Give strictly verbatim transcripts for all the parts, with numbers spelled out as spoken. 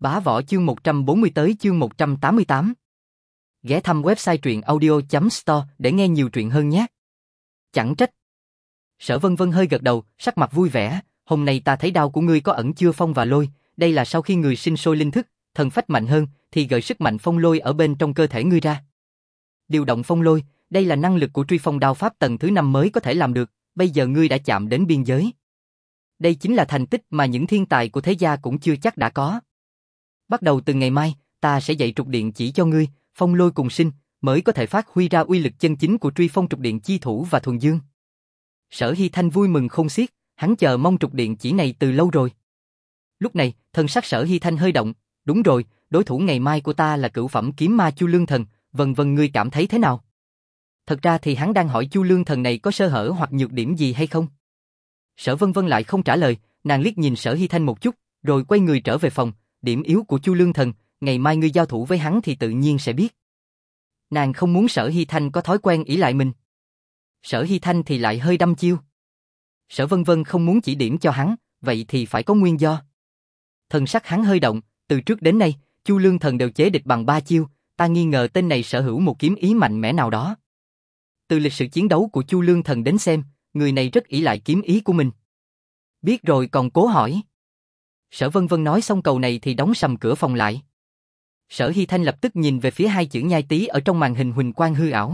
Bá Võ chương một trăm bốn mươi tới chương một trăm tám mươi tám. Ghé thăm website truyện audio chấm store để nghe nhiều truyện hơn nhé. Chẳng trách. Sở Vân Vân hơi gật đầu, sắc mặt vui vẻ, hôm nay ta thấy đao của ngươi có ẩn chứa phong và lôi, đây là sau khi người sinh sôi linh thức, thần phách mạnh hơn, thì gợi sức mạnh phong lôi ở bên trong cơ thể ngươi ra. Điều động phong lôi, đây là năng lực của truy phong đao pháp tầng thứ năm mới có thể làm được, bây giờ ngươi đã chạm đến biên giới. Đây chính là thành tích mà những thiên tài của thế gia cũng chưa chắc đã có. Bắt đầu từ ngày mai, ta sẽ dạy trục điện chỉ cho ngươi, phong lôi cùng sinh, mới có thể phát huy ra uy lực chân chính của truy phong trục điện chi thủ và thuần dương. Sở Hy Thanh vui mừng không xiết, hắn chờ mong trục điện chỉ này từ lâu rồi. Lúc này, thân sắc Sở Hy Thanh hơi động, đúng rồi, đối thủ ngày mai của ta là cửu phẩm kiếm ma Chu Lương Thần, vân vân ngươi cảm thấy thế nào? Thật ra thì hắn đang hỏi Chu Lương Thần này có sơ hở hoặc nhược điểm gì hay không? Sở Vân Vân lại không trả lời, nàng liếc nhìn Sở Hy Thanh một chút, rồi quay người trở về phòng, điểm yếu của Chu Lương Thần, ngày mai ngươi giao thủ với hắn thì tự nhiên sẽ biết. Nàng không muốn Sở Hy Thanh có thói quen ỷ lại mình. Sở Hy Thanh thì lại hơi đăm chiêu. Sở Vân Vân không muốn chỉ điểm cho hắn, vậy thì phải có nguyên do. Thần sắc hắn hơi động, từ trước đến nay, Chu Lương Thần đều chế địch bằng ba chiêu, ta nghi ngờ tên này sở hữu một kiếm ý mạnh mẽ nào đó. Từ lịch sử chiến đấu của Chu Lương Thần đến xem, người này rất ỷ lại kiếm ý của mình. Biết rồi còn cố hỏi. Sở Vân Vân nói xong câu này thì đóng sầm cửa phòng lại. Sở Hy Thanh lập tức nhìn về phía hai chữ nhai tí ở trong màn hình huỳnh quang hư ảo.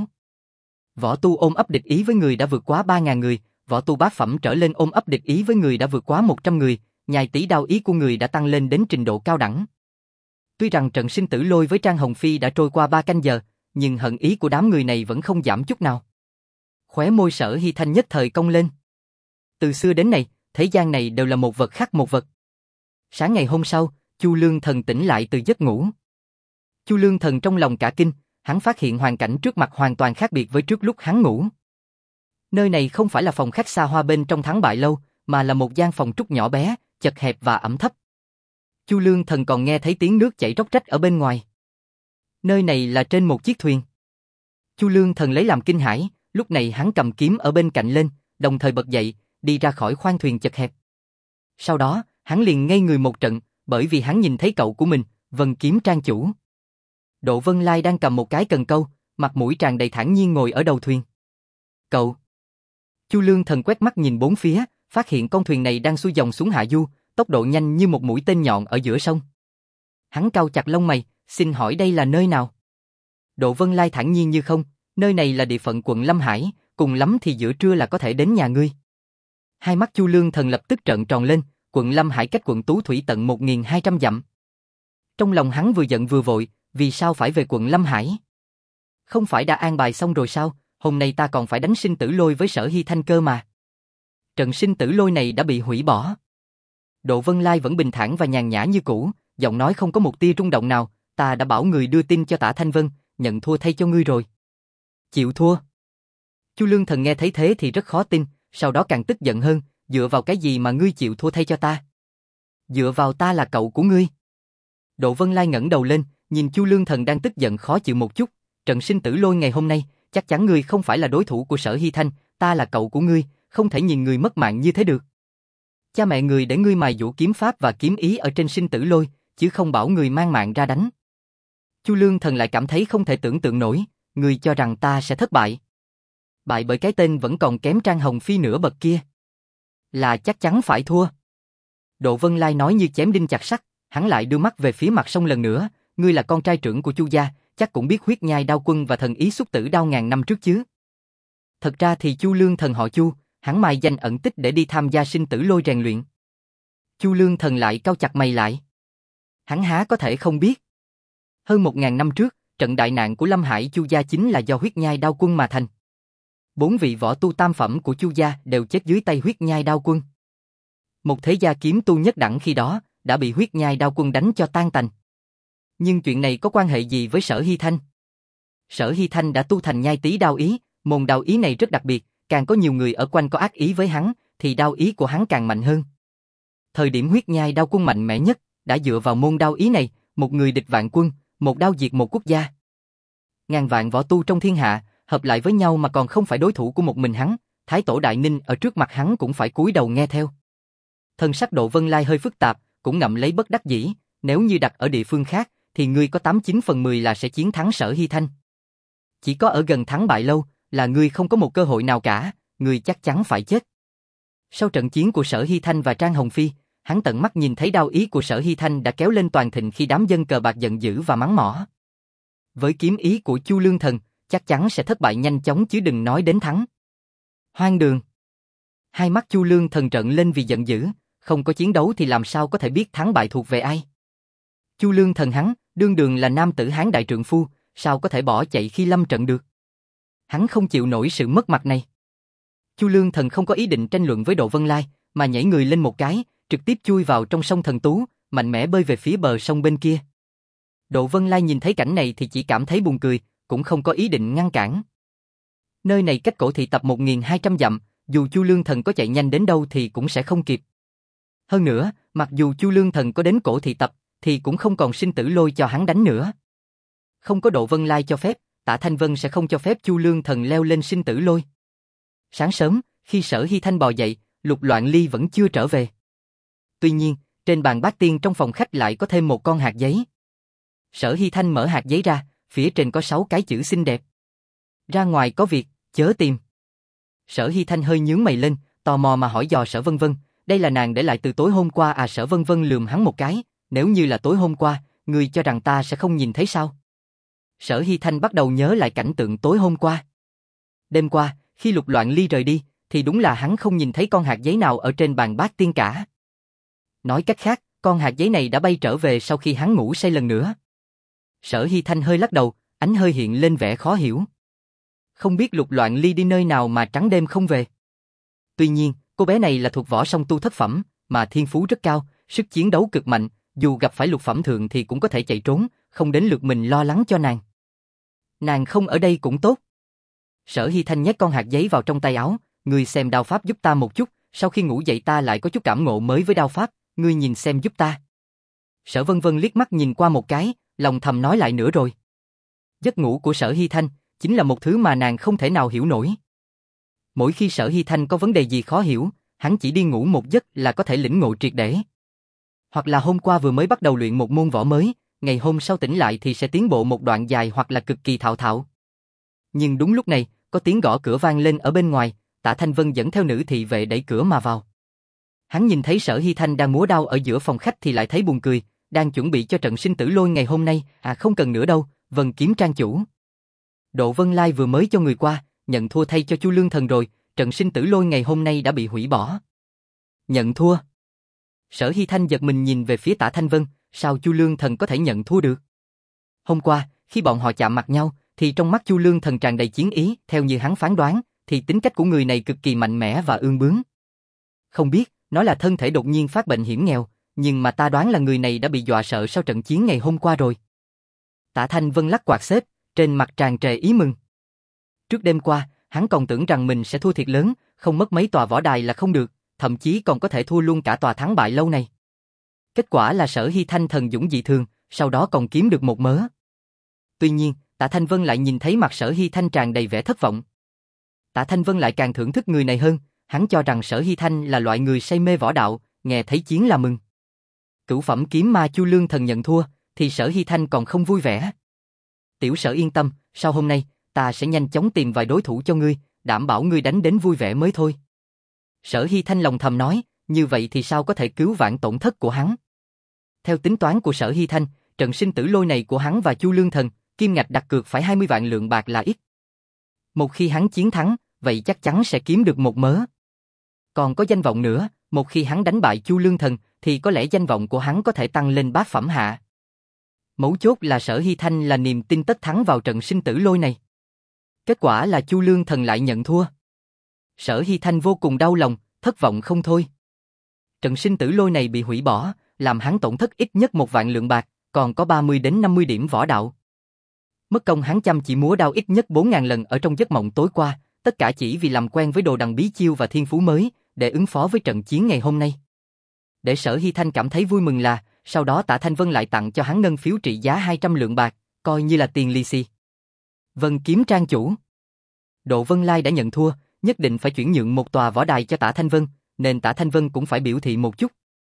Võ tu ôm ấp địch ý với người đã vượt quá ba ngàn người, võ tu bát phẩm trở lên ôm ấp địch ý với người đã vượt quá một trăm người, nhai tí đao ý của người đã tăng lên đến trình độ cao đẳng. Tuy rằng trận sinh tử lôi với Trang Hồng Phi đã trôi qua ba canh giờ, nhưng hận ý của đám người này vẫn không giảm chút nào. Khóe môi Sở Hy Thanh nhất thời cong lên. Từ xưa đến nay, thế gian này đều là một vật khác một vật. Sáng ngày hôm sau, Chu Lương Thần tỉnh lại từ giấc ngủ. Chu Lương Thần trong lòng cả kinh, hắn phát hiện hoàn cảnh trước mặt hoàn toàn khác biệt với trước lúc hắn ngủ. Nơi này không phải là phòng khách xa hoa bên trong Thắng Bại Lâu, mà là một gian phòng trúc nhỏ bé, chật hẹp và ẩm thấp. Chu Lương Thần còn nghe thấy tiếng nước chảy róc rách ở bên ngoài. Nơi này là trên một chiếc thuyền. Chu Lương Thần lấy làm kinh hãi, lúc này hắn cầm kiếm ở bên cạnh lên, đồng thời bật dậy, đi ra khỏi khoang thuyền chật hẹp. Sau đó, hắn liền ngây người một trận, bởi vì hắn nhìn thấy cậu của mình, Vân Kiếm Trang chủ. Độ Vân Lai đang cầm một cái cần câu, mặt mũi tràn đầy thản nhiên ngồi ở đầu thuyền. Cậu. Chu Lương Thần quét mắt nhìn bốn phía, phát hiện con thuyền này đang xuôi dòng xuống hạ du, tốc độ nhanh như một mũi tên nhọn ở giữa sông. Hắn cau chặt lông mày, xin hỏi đây là nơi nào? Độ Vân Lai thản nhiên như không, nơi này là địa phận quận Lâm Hải, cùng lắm thì giữa trưa là có thể đến nhà ngươi. Hai mắt Chu Lương Thần lập tức trợn tròn lên, quận Lâm Hải cách quận Tú Thủy tận một nghìn hai trăm dặm. Trong lòng hắn vừa giận vừa vội, vì sao phải về quận Lâm Hải? Không phải đã an bài xong rồi sao, hôm nay ta còn phải đánh sinh tử lôi với Sở Hy Thanh cơ mà. Trận sinh tử lôi này đã bị hủy bỏ. Độ Vân Lai vẫn bình thản và nhàn nhã như cũ, giọng nói không có một tia rung động nào, ta đã bảo người đưa tin cho Tả Thanh Vân, nhận thua thay cho ngươi rồi. Chịu thua? Chu Lương Thần nghe thấy thế thì rất khó tin, sau đó càng tức giận hơn, dựa vào cái gì mà ngươi chịu thua thay cho ta? Dựa vào ta là cậu của ngươi. Độ Vân Lai ngẩng đầu lên, nhìn Chu Lương Thần đang tức giận khó chịu một chút, trận sinh tử lôi ngày hôm nay, chắc chắn ngươi không phải là đối thủ của Sở Hy Thanh, ta là cậu của ngươi, không thể nhìn người mất mạng như thế được. Cha mẹ người để ngươi mài dũa kiếm pháp và kiếm ý ở trên sinh tử lôi, chứ không bảo người mang mạng ra đánh. Chu Lương Thần lại cảm thấy không thể tưởng tượng nổi, ngươi cho rằng ta sẽ thất bại. Bại bởi cái tên vẫn còn kém Trang Hồng Phi nửa bậc kia. Là chắc chắn phải thua. Độ Vân Lai nói như chém đinh chặt sắt, hắn lại đưa mắt về phía mặt sông lần nữa, ngươi là con trai trưởng của Chu gia, chắc cũng biết huyết nhai đao quân và thần ý xúc tử đao ngàn năm trước chứ. Thật ra thì Chu Lương Thần họ Chu, hắn mai danh ẩn tích để đi tham gia sinh tử lôi rèn luyện. Chu Lương Thần lại cau chặt mày lại. Hắn há có thể không biết. Hơn một ngàn năm trước, trận đại nạn của Lâm Hải Chu gia chính là do huyết nhai đao quân mà thành. Bốn vị võ tu tam phẩm của Chu gia đều chết dưới tay huyết nhai đao quân. Một thế gia kiếm tu nhất đẳng khi đó đã bị huyết nhai đao quân đánh cho tan tành. Nhưng chuyện này có quan hệ gì với Sở Hy Thanh? Sở Hy Thanh đã tu thành nhai tí đao ý, môn đao ý này rất đặc biệt, càng có nhiều người ở quanh có ác ý với hắn, thì đao ý của hắn càng mạnh hơn. Thời điểm huyết nhai đao quân mạnh mẽ nhất, đã dựa vào môn đao ý này, một người địch vạn quân, một đao diệt một quốc gia. Ngàn vạn võ tu trong thiên hạ, hợp lại với nhau mà còn không phải đối thủ của một mình hắn, Thái Tổ Đại Ninh ở trước mặt hắn cũng phải cúi đầu nghe theo. Thân sắc Độ Vân Lai hơi phức tạp, cũng ngậm lấy bất đắc dĩ, nếu như đặt ở địa phương khác, thì ngươi có tám chín phần mười là sẽ chiến thắng Sở Hy Thanh. Chỉ có ở gần thắng bại lâu, là ngươi không có một cơ hội nào cả, ngươi chắc chắn phải chết. Sau trận chiến của Sở Hy Thanh và Trang Hồng Phi, hắn tận mắt nhìn thấy đao ý của Sở Hy Thanh đã kéo lên toàn thịnh khi đám dân cờ bạc giận dữ và mắng mỏ. Với kiếm ý của Chu Lương Thần, chắc chắn sẽ thất bại nhanh chóng chứ đừng nói đến thắng. Hoang đường. Hai mắt Chu Lương Thần trợn lên vì giận dữ, không có chiến đấu thì làm sao có thể biết thắng bại thuộc về ai. Chu Lương Thần hắn, đương đường là nam tử Hán đại trượng phu, sao có thể bỏ chạy khi lâm trận được. Hắn không chịu nổi sự mất mặt này. Chu Lương Thần không có ý định tranh luận với Độ Vân Lai, mà nhảy người lên một cái, trực tiếp chui vào trong sông Thần Tú, mạnh mẽ bơi về phía bờ sông bên kia. Độ Vân Lai nhìn thấy cảnh này thì chỉ cảm thấy buồn cười, cũng không có ý định ngăn cản. Nơi này cách Cổ Thị Tập một nghìn hai trăm dặm, dù Chu Lương Thần có chạy nhanh đến đâu thì cũng sẽ không kịp. Hơn nữa, mặc dù Chu Lương Thần có đến Cổ Thị Tập, thì cũng không còn sinh tử lôi cho hắn đánh nữa. Không có Độ Vân Lai cho phép, Tạ Thanh Vân sẽ không cho phép Chu Lương Thần leo lên sinh tử lôi. Sáng sớm, khi Sở Hy Thanh bò dậy, Lục Loạn Ly vẫn chưa trở về. Tuy nhiên, trên bàn bát tiên trong phòng khách lại có thêm một con hạt giấy. Sở Hy Thanh mở hạt giấy ra, phía trên có sáu cái chữ xinh đẹp. Ra ngoài có việc, chớ tìm. Sở Hy Thanh hơi nhướng mày lên, tò mò mà hỏi dò Sở Vân Vân, đây là nàng để lại từ tối hôm qua à? Sở Vân Vân lườm hắn một cái, nếu như là tối hôm qua, ngươi cho rằng ta sẽ không nhìn thấy sao? Sở Hy Thanh bắt đầu nhớ lại cảnh tượng tối hôm qua. Đêm qua, khi Lục Loạn Ly rời đi, thì đúng là hắn không nhìn thấy con hạt giấy nào ở trên bàn bát tiên cả. Nói cách khác, con hạt giấy này đã bay trở về sau khi hắn ngủ say lần nữa. Sở Hy Thanh hơi lắc đầu, ánh hơi hiện lên vẻ khó hiểu. Không biết Lục Loạn Ly đi nơi nào mà trắng đêm không về. Tuy nhiên, cô bé này là thuộc võ song tu thất phẩm, mà thiên phú rất cao, sức chiến đấu cực mạnh, dù gặp phải lục phẩm thượng thì cũng có thể chạy trốn, không đến lượt mình lo lắng cho nàng. Nàng không ở đây cũng tốt. Sở Hy Thanh nhét con hạt giấy vào trong tay áo, ngươi xem đao pháp giúp ta một chút, sau khi ngủ dậy ta lại có chút cảm ngộ mới với đao pháp, ngươi nhìn xem giúp ta. Sở Vân Vân liếc mắt nhìn qua một cái, lòng thầm nói lại nữa rồi. Giấc ngủ của Sở Hy Thanh chính là một thứ mà nàng không thể nào hiểu nổi. Mỗi khi Sở Hy Thanh có vấn đề gì khó hiểu, hắn chỉ đi ngủ một giấc là có thể lĩnh ngộ triệt để. Hoặc là hôm qua vừa mới bắt đầu luyện một môn võ mới, ngày hôm sau tỉnh lại thì sẽ tiến bộ một đoạn dài hoặc là cực kỳ thạo thạo. Nhưng đúng lúc này, có tiếng gõ cửa vang lên ở bên ngoài, Tạ Thanh Vân dẫn theo nữ thị vệ đẩy cửa mà vào. Hắn nhìn thấy Sở Hy Thanh đang múa đao ở giữa phòng khách thì lại thấy buồn cười, đang chuẩn bị cho trận sinh tử lôi ngày hôm nay, à không cần nữa đâu, Vân Kiếm trang chủ. Độ Vân Lai vừa mới cho người qua, nhận thua thay cho Chu Lương Thần rồi, trận sinh tử lôi ngày hôm nay đã bị hủy bỏ. Nhận thua? Sở Hy Thanh giật mình nhìn về phía Tạ Thanh Vân, sao Chu Lương Thần có thể nhận thua được? Hôm qua, khi bọn họ chạm mặt nhau, thì trong mắt Chu Lương Thần tràn đầy chiến ý, theo như hắn phán đoán, thì tính cách của người này cực kỳ mạnh mẽ và ương bướng. Không biết, nói là thân thể đột nhiên phát bệnh hiểm nghèo, nhưng mà ta đoán là người này đã bị dọa sợ sau trận chiến ngày hôm qua rồi. Tạ Thanh Vân lắc quạt xếp, trên mặt tràn trề ý mừng. Trước đêm qua, hắn còn tưởng rằng mình sẽ thua thiệt lớn, không mất mấy tòa võ đài là không được, thậm chí còn có thể thua luôn cả tòa thắng bại lâu này. Kết quả là Sở Hy Thanh thần dũng dị thường, sau đó còn kiếm được một mớ. Tuy nhiên, Tạ Thanh Vân lại nhìn thấy mặt Sở Hy Thanh tràn đầy vẻ thất vọng. Tạ Thanh Vân lại càng thưởng thức người này hơn, hắn cho rằng Sở Hy Thanh là loại người say mê võ đạo, nghe thấy chiến là mừng. Cửu phẩm kiếm ma Chu Lương Thần nhận thua, thì Sở Hy Thanh còn không vui vẻ. Tiểu Sở yên tâm, sau hôm nay, ta sẽ nhanh chóng tìm vài đối thủ cho ngươi, đảm bảo ngươi đánh đến vui vẻ mới thôi. Sở Hy Thanh lòng thầm nói, như vậy thì sao có thể cứu vãn tổn thất của hắn. Theo tính toán của Sở Hy Thanh, trận sinh tử lôi này của hắn và Chu Lương Thần, kim ngạch đặt cược phải hai mươi vạn lượng bạc là ít. Một khi hắn chiến thắng, vậy chắc chắn sẽ kiếm được một mớ. Còn có danh vọng nữa, một khi hắn đánh bại Chu Lương Thần, thì có lẽ danh vọng của hắn có thể tăng lên bát phẩm hạ. Mấu chốt là Sở Hy Thanh là niềm tin tất thắng vào trận sinh tử lôi này. Kết quả là Chu Lương Thần lại nhận thua. Sở Hy Thanh vô cùng đau lòng, thất vọng không thôi. Trận sinh tử lôi này bị hủy bỏ, làm hắn tổn thất ít nhất một vạn lượng bạc, còn có ba mươi đến năm mươi điểm võ đạo. Mất công hắn chăm chỉ múa đao ít nhất bốn nghìn lần ở trong giấc mộng tối qua, tất cả chỉ vì làm quen với đồ đằng bí chiêu và thiên phú mới, để ứng phó với trận chiến ngày hôm nay. Để Sở Hy Thanh cảm thấy vui mừng là, sau đó Tạ Thanh Vân lại tặng cho hắn ngân phiếu trị giá hai trăm lượng bạc, coi như là tiền lì xì. Vân Kiếm trang chủ. Độ Vân Lai đã nhận thua, nhất định phải chuyển nhượng một tòa võ đài cho Tạ Thanh Vân, nên Tạ Thanh Vân cũng phải biểu thị một chút.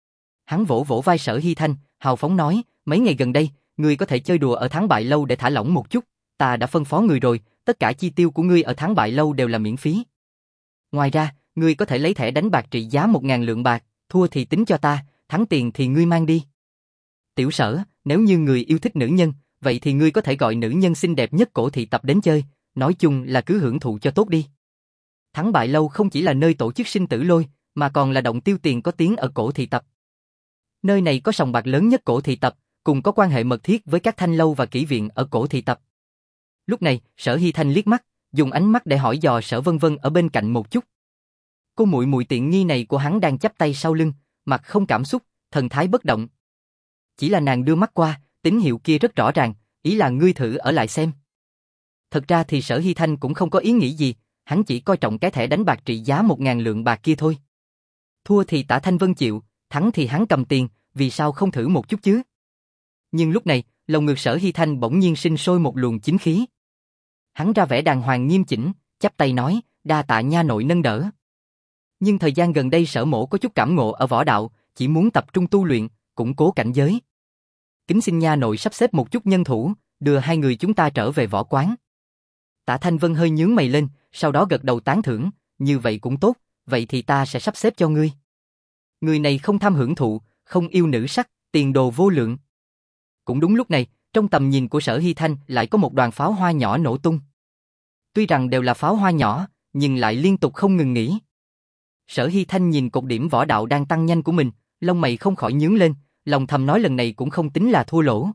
Hắn vỗ vỗ vai Sở Hy Thanh, hào phóng nói, mấy ngày gần đây, ngươi có thể chơi đùa ở Thắng Bại Lâu để thả lỏng một chút, ta đã phân phó người rồi, tất cả chi tiêu của ngươi ở Thắng Bại Lâu đều là miễn phí. Ngoài ra, ngươi có thể lấy thẻ đánh bạc trị giá một ngàn lượng bạc, thua thì tính cho ta, thắng tiền thì ngươi mang đi. Tiểu Sở, nếu như người yêu thích nữ nhân, vậy thì ngươi có thể gọi nữ nhân xinh đẹp nhất Cổ Thị Tập đến chơi, nói chung là cứ hưởng thụ cho tốt đi. Thắng Bại Lâu không chỉ là nơi tổ chức sinh tử lôi, mà còn là động tiêu tiền có tiếng ở Cổ Thị Tập. Nơi này có sòng bạc lớn nhất Cổ Thị Tập, cùng có quan hệ mật thiết với các thanh lâu và kỹ viện ở Cổ Thị Tập. Lúc này, Sở Hy Thanh liếc mắt, dùng ánh mắt để hỏi dò Sở Vân Vân ở bên cạnh một chút. Cô muội muội tiện nghi này của hắn đang chắp tay sau lưng, mặt không cảm xúc, thần thái bất động. Chỉ là nàng đưa mắt qua, tín hiệu kia rất rõ ràng, ý là ngươi thử ở lại xem. Thật ra thì Sở Hy Thanh cũng không có ý nghĩ gì, hắn chỉ coi trọng cái thẻ đánh bạc trị giá một ngàn lượng bạc kia thôi. Thua thì Tạ Thanh Vân chịu, thắng thì hắn cầm tiền, vì sao không thử một chút chứ? Nhưng lúc này, lòng ngực Sở Hy Thanh bỗng nhiên sinh sôi một luồng chính khí. Hắn ra vẻ đàng hoàng nghiêm chỉnh, chắp tay nói, đa tạ nha nội nâng đỡ. Nhưng thời gian gần đây Sở mỗ có chút cảm ngộ ở võ đạo, chỉ muốn tập trung tu luyện, củng cố cảnh giới. Kính xin nha nội sắp xếp một chút nhân thủ, đưa hai người chúng ta trở về võ quán. Tạ Thanh Vân hơi nhướng mày lên, sau đó gật đầu tán thưởng, như vậy cũng tốt, vậy thì ta sẽ sắp xếp cho ngươi. Người này không tham hưởng thụ, không yêu nữ sắc, tiền đồ vô lượng. Cũng đúng lúc này, trong tầm nhìn của Sở Hy Thanh lại có một đoàn pháo hoa nhỏ nổ tung. Tuy rằng đều là pháo hoa nhỏ, nhưng lại liên tục không ngừng nghỉ. Sở Hy Thanh nhìn cột điểm võ đạo đang tăng nhanh của mình, lông mày không khỏi nhướng lên, lòng thầm nói lần này cũng không tính là thua lỗ.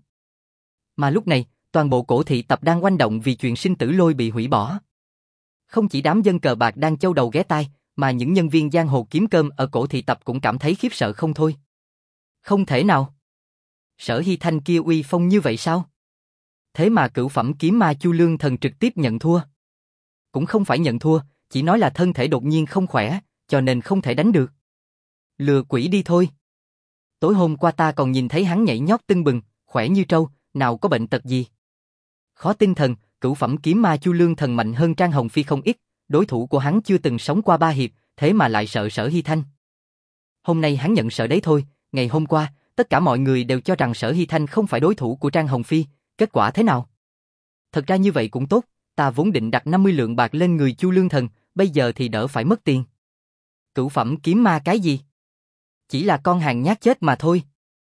Mà lúc này, toàn bộ Cổ Thị Tập đang oanh động vì chuyện sinh tử lôi bị hủy bỏ. Không chỉ đám dân cờ bạc đang châu đầu ghé tai, mà những nhân viên giang hồ kiếm cơm ở Cổ Thị Tập cũng cảm thấy khiếp sợ không thôi. Không thể nào. Sở Hy Thanh kia uy phong như vậy sao? Thế mà cửu phẩm kiếm ma Chu Lương Thần trực tiếp nhận thua. Cũng không phải nhận thua, chỉ nói là thân thể đột nhiên không khỏe, cho nên không thể đánh được. Lừa quỷ đi thôi. Tối hôm qua ta còn nhìn thấy hắn nhảy nhót tưng bừng, khỏe như trâu, nào có bệnh tật gì. Khó tin thần, cửu phẩm kiếm ma Chu Lương Thần mạnh hơn Trang Hồng Phi không ít, đối thủ của hắn chưa từng sống qua ba hiệp, thế mà lại sợ Sở Hy Thanh. Hôm nay hắn nhận sợ đấy thôi, ngày hôm qua, tất cả mọi người đều cho rằng Sở Hy Thanh không phải đối thủ của Trang Hồng Phi, kết quả thế nào? Thật ra như vậy cũng tốt, ta vốn định đặt năm mươi lượng bạc lên người Chu Lương Thần, bây giờ thì đỡ phải mất tiền. Cửu phẩm kiếm ma cái gì? Chỉ là con hàng nhát chết mà thôi.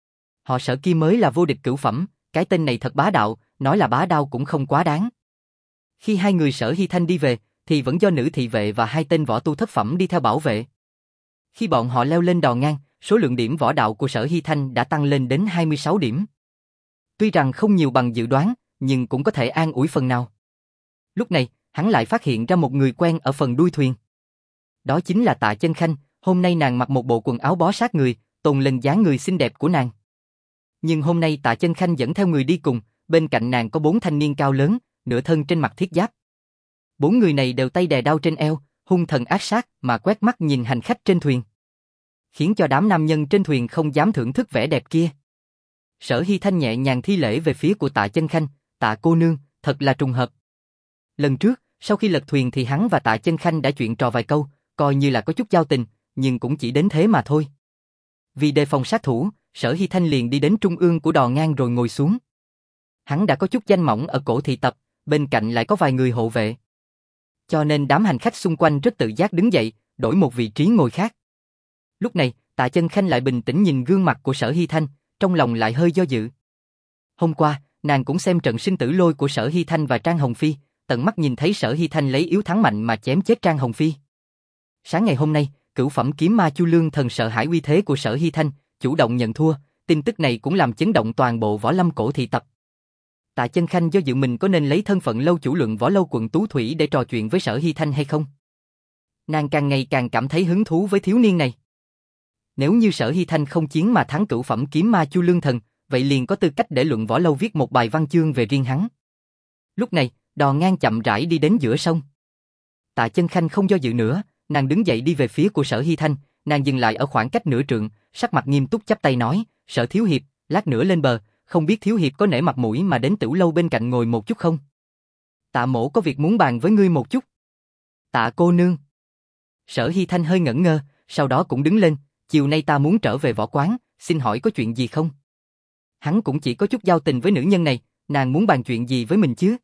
Họ Sở kia mới là vô địch cửu phẩm, cái tên này thật bá đạo, nói là bá đạo cũng không quá đáng. Khi hai người Sở Hy Thanh đi về, thì vẫn do nữ thị vệ và hai tên võ tu thất phẩm đi theo bảo vệ. Khi bọn họ leo lên đò ngang, số lượng điểm võ đạo của Sở Hy Thanh đã tăng lên đến hai mươi sáu điểm. Tuy rằng không nhiều bằng dự đoán, nhưng cũng có thể an ủi phần nào. Lúc này, hắn lại phát hiện ra một người quen ở phần đuôi thuyền. Đó chính là Tạ Chân Khanh, hôm nay nàng mặc một bộ quần áo bó sát người, tôn lên dáng người xinh đẹp của nàng. Nhưng hôm nay Tạ Chân Khanh dẫn theo người đi cùng, bên cạnh nàng có bốn thanh niên cao lớn, nửa thân trên mặt thiết giáp. Bốn người này đều tay đè đao trên eo, hung thần ác sát mà quét mắt nhìn hành khách trên thuyền, khiến cho đám nam nhân trên thuyền không dám thưởng thức vẻ đẹp kia. Sở Hy Thanh nhẹ nhàng thi lễ về phía của Tạ Chân Khanh, Tạ cô nương, thật là trùng hợp. Lần trước, sau khi lật thuyền thì hắn và Tạ Chân Khanh đã chuyện trò vài câu, coi như là có chút giao tình, nhưng cũng chỉ đến thế mà thôi. Vì đề phòng sát thủ, Sở Hy Thanh liền đi đến trung ương của đò ngang rồi ngồi xuống. Hắn đã có chút danh mỏng ở Cổ Thị Tập, bên cạnh lại có vài người hộ vệ. Cho nên đám hành khách xung quanh rất tự giác đứng dậy, đổi một vị trí ngồi khác. Lúc này, Tạ Chân Khanh lại bình tĩnh nhìn gương mặt của Sở Hy Thanh, trong lòng lại hơi do dự. Hôm qua, nàng cũng xem trận sinh tử lôi của Sở Hy Thanh và Trang Hồng Phi, tận mắt nhìn thấy Sở Hy Thanh lấy yếu thắng mạnh mà chém chết Trang Hồng Phi. Sáng ngày hôm nay, cửu phẩm kiếm ma Chu Lương Thần sợ hãi uy thế của Sở Hy Thanh, chủ động nhận thua, tin tức này cũng làm chấn động toàn bộ võ lâm Cổ Thị Tập. Tạ Chân Khanh do dự mình có nên lấy thân phận lâu chủ luận võ lâu quận Tú Thủy để trò chuyện với Sở Hy Thanh hay không. Nàng càng ngày càng cảm thấy hứng thú với thiếu niên này. Nếu như Sở Hy Thanh không chiến mà thắng cửu phẩm kiếm ma Chu Lương Thần, vậy liền có tư cách để luận võ lâu viết một bài văn chương về riêng hắn. Lúc này, đò ngang chậm rãi đi đến giữa sông. Tạ Chân Khanh không do dự nữa, nàng đứng dậy đi về phía của Sở Hy Thanh, nàng dừng lại ở khoảng cách nửa trượng, sắc mặt nghiêm túc chắp tay nói, Sở thiếu hiệp, lát nữa lên bờ, không biết thiếu hiệp có nể mặt mũi mà đến tửu lâu bên cạnh ngồi một chút không? Tạ mỗ có việc muốn bàn với ngươi một chút. Tạ cô nương. Sở Hy Thanh hơi ngẩn ngơ, sau đó cũng đứng lên, chiều nay ta muốn trở về võ quán, xin hỏi có chuyện gì không? Hắn cũng chỉ có chút giao tình với nữ nhân này, nàng muốn bàn chuyện gì với mình chứ?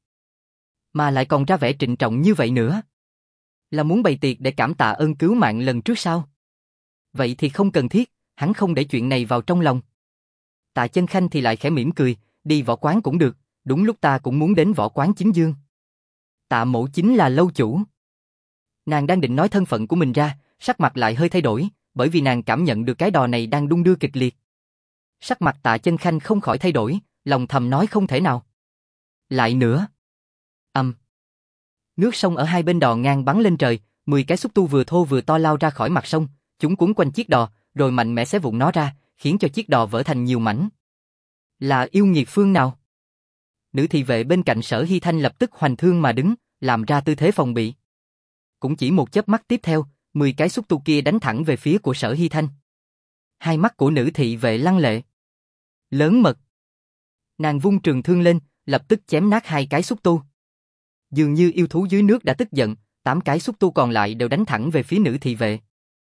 Mà lại còn ra vẻ trịnh trọng như vậy nữa. Là muốn bày tiệc để cảm tạ ơn cứu mạng lần trước sao? Vậy thì không cần thiết, hắn không để chuyện này vào trong lòng. Tạ Chân Khanh thì lại khẽ mỉm cười, đi võ quán cũng được, đúng lúc ta cũng muốn đến võ quán chính dương. Tạ Mỗ chính là lâu chủ. Nàng đang định nói thân phận của mình ra, sắc mặt lại hơi thay đổi, bởi vì nàng cảm nhận được cái đò này đang đung đưa kịch liệt. Sắc mặt Tạ Chân Khanh không khỏi thay đổi, lòng thầm nói không thể nào. Lại nữa. Ầm. Nước sông ở hai bên đò ngang bắn lên trời, mười cái xúc tu vừa thô vừa to lao ra khỏi mặt sông, chúng quấn quanh chiếc đò, rồi mạnh mẽ xé vụn nó ra, khiến cho chiếc đò vỡ thành nhiều mảnh. Là yêu nghiệt phương nào? Nữ thị vệ bên cạnh Sở Hy Thanh lập tức hoành thương mà đứng, làm ra tư thế phòng bị. Cũng chỉ một chớp mắt tiếp theo, mười cái xúc tu kia đánh thẳng về phía của Sở Hy Thanh. Hai mắt của nữ thị vệ lăng lệ. Lớn mật. Nàng vung trường thương lên, lập tức chém nát hai cái xúc tu. Dường như yêu thú dưới nước đã tức giận, tám cái xúc tu còn lại đều đánh thẳng về phía nữ thị vệ.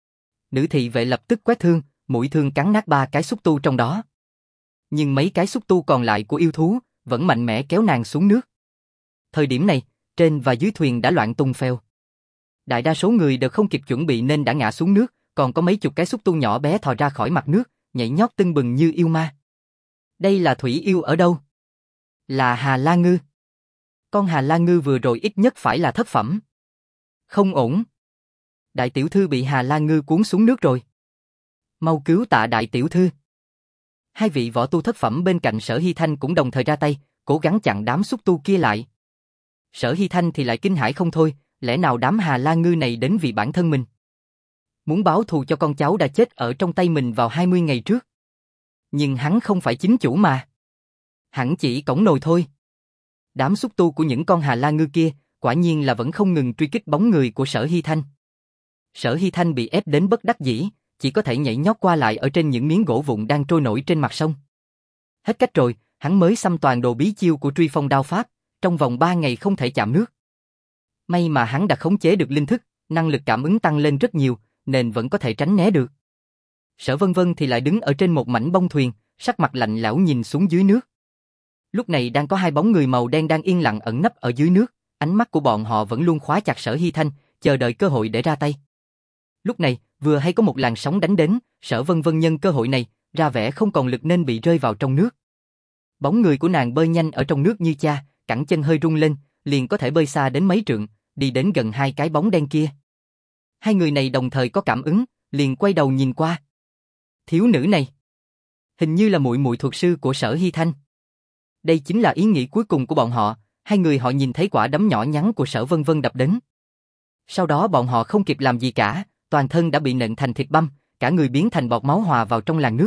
Nữ thị vệ lập tức quét thương, mũi thương cắn nát ba cái xúc tu trong đó. Nhưng mấy cái xúc tu còn lại của yêu thú vẫn mạnh mẽ kéo nàng xuống nước. Thời điểm này, trên và dưới thuyền đã loạn tung phèo. Đại đa số người đều không kịp chuẩn bị nên đã ngã xuống nước, còn có mấy chục cái xúc tu nhỏ bé thò ra khỏi mặt nước, nhảy nhót tưng bừng như yêu ma. Đây là thủy yêu ở đâu? Là Hà La Ngư. Con Hà La Ngư vừa rồi ít nhất phải là thất phẩm. Không ổn. Đại tiểu thư bị Hà La Ngư cuốn xuống nước rồi. Mau cứu Tạ đại tiểu thư. Hai vị võ tu thất phẩm bên cạnh Sở Hy Thanh cũng đồng thời ra tay, cố gắng chặn đám xúc tu kia lại. Sở Hy Thanh thì lại kinh hãi không thôi, lẽ nào đám Hà La Ngư này đến vì bản thân mình? Muốn báo thù cho con cháu đã chết ở trong tay mình vào hai mươi ngày trước. Nhưng hắn không phải chính chủ mà. Hẳn chỉ cõng nồi thôi. Đám xúc tu của những con Hà La Ngư kia, quả nhiên là vẫn không ngừng truy kích bóng người của Sở Hy Thanh. Sở Hy Thanh bị ép đến bất đắc dĩ, chỉ có thể nhảy nhót qua lại ở trên những miếng gỗ vụn đang trôi nổi trên mặt sông. Hết cách rồi, hắn mới xăm toàn đồ bí chiêu của truy phong đao pháp, trong vòng ba ngày không thể chạm nước. May mà hắn đã khống chế được linh thức, năng lực cảm ứng tăng lên rất nhiều, nên vẫn có thể tránh né được. Sở Vân Vân thì lại đứng ở trên một mảnh bông thuyền, sắc mặt lạnh lẽo nhìn xuống dưới nước. Lúc này đang có hai bóng người màu đen đang yên lặng ẩn nấp ở dưới nước, ánh mắt của bọn họ vẫn luôn khóa chặt Sở Hy Thanh, chờ đợi cơ hội để ra tay. Lúc này, vừa hay có một làn sóng đánh đến, Sở Vân Vân nhân cơ hội này, ra vẻ không còn lực nên bị rơi vào trong nước. Bóng người của nàng bơi nhanh ở trong nước như cha, cẳng chân hơi rung lên, liền có thể bơi xa đến mấy trượng, đi đến gần hai cái bóng đen kia. Hai người này đồng thời có cảm ứng, liền quay đầu nhìn qua. Thiếu nữ này, hình như là muội muội thuật sư của Sở Hy Thanh. Đây chính là ý nghĩ cuối cùng của bọn họ, hai người họ nhìn thấy quả đấm nhỏ nhắn của Sở Vân Vân đập đến. Sau đó bọn họ không kịp làm gì cả, toàn thân đã bị nện thành thịt băm, cả người biến thành bọt máu hòa vào trong làn nước.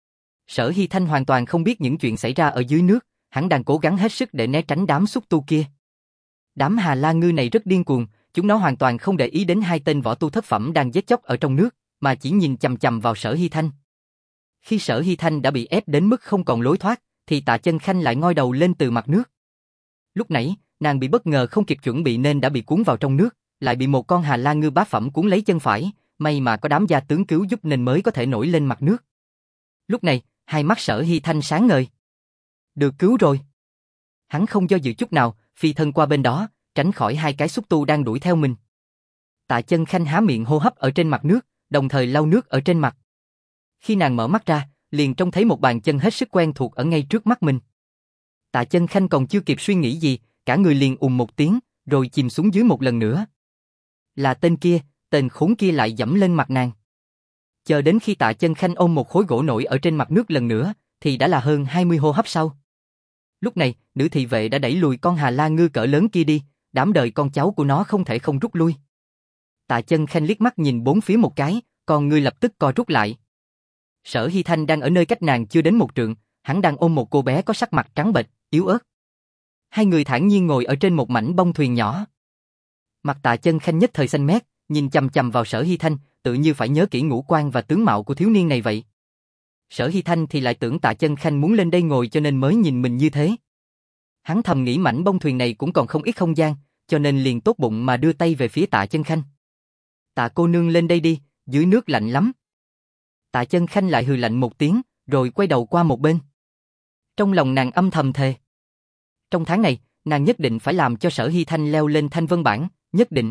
Sở Hy Thanh hoàn toàn không biết những chuyện xảy ra ở dưới nước, hắn đang cố gắng hết sức để né tránh đám xúc tu kia. Đám Hà La Ngư này rất điên cuồng, chúng nó hoàn toàn không để ý đến hai tên võ tu thất phẩm đang giết chóc ở trong nước, mà chỉ nhìn chằm chằm vào Sở Hy Thanh. Khi Sở Hy Thanh đã bị ép đến mức không còn lối thoát, thì Tạ Chân Khanh lại ngoi đầu lên từ mặt nước. Lúc nãy, nàng bị bất ngờ không kịp chuẩn bị nên đã bị cuốn vào trong nước, lại bị một con Hà La Ngư bá phẩm cuốn lấy chân phải, may mà có đám gia tướng cứu giúp nên mới có thể nổi lên mặt nước. Lúc này, hai mắt Sở Hy Thanh sáng ngời. Được cứu rồi. Hắn không do dự chút nào, phi thân qua bên đó, tránh khỏi hai cái xúc tu đang đuổi theo mình. Tạ Chân Khanh há miệng hô hấp ở trên mặt nước, đồng thời lau nước ở trên mặt. Khi nàng mở mắt ra, liền trông thấy một bàn chân hết sức quen thuộc ở ngay trước mắt mình. Tạ Chân Khanh còn chưa kịp suy nghĩ gì, cả người liền ùm một tiếng, rồi chìm xuống dưới một lần nữa. Là tên kia, tên khốn kia lại giẫm lên mặt nàng. Chờ đến khi Tạ Chân Khanh ôm một khối gỗ nổi ở trên mặt nước lần nữa, thì đã là hơn hai mươi hô hấp sau. Lúc này, nữ thị vệ đã đẩy lùi con Hà La Ngư cỡ lớn kia đi, đám đời con cháu của nó không thể không rút lui. Tạ Chân Khanh liếc mắt nhìn bốn phía một cái, còn người lập tức co rút lại. Sở Hy Thanh đang ở nơi cách nàng chưa đến một trượng, hắn đang ôm một cô bé có sắc mặt trắng bệch, yếu ớt. Hai người thản nhiên ngồi ở trên một mảnh bông thuyền nhỏ. Mặt Tạ Chân Khanh nhất thời xanh mét, nhìn chằm chằm vào Sở Hy Thanh, tự như phải nhớ kỹ ngũ quan và tướng mạo của thiếu niên này vậy. Sở Hy Thanh thì lại tưởng Tạ Chân Khanh muốn lên đây ngồi cho nên mới nhìn mình như thế. Hắn thầm nghĩ mảnh bông thuyền này cũng còn không ít không gian, cho nên liền tốt bụng mà đưa tay về phía Tạ Chân Khanh. Tạ cô nương lên đây đi, dưới nước lạnh lắm. Tạ Chân Khanh lại hừ lạnh một tiếng, rồi quay đầu qua một bên. Trong lòng nàng âm thầm thề. Trong tháng này, nàng nhất định phải làm cho Sở Hy Thanh leo lên thanh vân bảng, nhất định.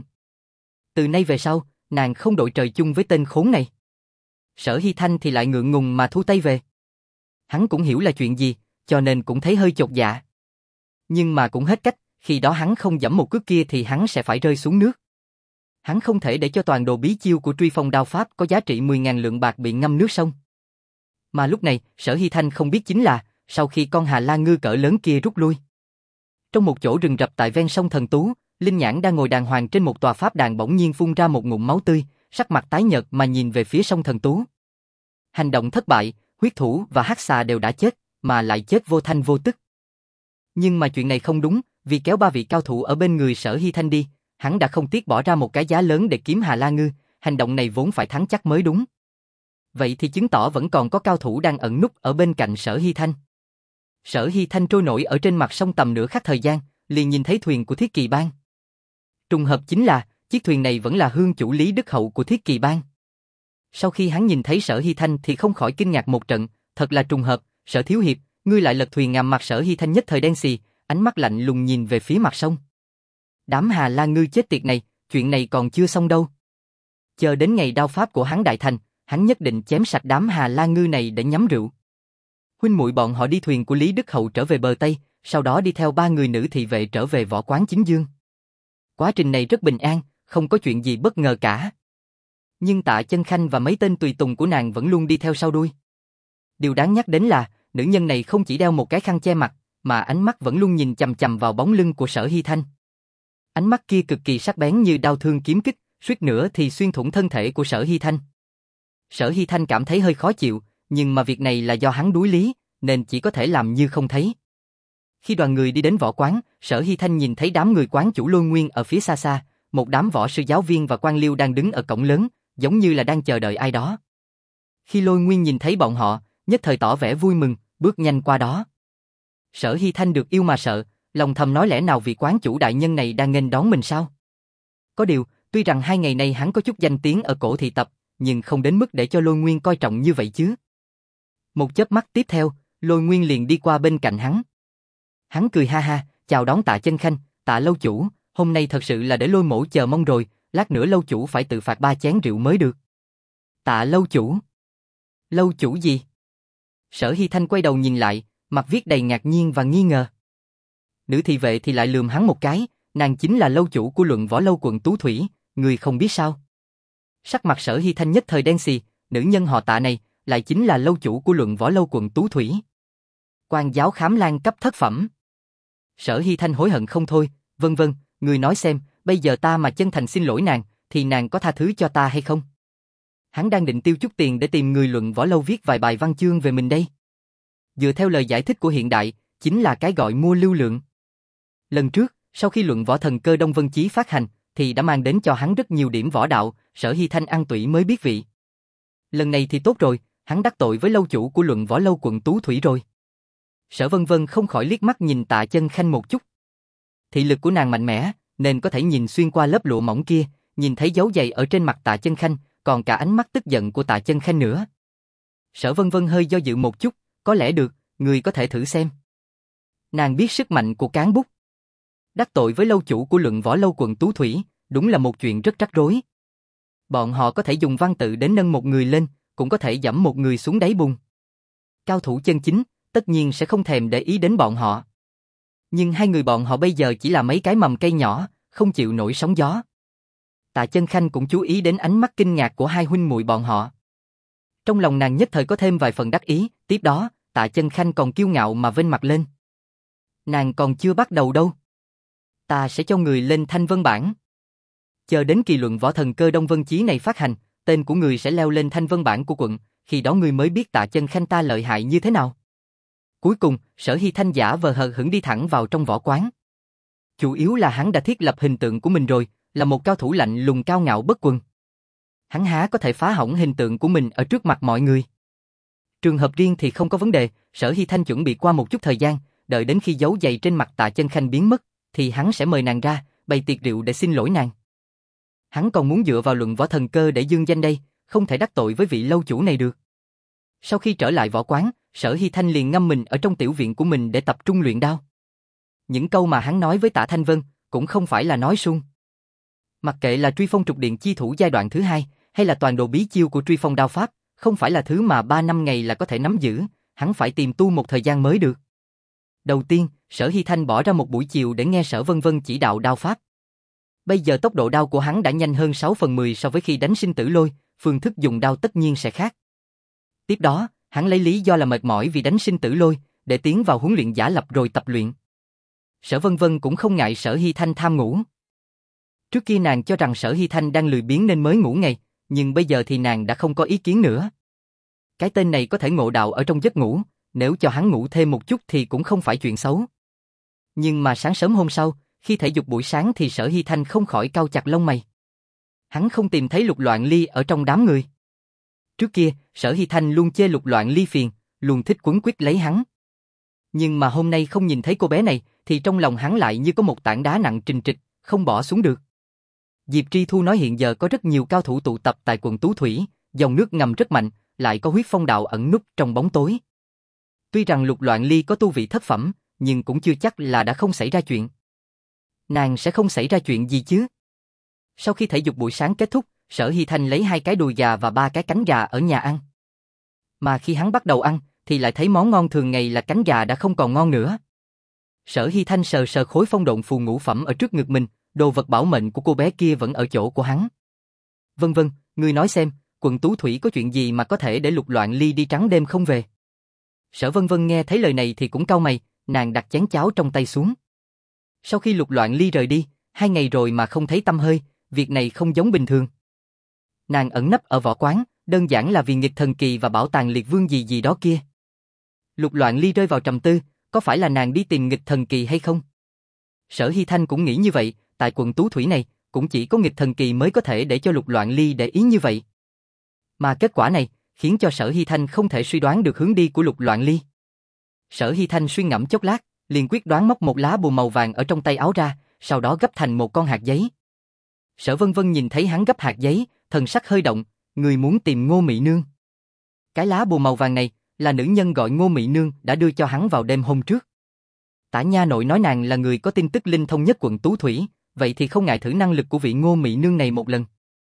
Từ nay về sau, nàng không đội trời chung với tên khốn này. Sở Hy Thanh thì lại ngượng ngùng mà thu tay về. Hắn cũng hiểu là chuyện gì, cho nên cũng thấy hơi chột dạ. Nhưng mà cũng hết cách, khi đó hắn không giẫm một cước kia thì hắn sẽ phải rơi xuống nước. Hắn không thể để cho toàn đồ bí chiêu của truy phong đao pháp có giá trị mười ngàn lượng bạc bị ngâm nước sông. Mà lúc này, Sở Hy Thanh không biết chính là, sau khi con Hà La Ngư cỡ lớn kia rút lui. Trong một chỗ rừng rậm tại ven sông Thần Tú, Linh Nhãn đang ngồi đàng hoàng trên một tòa pháp đàn bỗng nhiên phun ra một ngụm máu tươi, sắc mặt tái nhợt mà nhìn về phía sông Thần Tú. Hành động thất bại, huyết thủ và hắc xà đều đã chết, mà lại chết vô thanh vô tức. Nhưng mà chuyện này không đúng, vì kéo ba vị cao thủ ở bên người Sở Hy Thanh đi, hắn đã không tiếc bỏ ra một cái giá lớn để kiếm Hà La Ngư, hành động này vốn phải thắng chắc mới đúng. Vậy thì chứng tỏ vẫn còn có cao thủ đang ẩn núp ở bên cạnh Sở Hy Thanh. Sở Hy Thanh trôi nổi ở trên mặt sông tầm nửa khắc thời gian, liền nhìn thấy thuyền của Thiết Kỳ Bang. Trùng hợp chính là, chiếc thuyền này vẫn là hương chủ Lý Đức Hậu của Thiết Kỳ Bang. Sau khi hắn nhìn thấy Sở Hy Thanh thì không khỏi kinh ngạc một trận, thật là trùng hợp, Sở thiếu hiệp, ngươi lại lật thuyền ngằm mặt. Sở Hy Thanh nhất thời đen xì, ánh mắt lạnh lùng nhìn về phía mặt sông. Đám Hà La Ngư chết tiệt này, chuyện này còn chưa xong đâu. Chờ đến ngày đao pháp của hắn đại thành, hắn nhất định chém sạch đám Hà La Ngư này để nhắm rượu. Huynh muội bọn họ đi thuyền của Lý Đức Hậu trở về bờ Tây, sau đó đi theo ba người nữ thị vệ trở về võ quán Chính Dương. Quá trình này rất bình an, không có chuyện gì bất ngờ cả. Nhưng Tạ Chân Khanh và mấy tên tùy tùng của nàng vẫn luôn đi theo sau đuôi. Điều đáng nhắc đến là, nữ nhân này không chỉ đeo một cái khăn che mặt, mà ánh mắt vẫn luôn nhìn chằm chằm vào bóng lưng của Sở Hy Thanh. Ánh mắt kia cực kỳ sắc bén như đao thương kiếm kích, suýt nữa thì xuyên thủng thân thể của Sở Hy Thanh. Sở Hy Thanh cảm thấy hơi khó chịu, nhưng mà việc này là do hắn đuối lý, nên chỉ có thể làm như không thấy. Khi đoàn người đi đến võ quán, Sở Hy Thanh nhìn thấy đám người quán chủ Lôi Nguyên ở phía xa xa, một đám võ sư giáo viên và quan liêu đang đứng ở cổng lớn, giống như là đang chờ đợi ai đó. Khi Lôi Nguyên nhìn thấy bọn họ, nhất thời tỏ vẻ vui mừng, bước nhanh qua đó. Sở Hy Thanh được yêu mà sợ, lòng thầm nói lẽ nào vị quán chủ đại nhân này đang nghênh đón mình sao? Có điều, tuy rằng hai ngày nay hắn có chút danh tiếng ở cổ thị tập, nhưng không đến mức để cho Lôi Nguyên coi trọng như vậy chứ. Một chớp mắt tiếp theo, Lôi Nguyên liền đi qua bên cạnh hắn. Hắn cười ha ha, chào đón Tạ Chân Khanh, Tạ lâu chủ, hôm nay thật sự là để Lôi mỗ chờ mong rồi, lát nữa lâu chủ phải tự phạt ba chén rượu mới được. Tạ lâu chủ? Lâu chủ gì? Sở Hy Thanh quay đầu nhìn lại, mặt viết đầy ngạc nhiên và nghi ngờ. Nữ thị vệ thì lại lườm hắn một cái, nàng chính là lâu chủ của Luận Võ Lâu quận Tú Thủy, người không biết sao? Sắc mặt Sở Hy Thanh nhất thời đen xì, nữ nhân họ Tạ này lại chính là lâu chủ của Luận Võ Lâu quận Tú Thủy. Quan giáo khám lan cấp thất phẩm. Sở Hy Thanh hối hận không thôi, vân vân, người nói xem, bây giờ ta mà chân thành xin lỗi nàng, thì nàng có tha thứ cho ta hay không? Hắn đang định tiêu chút tiền để tìm người Luận Võ Lâu viết vài bài văn chương về mình đây. Dựa theo lời giải thích của hiện đại, chính là cái gọi mua lưu lượng. Lần trước, sau khi Luận Võ Thần Cơ Đông Vân Chí phát hành, thì đã mang đến cho hắn rất nhiều điểm võ đạo, Sở Hy Thanh ăn tủy mới biết vị. Lần này thì tốt rồi, hắn đắc tội với lâu chủ của Luận Võ Lâu quận Tú Thủy rồi. Sở Vân Vân không khỏi liếc mắt nhìn Tạ Chân Khanh một chút. Thị lực của nàng mạnh mẽ, nên có thể nhìn xuyên qua lớp lụa mỏng kia, nhìn thấy dấu giày ở trên mặt Tạ Chân Khanh, còn cả ánh mắt tức giận của Tạ Chân Khanh nữa. Sở Vân Vân hơi do dự một chút, có lẽ được, người có thể thử xem. Nàng biết sức mạnh của cán bút. Đắc tội với lâu chủ của Luận Võ Lâu quận Tú Thủy, đúng là một chuyện rất rắc rối. Bọn họ có thể dùng văn tự đến nâng một người lên, cũng có thể giẫm một người xuống đáy bùn. Cao thủ chân chính, tất nhiên sẽ không thèm để ý đến bọn họ. Nhưng hai người bọn họ bây giờ chỉ là mấy cái mầm cây nhỏ, không chịu nổi sóng gió. Tạ Chân Khanh cũng chú ý đến ánh mắt kinh ngạc của hai huynh muội bọn họ. Trong lòng nàng nhất thời có thêm vài phần đắc ý, tiếp đó, Tạ Chân Khanh còn kiêu ngạo mà vênh mặt lên. Nàng còn chưa bắt đầu đâu. Ta sẽ cho người lên thanh vân bảng. Chờ đến kỳ Luận Võ Thần Cơ Đông Vân Chí này phát hành, tên của người sẽ leo lên thanh vân bảng của quận, khi đó người mới biết Tạ Chân Khanh ta lợi hại như thế nào. Cuối cùng, Sở Hy Thanh giả vờ hờ hững đi thẳng vào trong võ quán. Chủ yếu là hắn đã thiết lập hình tượng của mình rồi, là một cao thủ lạnh lùng cao ngạo bất quần. Hắn há có thể phá hỏng hình tượng của mình ở trước mặt mọi người. Trường hợp riêng thì không có vấn đề, Sở Hy Thanh chuẩn bị qua một chút thời gian, đợi đến khi dấu giày trên mặt Tạ Chân Khanh biến mất, thì hắn sẽ mời nàng ra, bày tiệc rượu để xin lỗi nàng. Hắn còn muốn dựa vào Luận Võ Thần Cơ để dương danh đây, không thể đắc tội với vị lâu chủ này được. Sau khi trở lại võ quán, Sở Hy Thanh liền ngâm mình ở trong tiểu viện của mình để tập trung luyện đao. Những câu mà hắn nói với Tạ Thanh Vân cũng không phải là nói suông. Mặc kệ là truy phong trục điện chi thủ giai đoạn thứ hai, hay là toàn đồ bí chiêu của truy phong đao pháp, không phải là thứ mà ba năm ngày là có thể nắm giữ, hắn phải tìm tu một thời gian mới được. Đầu tiên, Sở Hy Thanh bỏ ra một buổi chiều để nghe Sở Vân Vân chỉ đạo đao pháp. Bây giờ tốc độ đao của hắn đã nhanh hơn sáu phần mười so với khi đánh sinh tử lôi, phương thức dùng đao tất nhiên sẽ khác. Tiếp đó, hắn lấy lý do là mệt mỏi vì đánh sinh tử lôi, để tiến vào huấn luyện giả lập rồi tập luyện. Sở Vân Vân cũng không ngại Sở Hy Thanh tham ngủ. Trước kia nàng cho rằng Sở Hy Thanh đang lười biếng nên mới ngủ ngày, nhưng bây giờ thì nàng đã không có ý kiến nữa. Cái tên này có thể ngộ đạo ở trong giấc ngủ, nếu cho hắn ngủ thêm một chút thì cũng không phải chuyện xấu. Nhưng mà sáng sớm hôm sau, khi thể dục buổi sáng thì Sở Hy Thanh không khỏi cau chặt lông mày. Hắn không tìm thấy Lục Loạn Ly ở trong đám người. Trước kia, Sở Hy Thanh luôn chê Lục Loạn Ly phiền, luôn thích quấn quýt lấy hắn. Nhưng mà hôm nay không nhìn thấy cô bé này, thì trong lòng hắn lại như có một tảng đá nặng trình trịch, không bỏ xuống được. Diệp Tri Thu nói hiện giờ có rất nhiều cao thủ tụ tập tại quận Tú Thủy, dòng nước ngầm rất mạnh, lại có huyết phong đạo ẩn núp trong bóng tối. Tuy rằng Lục Loạn Ly có tu vị thất phẩm, nhưng cũng chưa chắc là đã không xảy ra chuyện. Nàng sẽ không xảy ra chuyện gì chứ? Sau khi thể dục buổi sáng kết thúc, Sở Hy Thanh lấy hai cái đùi gà và ba cái cánh gà ở nhà ăn. Mà khi hắn bắt đầu ăn, thì lại thấy món ngon thường ngày là cánh gà đã không còn ngon nữa. Sở Hy Thanh sờ sờ khối phong độn phù ngũ phẩm ở trước ngực mình, đồ vật bảo mệnh của cô bé kia vẫn ở chỗ của hắn. Vân Vân, ngươi nói xem, quận Tú Thủy có chuyện gì mà có thể để Lục Loạn Ly đi trắng đêm không về? Sở Vân Vân nghe thấy lời này thì cũng cau mày, nàng đặt chén cháo trong tay xuống. Sau khi Lục Loạn Ly rời đi, hai ngày rồi mà không thấy tăm hơi, việc này không giống bình thường. Nàng ẩn nấp ở võ quán, đơn giản là vì nghịch thần kỳ và bảo tàng liệt vương gì gì đó kia. Lục Loạn Ly rơi vào trầm tư, có phải là nàng đi tìm nghịch thần kỳ hay không? Sở Hy Thanh cũng nghĩ như vậy, tại quận Tú Thủy này, cũng chỉ có nghịch thần kỳ mới có thể để cho Lục Loạn Ly để ý như vậy. Mà kết quả này, khiến cho Sở Hy Thanh không thể suy đoán được hướng đi của Lục Loạn Ly. Sở Hy Thanh suy ngẫm chốc lát, liền quyết đoán móc một lá bùa màu vàng ở trong tay áo ra, sau đó gấp thành một con hạt giấy. Sở Vân Vân nhìn thấy hắn gấp hạt giấy, thần sắc hơi động, người muốn tìm Ngô Mị Nương. Cái lá bùa màu vàng này, là nữ nhân gọi Ngô Mị Nương đã đưa cho hắn vào đêm hôm trước. Tả nha nội nói nàng là người có tin tức linh thông nhất quận Tú Thủy, vậy thì không ngại thử năng lực của vị Ngô Mị Nương này một lần.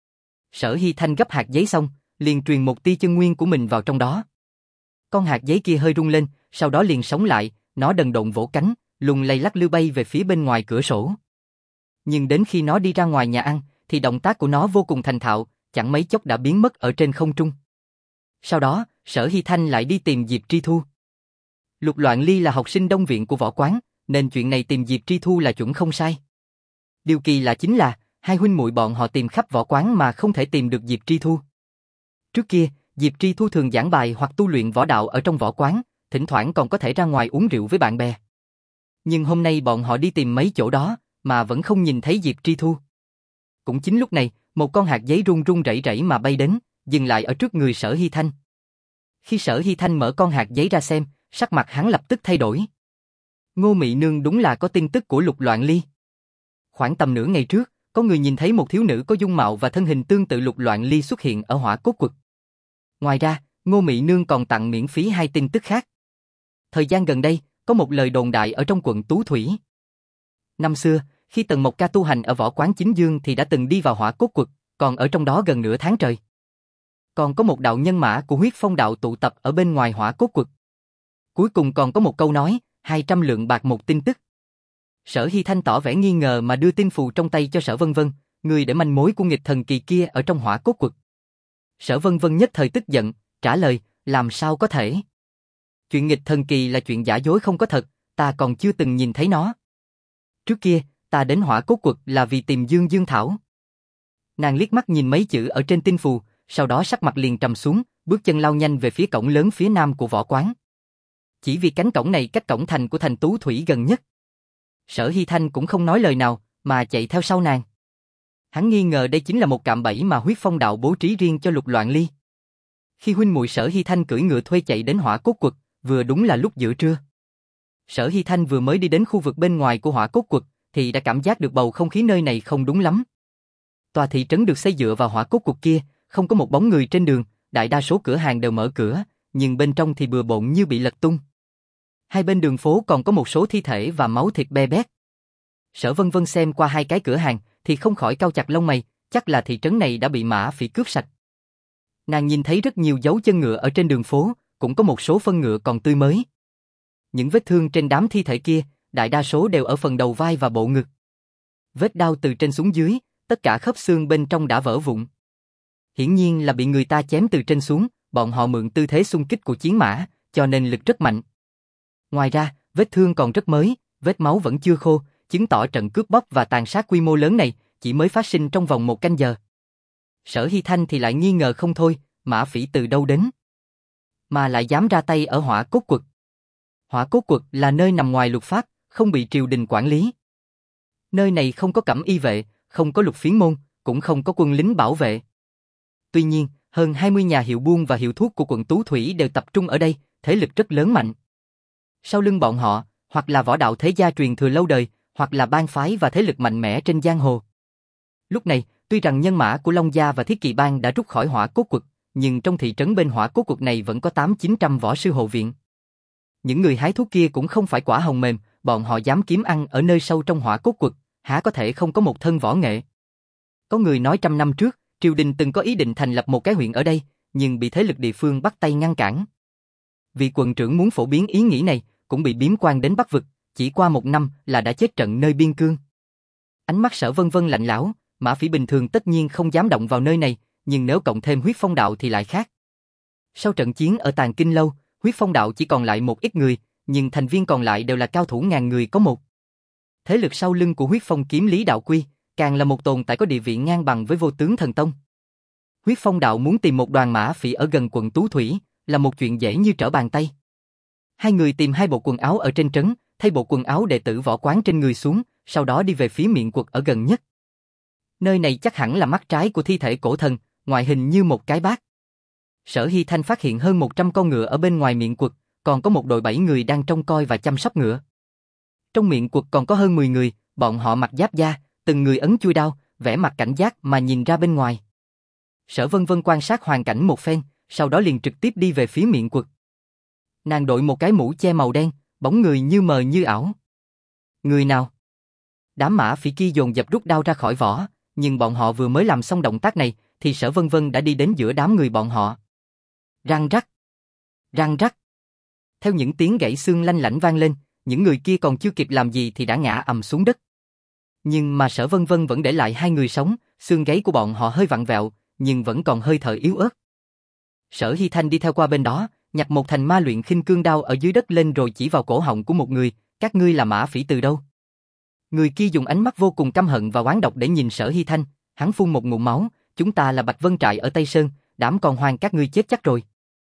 Sở Hy Thanh gấp hạt giấy xong, liền truyền một tia chân nguyên của mình vào trong đó. Con hạt giấy kia hơi rung lên, sau đó liền sống lại, nó đần độn vỗ cánh, lùng lay lắc lư bay về phía bên ngoài cửa sổ. Nhưng đến khi nó đi ra ngoài nhà ăn, thì động tác của nó vô cùng thành thạo, chẳng mấy chốc đã biến mất ở trên không trung. Sau đó, Sở Hy Thanh lại đi tìm Diệp Tri Thu. Lục Loạn Ly là học sinh đông viện của võ quán, nên chuyện này tìm Diệp Tri Thu là chuẩn không sai. Điều kỳ lạ chính là, hai huynh muội bọn họ tìm khắp võ quán mà không thể tìm được Diệp Tri Thu. Trước kia, Diệp Tri Thu thường giảng bài hoặc tu luyện võ đạo ở trong võ quán, thỉnh thoảng còn có thể ra ngoài uống rượu với bạn bè. Nhưng hôm nay bọn họ đi tìm mấy chỗ đó, mà vẫn không nhìn thấy Diệp Tri Thu. Cũng chính lúc này, một con hạt giấy run run rẩy rẩy mà bay đến, dừng lại ở trước người Sở Hy Thanh. Khi Sở Hy Thanh mở con hạt giấy ra xem, sắc mặt hắn lập tức thay đổi. Ngô Mị Nương đúng là có tin tức của Lục Loạn Ly. Khoảng tầm nửa ngày trước, có người nhìn thấy một thiếu nữ có dung mạo và thân hình tương tự Lục Loạn Ly xuất hiện ở Hỏa Cốt Quật. Ngoài ra, Ngô Mị Nương còn tặng miễn phí hai tin tức khác. Thời gian gần đây, có một lời đồn đại ở trong quận Tú Thủy. Năm xưa, khi Tần Mộc Ca tu hành ở võ quán Chính Dương thì đã từng đi vào Hỏa Cốt Quật, còn ở trong đó gần nửa tháng trời. Còn có một đạo nhân mã của huyết phong đạo tụ tập ở bên ngoài Hỏa Cốt Quật. Cuối cùng còn có một câu nói, hai trăm lượng bạc một tin tức. Sở Hy Thanh tỏ vẻ nghi ngờ mà đưa tin phù trong tay cho Sở Vân Vân, người để manh mối của nghịch thần kỳ kia ở trong Hỏa Cốt Quật. Sở Vân Vân nhất thời tức giận, trả lời, làm sao có thể? Chuyện nghịch thần kỳ là chuyện giả dối không có thật, ta còn chưa từng nhìn thấy nó. Trước kia, ta đến Hỏa Cốt Quật là vì tìm Dương Dương Thảo. Nàng liếc mắt nhìn mấy chữ ở trên tin phù, sau đó sắc mặt liền trầm xuống, bước chân lao nhanh về phía cổng lớn phía nam của võ quán. Chỉ vì cánh cổng này cách cổng thành của thành Tú Thủy gần nhất. Sở Hy Thanh cũng không nói lời nào, mà chạy theo sau nàng. Hắn nghi ngờ đây chính là một cạm bẫy mà huyết phong đạo bố trí riêng cho Lục Loạn Ly. Khi huynh muội Sở Hy Thanh cưỡi ngựa thuê chạy đến Hỏa Cốt Quật, vừa đúng là lúc giữa trưa. Sở Hy Thanh vừa mới đi đến khu vực bên ngoài của Hỏa Cốt Quật, thì đã cảm giác được bầu không khí nơi này không đúng lắm. Tòa thị trấn được xây dựa vào Hỏa Cốt Quật kia, không có một bóng người trên đường, đại đa số cửa hàng đều mở cửa, nhưng bên trong thì bừa bộn như bị lật tung. Hai bên đường phố còn có một số thi thể và máu thịt be bét. Sở Vân Vân xem qua hai cái cửa hàng thì không khỏi cau chặt lông mày, chắc là thị trấn này đã bị mã phỉ cướp sạch. Nàng nhìn thấy rất nhiều dấu chân ngựa ở trên đường phố, cũng có một số phân ngựa còn tươi mới. Những vết thương trên đám thi thể kia, đại đa số đều ở phần đầu vai và bộ ngực. Vết đao từ trên xuống dưới, tất cả khớp xương bên trong đã vỡ vụn. Hiển nhiên là bị người ta chém từ trên xuống, bọn họ mượn tư thế xung kích của chiến mã, cho nên lực rất mạnh. Ngoài ra, vết thương còn rất mới, vết máu vẫn chưa khô, chứng tỏ trận cướp bóc và tàn sát quy mô lớn này chỉ mới phát sinh trong vòng một canh giờ. Sở Hy Thanh thì lại nghi ngờ không thôi, mã phỉ từ đâu đến, mà lại dám ra tay ở Hỏa Cốt Quật. Hỏa Cốt Quật là nơi nằm ngoài luật pháp, không bị triều đình quản lý. Nơi này không có cẩm y vệ, không có lục phiến môn, cũng không có quân lính bảo vệ. Tuy nhiên, hơn hai mươi nhà hiệu buôn và hiệu thuốc của quận Tú Thủy đều tập trung ở đây, thế lực rất lớn mạnh. Sau lưng bọn họ, hoặc là võ đạo thế gia truyền thừa lâu đời, hoặc là bang phái và thế lực mạnh mẽ trên giang hồ. Lúc này, tuy rằng nhân mã của Long Gia và Thiết Kỵ Bang đã rút khỏi Hỏa Cốt Quật, nhưng trong thị trấn bên Hỏa Cốt Quật này vẫn có tám chín trăm võ sư hộ viện. Những người hái thuốc kia cũng không phải quả hồng mềm, bọn họ dám kiếm ăn ở nơi sâu trong Hỏa Cốt Quật, há có thể không có một thân võ nghệ. Có người nói trăm năm trước, triều đình từng có ý định thành lập một cái huyện ở đây, nhưng bị thế lực địa phương bắt tay ngăn cản. Vị quận trưởng muốn phổ biến ý nghĩ này, cũng bị biếm quan đến Bắc Vực, chỉ qua một năm là đã chết trận nơi biên cương. Ánh mắt Sở Vân Vân lạnh lẽo, mã phỉ bình thường tất nhiên không dám động vào nơi này, nhưng nếu cộng thêm Huyết Phong Đạo thì lại khác. Sau trận chiến ở Tàng Kinh Lâu, Huyết Phong Đạo chỉ còn lại một ít người, nhưng thành viên còn lại đều là cao thủ ngàn người có một. Thế lực sau lưng của Huyết Phong Kiếm Lý Đạo Quy, càng là một tồn tại có địa vị ngang bằng với Vô Tướng Thần Tông. Huyết Phong Đạo muốn tìm một đoàn mã phỉ ở gần quận Tú Thủy, là một chuyện dễ như trở bàn tay. Hai người tìm hai bộ quần áo ở trên trấn, thay bộ quần áo đệ tử võ quán trên người xuống, sau đó đi về phía miệng quật ở gần nhất. Nơi này chắc hẳn là mắt trái của thi thể cổ thần, ngoại hình như một cái bát. Sở Hy Thanh phát hiện hơn một trăm con ngựa ở bên ngoài miệng quật, còn có một đội bảy người đang trông coi và chăm sóc ngựa. Trong miệng quật còn có hơn mười người, bọn họ mặc giáp da, từng người ấn chui đao, vẻ mặt cảnh giác mà nhìn ra bên ngoài. Sở Vân Vân quan sát hoàn cảnh một phen, sau đó liền trực tiếp đi về phía miệng quật. Nàng đội một cái mũ che màu đen, bóng người như mờ như ảo. Người nào? Đám mã phỉ kia dồn dập rút đao ra khỏi vỏ, nhưng bọn họ vừa mới làm xong động tác này, thì Sở Vân Vân đã đi đến giữa đám người bọn họ. Răng rắc, răng rắc. Theo những tiếng gãy xương lanh lảnh vang lên, những người kia còn chưa kịp làm gì thì đã ngã ầm xuống đất. Nhưng mà Sở Vân Vân vẫn để lại hai người sống, xương gáy của bọn họ hơi vặn vẹo, nhưng vẫn còn hơi thở yếu ớt. Sở Hy Thanh đi theo qua bên đó, nhặt một thành ma luyện khinh cương đao ở dưới đất lên rồi chỉ vào cổ họng của một người, các ngươi là mã phỉ từ đâu? Người kia dùng ánh mắt vô cùng căm hận và oán độc để nhìn Sở Hy Thanh, hắn phun một ngụm máu, chúng ta là Bạch Vân Trại ở Tây Sơn, đám con hoang các ngươi chết chắc rồi.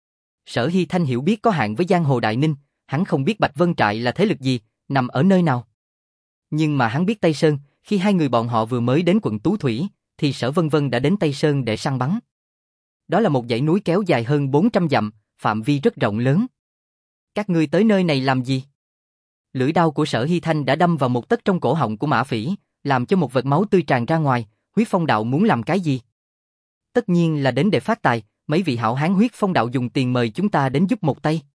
Sở Hy Thanh hiểu biết có hạn với giang hồ Đại Ninh, hắn không biết Bạch Vân Trại là thế lực gì, nằm ở nơi nào. Nhưng mà hắn biết Tây Sơn, khi hai người bọn họ vừa mới đến quận Tú Thủy, thì Sở Vân Vân đã đến Tây Sơn để săn bắn. Đó là một dãy núi kéo dài hơn bốn trăm dặm, phạm vi rất rộng lớn. Các ngươi tới nơi này làm gì? Lưỡi đao của Sở Hy Thanh đã đâm vào một tấc trong cổ họng của mã phỉ, làm cho một vệt máu tươi tràn ra ngoài. Huyết Phong Đạo muốn làm cái gì? Tất nhiên là đến để phát tài, mấy vị hảo hán Huyết Phong Đạo dùng tiền mời chúng ta đến giúp một tay.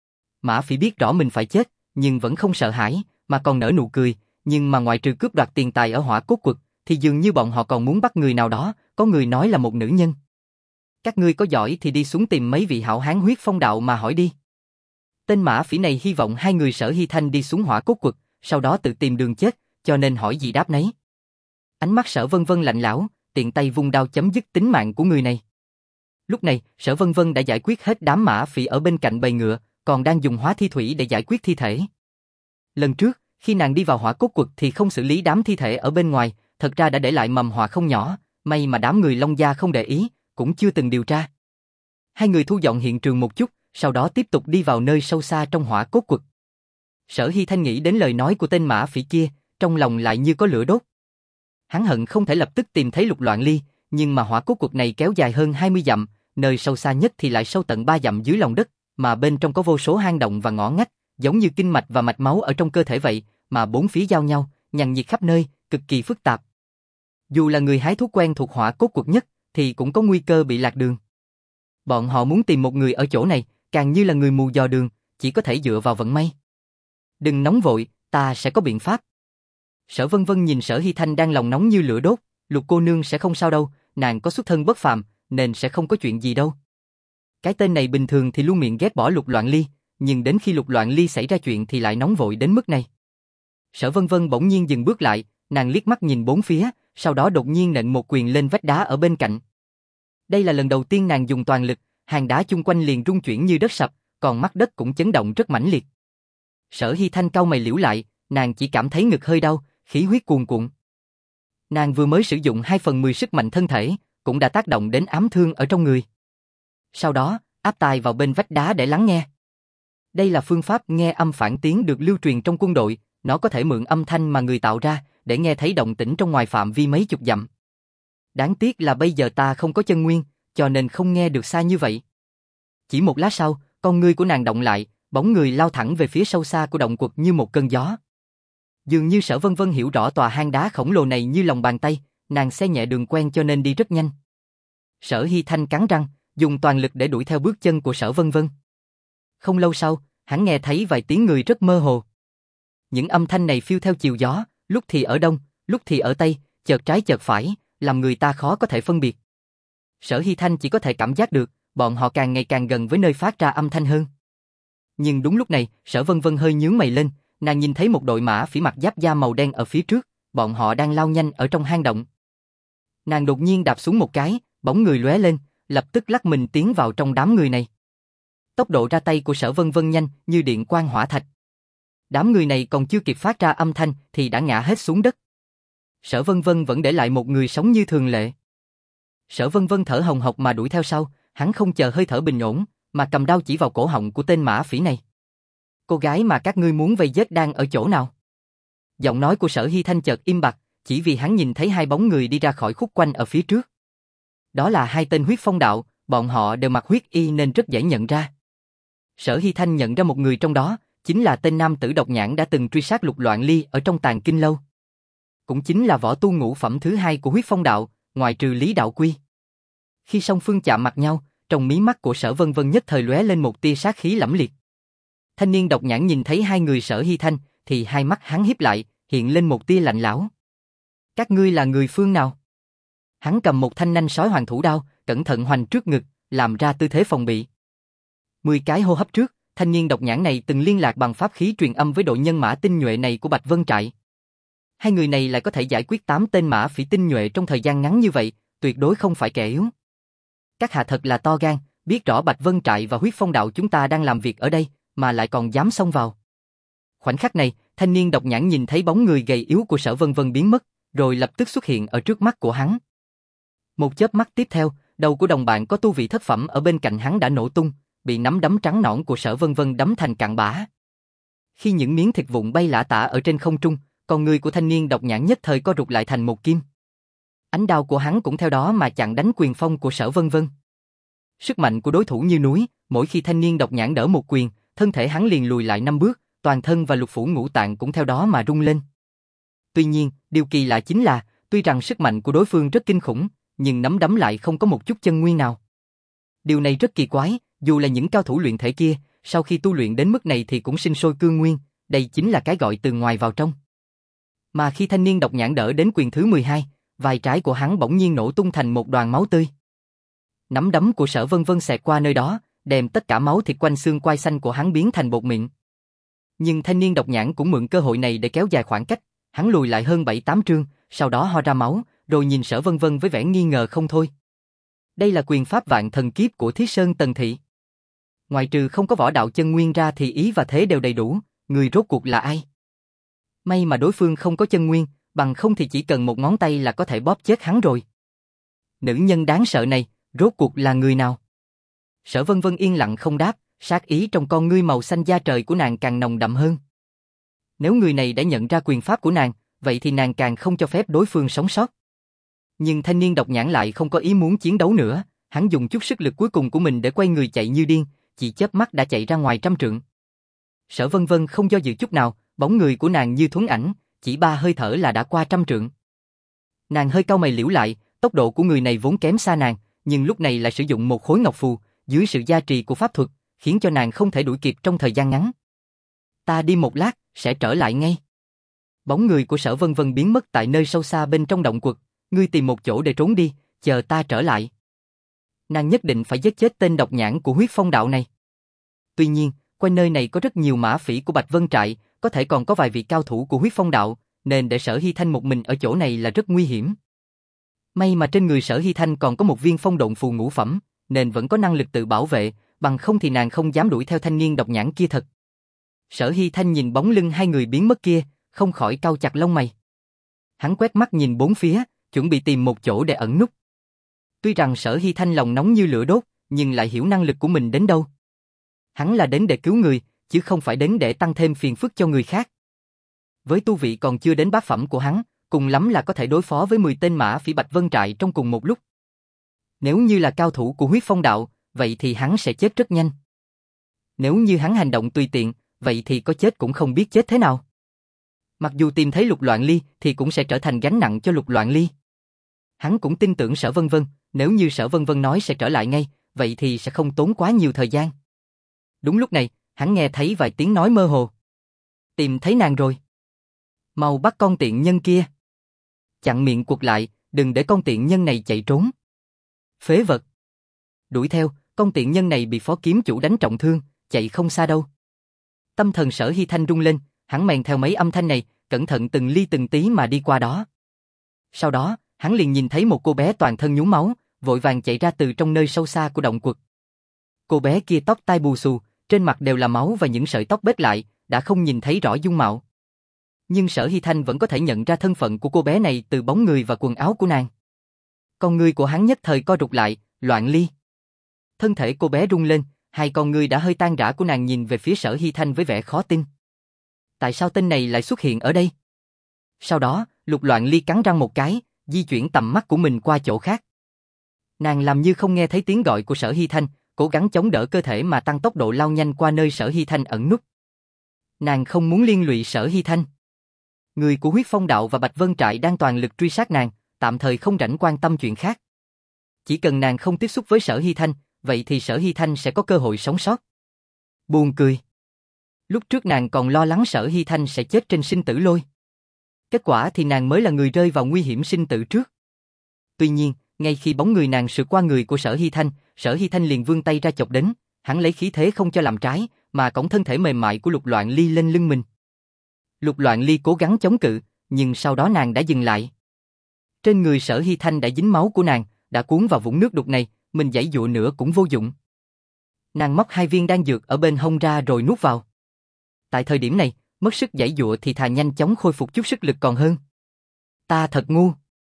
Mã phỉ biết rõ mình phải chết, nhưng vẫn không sợ hãi, mà còn nở nụ cười, nhưng mà ngoại trừ cướp đoạt tiền tài ở Hỏa Cốt Quật, thì dường như bọn họ còn muốn bắt người nào đó, có người nói là một nữ nhân. Các ngươi có giỏi thì đi xuống tìm mấy vị hảo hán Huyết Phong Đạo mà hỏi đi. Tên mã phỉ này hy vọng hai người Sở Hy Thanh đi xuống Hỏa Cốt Quật, sau đó tự tìm đường chết, cho nên hỏi gì đáp nấy. Ánh mắt Sở Vân Vân lạnh lẽo, tiện tay vung đao chấm dứt tính mạng của người này. Lúc này, Sở Vân Vân đã giải quyết hết đám mã phỉ ở bên cạnh bầy ngựa, còn đang dùng hóa thi thủy để giải quyết thi thể. Lần trước, khi nàng đi vào Hỏa Cốt Quật thì không xử lý đám thi thể ở bên ngoài, thật ra đã để lại mầm họa không nhỏ, may mà đám người Long Gia không để ý, cũng chưa từng điều tra. Hai người thu dọn hiện trường một chút, sau đó tiếp tục đi vào nơi sâu xa trong Hỏa Cốt Quật. Sở Hy Thanh nghĩ đến lời nói của tên mã phỉ kia, trong lòng lại như có lửa đốt. Hắn hận không thể lập tức tìm thấy Lục Loạn Ly, nhưng mà Hỏa Cốt Quật này kéo dài hơn hai mươi dặm, nơi sâu xa nhất thì lại sâu tận ba dặm dưới lòng đất, mà bên trong có vô số hang động và ngõ ngách, giống như kinh mạch và mạch máu ở trong cơ thể vậy, mà bốn phía giao nhau, nhằng nhịt khắp nơi, cực kỳ phức tạp. Dù là người hái thuốc quen thuộc Hỏa Cốt Quật nhất, thì cũng có nguy cơ bị lạc đường. Bọn họ muốn tìm một người ở chỗ này, càng như là người mù dò đường, chỉ có thể dựa vào vận may. Đừng nóng vội, ta sẽ có biện pháp. Sở Vân Vân nhìn Sở Hy Thanh đang lòng nóng như lửa đốt, Lục cô nương sẽ không sao đâu, nàng có xuất thân bất phàm, nên sẽ không có chuyện gì đâu. Cái tên này bình thường thì luôn miệng ghét bỏ Lục Loạn Ly, nhưng đến khi Lục Loạn Ly xảy ra chuyện thì lại nóng vội đến mức này. Sở Vân Vân bỗng nhiên dừng bước lại, nàng liếc mắt nhìn bốn phía, sau đó đột nhiên nện một quyền lên vách đá ở bên cạnh. Đây là lần đầu tiên nàng dùng toàn lực, hang đá chung quanh liền rung chuyển như đất sập, còn mặt đất cũng chấn động rất mãnh liệt. Sở Hy Thanh cau mày liễu lại, nàng chỉ cảm thấy ngực hơi đau, khí huyết cuồn cuộn. Nàng vừa mới sử dụng hai phần mười sức mạnh thân thể, cũng đã tác động đến ám thương ở trong người. Sau đó, áp tai vào bên vách đá để lắng nghe. Đây là phương pháp nghe âm phản tiếng được lưu truyền trong quân đội, nó có thể mượn âm thanh mà người tạo ra, để nghe thấy động tĩnh trong ngoài phạm vi mấy chục dặm. Đáng tiếc là bây giờ ta không có chân nguyên, cho nên không nghe được xa như vậy. Chỉ một lát sau, con ngươi của nàng động lại, bóng người lao thẳng về phía sâu xa của động quật như một cơn gió. Dường như Sở Vân Vân hiểu rõ tòa hang đá khổng lồ này như lòng bàn tay, nàng xe nhẹ đường quen cho nên đi rất nhanh. Sở Hy Thanh cắn răng, dùng toàn lực để đuổi theo bước chân của Sở Vân Vân. Không lâu sau, hắn nghe thấy vài tiếng người rất mơ hồ. Những âm thanh này phiêu theo chiều gió, lúc thì ở đông, lúc thì ở tây, chợt trái chợt phải, làm người ta khó có thể phân biệt. Sở Hy Thanh chỉ có thể cảm giác được, bọn họ càng ngày càng gần với nơi phát ra âm thanh hơn. Nhưng đúng lúc này, Sở Vân Vân hơi nhướng mày lên, nàng nhìn thấy một đội mã phỉ mặc giáp da màu đen ở phía trước, bọn họ đang lao nhanh ở trong hang động. Nàng đột nhiên đạp xuống một cái, bóng người lóe lên, lập tức lắc mình tiến vào trong đám người này. Tốc độ ra tay của Sở Vân Vân nhanh như điện quang hỏa thạch. Đám người này còn chưa kịp phát ra âm thanh thì đã ngã hết xuống đất. Sở Vân Vân vẫn để lại một người sống như thường lệ. Sở Vân Vân thở hồng hộc mà đuổi theo sau, hắn không chờ hơi thở bình ổn, mà cầm đao chỉ vào cổ họng của tên mã phỉ này. Cô gái mà các ngươi muốn vây giết đang ở chỗ nào? Giọng nói của Sở Hy Thanh chợt im bặt, chỉ vì hắn nhìn thấy hai bóng người đi ra khỏi khúc quanh ở phía trước. Đó là hai tên huyết phong đạo, bọn họ đều mặc huyết y nên rất dễ nhận ra. Sở Hy Thanh nhận ra một người trong đó, chính là tên nam tử độc nhãn đã từng truy sát Lục Loạn Ly ở trong Tàng Kinh Lâu. Cũng chính là võ tu ngũ phẩm thứ hai của huyết phong đạo, ngoại trừ Lý Đạo Quy. Khi song phương chạm mặt nhau, trong mí mắt của Sở Vân Vân nhất thời lóe lên một tia sát khí lẫm liệt. Thanh niên độc nhãn nhìn thấy hai người Sở Hy Thanh, thì hai mắt hắn híp lại, hiện lên một tia lạnh lẽo. Các ngươi là người phương nào? Hắn cầm một thanh nanh sói hoàng thủ đao, cẩn thận hoành trước ngực, làm ra tư thế phòng bị. Mười cái hô hấp trước, thanh niên độc nhãn này từng liên lạc bằng pháp khí truyền âm với đội nhân mã tinh nhuệ này của Bạch Vân Trại. Hai người này lại có thể giải quyết tám tên mã phỉ tinh nhuệ trong thời gian ngắn như vậy, tuyệt đối không phải kẻ yếu. Các hạ thật là to gan, biết rõ Bạch Vân Trại và huyết phong đạo chúng ta đang làm việc ở đây, mà lại còn dám xông vào. Khoảnh khắc này, thanh niên độc nhãn nhìn thấy bóng người gầy yếu của Sở Vân Vân biến mất, rồi lập tức xuất hiện ở trước mắt của hắn. Một chớp mắt tiếp theo, đầu của đồng bạn có tu vị thất phẩm ở bên cạnh hắn đã nổ tung, bị nắm đấm trắng nõn của Sở Vân Vân đấm thành cặn bã. Khi những miếng thịt vụn bay lả tả ở trên không trung, con người của thanh niên độc nhãn nhất thời co rụt lại thành một kim. Ánh đao của hắn cũng theo đó mà chặn đánh quyền phong của Sở Vân Vân. Sức mạnh của đối thủ như núi, mỗi khi thanh niên độc nhãn đỡ một quyền, thân thể hắn liền lùi lại năm bước, toàn thân và lục phủ ngũ tạng cũng theo đó mà rung lên. Tuy nhiên, điều kỳ lạ chính là, tuy rằng sức mạnh của đối phương rất kinh khủng, nhưng nắm đấm lại không có một chút chân nguyên nào. Điều này rất kỳ quái, dù là những cao thủ luyện thể kia, sau khi tu luyện đến mức này thì cũng sinh sôi cương nguyên, đây chính là cái gọi từ ngoài vào trong. Mà khi thanh niên độc nhãn đỡ đến quyền thứ mười hai, vai trái của hắn bỗng nhiên nổ tung thành một đoàn máu tươi. Nắm đấm của Sở Vân Vân xẹt qua nơi đó, đem tất cả máu thịt quanh xương quai xanh của hắn biến thành bột mịn. Nhưng thanh niên độc nhãn cũng mượn cơ hội này để kéo dài khoảng cách, hắn lùi lại hơn bảy tám trương, sau đó ho ra máu, rồi nhìn Sở Vân Vân với vẻ nghi ngờ không thôi. Đây là quyền pháp vạn thần kiếp của Thiết Sơn Tần Thị. Ngoài trừ không có võ đạo chân nguyên ra thì ý và thế đều đầy đủ, người rốt cuộc là ai? May mà đối phương không có chân nguyên, bằng không thì chỉ cần một ngón tay là có thể bóp chết hắn rồi. Nữ nhân đáng sợ này, rốt cuộc là người nào? Sở Vân Vân yên lặng không đáp, sát ý trong con ngươi màu xanh da trời của nàng càng nồng đậm hơn. Nếu người này đã nhận ra quyền pháp của nàng, vậy thì nàng càng không cho phép đối phương sống sót. Nhưng thanh niên độc nhãn lại không có ý muốn chiến đấu nữa, hắn dùng chút sức lực cuối cùng của mình để quay người chạy như điên, chỉ chớp mắt đã chạy ra ngoài trăm trượng. Sở Vân Vân không do dự chút nào, bóng người của nàng như thuấn ảnh, chỉ ba hơi thở là đã qua trăm trượng. Nàng hơi cau mày liễu lại, tốc độ của người này vốn kém xa nàng, nhưng lúc này lại sử dụng một khối ngọc phù, dưới sự gia trì của pháp thuật, khiến cho nàng không thể đuổi kịp trong thời gian ngắn. Ta đi một lát, sẽ trở lại ngay. Bóng người của Sở Vân Vân biến mất tại nơi sâu xa bên trong động quật, ngươi tìm một chỗ để trốn đi, chờ ta trở lại. Nàng nhất định phải giết chết tên độc nhãn của huyết phong đạo này. Tuy nhiên, quanh nơi này có rất nhiều mã phỉ của Bạch Vân Trại, có thể còn có vài vị cao thủ của huyết phong đạo, nên để Sở Hy Thanh một mình ở chỗ này là rất nguy hiểm. May mà trên người Sở Hy Thanh còn có một viên phong độn phù ngũ phẩm, nên vẫn có năng lực tự bảo vệ, bằng không thì nàng không dám đuổi theo thanh niên độc nhãn kia thật. Sở Hy Thanh nhìn bóng lưng hai người biến mất kia, không khỏi cau chặt lông mày. Hắn quét mắt nhìn bốn phía, chuẩn bị tìm một chỗ để ẩn núp. Tuy rằng Sở Hy Thanh lòng nóng như lửa đốt, nhưng lại hiểu năng lực của mình đến đâu. Hắn là đến để cứu người, chứ không phải đến để tăng thêm phiền phức cho người khác. Với tu vị còn chưa đến bát phẩm của hắn, cùng lắm là có thể đối phó với mười tên mã phỉ Bạch Vân Trại trong cùng một lúc. Nếu như là cao thủ của huyết phong đạo, vậy thì hắn sẽ chết rất nhanh. Nếu như hắn hành động tùy tiện, vậy thì có chết cũng không biết chết thế nào. Mặc dù tìm thấy Lục Loạn Ly thì cũng sẽ trở thành gánh nặng cho Lục Loạn Ly. Hắn cũng tin tưởng Sở Vân Vân, nếu như Sở Vân Vân nói sẽ trở lại ngay, vậy thì sẽ không tốn quá nhiều thời gian. Đúng lúc này, hắn nghe thấy vài tiếng nói mơ hồ. Tìm thấy nàng rồi. Mau bắt con tiện nhân kia. Chặn miệng quật lại, đừng để con tiện nhân này chạy trốn. Phế vật. Đuổi theo, con tiện nhân này bị phó kiếm chủ đánh trọng thương, chạy không xa đâu. Tâm thần Sở Hy Thanh rung lên, hắn men theo mấy âm thanh này, cẩn thận từng ly từng tí mà đi qua đó. Sau đó, hắn liền nhìn thấy một cô bé toàn thân nhuốm máu, vội vàng chạy ra từ trong nơi sâu xa của động quật. Cô bé kia tóc tai bù xù, trên mặt đều là máu và những sợi tóc bết lại, đã không nhìn thấy rõ dung mạo. Nhưng Sở Hy Thanh vẫn có thể nhận ra thân phận của cô bé này từ bóng người và quần áo của nàng. Con ngươi của hắn nhất thời co rụt lại, Loạn Ly. Thân thể cô bé rung lên, hai con ngươi đã hơi tan rã của nàng nhìn về phía Sở Hy Thanh với vẻ khó tin. Tại sao tên này lại xuất hiện ở đây? Sau đó, Lục Loạn Ly cắn răng một cái, di chuyển tầm mắt của mình qua chỗ khác. Nàng làm như không nghe thấy tiếng gọi của Sở Hy Thanh, cố gắng chống đỡ cơ thể mà tăng tốc độ lao nhanh qua nơi Sở Hy Thanh ẩn núp. Nàng không muốn liên lụy Sở Hy Thanh. Người của huyết phong đạo và Bạch Vân Trại đang toàn lực truy sát nàng, tạm thời không rảnh quan tâm chuyện khác. Chỉ cần nàng không tiếp xúc với Sở Hy Thanh, vậy thì Sở Hy Thanh sẽ có cơ hội sống sót. Buồn cười. Lúc trước nàng còn lo lắng Sở Hy Thanh sẽ chết trên sinh tử lôi. Kết quả thì nàng mới là người rơi vào nguy hiểm sinh tử trước. Tuy nhiên, ngay khi bóng người nàng sượt qua người của Sở Hy Thanh, Sở Hy Thanh liền vươn tay ra chộp đến, hắn lấy khí thế không cho làm trái, mà cõng thân thể mềm mại của Lục Loạn Ly lên lưng mình. Lục Loạn Ly cố gắng chống cự, nhưng sau đó nàng đã dừng lại. Trên người Sở Hy Thanh đã dính máu của nàng, đã cuốn vào vũng nước đục này, mình giãy dụa nữa cũng vô dụng. Nàng móc hai viên đan dược ở bên hông ra rồi nuốt vào. Tại thời điểm này, mất sức giãy dụa thì thà nhanh chóng khôi phục chút sức lực còn hơn. Ta thật ngu.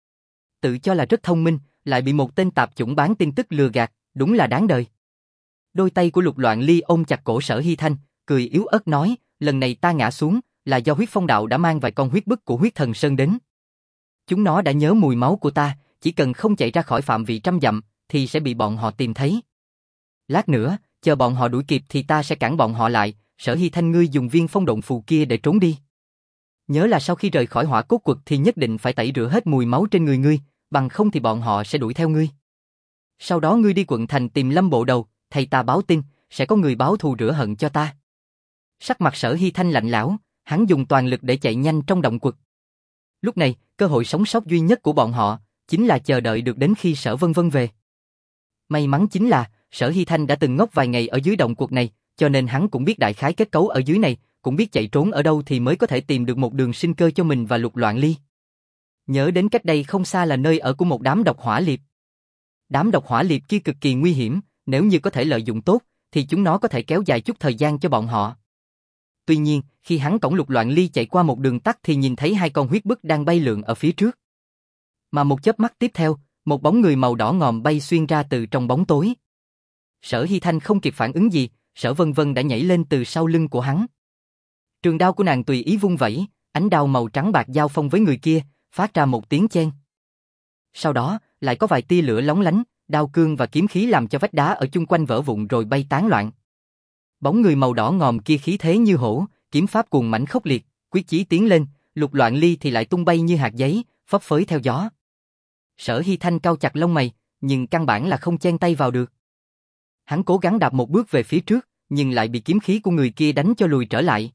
Tự cho là rất thông minh, lại bị một tên tạp chủng bán tin tức lừa gạt, đúng là đáng đời. Đôi tay của Lục Loạn Ly ôm chặt cổ Sở Hy Thanh, cười yếu ớt nói, lần này ta ngã xuống, là do huyết phong đạo đã mang vài con huyết bức của huyết thần sơn đến. Chúng nó đã nhớ mùi máu của ta, chỉ cần không chạy ra khỏi phạm vị trăm dặm, thì sẽ bị bọn họ tìm thấy. Lát nữa, chờ bọn họ đuổi kịp thì ta sẽ cản bọn họ lại, Sở Hy Thanh ngươi dùng viên phong độn phù kia để trốn đi. Nhớ là sau khi rời khỏi hỏa cốt quật thì nhất định phải tẩy rửa hết mùi máu trên người ngươi, bằng không thì bọn họ sẽ đuổi theo ngươi. Sau đó ngươi đi quận thành tìm Lâm Bộ Đầu, thầy ta báo tin, sẽ có người báo thù rửa hận cho ta. Sắc mặt Sở Hy Thanh lạnh lẽo, hắn dùng toàn lực để chạy nhanh trong động quật. Lúc này, cơ hội sống sót duy nhất của bọn họ chính là chờ đợi được đến khi Sở Vân Vân về. May mắn chính là Sở Hy Thanh đã từng ngốc vài ngày ở dưới động quật này, cho nên hắn cũng biết đại khái kết cấu ở dưới này, cũng biết chạy trốn ở đâu thì mới có thể tìm được một đường sinh cơ cho mình và Lục Loạn Ly. Nhớ đến cách đây không xa là nơi ở của một đám độc hỏa liệp. Đám độc hỏa liệp kia cực kỳ nguy hiểm, nếu như có thể lợi dụng tốt, thì chúng nó có thể kéo dài chút thời gian cho bọn họ. Tuy nhiên, khi hắn cõng Lục Loạn Ly chạy qua một đường tắt thì nhìn thấy hai con huyết bức đang bay lượn ở phía trước. Mà một chớp mắt tiếp theo, một bóng người màu đỏ ngòm bay xuyên ra từ trong bóng tối. Sở Hy Thanh không kịp phản ứng gì, Sở Vân Vân đã nhảy lên từ sau lưng của hắn. Trường đao của nàng tùy ý vung vẩy, ánh đao màu trắng bạc giao phong với người kia, phát ra một tiếng chen. Sau đó, lại có vài tia lửa lóng lánh, đao cương và kiếm khí làm cho vách đá ở chung quanh vỡ vụn rồi bay tán loạn. Bóng người màu đỏ ngòm kia khí thế như hổ, kiếm pháp cuồng mãnh khốc liệt, quyết chí tiến lên, Lục Loạn Ly thì lại tung bay như hạt giấy, phấp phới theo gió. Sở Hy Thanh cau chặt lông mày, nhưng căn bản là không chen tay vào được. Hắn cố gắng đạp một bước về phía trước, nhưng lại bị kiếm khí của người kia đánh cho lùi trở lại.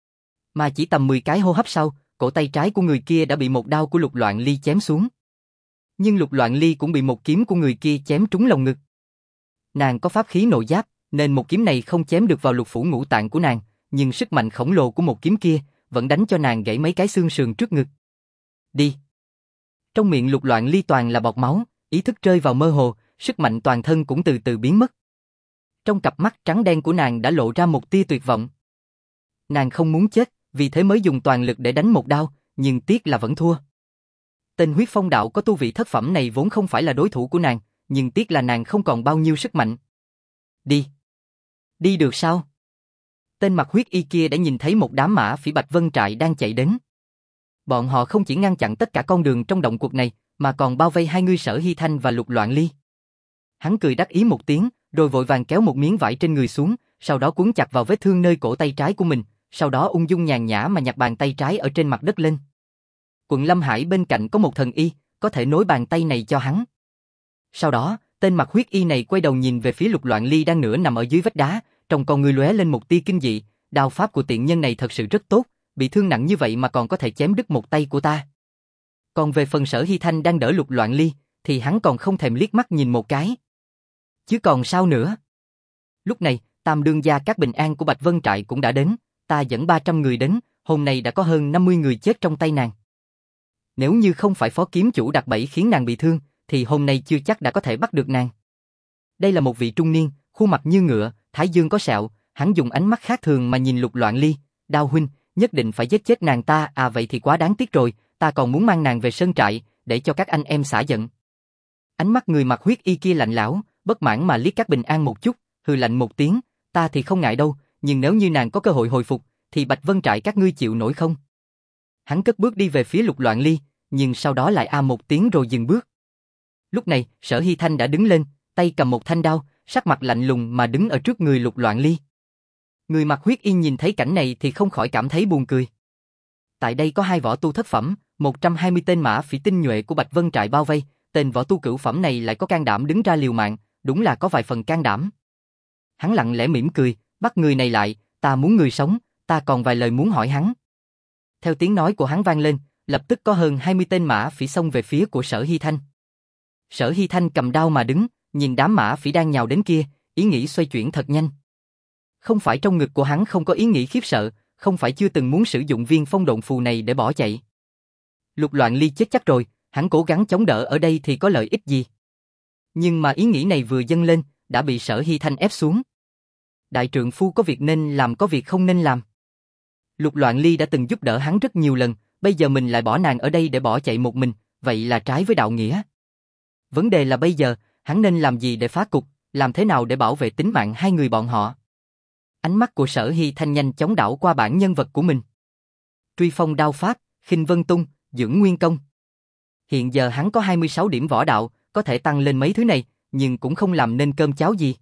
Mà chỉ tầm mười cái hô hấp sau, cổ tay trái của người kia đã bị một đao của Lục Loạn Ly chém xuống. Nhưng Lục Loạn Ly cũng bị một kiếm của người kia chém trúng lồng ngực. Nàng có pháp khí nội giáp, nên một kiếm này không chém được vào lục phủ ngũ tạng của nàng, nhưng sức mạnh khổng lồ của một kiếm kia vẫn đánh cho nàng gãy mấy cái xương sườn trước ngực. Đi. Trong miệng Lục Loạn Ly toàn là bọt máu, ý thức rơi vào mơ hồ, sức mạnh toàn thân cũng từ từ biến mất. Trong cặp mắt trắng đen của nàng đã lộ ra một tia tuyệt vọng. Nàng không muốn chết, vì thế mới dùng toàn lực để đánh một đao, nhưng tiếc là vẫn thua. Tên huyết phong đạo có tu vị thất phẩm này vốn không phải là đối thủ của nàng, nhưng tiếc là nàng không còn bao nhiêu sức mạnh. Đi. Đi được sao? Tên mặc huyết y kia đã nhìn thấy một đám mã phỉ Bạch Vân Trại đang chạy đến. Bọn họ không chỉ ngăn chặn tất cả con đường trong động cuộc này, mà còn bao vây hai người Sở Hy Thanh và Lục Loạn Ly. Hắn cười đắc ý một tiếng, rồi vội vàng kéo một miếng vải trên người xuống, sau đó cuốn chặt vào vết thương nơi cổ tay trái của mình, sau đó ung dung nhàn nhã mà nhặt bàn tay trái ở trên mặt đất lên. Quận Lâm Hải bên cạnh có một thần y, có thể nối bàn tay này cho hắn. Sau đó, tên mặc huyết y này quay đầu nhìn về phía Lục Loạn Ly đang nửa nằm ở dưới vách đá, trong con ngươi lóe lên một tia kinh dị, đao pháp của tiện nhân này thật sự rất tốt, bị thương nặng như vậy mà còn có thể chém đứt một tay của ta. Còn về phần Sở Hy Thanh đang đỡ Lục Loạn Ly, thì hắn còn không thèm liếc mắt nhìn một cái. Chứ còn sao nữa? Lúc này, Tam đương gia Các Bình An của Bạch Vân Trại cũng đã đến, ta dẫn ba trăm người đến, hôm nay đã có hơn năm mươi người chết trong tay nàng. Nếu như không phải phó kiếm chủ đặt bẫy khiến nàng bị thương, thì hôm nay chưa chắc đã có thể bắt được nàng. Đây là một vị trung niên, khuôn mặt như ngựa, thái dương có sẹo, hắn dùng ánh mắt khác thường mà nhìn Lục Loạn Ly, Đao huynh, nhất định phải giết chết nàng ta, à vậy thì quá đáng tiếc rồi, ta còn muốn mang nàng về sơn trại, để cho các anh em xả giận. Ánh mắt người mặc huyết y kia lạnh lẽo, bất mãn mà liếc Các Bình An một chút, hừ lạnh một tiếng, ta thì không ngại đâu, nhưng nếu như nàng có cơ hội hồi phục, thì Bạch Vân Trại các ngươi chịu nổi không? Hắn cất bước đi về phía Lục Loạn Ly, nhưng sau đó lại a một tiếng rồi dừng bước. Lúc này, Sở Hy Thanh đã đứng lên, tay cầm một thanh đao, sắc mặt lạnh lùng mà đứng ở trước người Lục Loạn Ly. Người mặc huyết y nhìn thấy cảnh này thì không khỏi cảm thấy buồn cười. Tại đây có hai võ tu thất phẩm, một trăm hai mươi tên mã phỉ tinh nhuệ của Bạch Vân Trại bao vây, tên võ tu cửu phẩm này lại có can đảm đứng ra liều mạng, đúng là có vài phần can đảm. Hắn lặng lẽ mỉm cười, bắt người này lại, ta muốn người sống, ta còn vài lời muốn hỏi hắn. Theo tiếng nói của hắn vang lên, lập tức có hơn hai mươi tên mã phỉ xông về phía của Sở Hy Thanh. Sở Hy Thanh cầm đao mà đứng, nhìn đám mã phỉ đang nhào đến kia, ý nghĩ xoay chuyển thật nhanh. Không phải trong ngực của hắn không có ý nghĩ khiếp sợ, không phải chưa từng muốn sử dụng viên phong độn phù này để bỏ chạy. Lục Loạn Ly chết chắc rồi, hắn cố gắng chống đỡ ở đây thì có lợi ích gì? Nhưng mà ý nghĩ này vừa dâng lên, đã bị Sở Hy Thanh ép xuống. Đại trượng phu có việc nên làm, có việc không nên làm. Lục Loạn Ly đã từng giúp đỡ hắn rất nhiều lần, bây giờ mình lại bỏ nàng ở đây để bỏ chạy một mình, vậy là trái với đạo nghĩa. Vấn đề là bây giờ, hắn nên làm gì để phá cục, làm thế nào để bảo vệ tính mạng hai người bọn họ. Ánh mắt của Sở Hy Thanh nhanh chóng đảo qua bản nhân vật của mình. Truy phong đao pháp, khinh vân tung, dưỡng nguyên công. Hiện giờ hắn có hai mươi sáu điểm võ đạo, có thể tăng lên mấy thứ này, nhưng cũng không làm nên cơm cháo gì.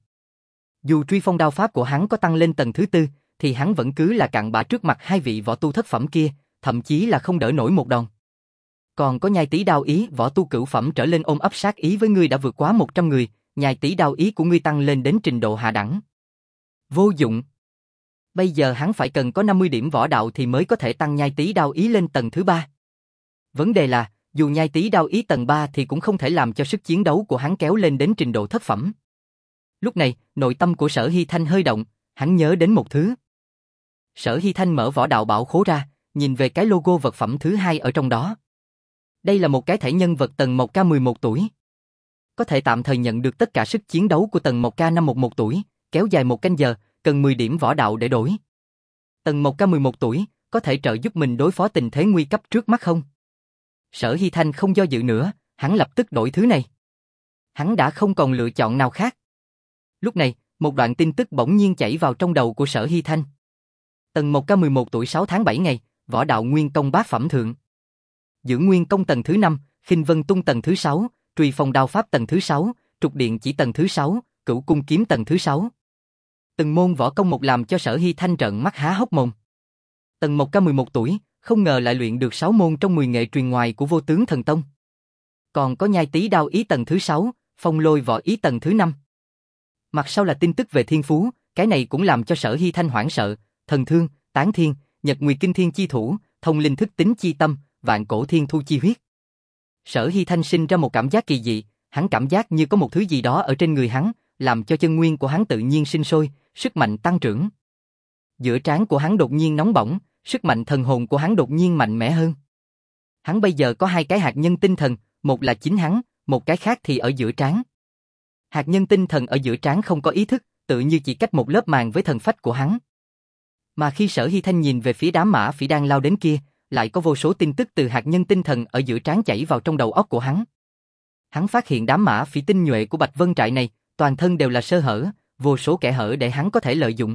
Dù truy phong đao pháp của hắn có tăng lên tầng thứ tư, thì hắn vẫn cứ là cặn bã trước mặt hai vị võ tu thất phẩm kia, thậm chí là không đỡ nổi một đòn. Còn có nhai tí đao ý, võ tu cửu phẩm trở lên ôm ấp sát ý với ngươi đã vượt quá một trăm người, nhai tí đao ý của ngươi tăng lên đến trình độ hạ đẳng. Vô dụng. Bây giờ hắn phải cần có năm mươi điểm võ đạo thì mới có thể tăng nhai tí đao ý lên tầng thứ ba. Vấn đề là, dù nhai tí đao ý tầng ba thì cũng không thể làm cho sức chiến đấu của hắn kéo lên đến trình độ thất phẩm. Lúc này, nội tâm của Sở Hy Thanh hơi động, hắn nhớ đến một thứ. Sở Hy Thanh mở võ đạo bảo khố ra, nhìn về cái logo vật phẩm thứ hai ở trong đó. Đây là một cái thẻ nhân vật Tần Mộc Ca mười một tuổi. Có thể tạm thời nhận được tất cả sức chiến đấu của Tần Mộc Ca năm mười một tuổi, kéo dài một canh giờ, cần mười điểm võ đạo để đổi. Tần Mộc Ca mười một tuổi, có thể trợ giúp mình đối phó tình thế nguy cấp trước mắt không? Sở Hy Thanh không do dự nữa, hắn lập tức đổi thứ này. Hắn đã không còn lựa chọn nào khác. Lúc này, một đoạn tin tức bỗng nhiên chảy vào trong đầu của Sở Hy Thanh. Tần Mộc Ca mười một tuổi sáu tháng bảy ngày, võ đạo nguyên công bát phẩm thượng. Dưỡng nguyên công tầng thứ năm, khinh vân tung tầng thứ sáu, truy phong đao pháp tầng thứ sáu, trục điện chỉ tầng thứ sáu, cửu cung kiếm tầng thứ sáu. Từng môn võ công một làm cho Sở Hy Thanh trợn mắt há hốc mồm. Tần Mộc Ca mười một tuổi, không ngờ lại luyện được sáu môn trong mười nghệ truyền ngoài của Vô Tướng Thần Tông. Còn có nhai tí đao ý tầng thứ sáu, phong lôi võ ý tầng thứ năm. Mặt sau là tin tức về thiên phú, Cái này cũng làm cho Sở Hy Thanh hoảng sợ, thần thương, tán thiên, nhật nguyệt kinh thiên chi thủ, thông linh thức tính chi tâm, vạn cổ thiên thu chi huyết. Sở Hy Thanh sinh ra một cảm giác kỳ dị, hắn cảm giác như có một thứ gì đó ở trên người hắn, làm cho chân nguyên của hắn tự nhiên sinh sôi, sức mạnh tăng trưởng. Giữa trán của hắn đột nhiên nóng bỏng, sức mạnh thần hồn của hắn đột nhiên mạnh mẽ hơn. Hắn bây giờ có hai cái hạt nhân tinh thần, một là chính hắn, một cái khác thì ở giữa trán. Hạt nhân tinh thần ở giữa trán không có ý thức, tự như chỉ cách một lớp màng với thần phách của hắn. Mà khi Sở Hy Thanh nhìn về phía đám mã phỉ đang lao đến kia, lại có vô số tin tức từ hạt nhân tinh thần ở giữa trán chảy vào trong đầu óc của hắn. Hắn phát hiện đám mã phỉ tinh nhuệ của Bạch Vân Trại này, toàn thân đều là sơ hở, vô số kẽ hở để hắn có thể lợi dụng.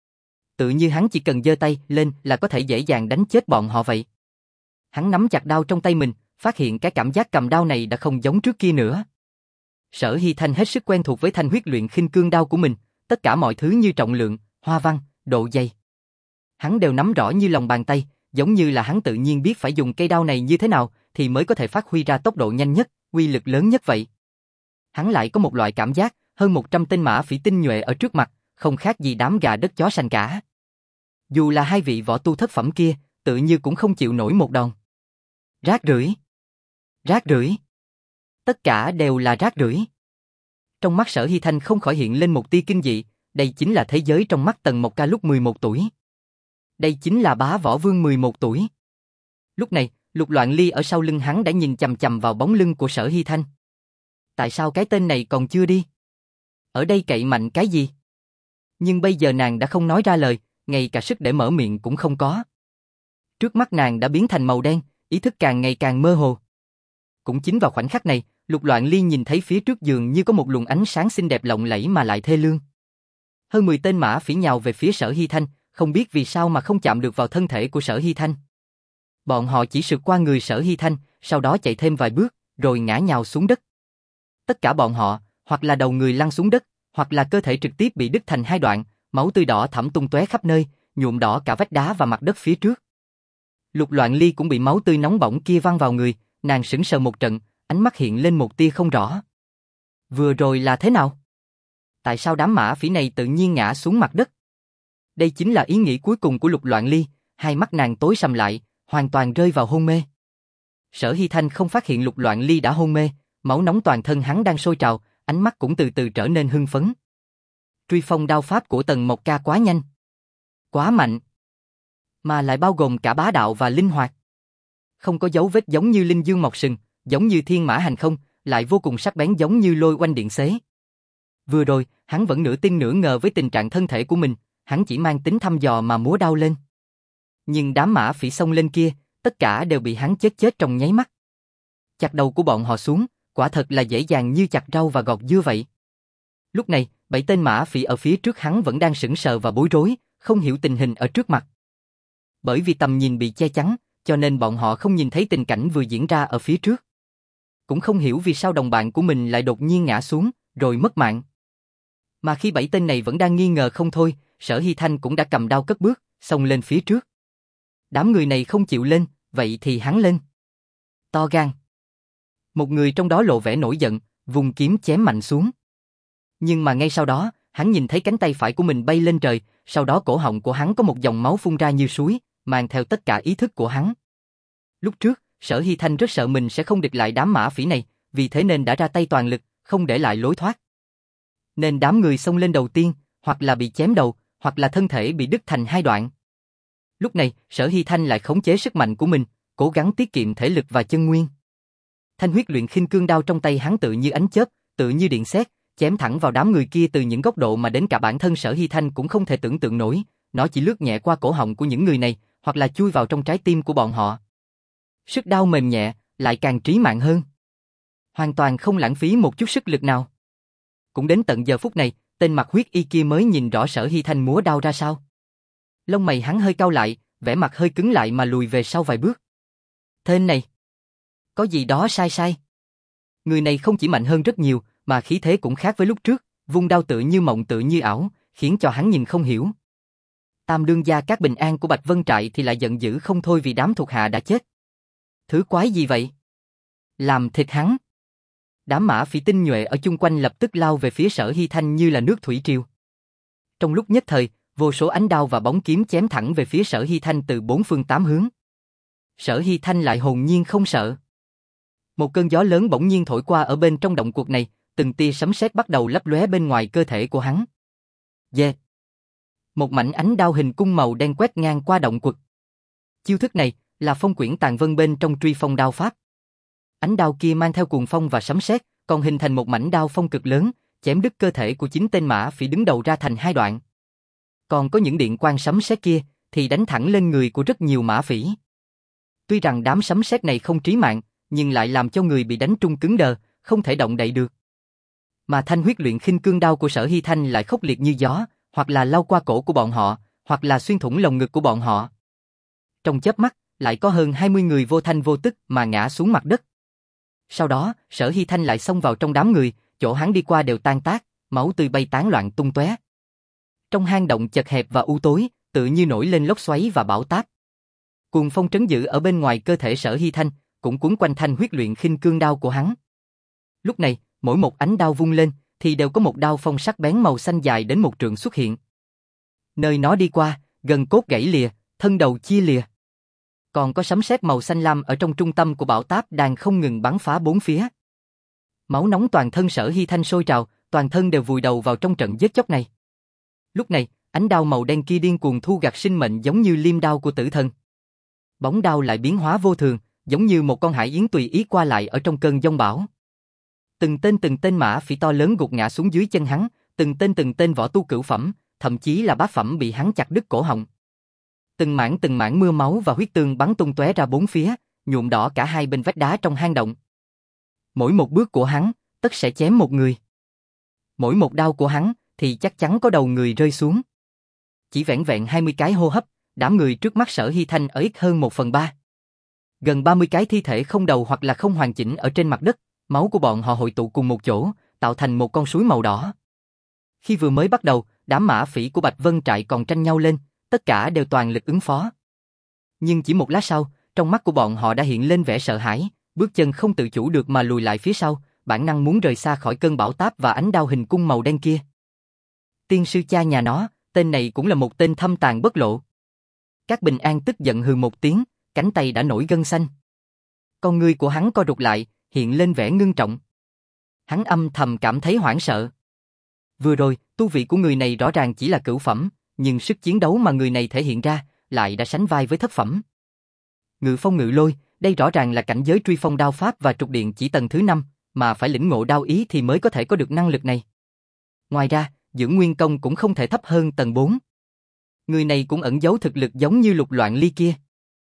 Tự như hắn chỉ cần giơ tay lên là có thể dễ dàng đánh chết bọn họ vậy. Hắn nắm chặt đao trong tay mình, phát hiện cái cảm giác cầm đao này đã không giống trước kia nữa. Sở Hy Thanh hết sức quen thuộc với thanh huyết luyện khinh cương đao của mình, tất cả mọi thứ như trọng lượng, hoa văn, độ dày. Hắn đều nắm rõ như lòng bàn tay, giống như là hắn tự nhiên biết phải dùng cây đao này như thế nào thì mới có thể phát huy ra tốc độ nhanh nhất, uy lực lớn nhất vậy. Hắn lại có một loại cảm giác, hơn một trăm tên mã phỉ tinh nhuệ ở trước mặt, không khác gì đám gà đất chó sành cả. Dù là hai vị võ tu thất phẩm kia, tự như cũng không chịu nổi một đòn. Rác rưởi, rác rưởi, tất cả đều là rác rưởi. Trong mắt Sở Hy Thanh không khỏi hiện lên một tia kinh dị, đây chính là thế giới trong mắt Tần Mộc Ca lúc mười một tuổi. Đây chính là bá võ vương mười một tuổi. Lúc này, Lục Loạn Ly ở sau lưng hắn đã nhìn chằm chằm vào bóng lưng của Sở Hy Thanh. Tại sao cái tên này còn chưa đi? Ở đây cậy mạnh cái gì? Nhưng bây giờ nàng đã không nói ra lời, ngay cả sức để mở miệng cũng không có. Trước mắt nàng đã biến thành màu đen, ý thức càng ngày càng mơ hồ. Cũng chính vào khoảnh khắc này, Lục Loạn Ly nhìn thấy phía trước giường như có một luồng ánh sáng xinh đẹp lộng lẫy mà lại thê lương. Hơn mười tên mã phỉ nhào về phía Sở Hy Thanh, không biết vì sao mà không chạm được vào thân thể của Sở Hy Thanh. Bọn họ chỉ sượt qua người Sở Hy Thanh, sau đó chạy thêm vài bước, rồi ngã nhào xuống đất. Tất cả bọn họ, hoặc là đầu người lăn xuống đất, hoặc là cơ thể trực tiếp bị đứt thành hai đoạn, máu tươi đỏ thẫm tung tóe khắp nơi, nhuộm đỏ cả vách đá và mặt đất phía trước. Lục Loạn Ly cũng bị máu tươi nóng bỏng kia văng vào người, nàng sững sờ một trận, ánh mắt hiện lên một tia không rõ. Vừa rồi là thế nào? Tại sao đám mã phỉ này tự nhiên ngã xuống mặt đất? Đây chính là ý nghĩ cuối cùng của Lục Loạn Ly, hai mắt nàng tối sầm lại, hoàn toàn rơi vào hôn mê. Sở Hy Thanh không phát hiện Lục Loạn Ly đã hôn mê, máu nóng toàn thân hắn đang sôi trào, ánh mắt cũng từ từ trở nên hưng phấn. Truy phong đao pháp của Tần Mộc Ca quá nhanh, quá mạnh, mà lại bao gồm cả bá đạo và linh hoạt. Không có dấu vết giống như linh dương mọc sừng, giống như thiên mã hành không, lại vô cùng sắc bén giống như lôi oanh điện xế. Vừa rồi, hắn vẫn nửa tin nửa ngờ với tình trạng thân thể của mình, hắn chỉ mang tính thăm dò mà múa đao lên. Nhưng đám mã phỉ xông lên kia, tất cả đều bị hắn chết chết trong nháy mắt. Chặt đầu của bọn họ xuống, quả thật là dễ dàng như chặt rau và gọt dưa vậy. Lúc này, bảy tên mã phỉ ở phía trước hắn vẫn đang sững sờ và bối rối, không hiểu tình hình ở trước mặt. Bởi vì tầm nhìn bị che chắn, cho nên bọn họ không nhìn thấy tình cảnh vừa diễn ra ở phía trước. Cũng không hiểu vì sao đồng bạn của mình lại đột nhiên ngã xuống, rồi mất mạng. Mà khi bảy tên này vẫn đang nghi ngờ không thôi, Sở Hy Thanh cũng đã cầm đao cất bước, xông lên phía trước. Đám người này không chịu lên, vậy thì hắn lên. To gan. Một người trong đó lộ vẻ nổi giận, vùng kiếm chém mạnh xuống. Nhưng mà ngay sau đó, hắn nhìn thấy cánh tay phải của mình bay lên trời, sau đó cổ họng của hắn có một dòng máu phun ra như suối, mang theo tất cả ý thức của hắn. Lúc trước, Sở Hy Thanh rất sợ mình sẽ không địch lại đám mã phỉ này, vì thế nên đã ra tay toàn lực, không để lại lối thoát. Nên đám người xông lên đầu tiên, hoặc là bị chém đầu, hoặc là thân thể bị đứt thành hai đoạn. Lúc này, Sở Hy Thanh lại khống chế sức mạnh của mình, cố gắng tiết kiệm thể lực và chân nguyên. Thanh huyết luyện khinh cương đao trong tay hắn tự như ánh chớp, tự như điện sét, chém thẳng vào đám người kia từ những góc độ mà đến cả bản thân Sở Hy Thanh cũng không thể tưởng tượng nổi, nó chỉ lướt nhẹ qua cổ họng của những người này, hoặc là chui vào trong trái tim của bọn họ. Sức đao mềm nhẹ, lại càng trí mạng hơn. Hoàn toàn không lãng phí một chút sức lực nào. Cũng đến tận giờ phút này, tên mặt huyết y kia mới nhìn rõ Sở Hy Thanh múa đao ra sao. Lông mày hắn hơi cau lại, vẻ mặt hơi cứng lại mà lùi về sau vài bước. Tên này, có gì đó sai sai. Người này không chỉ mạnh hơn rất nhiều, mà khí thế cũng khác với lúc trước, vung đao tự như mộng tự như ảo, khiến cho hắn nhìn không hiểu. Tam đương gia Các Bình An của Bạch Vân Trại thì lại giận dữ không thôi vì đám thuộc hạ đã chết. Thứ quái gì vậy? Làm thịt hắn. Đám mã phỉ tinh nhuệ ở chung quanh lập tức lao về phía Sở Hy Thanh như là nước thủy triều. Trong lúc nhất thời, vô số ánh đao và bóng kiếm chém thẳng về phía Sở Hy Thanh từ bốn phương tám hướng. Sở Hy Thanh lại hồn nhiên không sợ. Một cơn gió lớn bỗng nhiên thổi qua ở bên trong động quật này, từng tia sấm sét bắt đầu lấp lóe bên ngoài cơ thể của hắn. Yeah. Một mảnh ánh đao hình cung màu đen quét ngang qua động quật. Chiêu thức này là phong quyển tàn vân bên trong truy phong đao pháp. Ánh đao kia mang theo cuồng phong và sấm sét, còn hình thành một mảnh đao phong cực lớn, chém đứt cơ thể của chính tên mã phỉ đứng đầu ra thành hai đoạn. Còn có những điện quang sấm sét kia thì đánh thẳng lên người của rất nhiều mã phỉ. Tuy rằng đám sấm sét này không trí mạng, nhưng lại làm cho người bị đánh trung cứng đờ, không thể động đậy được. Mà thanh huyết luyện khinh cương đao của Sở Hy Thanh lại khốc liệt như gió, hoặc là lao qua cổ của bọn họ, hoặc là xuyên thủng lồng ngực của bọn họ. Trong chớp mắt, lại có hơn hai mươi người vô thanh vô tức mà ngã xuống mặt đất. Sau đó, Sở Hy Thanh lại xông vào trong đám người, chỗ hắn đi qua đều tan tác, máu tươi bay tán loạn tung tóe. Trong hang động chật hẹp và u tối, tự như nổi lên lốc xoáy và bão táp. Cuồng phong trấn giữ ở bên ngoài cơ thể Sở Hy Thanh, cũng cuốn quanh thanh huyết luyện khinh cương đao của hắn. Lúc này, mỗi một ánh đao vung lên, thì đều có một đao phong sắc bén màu xanh dài đến một trượng xuất hiện. Nơi nó đi qua, gần cốt gãy lìa, thân đầu chia lìa. Còn có sấm sét màu xanh lam ở trong trung tâm của bão táp đang không ngừng bắn phá bốn phía. Máu nóng toàn thân Sở Hy Thanh sôi trào, toàn thân đều vùi đầu vào trong trận giết chóc này. Lúc này, ánh đao màu đen kia điên cuồng thu gặt sinh mệnh giống như liêm đao của tử thần. Bóng đao lại biến hóa vô thường, giống như một con hải yến tùy ý qua lại ở trong cơn giông bão. Từng tên từng tên mã phỉ to lớn gục ngã xuống dưới chân hắn, từng tên từng tên võ tu cửu phẩm, thậm chí là bát phẩm bị hắn chặt đứt cổ họng. Từng mảng từng mảng mưa máu và huyết tương bắn tung tóe ra bốn phía, nhuộm đỏ cả hai bên vách đá trong hang động. Mỗi một bước của hắn, tất sẽ chém một người. Mỗi một đao của hắn, thì chắc chắn có đầu người rơi xuống. Chỉ vẻn vẹn hai mươi cái hô hấp, đám người trước mắt Sở Hy Thanh ở ít hơn một phần ba. Gần ba mươi cái thi thể không đầu hoặc là không hoàn chỉnh ở trên mặt đất, máu của bọn họ hội tụ cùng một chỗ, tạo thành một con suối màu đỏ. Khi vừa mới bắt đầu, đám mã phỉ của Bạch Vân trại còn tranh nhau lên, tất cả đều toàn lực ứng phó. Nhưng chỉ một lát sau, trong mắt của bọn họ đã hiện lên vẻ sợ hãi, bước chân không tự chủ được mà lùi lại phía sau, bản năng muốn rời xa khỏi cơn bão táp và ánh đao hình cung màu đen kia. Tiên sư cha nhà nó, tên này cũng là một tên thâm tàn bất lộ. Các Bình An tức giận hừ một tiếng, cánh tay đã nổi gân xanh. Con ngươi của hắn co rụt lại, hiện lên vẻ ngưng trọng. Hắn âm thầm cảm thấy hoảng sợ. Vừa rồi, tu vị của người này rõ ràng chỉ là cửu phẩm, nhưng sức chiến đấu mà người này thể hiện ra, lại đã sánh vai với thất phẩm. Ngự phong ngự lôi, đây rõ ràng là cảnh giới truy phong đao pháp và trục điện chỉ tầng thứ năm, mà phải lĩnh ngộ đao ý thì mới có thể có được năng lực này. Ngoài ra, dưỡng nguyên công cũng không thể thấp hơn tầng bốn. Người này cũng ẩn giấu thực lực giống như Lục Loạn Ly kia.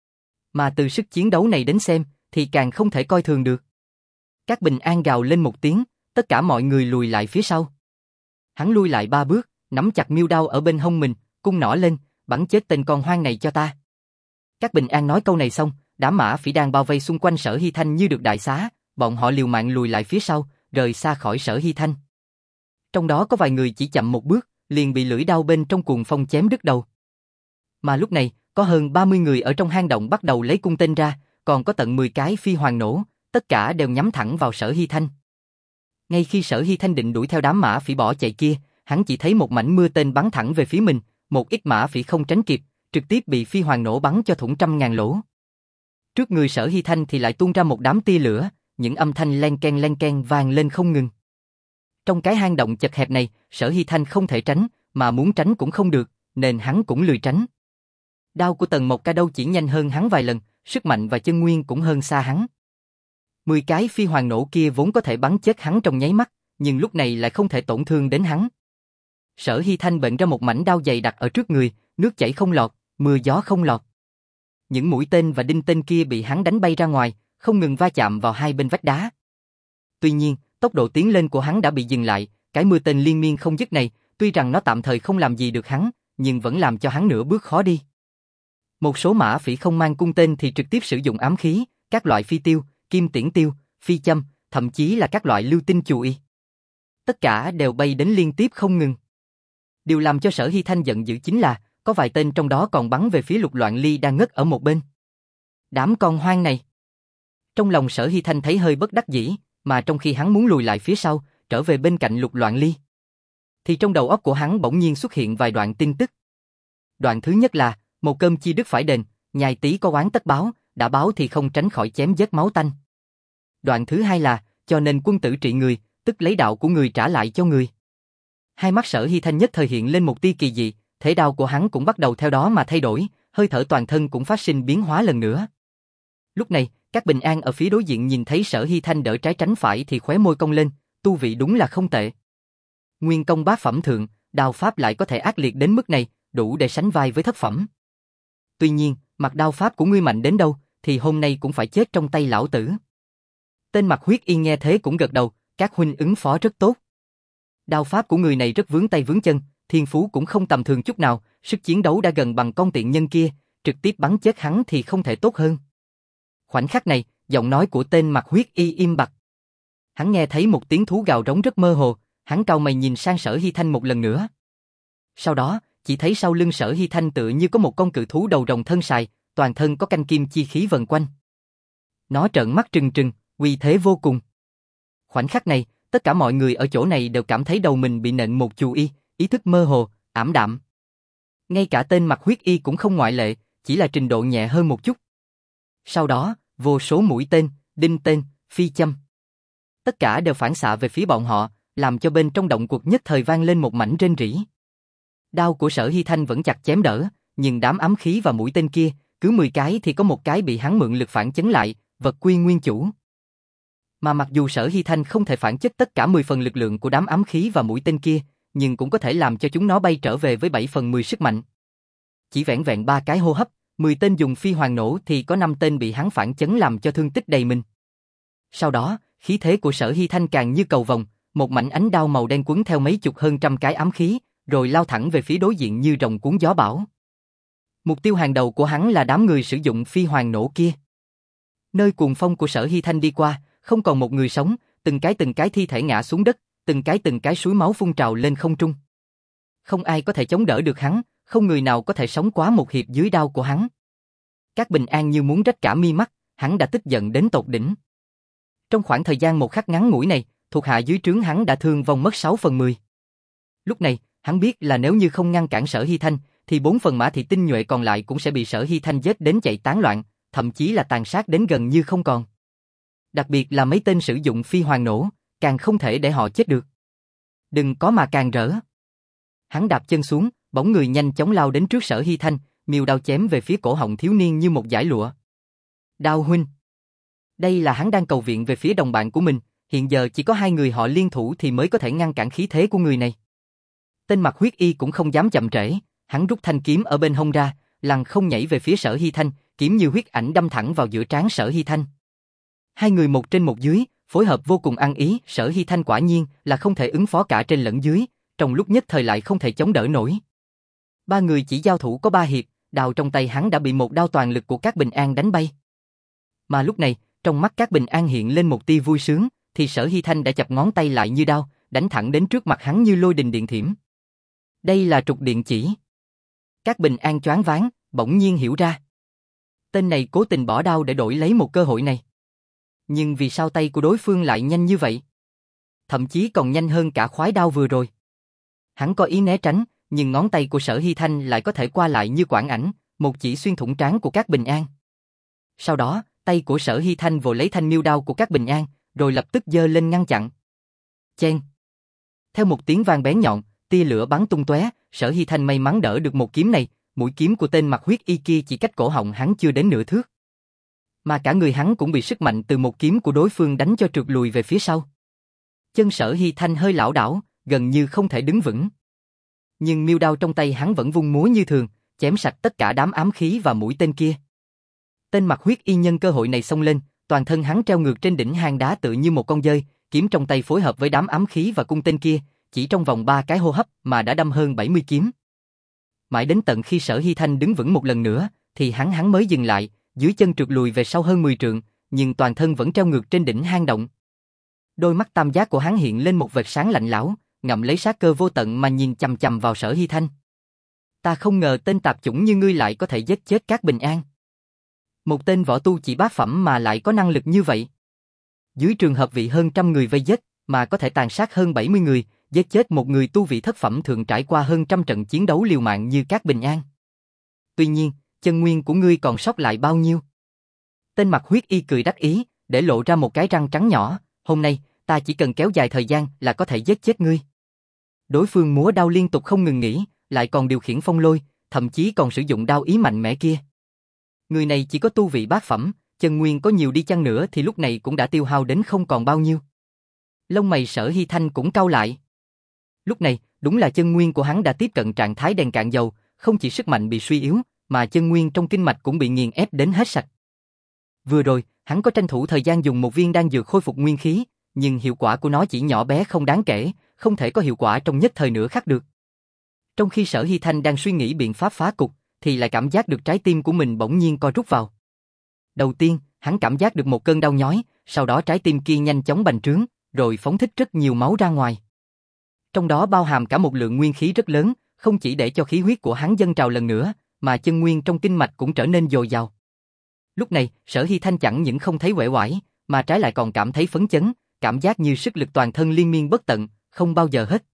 Mà từ sức chiến đấu này đến xem, thì càng không thể coi thường được. Các Bình An gào lên một tiếng, tất cả mọi người lùi lại phía sau. Hắn lui lại ba bước, nắm chặt miêu đao ở bên hông mình, cung nỏ lên, bắn chết tên con hoang này cho ta. Các Bình An nói câu này xong, đám mã phỉ đang bao vây xung quanh Sở Hy Thanh như được đại xá, bọn họ liều mạng lùi lại phía sau, rời xa khỏi Sở Hy Thanh. Trong đó có vài người chỉ chậm một bước, liền bị lưỡi đao bên trong cuồng phong chém đứt đầu. Mà lúc này, có hơn ba mươi người ở trong hang động bắt đầu lấy cung tên ra, còn có tận mười cái phi hoàng nổ, tất cả đều nhắm thẳng vào Sở Hy Thanh. Ngay khi Sở Hy Thanh định đuổi theo đám mã phỉ bỏ chạy kia, hắn chỉ thấy một mảnh mưa tên bắn thẳng về phía mình, một ít mã phỉ không tránh kịp, trực tiếp bị phi hoàng nổ bắn cho thủng trăm ngàn lỗ. Trước người Sở Hy Thanh thì lại tuôn ra một đám tia lửa, những âm thanh len ken len ken vang lên không ngừng. Trong cái hang động chật hẹp này, Sở Hy Thanh không thể tránh, mà muốn tránh cũng không được, nên hắn cũng lười tránh. Đao của Tần Mộc Ca đâu chỉ nhanh hơn hắn vài lần, sức mạnh và chân nguyên cũng hơn xa hắn. Mười cái phi hoàng nổ kia vốn có thể bắn chết hắn trong nháy mắt, nhưng lúc này lại không thể tổn thương đến hắn. Sở Hy Thanh bệnh ra một mảnh đao dày đặt ở trước người, nước chảy không lọt, mưa gió không lọt. Những mũi tên và đinh tên kia bị hắn đánh bay ra ngoài, không ngừng va chạm vào hai bên vách đá. Tuy nhiên, tốc độ tiến lên của hắn đã bị dừng lại, cái mưa tên liên miên không dứt này, tuy rằng nó tạm thời không làm gì được hắn, nhưng vẫn làm cho hắn nửa bước khó đi. Một số mã phỉ không mang cung tên thì trực tiếp sử dụng ám khí, các loại phi tiêu, kim tiễn tiêu, phi châm, thậm chí là các loại lưu tinh chùy. Tất cả đều bay đến liên tiếp không ngừng. Điều làm cho Sở Hy Thanh giận dữ chính là, có vài tên trong đó còn bắn về phía Lục Loạn Ly đang ngất ở một bên. Đám con hoang này. Trong lòng Sở Hy Thanh thấy hơi bất đắc dĩ, mà trong khi hắn muốn lùi lại phía sau, trở về bên cạnh Lục Loạn Ly, thì trong đầu óc của hắn bỗng nhiên xuất hiện vài đoạn tin tức. Đoạn thứ nhất là, một cơm chi đức phải đền, nhai tí có oán tất báo, đã báo thì không tránh khỏi chém giết máu tanh. Đoạn thứ hai là, cho nên quân tử trị người, tức lấy đạo của người trả lại cho người. Hai mắt Sở Hy Thanh nhất thời hiện lên một tia kỳ dị, thể đao của hắn cũng bắt đầu theo đó mà thay đổi, hơi thở toàn thân cũng phát sinh biến hóa lần nữa. Lúc này, các Bình An ở phía đối diện nhìn thấy Sở Hy Thanh đỡ trái tránh phải thì khóe môi cong lên, tu vị đúng là không tệ. Nguyên công bát phẩm thượng, đao pháp lại có thể ác liệt đến mức này, đủ để sánh vai với thất phẩm. Tuy nhiên, mặt đao pháp của ngươi mạnh đến đâu, thì hôm nay cũng phải chết trong tay lão tử. Tên Mặt Huyết Y nghe thế cũng gật đầu, các huynh ứng phó rất tốt. Đao pháp của người này rất vướng tay vướng chân, thiên phú cũng không tầm thường chút nào, sức chiến đấu đã gần bằng con tiện nhân kia, trực tiếp bắn chết hắn thì không thể tốt hơn. Khoảnh khắc này, giọng nói của tên Mặt Huyết Y im bặt. Hắn nghe thấy một tiếng thú gào rống rất mơ hồ, hắn cau mày nhìn sang Sở Hy Thanh một lần nữa. Sau đó, chỉ thấy sau lưng Sở Hy Thanh tựa như có một con cự thú đầu rồng thân sài, toàn thân có canh kim chi khí vần quanh. Nó trợn mắt trừng trừng, uy thế vô cùng. Khoảnh khắc này, tất cả mọi người ở chỗ này đều cảm thấy đầu mình bị nện một chù y, ý thức mơ hồ, ảm đạm. Ngay cả tên Mặt Huyết Y cũng không ngoại lệ, chỉ là trình độ nhẹ hơn một chút. Sau đó, vô số mũi tên, đinh tên, phi châm. Tất cả đều phản xạ về phía bọn họ, làm cho bên trong động cuộc nhất thời vang lên một mảnh rên rỉ. Đao của Sở Hy Thanh vẫn chặt chém đỡ, nhưng đám ám khí và mũi tên kia, cứ mười cái thì có một cái bị hắn mượn lực phản chấn lại, vật quy nguyên chủ. Mà mặc dù Sở Hy Thanh không thể phản chất tất cả mười phần lực lượng của đám ám khí và mũi tên kia, nhưng cũng có thể làm cho chúng nó bay trở về với bảy phần mười sức mạnh. Chỉ vẻn vẹn ba cái hô hấp, mười tên dùng phi hoàng nổ thì có năm tên bị hắn phản chấn làm cho thương tích đầy mình. Sau đó, khí thế của Sở Hy Thanh càng như cầu vồng, một mảnh ánh đao màu đen quấn theo mấy chục hơn trăm cái ám khí, rồi lao thẳng về phía đối diện như rồng cuốn gió bão. Mục tiêu hàng đầu của hắn là đám người sử dụng phi hoàng nổ kia. Nơi cuồng phong của Sở Hy Thanh đi qua, không còn một người sống, từng cái từng cái thi thể ngã xuống đất, từng cái từng cái suối máu phun trào lên không trung. Không ai có thể chống đỡ được hắn, không người nào có thể sống quá một hiệp dưới đao của hắn. Các Bình An như muốn rách cả mi mắt, hắn đã tức giận đến tột đỉnh. Trong khoảng thời gian một khắc ngắn ngủi này, thuộc hạ dưới trướng hắn đã thương vong mất sáu phần mười. Lúc này, hắn biết là nếu như không ngăn cản Sở Hy Thanh, thì bốn phần mã thị tinh nhuệ còn lại cũng sẽ bị Sở Hy Thanh giết đến chạy tán loạn, thậm chí là tàn sát đến gần như không còn. Đặc biệt là mấy tên sử dụng phi hoàng nổ, càng không thể để họ chết được. Đừng có mà càng rỡ. Hắn đạp chân xuống, bóng người nhanh chóng lao đến trước Sở Hy Thanh, miêu đao chém về phía cổ họng thiếu niên như một dải lụa. Đao huynh. Đây là hắn đang cầu viện về phía đồng bạn của mình, hiện giờ chỉ có hai người họ liên thủ thì mới có thể ngăn cản khí thế của người này. Tên Mặt Huyết Y cũng không dám chậm trễ, hắn rút thanh kiếm ở bên hông ra, lăng không nhảy về phía Sở Hy Thanh, kiếm như huyết ảnh đâm thẳng vào giữa trán Sở Hy Thanh. Hai người một trên một dưới, phối hợp vô cùng ăn ý, Sở Hy Thanh quả nhiên là không thể ứng phó cả trên lẫn dưới, trong lúc nhất thời lại không thể chống đỡ nổi. Ba người chỉ giao thủ có ba hiệp, đao trong tay hắn đã bị một đao toàn lực của các Bình An đánh bay. Mà lúc này, trong mắt các Bình An hiện lên một tia vui sướng, thì Sở Hy Thanh đã chập ngón tay lại như đao, đánh thẳng đến trước mặt hắn như lôi đình điện thiểm. Đây là trục điện chỉ. Các Bình An choáng váng, bỗng nhiên hiểu ra. Tên này cố tình bỏ đao để đổi lấy một cơ hội này. Nhưng vì sao tay của đối phương lại nhanh như vậy? Thậm chí còn nhanh hơn cả khoái đao vừa rồi. Hắn có ý né tránh, nhưng ngón tay của Sở Hy Thanh lại có thể qua lại như quảng ảnh, một chỉ xuyên thủng trán của các Bình An. Sau đó, tay của Sở Hy Thanh vồ lấy thanh miêu đao của các Bình An, rồi lập tức giơ lên ngăn chặn. Chen. Theo một tiếng vang bén nhọn, tia lửa bắn tung tóe, Sở Hy Thanh may mắn đỡ được một kiếm này, mũi kiếm của tên Mặt Huyết Y kia chỉ cách cổ họng hắn chưa đến nửa thước. Mà cả người hắn cũng bị sức mạnh từ một kiếm của đối phương đánh cho trượt lùi về phía sau. Chân Sở Hy Thanh hơi lảo đảo, gần như không thể đứng vững. Nhưng miêu đao trong tay hắn vẫn vung múa như thường, chém sạch tất cả đám ám khí và mũi tên kia. Tên Mặt Huyết Y nhân cơ hội này xông lên, toàn thân hắn treo ngược trên đỉnh hang đá tựa như một con dơi, kiếm trong tay phối hợp với đám ám khí và cung tên kia, chỉ trong vòng ba cái hô hấp mà đã đâm hơn bảy mươi kiếm. Mãi đến tận khi Sở Hy Thanh đứng vững một lần nữa, thì hắn hắn mới dừng lại, dưới chân trượt lùi về sau hơn mười trượng, nhưng toàn thân vẫn treo ngược trên đỉnh hang động. Đôi mắt tam giác của hắn hiện lên một vệt sáng lạnh lẽo, ngậm lấy sát cơ vô tận mà nhìn chằm chằm vào Sở Hy Thanh. Ta không ngờ tên tạp chủng như ngươi lại có thể giết chết các Bình An. Một tên võ tu chỉ bát phẩm mà lại có năng lực như vậy. Dưới trường hợp vị hơn trăm người vây giết, mà có thể tàn sát hơn bảy mươi người, giết chết một người tu vị thất phẩm thường trải qua hơn trăm trận chiến đấu liều mạng như Cát Bình An. Tuy nhiên, chân nguyên của ngươi còn sót lại bao nhiêu? Tên mặt huyết y cười đắc ý, để lộ ra một cái răng trắng nhỏ, hôm nay, ta chỉ cần kéo dài thời gian là có thể giết chết ngươi. Đối phương múa đao liên tục không ngừng nghỉ, lại còn điều khiển phong lôi, thậm chí còn sử dụng đao ý mạnh mẽ kia. Người này chỉ có tu vị bát phẩm, chân nguyên có nhiều đi chăng nữa thì lúc này cũng đã tiêu hao đến không còn bao nhiêu. Lông mày Sở Hy Thanh cũng cau lại. Lúc này, đúng là chân nguyên của hắn đã tiếp cận trạng thái đèn cạn dầu, không chỉ sức mạnh bị suy yếu, mà chân nguyên trong kinh mạch cũng bị nghiền ép đến hết sạch. Vừa rồi, hắn có tranh thủ thời gian dùng một viên đan dược khôi phục nguyên khí, nhưng hiệu quả của nó chỉ nhỏ bé không đáng kể, không thể có hiệu quả trong nhất thời nửa khắc được. Trong khi Sở Hy Thanh đang suy nghĩ biện pháp phá cục, thì lại cảm giác được trái tim của mình bỗng nhiên co rút vào. Đầu tiên, hắn cảm giác được một cơn đau nhói, sau đó trái tim kia nhanh chóng bành trướng, rồi phóng thích rất nhiều máu ra ngoài. Trong đó bao hàm cả một lượng nguyên khí rất lớn, không chỉ để cho khí huyết của hắn dâng trào lần nữa, mà chân nguyên trong kinh mạch cũng trở nên dồi dào. Lúc này, Sở Hy Thanh chẳng những không thấy uể oải, mà trái lại còn cảm thấy phấn chấn, cảm giác như sức lực toàn thân liên miên bất tận, không bao giờ hết.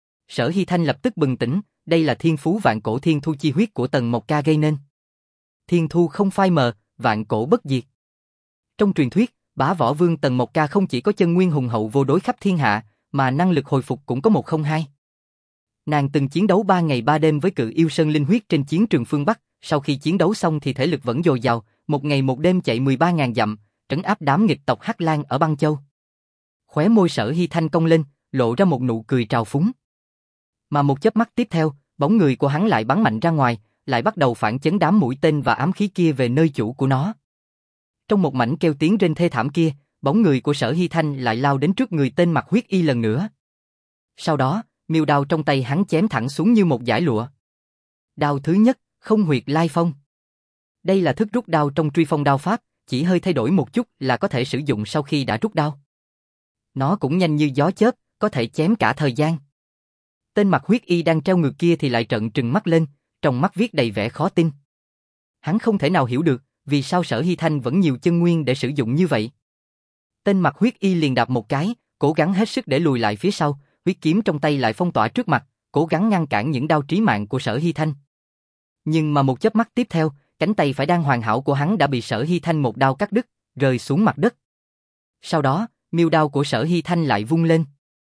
Sở Hy Thanh lập tức bừng tỉnh, đây là thiên phú vạn cổ thiên thu chi huyết của Tần Mộc Ca gây nên. Thiên thu không phai mờ, vạn cổ bất diệt. Trong truyền thuyết, Bá Võ Vương Tần Mộc Ca không chỉ có chân nguyên hùng hậu vô đối khắp thiên hạ, mà năng lực hồi phục cũng có một không hai. Nàng từng chiến đấu ba ngày ba đêm với cự yêu Sơn Linh Huyết trên chiến trường phương Bắc, sau khi chiến đấu xong thì thể lực vẫn dồi dào, một ngày một đêm chạy mười ba nghìn dặm, trấn áp đám nghịch tộc Hắc Lang ở Băng Châu. Khóe môi Sở Hy Thanh cong lên, lộ ra một nụ cười trào phúng. Mà một chớp mắt tiếp theo, bóng người của hắn lại bắn mạnh ra ngoài, lại bắt đầu phản chấn đám mũi tên và ám khí kia về nơi chủ của nó. Trong một mảnh kêu tiếng rên thê thảm kia, bóng người của Sở Hy Thanh lại lao đến trước người tên mặt huyết y lần nữa. Sau đó, miêu đao trong tay hắn chém thẳng xuống như một dải lụa. Đao thứ nhất, không huyệt lai phong. Đây là thức rút đao trong truy phong đao pháp, chỉ hơi thay đổi một chút là có thể sử dụng sau khi đã rút đao. Nó cũng nhanh như gió chớp, có thể chém cả thời gian. Tên mặt huyết y đang treo ngược kia thì lại trợn trừng mắt lên, trong mắt viết đầy vẻ khó tin. Hắn không thể nào hiểu được, vì sao Sở Hy Thanh vẫn nhiều chân nguyên để sử dụng như vậy. Tên mặt huyết y liền đạp một cái, cố gắng hết sức để lùi lại phía sau, huyết kiếm trong tay lại phong tỏa trước mặt, cố gắng ngăn cản những đao trí mạng của Sở Hy Thanh. Nhưng mà một chớp mắt tiếp theo, cánh tay phải đang hoàn hảo của hắn đã bị Sở Hy Thanh một đao cắt đứt, rơi xuống mặt đất. Sau đó, miêu đao của Sở Hy Thanh lại vung lên.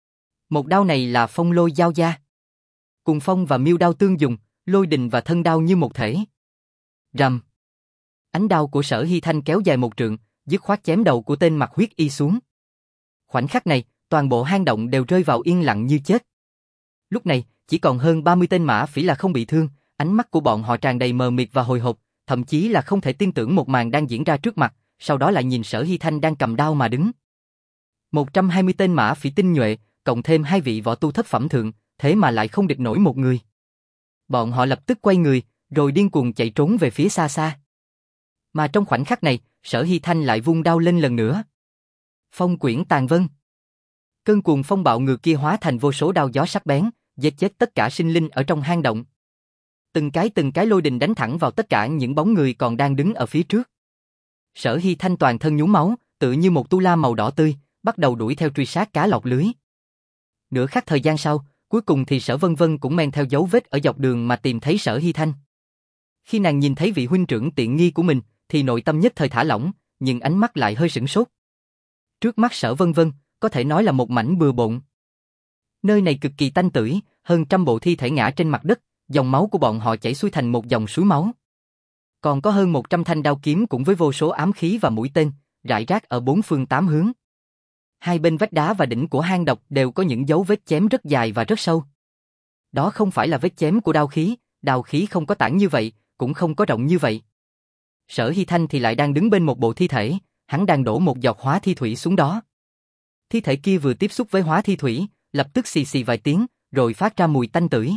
Một đao này là phong lôi giao gia. Cùng phong và miêu đao tương dùng, lôi đình và thân đao như một thể. Rầm. Ánh đao của Sở Hy Thanh kéo dài một trượng, dứt khoát chém đầu của tên mặt huyết y xuống. Khoảnh khắc này, toàn bộ hang động đều rơi vào yên lặng như chết. Lúc này, chỉ còn hơn ba mươi tên mã phỉ là không bị thương, ánh mắt của bọn họ tràn đầy mờ mịt và hồi hộp, thậm chí là không thể tin tưởng một màn đang diễn ra trước mặt, sau đó lại nhìn Sở Hy Thanh đang cầm đao mà đứng. một trăm hai mươi tên mã phỉ tinh nhuệ, cộng thêm hai vị võ tu thất phẩm thượng, thế mà lại không địch nổi một người. Bọn họ lập tức quay người, rồi điên cuồng chạy trốn về phía xa xa. Mà trong khoảnh khắc này, Sở Hy Thanh lại vung đao lên lần nữa. Phong quyển tàn vân. Cơn cuồng phong bạo ngược kia hóa thành vô số đao gió sắc bén, giết chết tất cả sinh linh ở trong hang động. Từng cái từng cái lôi đình đánh thẳng vào tất cả những bóng người còn đang đứng ở phía trước. Sở Hy Thanh toàn thân nhúng máu, tự như một tu la màu đỏ tươi, bắt đầu đuổi theo truy sát cá lọt lưới. Nửa khắc thời gian sau, cuối cùng thì Sở Vân Vân cũng men theo dấu vết ở dọc đường mà tìm thấy Sở Hy Thanh. Khi nàng nhìn thấy vị huynh trưởng tiện nghi của mình, thì nội tâm nhất thời thả lỏng, nhưng ánh mắt lại hơi sửng sốt. Trước mắt Sở Vân Vân, có thể nói là một mảnh bừa bộn. Nơi này cực kỳ tanh tưởi, hơn trăm bộ thi thể ngã trên mặt đất, dòng máu của bọn họ chảy xuôi thành một dòng suối máu. Còn có hơn một trăm thanh đao kiếm cùng với vô số ám khí và mũi tên, rải rác ở bốn phương tám hướng. Hai bên vách đá và đỉnh của hang độc đều có những dấu vết chém rất dài và rất sâu. Đó không phải là vết chém của đao khí, đao khí không có tản như vậy, cũng không có rộng như vậy. Sở Hy Thanh thì lại đang đứng bên một bộ thi thể, hắn đang đổ một giọt hóa thi thủy xuống đó. Thi thể kia vừa tiếp xúc với hóa thi thủy, lập tức xì xì vài tiếng, rồi phát ra mùi tanh tưởi.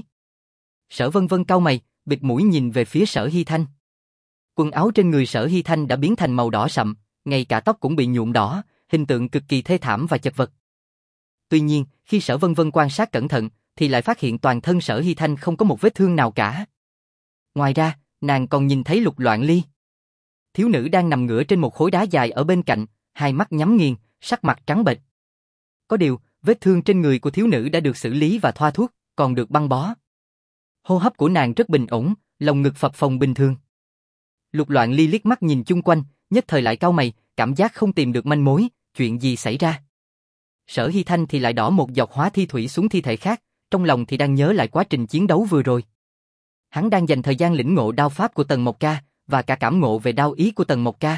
Sở Vân Vân cau mày, bịt mũi nhìn về phía Sở Hy Thanh. Quần áo trên người Sở Hy Thanh đã biến thành màu đỏ sậm, ngay cả tóc cũng bị nhuộm đỏ, hình tượng cực kỳ thê thảm và chật vật. Tuy nhiên, khi Sở Vân Vân quan sát cẩn thận, thì lại phát hiện toàn thân Sở Hy Thanh không có một vết thương nào cả. Ngoài ra, nàng còn nhìn thấy Lục Loạn Ly. Thiếu nữ đang nằm ngửa trên một khối đá dài ở bên cạnh, hai mắt nhắm nghiền, sắc mặt trắng bệch. Có điều, Vết thương trên người của thiếu nữ đã được xử lý và thoa thuốc, còn được băng bó. Hô hấp của nàng rất bình ổn, lồng ngực phập phồng bình thường. Lục Loạn Ly liếc mắt nhìn chung quanh, nhất thời lại cau mày, cảm giác không tìm được manh mối, chuyện gì xảy ra. Sở Hy Thanh thì lại đỏ một giọt hóa thi thủy xuống thi thể khác, trong lòng thì đang nhớ lại quá trình chiến đấu vừa rồi. Hắn đang dành thời gian lĩnh ngộ đao pháp của Tần Mộc Ca, và cả cảm ngộ về đao ý của Tần Mộc Ca.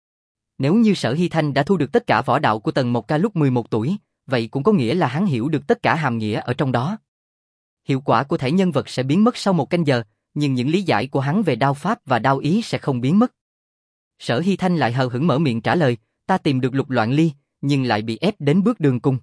Nếu như Sở Hy Thanh đã thu được tất cả võ đạo của Tần Mộc Ca lúc mười một tuổi, vậy cũng có nghĩa là hắn hiểu được tất cả hàm nghĩa ở trong đó. Hiệu quả của thể nhân vật sẽ biến mất sau một canh giờ, nhưng những lý giải của hắn về đao pháp và đao ý sẽ không biến mất. Sở Hy Thanh lại hờ hững mở miệng trả lời, ta tìm được Lục Loạn Ly, nhưng lại bị ép đến bước đường cùng.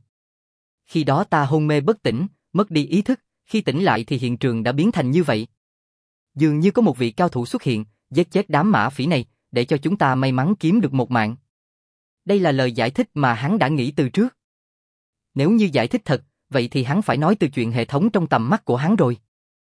Khi đó ta hôn mê bất tỉnh, mất đi ý thức, khi tỉnh lại thì hiện trường đã biến thành như vậy. Dường như có một vị cao thủ xuất hiện, giết chết đám mã phỉ này, để cho chúng ta may mắn kiếm được một mạng. Đây là lời giải thích mà hắn đã nghĩ từ trước. Nếu như giải thích thật, vậy thì hắn phải nói từ chuyện hệ thống trong tầm mắt của hắn rồi.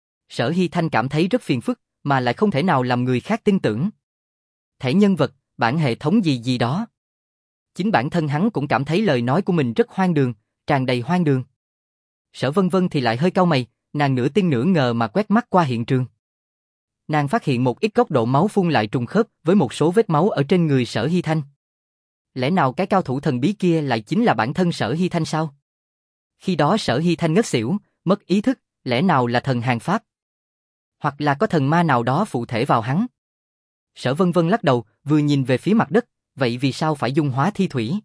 Sở Hy Thanh cảm thấy rất phiền phức, mà lại không thể nào làm người khác tin tưởng. Thể nhân vật, bản hệ thống gì gì đó. Chính bản thân hắn cũng cảm thấy lời nói của mình rất hoang đường, tràn đầy hoang đường. Sở Vân Vân thì lại hơi cau mày, nàng nửa tin nửa ngờ mà quét mắt qua hiện trường. Nàng phát hiện một ít góc độ máu phun lại trùng khớp với một số vết máu ở trên người Sở Hy Thanh. Lẽ nào cái cao thủ thần bí kia lại chính là bản thân Sở Hy Thanh sao? Khi đó Sở Hy Thanh ngất xỉu, mất ý thức, lẽ nào là thần hàng pháp? Hoặc là có thần ma nào đó phụ thể vào hắn? Sở Vân Vân lắc đầu, vừa nhìn về phía mặt đất, vậy vì sao phải dung hóa thi thủy?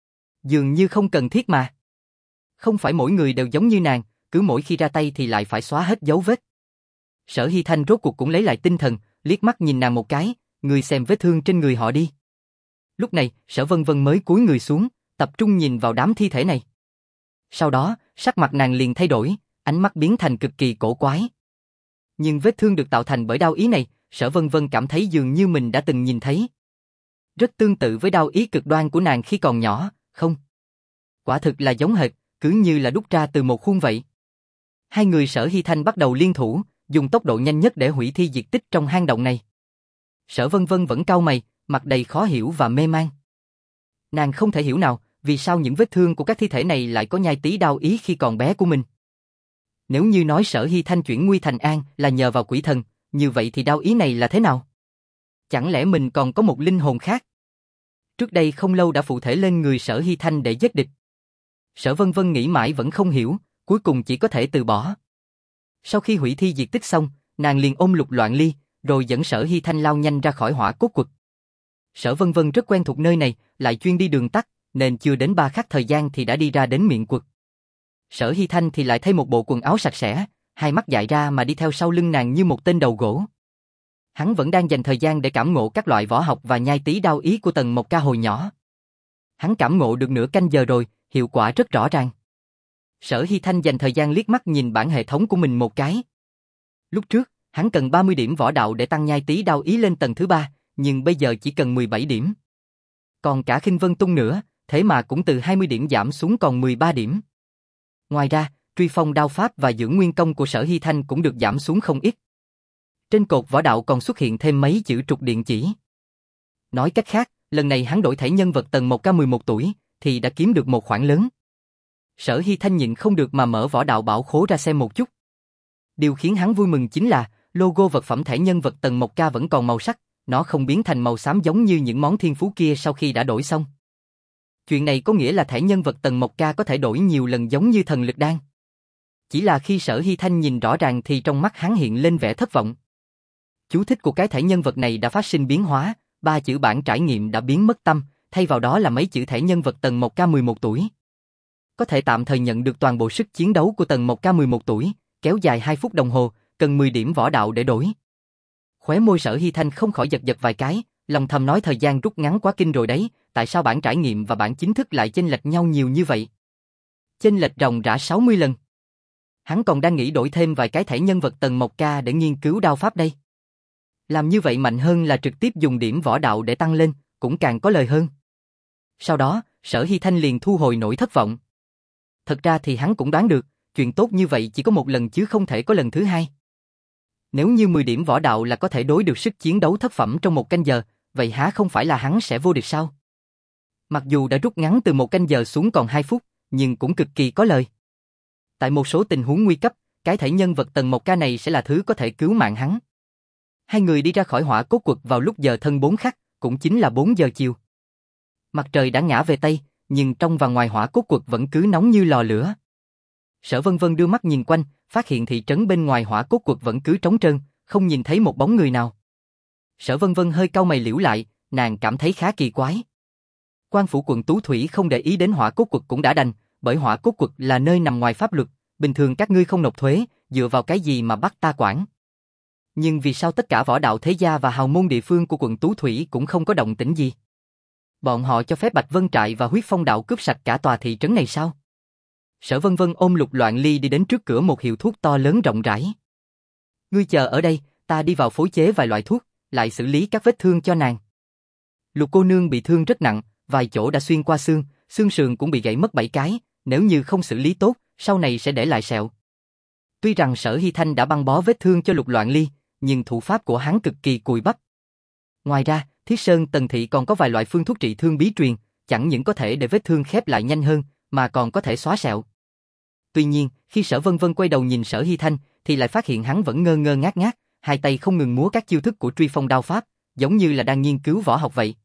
Dường như không cần thiết mà. Không phải mỗi người đều giống như nàng, cứ mỗi khi ra tay thì lại phải xóa hết dấu vết. Sở Hy Thanh rốt cuộc cũng lấy lại tinh thần, liếc mắt nhìn nàng một cái, người xem vết thương trên người họ đi. Lúc này, Sở Vân Vân mới cúi người xuống, tập trung nhìn vào đám thi thể này. Sau đó, sắc mặt nàng liền thay đổi, ánh mắt biến thành cực kỳ cổ quái. Nhưng vết thương được tạo thành bởi đao ý này, Sở Vân Vân cảm thấy dường như mình đã từng nhìn thấy. Rất tương tự với đao ý cực đoan của nàng khi còn nhỏ, không? Quả thực là giống hệt, cứ như là đúc ra từ một khuôn vậy. Hai người Sở Hy Thanh bắt đầu liên thủ, dùng tốc độ nhanh nhất để hủy thi diệt tích trong hang động này. Sở Vân Vân vẫn cau mày, mặt đầy khó hiểu và mê man. Nàng không thể hiểu nào, vì sao những vết thương của các thi thể này lại có nhai tí đao ý khi còn bé của mình. Nếu như nói Sở Hy Thanh chuyển nguy thành an là nhờ vào quỷ thần, như vậy thì đao ý này là thế nào? Chẳng lẽ mình còn có một linh hồn khác? Trước đây không lâu đã phụ thể lên người Sở Hy Thanh để giết địch. Sở Vân Vân nghĩ mãi vẫn không hiểu, cuối cùng chỉ có thể từ bỏ. Sau khi hủy thi diệt tích xong, nàng liền ôm Lục Loạn Ly, rồi dẫn Sở Hy Thanh lao nhanh ra khỏi hỏa cốt quật. Sở Vân Vân rất quen thuộc nơi này, lại chuyên đi đường tắt, nên chưa đến ba khắc thời gian thì đã đi ra đến miệng quật. Sở Hy Thanh thì lại thay một bộ quần áo sạch sẽ, hai mắt dại ra mà đi theo sau lưng nàng như một tên đầu gỗ. Hắn vẫn đang dành thời gian để cảm ngộ các loại võ học và nhai tí đao ý của Tần Mộc Ca hồi nhỏ. Hắn cảm ngộ được nửa canh giờ rồi, hiệu quả rất rõ ràng. Sở Hy Thanh dành thời gian liếc mắt nhìn bản hệ thống của mình một cái. Lúc trước, hắn cần ba mươi điểm võ đạo để tăng nhai tí đao ý lên tầng thứ ba, nhưng bây giờ chỉ cần mười bảy điểm. Còn cả Khinh Vân Tung nữa, thế mà cũng từ hai mươi điểm giảm xuống còn mười ba điểm. Ngoài ra, truy phong đao pháp và dưỡng nguyên công của Sở Hy Thanh cũng được giảm xuống không ít. Trên cột võ đạo còn xuất hiện thêm mấy chữ trục điện chỉ. Nói cách khác, lần này hắn đổi thể nhân vật Tần Mộc Ca mười một tuổi, thì đã kiếm được một khoản lớn. Sở Hy Thanh nhịn không được mà mở võ đạo bảo khố ra xem một chút. Điều khiến hắn vui mừng chính là, logo vật phẩm thể nhân vật Tần Mộc Ca vẫn còn màu sắc, nó không biến thành màu xám giống như những món thiên phú kia sau khi đã đổi xong. Chuyện này có nghĩa là thể nhân vật Tần Mộc Ca có thể đổi nhiều lần giống như thần lực đan. Chỉ là khi Sở Hy Thanh nhìn rõ ràng thì trong mắt hắn hiện lên vẻ thất vọng. Chú thích của cái thể nhân vật này đã phát sinh biến hóa, ba chữ bản trải nghiệm đã biến mất tâm, thay vào đó là mấy chữ thể nhân vật Tần Mộc Ca mười một tuổi. Có thể tạm thời nhận được toàn bộ sức chiến đấu của Tần Mộc Ca mười một tuổi, kéo dài hai phút đồng hồ, cần mười điểm võ đạo để đổi. Khóe môi Sở Hy Thanh không khỏi giật giật vài cái, lòng thầm nói thời gian rút ngắn quá kinh rồi đấy, tại sao bản trải nghiệm và bản chính thức lại chênh lệch nhau nhiều như vậy? Chênh lệch ròng rã sáu mươi lần. Hắn còn đang nghĩ đổi thêm vài cái thể nhân vật Tần Mộc Ca để nghiên cứu đao pháp đây. Làm như vậy mạnh hơn là trực tiếp dùng điểm võ đạo để tăng lên, cũng càng có lời hơn. Sau đó, Sở Hy Thanh liền thu hồi nỗi thất vọng. Thật ra thì hắn cũng đoán được, chuyện tốt như vậy chỉ có một lần chứ không thể có lần thứ hai. Nếu như mười điểm võ đạo là có thể đối được sức chiến đấu thất phẩm trong một canh giờ, vậy há không phải là hắn sẽ vô địch sao? Mặc dù đã rút ngắn từ một canh giờ xuống còn hai phút, nhưng cũng cực kỳ có lời. Tại một số tình huống nguy cấp, cái thể nhân vật tầng một K này sẽ là thứ có thể cứu mạng hắn. Hai người đi ra khỏi hỏa cốt quật vào lúc giờ thân bốn khắc, cũng chính là bốn giờ chiều. Mặt trời đã ngã về Tây, nhưng trong và ngoài hỏa cốt quật vẫn cứ nóng như lò lửa. Sở Vân Vân đưa mắt nhìn quanh, phát hiện thị trấn bên ngoài hỏa cốt quật vẫn cứ trống trơn, không nhìn thấy một bóng người nào. Sở Vân Vân hơi cau mày liễu lại, nàng cảm thấy khá kỳ quái. Quan phủ quận Tú Thủy không để ý đến hỏa cốt quật cũng đã đành, bởi hỏa cốt quật là nơi nằm ngoài pháp luật, bình thường các ngươi không nộp thuế, dựa vào cái gì mà bắt ta quản? Nhưng vì sao tất cả võ đạo thế gia và hào môn địa phương của quận Tú Thủy cũng không có động tĩnh gì? Bọn họ cho phép Bạch Vân Trại và Huyết Phong Đạo cướp sạch cả tòa thị trấn này sao? Sở Vân Vân ôm Lục Loạn Ly đi đến trước cửa một hiệu thuốc to lớn rộng rãi. Ngươi chờ ở đây, ta đi vào phối chế vài loại thuốc, lại xử lý các vết thương cho nàng. Lục cô nương bị thương rất nặng, vài chỗ đã xuyên qua xương, xương sườn cũng bị gãy mất bảy cái, nếu như không xử lý tốt, sau này sẽ để lại sẹo. Tuy rằng Sở Hy Thanh đã băng bó vết thương cho Lục Loạn Ly, nhưng thủ pháp của hắn cực kỳ cùi bắp. Ngoài ra, Thiết Sơn Tần Thị còn có vài loại phương thuốc trị thương bí truyền, chẳng những có thể để vết thương khép lại nhanh hơn, mà còn có thể xóa sẹo. Tuy nhiên, khi Sở Vân Vân quay đầu nhìn Sở Hy Thanh, thì lại phát hiện hắn vẫn ngơ ngơ ngác ngác, hai tay không ngừng múa các chiêu thức của truy phong đao pháp, giống như là đang nghiên cứu võ học vậy.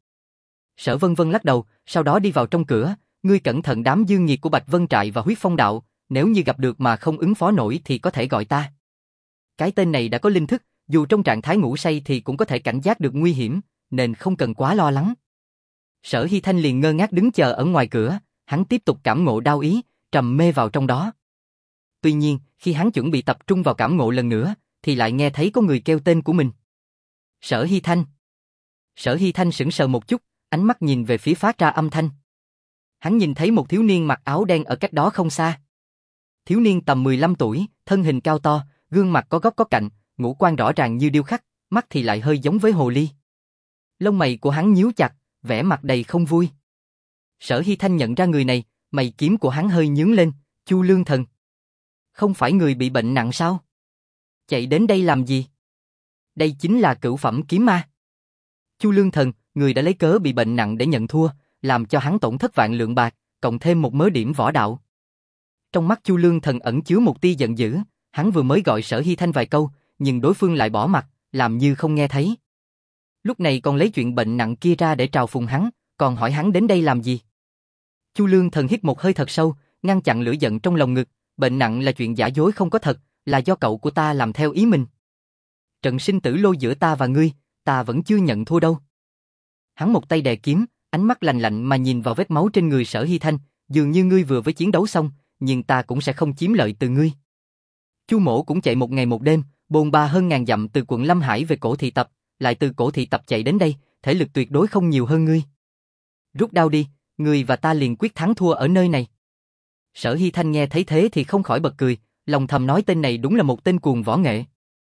Sở Vân Vân lắc đầu, sau đó đi vào trong cửa, ngươi cẩn thận đám dương nghiệt của Bạch Vân Trại và Huyết Phong Đạo, nếu như gặp được mà không ứng phó nổi thì có thể gọi ta. Cái tên này đã có linh thức, dù trong trạng thái ngủ say thì cũng có thể cảnh giác được nguy hiểm, nên không cần quá lo lắng. Sở Hy Thanh liền ngơ ngác đứng chờ ở ngoài cửa, hắn tiếp tục cảm ngộ đao ý, trầm mê vào trong đó. Tuy nhiên, khi hắn chuẩn bị tập trung vào cảm ngộ lần nữa, thì lại nghe thấy có người kêu tên của mình. Sở Hy Thanh. Sở Hy Thanh sững sờ một chút, ánh mắt nhìn về phía phát ra âm thanh. Hắn nhìn thấy một thiếu niên mặc áo đen ở cách đó không xa. Thiếu niên tầm mười lăm tuổi, thân hình cao to, gương mặt có góc có cạnh, ngũ quan rõ ràng như điêu khắc, mắt thì lại hơi giống với hồ ly. Lông mày của hắn nhíu chặt, vẻ mặt đầy không vui. Sở Hy Thanh nhận ra người này, mày kiếm của hắn hơi nhướng lên, Chu Lương Thần. Không phải người bị bệnh nặng sao? Chạy đến đây làm gì? Đây chính là cửu phẩm kiếm ma. Chu Lương Thần, người đã lấy cớ bị bệnh nặng để nhận thua, làm cho hắn tổn thất vạn lượng bạc, cộng thêm một mớ điểm võ đạo. Trong mắt Chu Lương Thần ẩn chứa một tia giận dữ, hắn vừa mới gọi Sở Hy Thanh vài câu, nhưng đối phương lại bỏ mặt, làm như không nghe thấy. Lúc này còn lấy chuyện bệnh nặng kia ra để trào phùng hắn, còn hỏi hắn đến đây làm gì. Chu Lương Thần hít một hơi thật sâu, ngăn chặn lửa giận trong lòng ngực, bệnh nặng là chuyện giả dối không có thật, là do cậu của ta làm theo ý mình. Trận sinh tử lôi giữa ta và ngươi, ta vẫn chưa nhận thua đâu. Hắn một tay đè kiếm, ánh mắt lạnh lạnh mà nhìn vào vết máu trên người Sở Hy Thanh, dường như ngươi vừa với chiến đấu xong, nhưng ta cũng sẽ không chiếm lợi từ ngươi. Chu Mỗ cũng chạy một ngày một đêm, bôn ba hơn ngàn dặm từ quận Lâm Hải về Cổ Thị Tập, lại từ Cổ Thị Tập chạy đến đây, thể lực tuyệt đối không nhiều hơn ngươi. Rút đao đi, ngươi và ta liền quyết thắng thua ở nơi này. Sở Hy Thanh nghe thấy thế thì không khỏi bật cười, lòng thầm nói tên này đúng là một tên cuồng võ nghệ.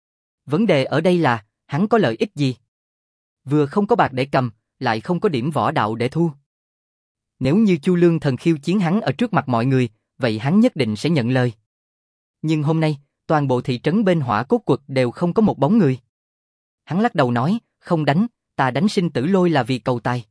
Vấn đề ở đây là, hắn có lợi ích gì? Vừa không có bạc để cầm, lại không có điểm võ đạo để thu. Nếu như Chu Lương Thần khiêu chiến hắn ở trước mặt mọi người, vậy hắn nhất định sẽ nhận lời. Nhưng hôm nay, toàn bộ thị trấn bên hỏa cốt quật đều không có một bóng người. Hắn lắc đầu nói, không đánh, ta đánh sinh tử lôi là vì cầu tài.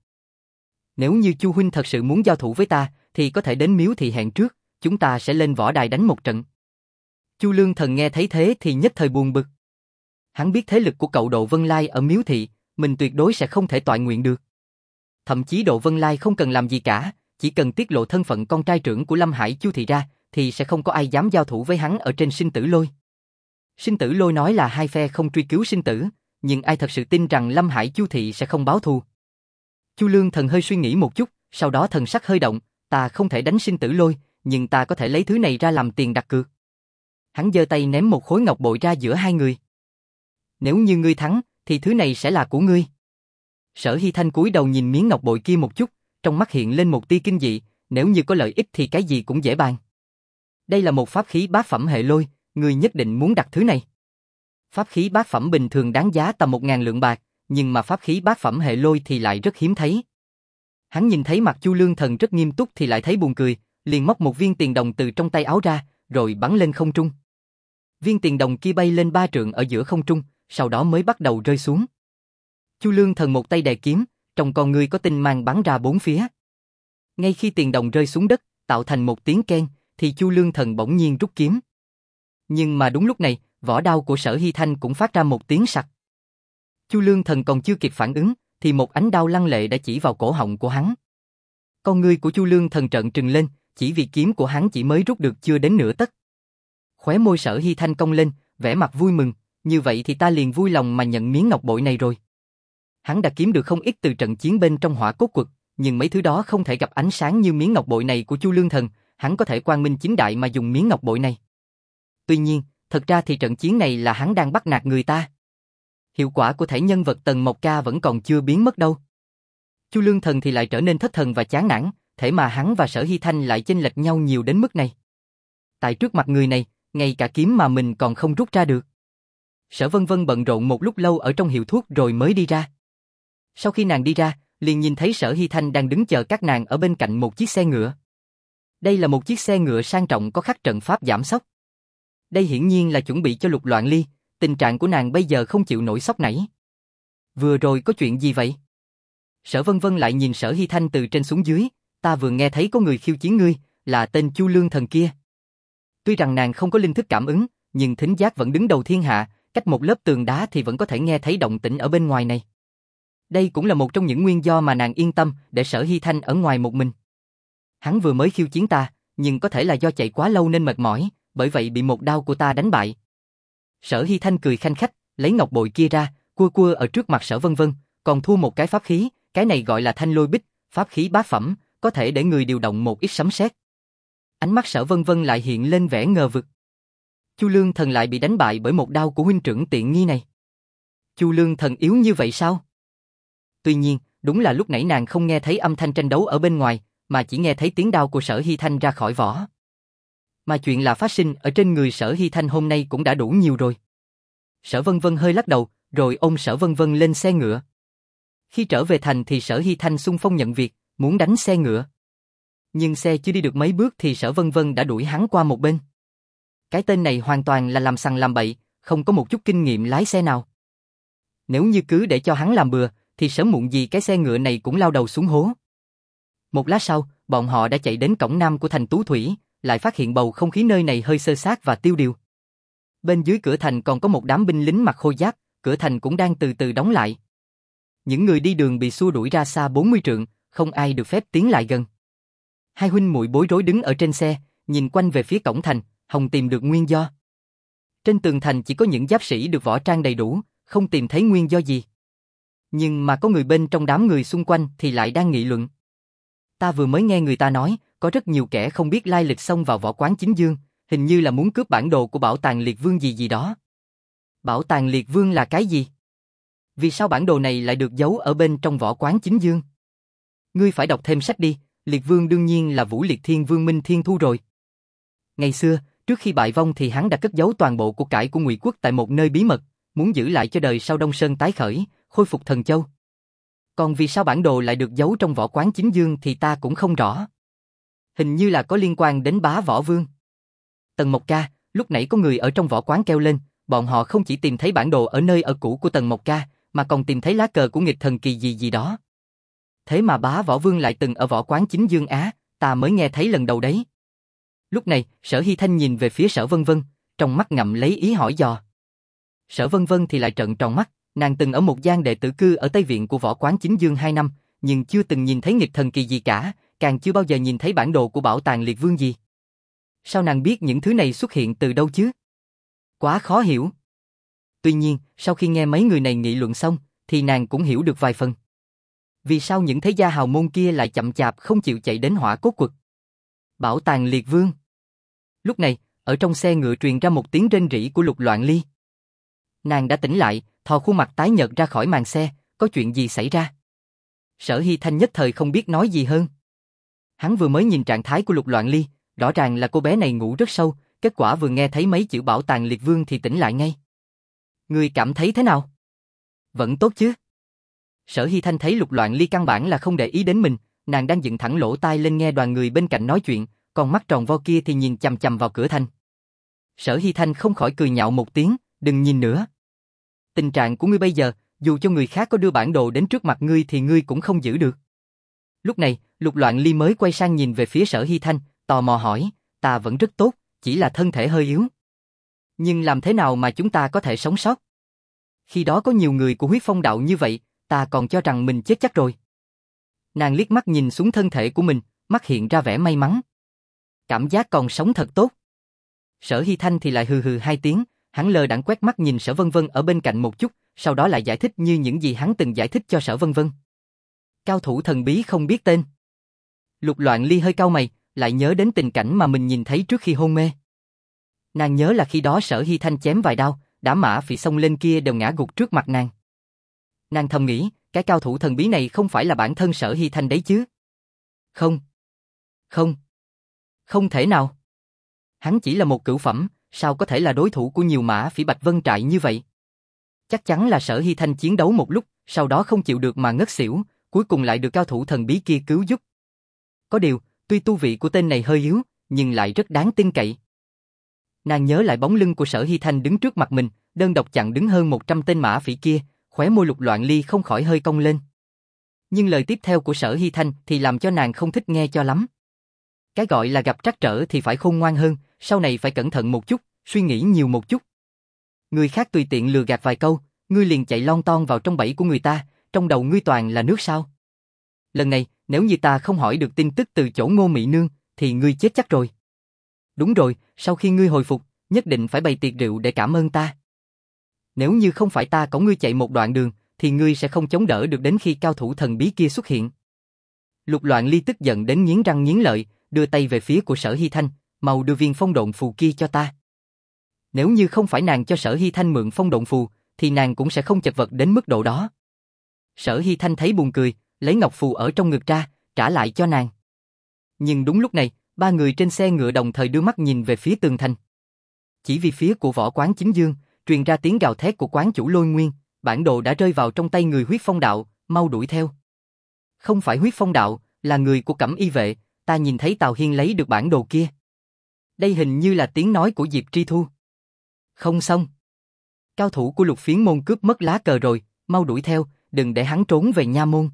Nếu như Chu huynh thật sự muốn giao thủ với ta, thì có thể đến miếu thị hẹn trước, chúng ta sẽ lên võ đài đánh một trận. Chu Lương Thần nghe thấy thế thì nhất thời buồn bực. Hắn biết thế lực của cậu Độ Vân Lai ở miếu thị, mình tuyệt đối sẽ không thể toại nguyện được. Thậm chí Độ Vân Lai không cần làm gì cả, chỉ cần tiết lộ thân phận con trai trưởng của Lâm Hải Chu thị ra, thì sẽ không có ai dám giao thủ với hắn ở trên sinh tử lôi. Sinh tử lôi nói là hai phe không truy cứu sinh tử, nhưng ai thật sự tin rằng Lâm Hải Chu thị sẽ không báo thù? Chu Lương Thần hơi suy nghĩ một chút, sau đó thần sắc hơi động, ta không thể đánh sinh tử lôi, nhưng ta có thể lấy thứ này ra làm tiền đặt cược. Hắn giơ tay ném một khối ngọc bội ra giữa hai người. Nếu như ngươi thắng, thì thứ này sẽ là của ngươi. Sở Hy Thanh cúi đầu nhìn miếng ngọc bội kia một chút, trong mắt hiện lên một tia kinh dị, nếu như có lợi ích thì cái gì cũng dễ bàn. Đây là một pháp khí bát phẩm hệ lôi, ngươi nhất định muốn đặt thứ này. Pháp khí bát phẩm bình thường đáng giá tầm một ngàn lượng bạc, nhưng mà pháp khí bát phẩm hệ lôi thì lại rất hiếm thấy. Hắn nhìn thấy mặt Chu Lương Thần rất nghiêm túc thì lại thấy buồn cười, liền móc một viên tiền đồng từ trong tay áo ra, rồi bắn lên không trung. Viên tiền đồng kia bay lên ba trượng ở giữa không trung, sau đó mới bắt đầu rơi xuống. Chu Lương Thần một tay đè kiếm, trong con người có tinh mang bắn ra bốn phía. Ngay khi tiền đồng rơi xuống đất, tạo thành một tiếng keng, thì Chu Lương Thần bỗng nhiên rút kiếm. Nhưng mà đúng lúc này, vỏ đao của Sở Hy Thanh cũng phát ra một tiếng sặc. Chu Lương Thần còn chưa kịp phản ứng, thì một ánh đao lăng lệ đã chỉ vào cổ họng của hắn. Con ngươi của Chu Lương Thần trợn trừng lên, chỉ vì kiếm của hắn chỉ mới rút được chưa đến nửa tấc. Khóe môi Sở Hy Thanh cong lên, vẻ mặt vui mừng, như vậy thì ta liền vui lòng mà nhận miếng ngọc bội này rồi. Hắn đã kiếm được không ít từ trận chiến bên trong Hỏa Cốt Quật, nhưng mấy thứ đó không thể gặp ánh sáng như miếng ngọc bội này của Chu Lương Thần, hắn có thể quang minh chính đại mà dùng miếng ngọc bội này. Tuy nhiên, thật ra thì trận chiến này là hắn đang bắt nạt người ta. Hiệu quả của thể nhân vật Tần Mộc Ca vẫn còn chưa biến mất đâu. Chu Lương Thần thì lại trở nên thất thần và chán nản, thể mà hắn và Sở Hy Thanh lại chênh lệch nhau nhiều đến mức này. Tại trước mặt người này, ngay cả kiếm mà mình còn không rút ra được. Sở Vân Vân bận rộn một lúc lâu ở trong hiệu thuốc rồi mới đi ra. Sau khi nàng đi ra, liền nhìn thấy Sở Hy Thanh đang đứng chờ các nàng ở bên cạnh một chiếc xe ngựa. Đây là một chiếc xe ngựa sang trọng có khắc trận pháp giảm sốc. Đây hiển nhiên là chuẩn bị cho Lục Loạn Ly, tình trạng của nàng bây giờ không chịu nổi sốc nảy. Vừa rồi có chuyện gì vậy? Sở Vân Vân lại nhìn Sở Hy Thanh từ trên xuống dưới, ta vừa nghe thấy có người khiêu chiến ngươi, là tên Chu Lương Thần kia. Tuy rằng nàng không có linh thức cảm ứng, nhưng thính giác vẫn đứng đầu thiên hạ, cách một lớp tường đá thì vẫn có thể nghe thấy động tĩnh ở bên ngoài này. Đây cũng là một trong những nguyên do mà nàng yên tâm để Sở Hy Thanh ở ngoài một mình. Hắn vừa mới khiêu chiến ta, nhưng có thể là do chạy quá lâu nên mệt mỏi, bởi vậy bị một đao của ta đánh bại. Sở Hy Thanh cười khanh khách, lấy ngọc bội kia ra, cua cua ở trước mặt Sở Vân Vân, còn thua một cái pháp khí, cái này gọi là Thanh Lôi Bích, pháp khí bát phẩm, có thể để người điều động một ít sấm sét. Ánh mắt Sở Vân Vân lại hiện lên vẻ ngờ vực. Chu Lương Thần lại bị đánh bại bởi một đao của huynh trưởng tiện nghi này. Chu Lương Thần yếu như vậy sao? Tuy nhiên, đúng là lúc nãy nàng không nghe thấy âm thanh tranh đấu ở bên ngoài, mà chỉ nghe thấy tiếng đao của Sở Hy Thanh ra khỏi vỏ. Mà chuyện là phát sinh ở trên người Sở Hy Thanh hôm nay cũng đã đủ nhiều rồi. Sở Vân Vân hơi lắc đầu, rồi ôm Sở Vân Vân lên xe ngựa. Khi trở về thành thì Sở Hy Thanh xung phong nhận việc, muốn đánh xe ngựa. Nhưng xe chưa đi được mấy bước thì Sở Vân Vân đã đuổi hắn qua một bên. Cái tên này hoàn toàn là làm sằng làm bậy, không có một chút kinh nghiệm lái xe nào. Nếu như cứ để cho hắn làm bừa, thì sớm muộn gì cái xe ngựa này cũng lao đầu xuống hố. Một lát sau, bọn họ đã chạy đến cổng nam của thành Tú Thủy, lại phát hiện bầu không khí nơi này hơi xơ xát và tiêu điều. Bên dưới cửa thành còn có một đám binh lính mặc khôi giáp, cửa thành cũng đang từ từ đóng lại. Những người đi đường bị xua đuổi ra xa bốn mươi trượng, không ai được phép tiến lại gần. Hai huynh muội bối rối đứng ở trên xe, nhìn quanh về phía cổng thành, hòng tìm được nguyên do. Trên tường thành chỉ có những giáp sĩ được võ trang đầy đủ, không tìm thấy nguyên do gì. Nhưng mà có người bên trong đám người xung quanh thì lại đang nghị luận. Ta vừa mới nghe người ta nói, có rất nhiều kẻ không biết lai lịch xông vào võ quán Chính Dương, hình như là muốn cướp bản đồ của bảo tàng Liệt Vương gì gì đó. Bảo tàng Liệt Vương là cái gì? Vì sao bản đồ này lại được giấu ở bên trong võ quán Chính Dương? Ngươi phải đọc thêm sách đi, Liệt Vương đương nhiên là Vũ Liệt Thiên Vương Minh Thiên Thu rồi. Ngày xưa, trước khi bại vong thì hắn đã cất giấu toàn bộ của cải của Ngụy Quốc tại một nơi bí mật, muốn giữ lại cho đời sau Đông Sơn tái khởi, khôi phục thần châu. Còn vì sao bản đồ lại được giấu trong võ quán Chính Dương thì ta cũng không rõ. Hình như là có liên quan đến Bá Võ Vương. Tần Mộc Ca, lúc nãy có người ở trong võ quán kêu lên, bọn họ không chỉ tìm thấy bản đồ ở nơi ở cũ của Tần Mộc Ca, mà còn tìm thấy lá cờ của nghịch thần kỳ gì gì đó. Thế mà Bá Võ Vương lại từng ở võ quán Chính Dương á, ta mới nghe thấy lần đầu đấy. Lúc này, Sở Hy Thanh nhìn về phía Sở Vân Vân, trong mắt ngậm lấy ý hỏi dò. Sở Vân Vân thì lại trợn tròn mắt, nàng từng ở một gian đệ tử cư ở Tây Viện của võ quán Chính Dương hai năm, nhưng chưa từng nhìn thấy nghịch thần kỳ gì cả, càng chưa bao giờ nhìn thấy bản đồ của bảo tàng Liệt Vương gì. Sao nàng biết những thứ này xuất hiện từ đâu chứ? Quá khó hiểu. Tuy nhiên, sau khi nghe mấy người này nghị luận xong, thì nàng cũng hiểu được vài phần. Vì sao những thế gia hào môn kia lại chậm chạp không chịu chạy đến Hỏa Cốt Quật? Bảo tàng Liệt Vương. Lúc này, ở trong xe ngựa truyền ra một tiếng rên rỉ của Lục Loạn Ly. Nàng đã tỉnh lại, thò khuôn mặt tái nhợt ra khỏi màn xe, có chuyện gì xảy ra? Sở Hy Thanh nhất thời không biết nói gì hơn. Hắn vừa mới nhìn trạng thái của Lục Loạn Ly, rõ ràng là cô bé này ngủ rất sâu, kết quả vừa nghe thấy mấy chữ bảo tàng Liệt Vương thì tỉnh lại ngay. Ngươi cảm thấy thế nào? Vẫn tốt chứ? Sở Hy Thanh thấy Lục Loạn Ly căn bản là không để ý đến mình, nàng đang dựng thẳng lỗ tai lên nghe đoàn người bên cạnh nói chuyện, còn mắt tròn vo kia thì nhìn chằm chằm vào cửa thành. Sở Hy Thanh không khỏi cười nhạo một tiếng, đừng nhìn nữa. Tình trạng của ngươi bây giờ, dù cho người khác có đưa bản đồ đến trước mặt ngươi thì ngươi cũng không giữ được. Lúc này, Lục Loạn Ly mới quay sang nhìn về phía Sở Hy Thanh, tò mò hỏi, ta vẫn rất tốt, chỉ là thân thể hơi yếu. Nhưng làm thế nào mà chúng ta có thể sống sót? Khi đó có nhiều người của huyết phong đạo như vậy, ta còn cho rằng mình chết chắc rồi. Nàng liếc mắt nhìn xuống thân thể của mình, mắt hiện ra vẻ may mắn. Cảm giác còn sống thật tốt. Sở Hy Thanh thì lại hừ hừ hai tiếng, hắn lơ đãng quét mắt nhìn Sở Vân Vân ở bên cạnh một chút, sau đó lại giải thích như những gì hắn từng giải thích cho Sở Vân Vân. Cao thủ thần bí không biết tên. Lục Loạn Ly hơi cau mày, lại nhớ đến tình cảnh mà mình nhìn thấy trước khi hôn mê. Nàng nhớ là khi đó Sở Hy Thanh chém vài đao, đám mã phỉ xông lên kia đều ngã gục trước mặt nàng. Nàng thầm nghĩ, cái cao thủ thần bí này không phải là bản thân Sở Hy Thanh đấy chứ? Không. Không. Không thể nào. Hắn chỉ là một cửu phẩm, sao có thể là đối thủ của nhiều mã phỉ Bạch Vân Trại như vậy? Chắc chắn là Sở Hy Thanh chiến đấu một lúc, sau đó không chịu được mà ngất xỉu, cuối cùng lại được cao thủ thần bí kia cứu giúp. Có điều, tuy tu vị của tên này hơi yếu, nhưng lại rất đáng tin cậy. Nàng nhớ lại bóng lưng của Sở Hy Thanh đứng trước mặt mình, đơn độc chặn đứng hơn một trăm tên mã phỉ kia, khóe môi Lục Loạn Ly không khỏi hơi cong lên. Nhưng lời tiếp theo của Sở Hy Thanh thì làm cho nàng không thích nghe cho lắm. Cái gọi là gặp trắc trở thì phải khôn ngoan hơn, sau này phải cẩn thận một chút, suy nghĩ nhiều một chút. Người khác tùy tiện lừa gạt vài câu, ngươi liền chạy lon ton vào trong bẫy của người ta, trong đầu ngươi toàn là nước sao. Lần này, nếu như ta không hỏi được tin tức từ chỗ Ngô Mị Nương, thì ngươi chết chắc rồi. Đúng rồi, sau khi ngươi hồi phục, nhất định phải bày tiệc rượu để cảm ơn ta. Nếu như không phải ta cõng ngươi chạy một đoạn đường, thì ngươi sẽ không chống đỡ được đến khi cao thủ thần bí kia xuất hiện. Lục Loạn Ly tức giận đến nghiến răng nghiến lợi, đưa tay về phía của Sở Hy Thanh, mau đưa viên phong độn phù kia cho ta. Nếu như không phải nàng cho Sở Hy Thanh mượn phong độn phù, thì nàng cũng sẽ không chật vật đến mức độ đó. Sở Hy Thanh thấy buồn cười, lấy ngọc phù ở trong ngực ra, trả lại cho nàng. Nhưng đúng lúc này, ba người trên xe ngựa đồng thời đưa mắt nhìn về phía tường thành. Chỉ vì phía của võ quán Chính Dương, truyền ra tiếng gào thét của quán chủ Lôi Nguyên, bản đồ đã rơi vào trong tay người huyết phong đạo, mau đuổi theo. Không phải huyết phong đạo, là người của Cẩm Y vệ, ta nhìn thấy Tào Hiên lấy được bản đồ kia. Đây hình như là tiếng nói của Diệp Tri Thu. Không xong. Cao thủ của Lục Phiến môn cướp mất lá cờ rồi, mau đuổi theo, đừng để hắn trốn về nha môn.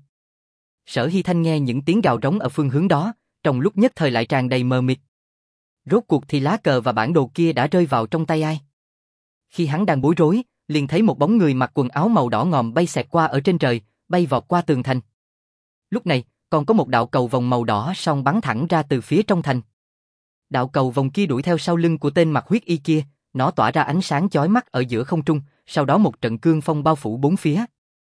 Sở Hy Thanh nghe những tiếng gào rống ở phương hướng đó, trong lúc nhất thời lại tràn đầy mờ mịt. Rốt cuộc thì lá cờ và bản đồ kia đã rơi vào trong tay ai? Khi hắn đang bối rối, liền thấy một bóng người mặc quần áo màu đỏ ngòm bay xẹt qua ở trên trời, bay vọt qua tường thành. Lúc này, còn có một đạo cầu vòng màu đỏ song bắn thẳng ra từ phía trong thành. Đạo cầu vòng kia đuổi theo sau lưng của tên mặc huyết y kia, nó tỏa ra ánh sáng chói mắt ở giữa không trung, sau đó một trận cương phong bao phủ bốn phía.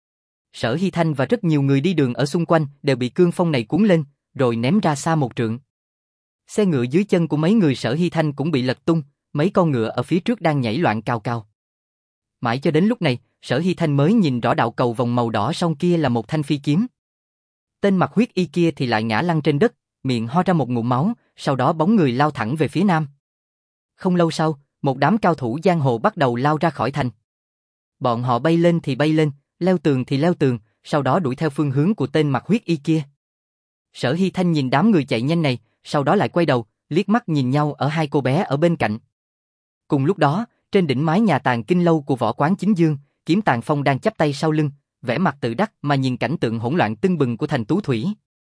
Sở Hy Thanh và rất nhiều người đi đường ở xung quanh đều bị cương phong này cuốn lên, rồi ném ra xa một trượng. Xe ngựa dưới chân của mấy người Sở Hy Thanh cũng bị lật tung, mấy con ngựa ở phía trước đang nhảy loạn cào cào. Mãi cho đến lúc này, Sở Hy Thanh mới nhìn rõ đạo cầu vòng màu đỏ song kia là một thanh phi kiếm. Tên mặc huyết y kia thì lại ngã lăn trên đất, miệng ho ra một ngụm máu, sau đó bóng người lao thẳng về phía nam. Không lâu sau, một đám cao thủ giang hồ bắt đầu lao ra khỏi thành. Bọn họ bay lên thì bay lên, leo tường thì leo tường, sau đó đuổi theo phương hướng của tên mặc huyết y kia. Sở Hy Thanh nhìn đám người chạy nhanh này, sau đó lại quay đầu, liếc mắt nhìn nhau ở hai cô bé ở bên cạnh. Cùng lúc đó, trên đỉnh mái nhà tàng kinh lâu của võ quán Chính Dương, Kiếm Tàng Phong đang chắp tay sau lưng, vẻ mặt tự đắc mà nhìn cảnh tượng hỗn loạn tưng bừng của thành Tú Thủy.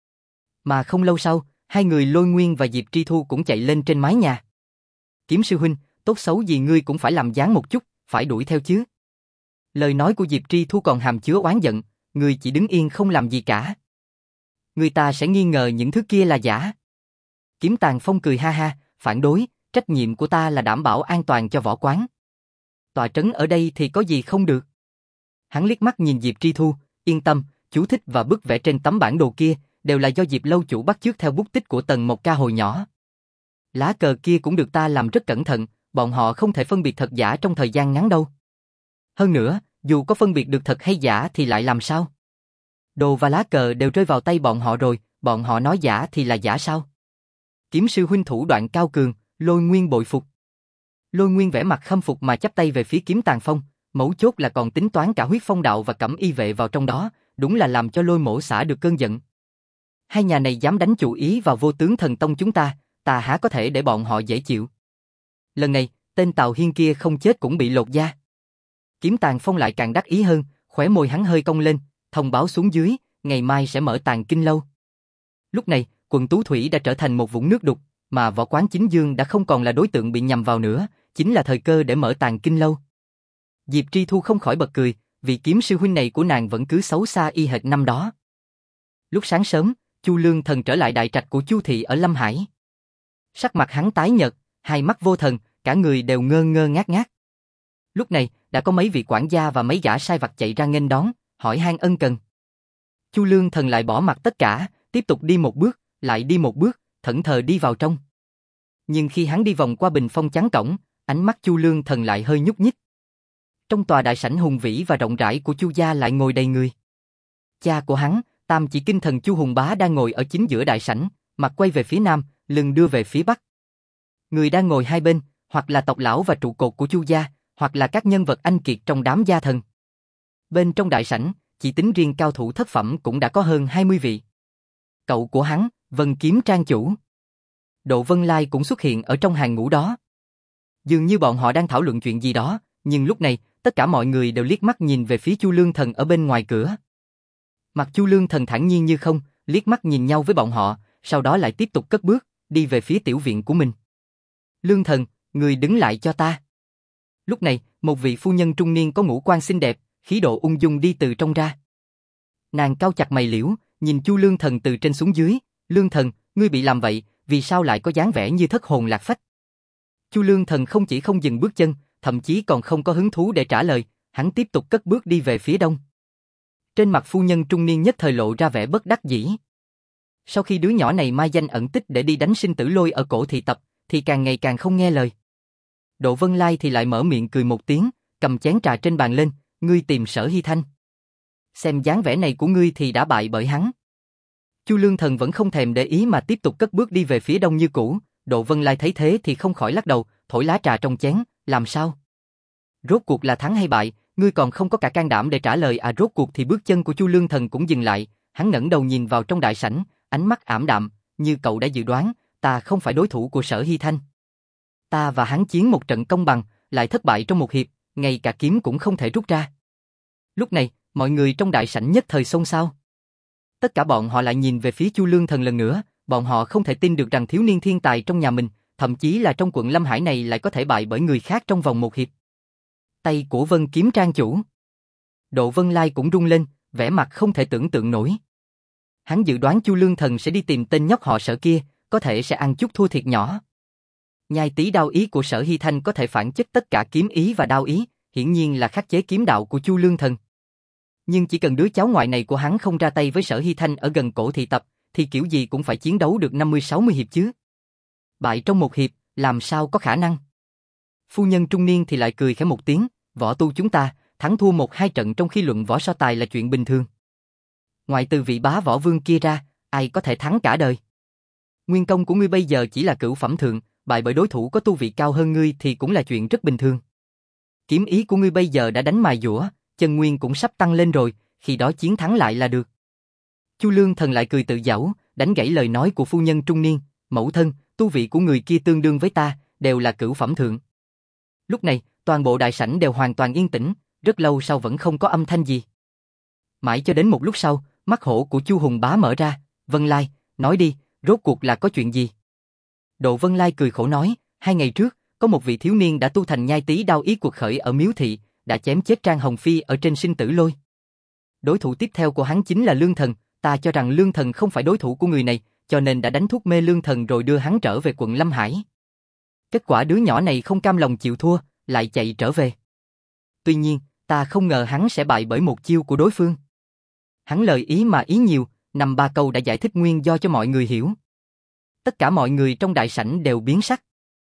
Mà không lâu sau, hai người Lôi Nguyên và Diệp Tri Thu cũng chạy lên trên mái nhà. Kiếm sư huynh, tốt xấu gì ngươi cũng phải làm dáng một chút, phải đuổi theo chứ. Lời nói của Diệp Tri Thu còn hàm chứa oán giận, ngươi chỉ đứng yên không làm gì cả. Người ta sẽ nghi ngờ những thứ kia là giả. Kiếm Tàng Phong cười ha ha, phản đối, trách nhiệm của ta là đảm bảo an toàn cho võ quán. Tọa trấn ở đây thì có gì không được. Hắn liếc mắt nhìn Diệp Tri Thu, yên tâm, chú thích và bức vẽ trên tấm bản đồ kia đều là do Diệp lâu chủ bắt chước theo bút tích của Tần Mộc Ca hồi nhỏ. Lá cờ kia cũng được ta làm rất cẩn thận, bọn họ không thể phân biệt thật giả trong thời gian ngắn đâu. Hơn nữa, dù có phân biệt được thật hay giả thì lại làm sao? Đồ và lá cờ đều rơi vào tay bọn họ rồi, bọn họ nói giả thì là giả sao? Kiếm sư huynh thủ đoạn cao cường, Lôi Nguyên bội phục. Lôi Nguyên vẻ mặt khâm phục mà chắp tay về phía Kiếm Tàng Phong, mấu chốt là còn tính toán cả huyết phong đạo và Cẩm Y vệ vào trong đó, đúng là làm cho Lôi mổ xả được cơn giận. Hai nhà này dám đánh chủ ý vào Vô Tướng Thần Tông chúng ta, ta há có thể để bọn họ dễ chịu. Lần này, tên Tào Hiên kia không chết cũng bị lột da. Kiếm Tàng Phong lại càng đắc ý hơn, khóe môi hắn hơi cong lên, thông báo xuống dưới, ngày mai sẽ mở tàng kinh lâu. Lúc này, quận Tú Thủy đã trở thành một vũng nước đục, mà võ quán chính dương đã không còn là đối tượng bị nhằm vào nữa, chính là thời cơ để mở tàng kinh lâu. Diệp Tri Thu không khỏi bật cười, vị kiếm sư huynh này của nàng vẫn cứ xấu xa y hệt năm đó. Lúc sáng sớm, Chu Lương Thần trở lại đại trạch của Chu thị ở Lâm Hải. Sắc mặt hắn tái nhợt, hai mắt vô thần, cả người đều ngơ ngơ ngác ngác. Lúc này, đã có mấy vị quản gia và mấy gã sai vặt chạy ra nghênh đón, hỏi han ân cần. Chu Lương Thần lại bỏ mặc tất cả, tiếp tục đi một bước, lại đi một bước, thẫn thờ đi vào trong. Nhưng khi hắn đi vòng qua bình phong chắn cổng, ánh mắt Chu Lương Thần lại hơi nhúc nhích. Trong tòa đại sảnh hùng vĩ và rộng rãi của Chu gia lại ngồi đầy người. Cha của hắn, Tam Chỉ Kinh Thần Chu Hùng Bá đang ngồi ở chính giữa đại sảnh, mặt quay về phía nam, lưng đưa về phía bắc. Người đang ngồi hai bên, hoặc là tộc lão và trụ cột của Chu gia, hoặc là các nhân vật anh kiệt trong đám gia thần. Bên trong đại sảnh, chỉ tính riêng cao thủ thất phẩm cũng đã có hơn hai mươi vị. Cậu của hắn, Vân Kiếm Trang chủ, Độ Vân Lai cũng xuất hiện ở trong hàng ngũ đó. Dường như bọn họ đang thảo luận chuyện gì đó, nhưng lúc này, tất cả mọi người đều liếc mắt nhìn về phía Chu Lương Thần ở bên ngoài cửa. Mặt Chu Lương Thần thản nhiên như không, liếc mắt nhìn nhau với bọn họ, sau đó lại tiếp tục cất bước, đi về phía tiểu viện của mình. Lương Thần, người đứng lại cho ta. Lúc này, một vị phu nhân trung niên có ngũ quan xinh đẹp, khí độ ung dung đi từ trong ra. Nàng cau chặt mày liễu, nhìn Chu Lương Thần từ trên xuống dưới. Lương Thần, ngươi bị làm vậy, vì sao lại có dáng vẻ như thất hồn lạc phách? Chu Lương Thần không chỉ không dừng bước chân, thậm chí còn không có hứng thú để trả lời, hắn tiếp tục cất bước đi về phía đông. Trên mặt phu nhân trung niên nhất thời lộ ra vẻ bất đắc dĩ. Sau khi đứa nhỏ này mai danh ẩn tích để đi đánh sinh tử lôi ở cổ thị tập, thì càng ngày càng không nghe lời. Độ Vân Lai thì lại mở miệng cười một tiếng, cầm chén trà trên bàn lên, ngươi tìm Sở Hy Thanh. Xem dáng vẻ này của ngươi thì đã bại bởi hắn. Chu Lương Thần vẫn không thèm để ý mà tiếp tục cất bước đi về phía đông như cũ. Độ Vân Lai thấy thế thì không khỏi lắc đầu, thổi lá trà trong chén, làm sao? Rốt cuộc là thắng hay bại, ngươi còn không có cả can đảm để trả lời à? Rốt cuộc thì bước chân của Chu Lương Thần cũng dừng lại, hắn ngẩng đầu nhìn vào trong đại sảnh, ánh mắt ảm đạm, như cậu đã dự đoán, ta không phải đối thủ của Sở Hy Thanh. Ta và hắn chiến một trận công bằng, lại thất bại trong một hiệp, ngay cả kiếm cũng không thể rút ra. Lúc này, mọi người trong đại sảnh nhất thời xôn xao. Tất cả bọn họ lại nhìn về phía Chu Lương Thần lần nữa, bọn họ không thể tin được rằng thiếu niên thiên tài trong nhà mình, thậm chí là trong quận Lâm Hải này lại có thể bại bởi người khác trong vòng một hiệp. Tay của Vân Kiếm Trang chủ, Độ Vân Lai cũng rung lên, vẻ mặt không thể tưởng tượng nổi. Hắn dự đoán Chu Lương Thần sẽ đi tìm tên nhóc họ Sở kia, có thể sẽ ăn chút thua thiệt nhỏ. Nhai tí đao ý của Sở Hy Thanh có thể phản chất tất cả kiếm ý và đao ý, hiển nhiên là khắc chế kiếm đạo của Chu Lương Thần. Nhưng chỉ cần đứa cháu ngoại này của hắn không ra tay với Sở Hy Thanh ở gần cổ thị tập, thì kiểu gì cũng phải chiến đấu được năm mươi sáu mươi hiệp chứ. Bại trong một hiệp, làm sao có khả năng? Phu nhân trung niên thì lại cười khẽ một tiếng, võ tu chúng ta, thắng thua một hai trận trong khi luận võ so tài là chuyện bình thường. Ngoại từ vị bá võ vương kia ra, ai có thể thắng cả đời? Nguyên công của ngươi bây giờ chỉ là cửu phẩm thượng, bại bởi đối thủ có tu vị cao hơn ngươi thì cũng là chuyện rất bình thường. Kiếm ý của ngươi bây giờ đã đánh mài dũa, chân nguyên cũng sắp tăng lên rồi, khi đó chiến thắng lại là được. Chu Lương Thần lại cười tự giễu, đánh gãy lời nói của phu nhân trung niên, mẫu thân, tu vị của người kia tương đương với ta, đều là cửu phẩm thượng. Lúc này, toàn bộ đại sảnh đều hoàn toàn yên tĩnh, rất lâu sau vẫn không có âm thanh gì. Mãi cho đến một lúc sau, mắt hổ của Chu Hùng Bá mở ra, Vân Lai, nói đi, rốt cuộc là có chuyện gì? Độ Vân Lai cười khổ nói, hai ngày trước, có một vị thiếu niên đã tu thành nhai tí đao ý cuộc khởi ở Miếu Thị, đã chém chết Trang Hồng Phi ở trên sinh tử lôi. Đối thủ tiếp theo của hắn chính là Lương Thần, ta cho rằng Lương Thần không phải đối thủ của người này, cho nên đã đánh thuốc mê Lương Thần rồi đưa hắn trở về quận Lâm Hải. Kết quả đứa nhỏ này không cam lòng chịu thua, lại chạy trở về. Tuy nhiên, ta không ngờ hắn sẽ bại bởi một chiêu của đối phương. Hắn lời ý mà ý nhiều, năm ba câu đã giải thích nguyên do cho mọi người hiểu. Tất cả mọi người trong đại sảnh đều biến sắc.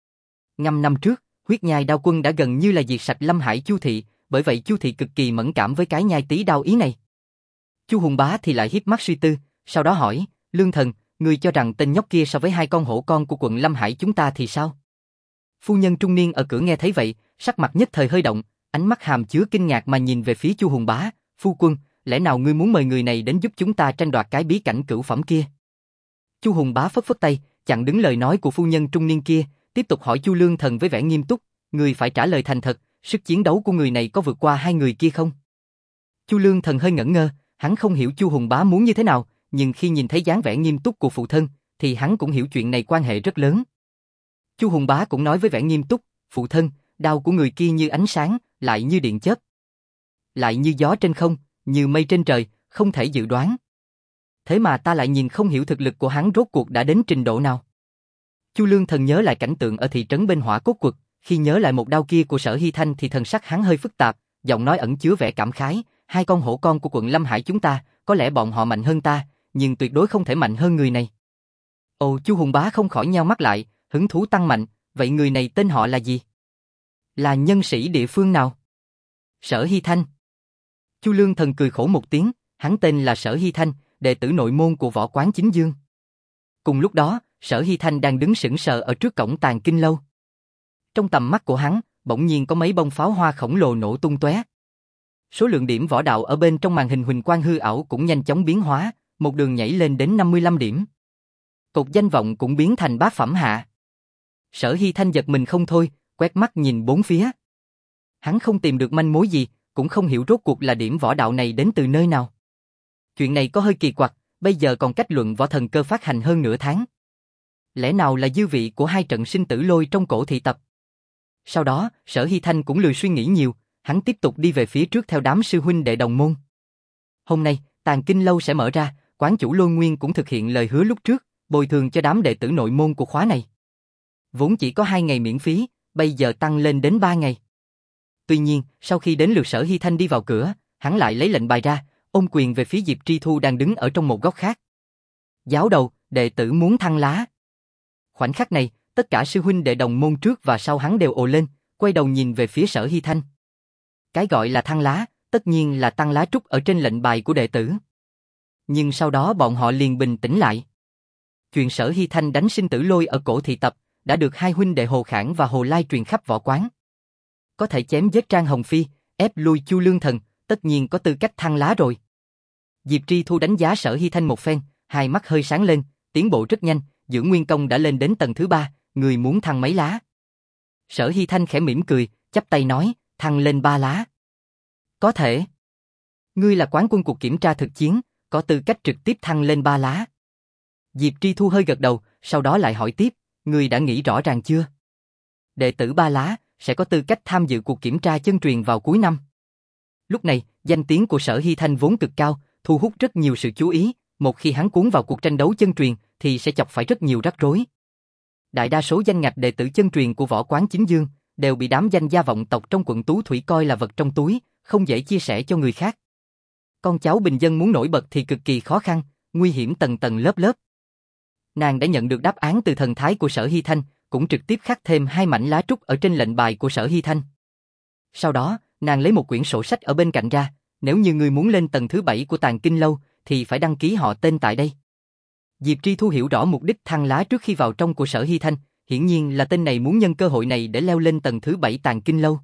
Ngăm năm trước, huyết nhai đao quân đã gần như là diệt sạch Lâm Hải Chu Thị, bởi vậy Chu Thị cực kỳ mẫn cảm với cái nhai tí đao ý này. Chu Hùng Bá thì lại híp mắt suy tư, sau đó hỏi, Lương Thần, ngươi cho rằng tên nhóc kia so với hai con hổ con của quận Lâm Hải chúng ta thì sao? Phu nhân trung niên ở cửa nghe thấy vậy, sắc mặt nhất thời hơi động, ánh mắt hàm chứa kinh ngạc mà nhìn về phía Chu Hùng Bá, phu quân, lẽ nào ngươi muốn mời người này đến giúp chúng ta tranh đoạt cái bí cảnh cửu phẩm kia? Chu Hùng Bá phất phất tay, chặn đứng lời nói của phu nhân trung niên kia, tiếp tục hỏi Chu Lương Thần với vẻ nghiêm túc, người phải trả lời thành thật, sức chiến đấu của người này có vượt qua hai người kia không? Chu Lương Thần hơi ngẩn ngơ, hắn không hiểu Chu Hùng Bá muốn như thế nào, nhưng khi nhìn thấy dáng vẻ nghiêm túc của phụ thân, thì hắn cũng hiểu chuyện này quan hệ rất lớn. Chu Hùng Bá cũng nói với vẻ nghiêm túc, phụ thân, đao của người kia như ánh sáng, lại như điện chớp. Lại như gió trên không, như mây trên trời, không thể dự đoán. Thế mà ta lại nhìn không hiểu thực lực của hắn rốt cuộc đã đến trình độ nào. Chu Lương Thần nhớ lại cảnh tượng ở thị trấn bên Hỏa Cốt Quật, khi nhớ lại một đao kia của Sở Hy Thanh thì thần sắc hắn hơi phức tạp, giọng nói ẩn chứa vẻ cảm khái, hai con hổ con của quận Lâm Hải chúng ta, có lẽ bọn họ mạnh hơn ta, nhưng tuyệt đối không thể mạnh hơn người này. Ồ, Chu Hùng Bá không khỏi nheo mắt lại, hứng thú tăng mạnh, vậy người này tên họ là gì? Là nhân sĩ địa phương nào? Sở Hy Thanh. Chu Lương Thần cười khổ một tiếng, hắn tên là Sở Hy Thanh, đệ tử nội môn của Võ Quán Chính Dương. Cùng lúc đó, Sở Hy Thanh đang đứng sững sờ ở trước cổng Tàng Kinh Lâu. Trong tầm mắt của hắn, bỗng nhiên có mấy bông pháo hoa khổng lồ nổ tung tóe. Số lượng điểm võ đạo ở bên trong màn hình huỳnh quang hư ảo cũng nhanh chóng biến hóa, một đường nhảy lên đến năm mươi lăm điểm. Cột danh vọng cũng biến thành bát phẩm hạ. Sở Hy Thanh giật mình không thôi, quét mắt nhìn bốn phía. Hắn không tìm được manh mối gì, cũng không hiểu rốt cuộc là điểm võ đạo này đến từ nơi nào. Chuyện này có hơi kỳ quặc, bây giờ còn cách luận võ thần cơ phát hành hơn nửa tháng. Lẽ nào là dư vị của hai trận sinh tử lôi trong cổ thị tập? Sau đó, Sở Hy Thanh cũng lười suy nghĩ nhiều, hắn tiếp tục đi về phía trước theo đám sư huynh đệ đồng môn. Hôm nay, Tàng Kinh Lâu sẽ mở ra, quán chủ Lôi Nguyên cũng thực hiện lời hứa lúc trước, bồi thường cho đám đệ tử nội môn của khóa này. Vốn chỉ có hai ngày miễn phí, bây giờ tăng lên đến ba ngày. Tuy nhiên, sau khi đến lượt Sở Hy Thanh đi vào cửa, hắn lại lấy lệnh bài ra, ôm quyền về phía Diệp Tri Thu đang đứng ở trong một góc khác. Giáo đầu, đệ tử muốn thăng lá. Khoảnh khắc này, tất cả sư huynh đệ đồng môn trước và sau hắn đều ồ lên, quay đầu nhìn về phía Sở Hy Thanh. Cái gọi là thăng lá, tất nhiên là tăng lá trúc ở trên lệnh bài của đệ tử. Nhưng sau đó bọn họ liền bình tĩnh lại. Chuyện Sở Hy Thanh đánh sinh tử lôi ở cổ thị tập, đã được hai huynh đệ Hồ Khảng và Hồ Lai truyền khắp võ quán. Có thể chém giết Trang Hồng Phi, ép lui Chu Lương Thần, tất nhiên có tư cách thăng lá rồi. Diệp Tri Thu đánh giá Sở Hy Thanh một phen, hai mắt hơi sáng lên, tiến bộ rất nhanh, Dưỡng Nguyên Công đã lên đến tầng thứ ba, người muốn thăng mấy lá? Sở Hy Thanh khẽ mỉm cười, chắp tay nói, thăng lên ba lá. Có thể. Ngươi là quán quân cuộc kiểm tra thực chiến, có tư cách trực tiếp thăng lên ba lá. Diệp Tri Thu hơi gật đầu, sau đó lại hỏi tiếp, ngươi đã nghĩ rõ ràng chưa? Đệ tử ba lá sẽ có tư cách tham dự cuộc kiểm tra chân truyền vào cuối năm. Lúc này, danh tiếng của Sở Hy Thanh vốn cực cao, thu hút rất nhiều sự chú ý, một khi hắn cuốn vào cuộc tranh đấu chân truyền thì sẽ chọc phải rất nhiều rắc rối. Đại đa số danh ngạch đệ tử chân truyền của Võ Quán Chính Dương đều bị đám danh gia vọng tộc trong quận Tú Thủy coi là vật trong túi, không dễ chia sẻ cho người khác. Con cháu bình dân muốn nổi bật thì cực kỳ khó khăn, nguy hiểm tầng tầng lớp lớp. Nàng đã nhận được đáp án từ thần thái của Sở Hy Thanh, cũng trực tiếp khắc thêm hai mảnh lá trúc ở trên lệnh bài của Sở Hy Thanh. Sau đó, nàng lấy một quyển sổ sách ở bên cạnh ra, nếu như ngươi muốn lên tầng thứ bảy của Tàng Kinh Lâu thì phải đăng ký họ tên tại đây. Diệp Tri Thu hiểu rõ mục đích thăng lá trước khi vào trong của Sở Hy Thanh, hiển nhiên là tên này muốn nhân cơ hội này để leo lên tầng thứ bảy Tàng Kinh Lâu.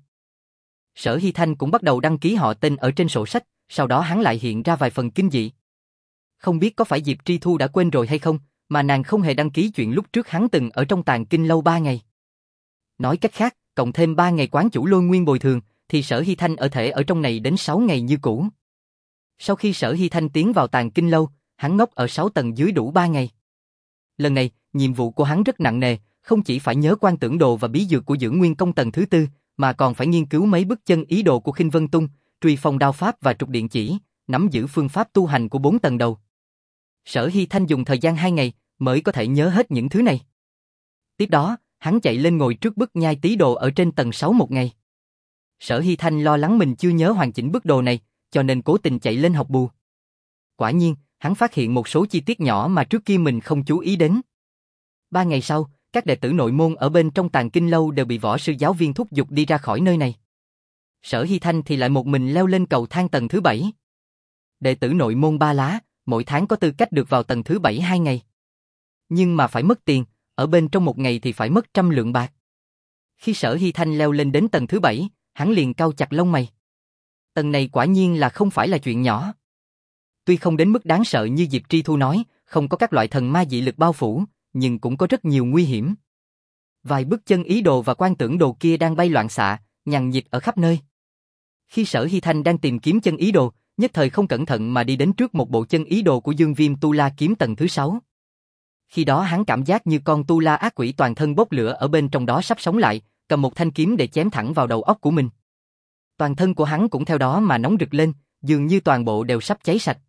Sở Hy Thanh cũng bắt đầu đăng ký họ tên ở trên sổ sách, sau đó hắn lại hiện ra vài phần kinh dị. Không biết có phải Diệp Tri Thu đã quên rồi hay không, mà nàng không hề đăng ký chuyện lúc trước hắn từng ở trong Tàng Kinh Lâu ba ngày. Nói cách khác, cộng thêm ba ngày quán chủ Lôi Nguyên bồi thường, thì Sở Hy Thanh ở thể ở trong này đến sáu ngày như cũ. Sau khi Sở Hy Thanh tiến vào Tàng Kinh Lâu, hắn ngốc ở sáu tầng dưới đủ ba ngày. Lần này, nhiệm vụ của hắn rất nặng nề, không chỉ phải nhớ quan tưởng đồ và bí dược của Dưỡng Nguyên Công tầng thứ tư, mà còn phải nghiên cứu mấy bức chân ý đồ của Khinh Vân Tung, truy phong đao pháp và trục điện chỉ, nắm giữ phương pháp tu hành của bốn tầng đầu. Sở Hy Thanh dùng thời gian hai ngày mới có thể nhớ hết những thứ này. Tiếp đó, hắn chạy lên ngồi trước bức nhai tí đồ ở trên tầng sáu một ngày. Sở Hy Thanh lo lắng mình chưa nhớ hoàn chỉnh bức đồ này, cho nên cố tình chạy lên học bù. Quả nhiên, hắn phát hiện một số chi tiết nhỏ mà trước kia mình không chú ý đến. Ba ngày sau, các đệ tử nội môn ở bên trong Tàng Kinh Lâu đều bị võ sư giáo viên thúc giục đi ra khỏi nơi này. Sở Hy Thanh thì lại một mình leo lên cầu thang tầng thứ bảy. Đệ tử nội môn ba lá, mỗi tháng có tư cách được vào tầng thứ bảy hai ngày. Nhưng mà phải mất tiền, ở bên trong một ngày thì phải mất trăm lượng bạc. Khi Sở Hy Thanh leo lên đến tầng thứ bảy, hắn liền cau chặt lông mày. Tầng này quả nhiên là không phải là chuyện nhỏ. Tuy không đến mức đáng sợ như Diệp Tri Thu nói, không có các loại thần ma dị lực bao phủ, nhưng cũng có rất nhiều nguy hiểm. Vài bức chân ý đồ và quan tưởng đồ kia đang bay loạn xạ, nhằng nhịt ở khắp nơi. Khi Sở Hy Thanh đang tìm kiếm chân ý đồ, nhất thời không cẩn thận mà đi đến trước một bộ chân ý đồ của Dương Viêm Tu La kiếm tầng thứ sáu. Khi đó hắn cảm giác như con tu la ác quỷ toàn thân bốc lửa ở bên trong đó sắp sống lại, cầm một thanh kiếm để chém thẳng vào đầu óc của mình. Toàn thân của hắn cũng theo đó mà nóng rực lên, dường như toàn bộ đều sắp cháy sạch.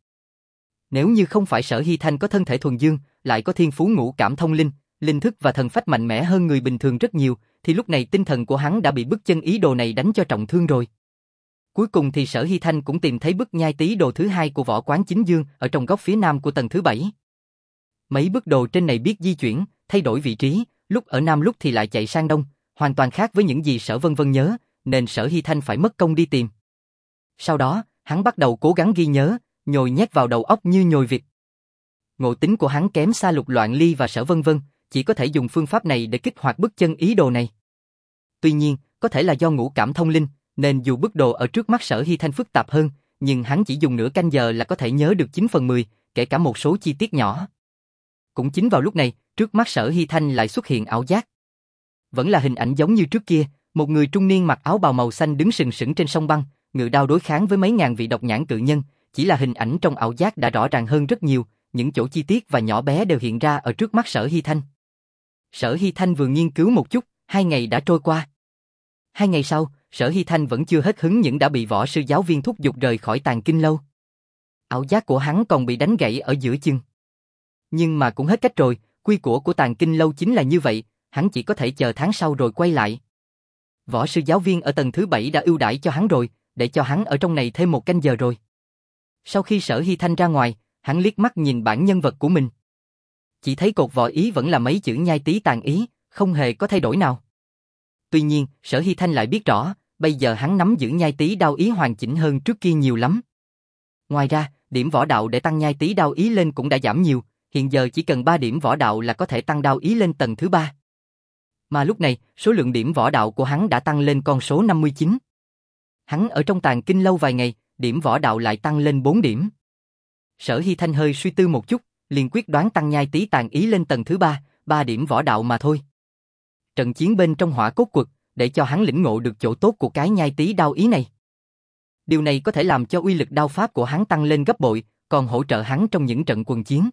Nếu như không phải Sở Hy Thanh có thân thể thuần dương, lại có thiên phú ngũ cảm thông linh, linh thức và thần phách mạnh mẽ hơn người bình thường rất nhiều, thì lúc này tinh thần của hắn đã bị bức chân ý đồ này đánh cho trọng thương rồi. Cuối cùng thì Sở Hy Thanh cũng tìm thấy bức nhai tí đồ thứ hai của Võ Quán Chính Dương ở trong góc phía nam của tầng thứ bảy. Mấy bức đồ trên này biết di chuyển, thay đổi vị trí, lúc ở nam lúc thì lại chạy sang đông, hoàn toàn khác với những gì Sở Vân Vân nhớ, nên Sở Hy Thanh phải mất công đi tìm. Sau đó, hắn bắt đầu cố gắng ghi nhớ, nhồi nhét vào đầu óc như nhồi vịt. Ngộ tính của hắn kém xa Lục Loạn Ly và Sở Vân Vân, chỉ có thể dùng phương pháp này để kích hoạt bức chân ý đồ này. Tuy nhiên, có thể là do ngũ cảm thông linh, nên dù bức đồ ở trước mắt Sở Hy Thanh phức tạp hơn, nhưng hắn chỉ dùng nửa canh giờ là có thể nhớ được chín phần mười, kể cả một số chi tiết nhỏ. Cũng chính vào lúc này, trước mắt Sở Hy Thanh lại xuất hiện ảo giác. Vẫn là hình ảnh giống như trước kia, một người trung niên mặc áo bào màu xanh đứng sừng sững trên sông băng, ngự đao đối kháng với mấy ngàn vị độc nhãn cự nhân, chỉ là hình ảnh trong ảo giác đã rõ ràng hơn rất nhiều, những chỗ chi tiết và nhỏ bé đều hiện ra ở trước mắt Sở Hy Thanh. Sở Hy Thanh vừa nghiên cứu một chút, hai ngày đã trôi qua. Hai ngày sau, Sở Hy Thanh vẫn chưa hết hứng những đã bị võ sư giáo viên thúc giục rời khỏi Tàng Kinh Lâu. Ảo giác của hắn còn bị đánh gãy ở giữa chừng. Nhưng mà cũng hết cách rồi, quy củ của Tàng Kinh Lâu chính là như vậy, hắn chỉ có thể chờ tháng sau rồi quay lại. Võ sư giáo viên ở tầng thứ bảy đã ưu đãi cho hắn rồi, để cho hắn ở trong này thêm một canh giờ rồi. Sau khi Sở Hy Thanh ra ngoài, hắn liếc mắt nhìn bản nhân vật của mình. Chỉ thấy cột võ ý vẫn là mấy chữ nhai tí tàn ý, không hề có thay đổi nào. Tuy nhiên, Sở Hy Thanh lại biết rõ, bây giờ hắn nắm giữ nhai tí đao ý hoàn chỉnh hơn trước kia nhiều lắm. Ngoài ra, điểm võ đạo để tăng nhai tí đao ý lên cũng đã giảm nhiều, hiện giờ chỉ cần ba điểm võ đạo là có thể tăng đao ý lên tầng thứ ba. Mà lúc này, số lượng điểm võ đạo của hắn đã tăng lên con số năm mươi chín. Hắn ở trong Tàng Kinh Lâu vài ngày, điểm võ đạo lại tăng lên bốn điểm. Sở Hy Thanh hơi suy tư một chút, liền quyết đoán tăng nhai tí tàn ý lên tầng thứ ba, ba điểm võ đạo mà thôi. Trận chiến bên trong Hỏa Cốt Quật, để cho hắn lĩnh ngộ được chỗ tốt của cái nhai tí đao ý này. Điều này có thể làm cho uy lực đao pháp của hắn tăng lên gấp bội, còn hỗ trợ hắn trong những trận quần chiến.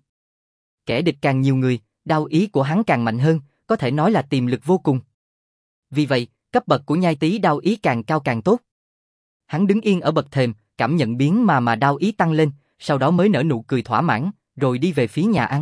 Kẻ địch càng nhiều người, đao ý của hắn càng mạnh hơn, có thể nói là tiềm lực vô cùng. Vì vậy, cấp bậc của nhai tí đao ý càng cao càng tốt. Hắn đứng yên ở bậc thềm, cảm nhận biến mà mà đao ý tăng lên, sau đó mới nở nụ cười thỏa mãn, rồi đi về phía nhà ăn.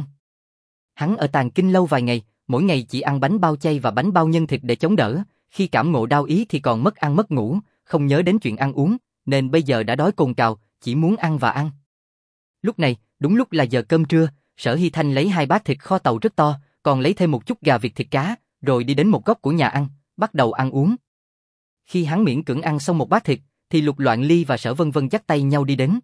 Hắn ở Tàng Kinh Lâu vài ngày, mỗi ngày chỉ ăn bánh bao chay và bánh bao nhân thịt để chống đỡ, khi cảm ngộ đao ý thì còn mất ăn mất ngủ, không nhớ đến chuyện ăn uống, nên bây giờ đã đói cồn cào, chỉ muốn ăn và ăn. Lúc này, đúng lúc là giờ cơm trưa, Sở Hy Thanh lấy hai bát thịt kho tàu rất to, còn lấy thêm một chút gà vịt thịt cá, rồi đi đến một góc của nhà ăn, bắt đầu ăn uống. Khi hắn miễn cưỡng ăn xong một bát thịt, thì Lục Loạn Ly và Sở Vân Vân dắt tay nhau đi đến.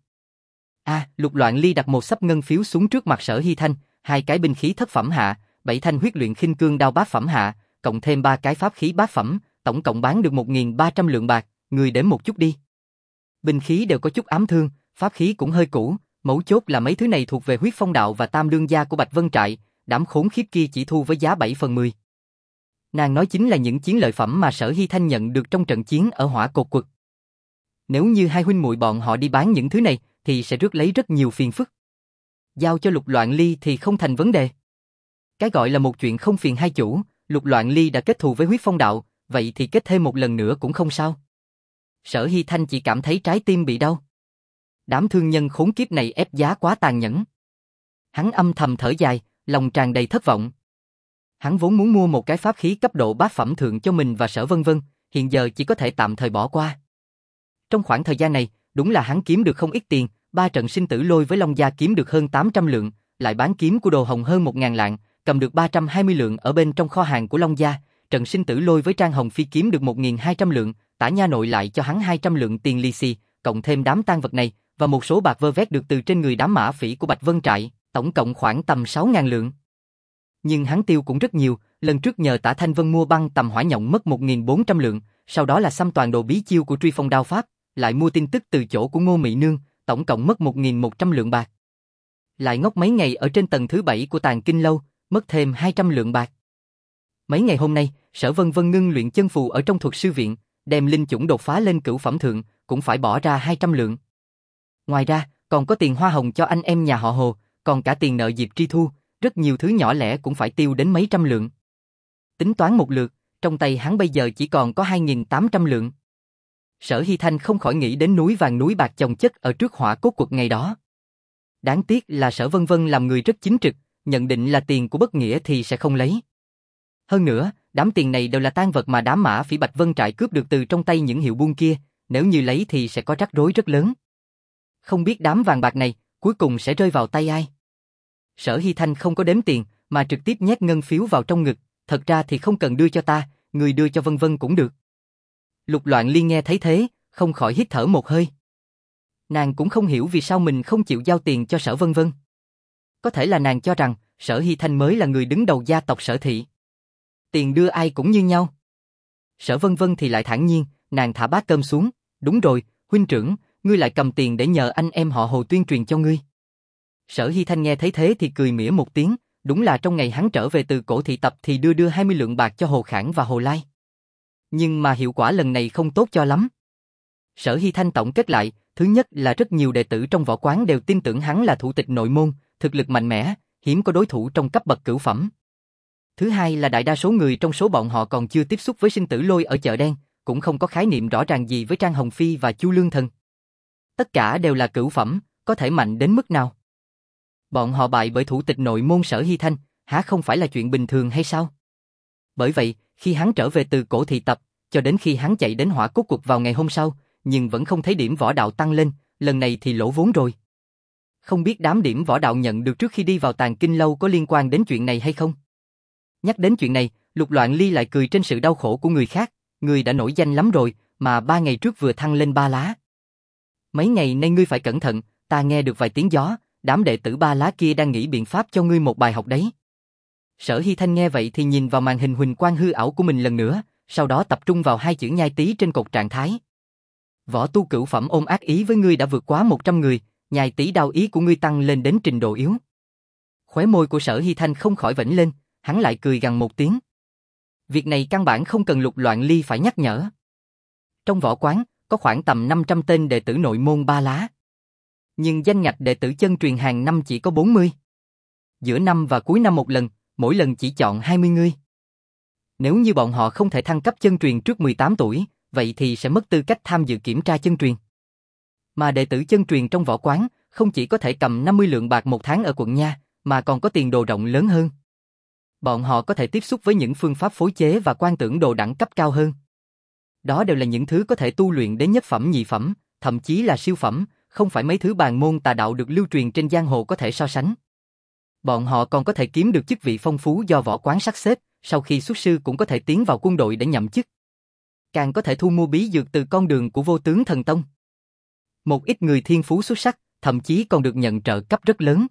À, Lục Loạn Ly đặt một xấp ngân phiếu xuống trước mặt Sở Hy Thanh, hai cái binh khí thất phẩm hạ, bảy thanh huyết luyện khinh cương đao bát phẩm hạ, cộng thêm ba cái pháp khí bát phẩm, tổng cộng bán được một nghìn ba trăm lượng bạc, người đếm một chút đi. Binh khí đều có chút ám thương, pháp khí cũng hơi cũ, mấu chốt là mấy thứ này thuộc về huyết phong đạo và tam lương gia của Bạch Vân Trại, đám khốn khiếp kia chỉ thu với giá bảy phần mười. Nàng nói chính là những chiến lợi phẩm mà Sở Hy Thanh nhận được trong trận chiến ở Hỏa Cột Quật. Nếu như hai huynh muội bọn họ đi bán những thứ này, thì sẽ rước lấy rất nhiều phiền phức. Giao cho Lục Loạn Ly thì không thành vấn đề. Cái gọi là một chuyện không phiền hai chủ, Lục Loạn Ly đã kết thù với huyết phong đạo, vậy thì kết thêm một lần nữa cũng không sao. Sở Hy Thanh chỉ cảm thấy trái tim bị đau. Đám thương nhân khốn kiếp này ép giá quá tàn nhẫn. Hắn âm thầm thở dài, lòng tràn đầy thất vọng. Hắn vốn muốn mua một cái pháp khí cấp độ bát phẩm thượng cho mình và Sở Vân Vân, hiện giờ chỉ có thể tạm thời bỏ qua. Trong khoảng thời gian này, đúng là hắn kiếm được không ít tiền, ba trận sinh tử lôi với Long Gia kiếm được hơn tám trăm lượng, lại bán kiếm của Đồ Hồng hơn một nghìn lạng, cầm được ba trăm hai mươi lượng ở bên trong kho hàng của Long Gia, trận sinh tử lôi với Trang Hồng Phi kiếm được một nghìn hai trăm lượng, Tả Nha Nội lại cho hắn hai trăm lượng tiền lì xì, cộng thêm đám tang vật này, và một số bạc vơ vét được từ trên người đám mã phỉ của Bạch Vân Trại, tổng cộng khoảng tầm sáu nghìn lượng. Nhưng hắn tiêu cũng rất nhiều, lần trước nhờ Tả Thanh Vân mua băng tầm hỏa nhộng mất một nghìn bốn trăm lượng, sau đó là xăm toàn đồ bí chiêu của Truy Phong đao pháp, lại mua tin tức từ chỗ của Ngô Mị Nương, tổng cộng mất một nghìn một trăm lượng bạc. Lại ngốc mấy ngày ở trên tầng thứ bảy của Tàng Kinh Lâu, mất thêm hai trăm lượng bạc. Mấy ngày hôm nay, Sở Vân Vân ngưng luyện chân phù ở trong thuật sư viện, đem linh chủng đột phá lên cửu phẩm thượng, cũng phải bỏ ra hai trăm lượng. Ngoài ra, còn có tiền hoa hồng cho anh em nhà họ Hồ, còn cả tiền nợ Diệp Tri Thu, rất nhiều thứ nhỏ lẻ cũng phải tiêu đến mấy trăm lượng. Tính toán một lượt, trong tay hắn bây giờ chỉ còn có hai nghìn tám trăm lượng. Sở Hy Thanh không khỏi nghĩ đến núi vàng núi bạc chồng chất ở trước hỏa cốt quật ngày đó. Đáng tiếc là Sở Vân Vân làm người rất chính trực, nhận định là tiền của bất nghĩa thì sẽ không lấy. Hơn nữa, đám tiền này đều là tang vật mà đám Mã Phỉ Bạch Vân trại cướp được từ trong tay những hiệu buôn kia, nếu như lấy thì sẽ có rắc rối rất lớn. Không biết đám vàng bạc này cuối cùng sẽ rơi vào tay ai. Sở Hy Thanh không có đếm tiền, mà trực tiếp nhét ngân phiếu vào trong ngực, thật ra thì không cần đưa cho ta, người đưa cho Vân Vân cũng được. Lục Loạn Ly nghe thấy thế, không khỏi hít thở một hơi. Nàng cũng không hiểu vì sao mình không chịu giao tiền cho Sở Vân Vân. Có thể là nàng cho rằng Sở Hy Thanh mới là người đứng đầu gia tộc Sở thị. Tiền đưa ai cũng như nhau. Sở Vân Vân thì lại thản nhiên, nàng thả bát cơm xuống, đúng rồi, huynh trưởng, ngươi lại cầm tiền để nhờ anh em họ Hồ tuyên truyền cho ngươi. Sở Hy Thanh nghe thấy thế thì cười mỉa một tiếng, đúng là trong ngày hắn trở về từ cổ thị tập thì đưa đưa hai mươi lượng bạc cho Hồ Khảng và Hồ Lai. Nhưng mà hiệu quả lần này không tốt cho lắm. Sở Hy Thanh tổng kết lại, thứ nhất là rất nhiều đệ tử trong võ quán đều tin tưởng hắn là thủ tịch nội môn, thực lực mạnh mẽ, hiếm có đối thủ trong cấp bậc cửu phẩm. Thứ hai là đại đa số người trong số bọn họ còn chưa tiếp xúc với sinh tử lôi ở chợ đen, cũng không có khái niệm rõ ràng gì với Trang Hồng Phi và Chu Lương Thần. Tất cả đều là cửu phẩm, có thể mạnh đến mức nào? Bọn họ bại bởi thủ tịch nội môn Sở Hy Thanh, há không phải là chuyện bình thường hay sao? Bởi vậy, khi hắn trở về từ cổ thị tập, cho đến khi hắn chạy đến hỏa cốt quật vào ngày hôm sau, nhưng vẫn không thấy điểm võ đạo tăng lên, lần này thì lỗ vốn rồi. Không biết đám điểm võ đạo nhận được trước khi đi vào Tàng Kinh lâu có liên quan đến chuyện này hay không? Nhắc đến chuyện này, Lục Loạn Ly lại cười trên sự đau khổ của người khác, người đã nổi danh lắm rồi, mà ba ngày trước vừa thăng lên ba lá. Mấy ngày nay ngươi phải cẩn thận, ta nghe được vài tiếng gió, đám đệ tử ba lá kia đang nghĩ biện pháp cho ngươi một bài học đấy. Sở Hy Thanh nghe vậy thì nhìn vào màn hình huỳnh quang hư ảo của mình lần nữa, sau đó tập trung vào hai chữ nhai tí trên cột trạng thái. Võ tu cửu phẩm ôm ác ý với ngươi đã vượt quá một trăm người, nhai tí đao ý của ngươi tăng lên đến trình độ yếu. Khóe môi của Sở Hy Thanh không khỏi vểnh lên, hắn lại cười gằn một tiếng. Việc này căn bản không cần Lục Loạn Ly phải nhắc nhở. Trong võ quán, có khoảng tầm năm trăm tên đệ tử nội môn ba lá. Nhưng danh ngạch đệ tử chân truyền hàng năm chỉ có bốn mươi. Giữa năm và cuối năm một lần, mỗi lần chỉ chọn hai mươi người. Nếu như bọn họ không thể thăng cấp chân truyền trước mười tám tuổi, vậy thì sẽ mất tư cách tham dự kiểm tra chân truyền. Mà đệ tử chân truyền trong võ quán, không chỉ có thể cầm năm mươi lượng bạc một tháng ở quận Nha, mà còn có tiền đồ rộng lớn hơn. Bọn họ có thể tiếp xúc với những phương pháp phối chế và quan tưởng đồ đẳng cấp cao hơn. Đó đều là những thứ có thể tu luyện đến nhất phẩm nhị phẩm, thậm chí là siêu phẩm, không phải mấy thứ bàn môn tà đạo được lưu truyền trên giang hồ có thể so sánh. Bọn họ còn có thể kiếm được chức vị phong phú do võ quán sắp xếp, sau khi xuất sư cũng có thể tiến vào quân đội để nhậm chức. Càng có thể thu mua bí dược từ con đường của Vô Tướng Thần Tông. Một ít người thiên phú xuất sắc, thậm chí còn được nhận trợ cấp rất lớn.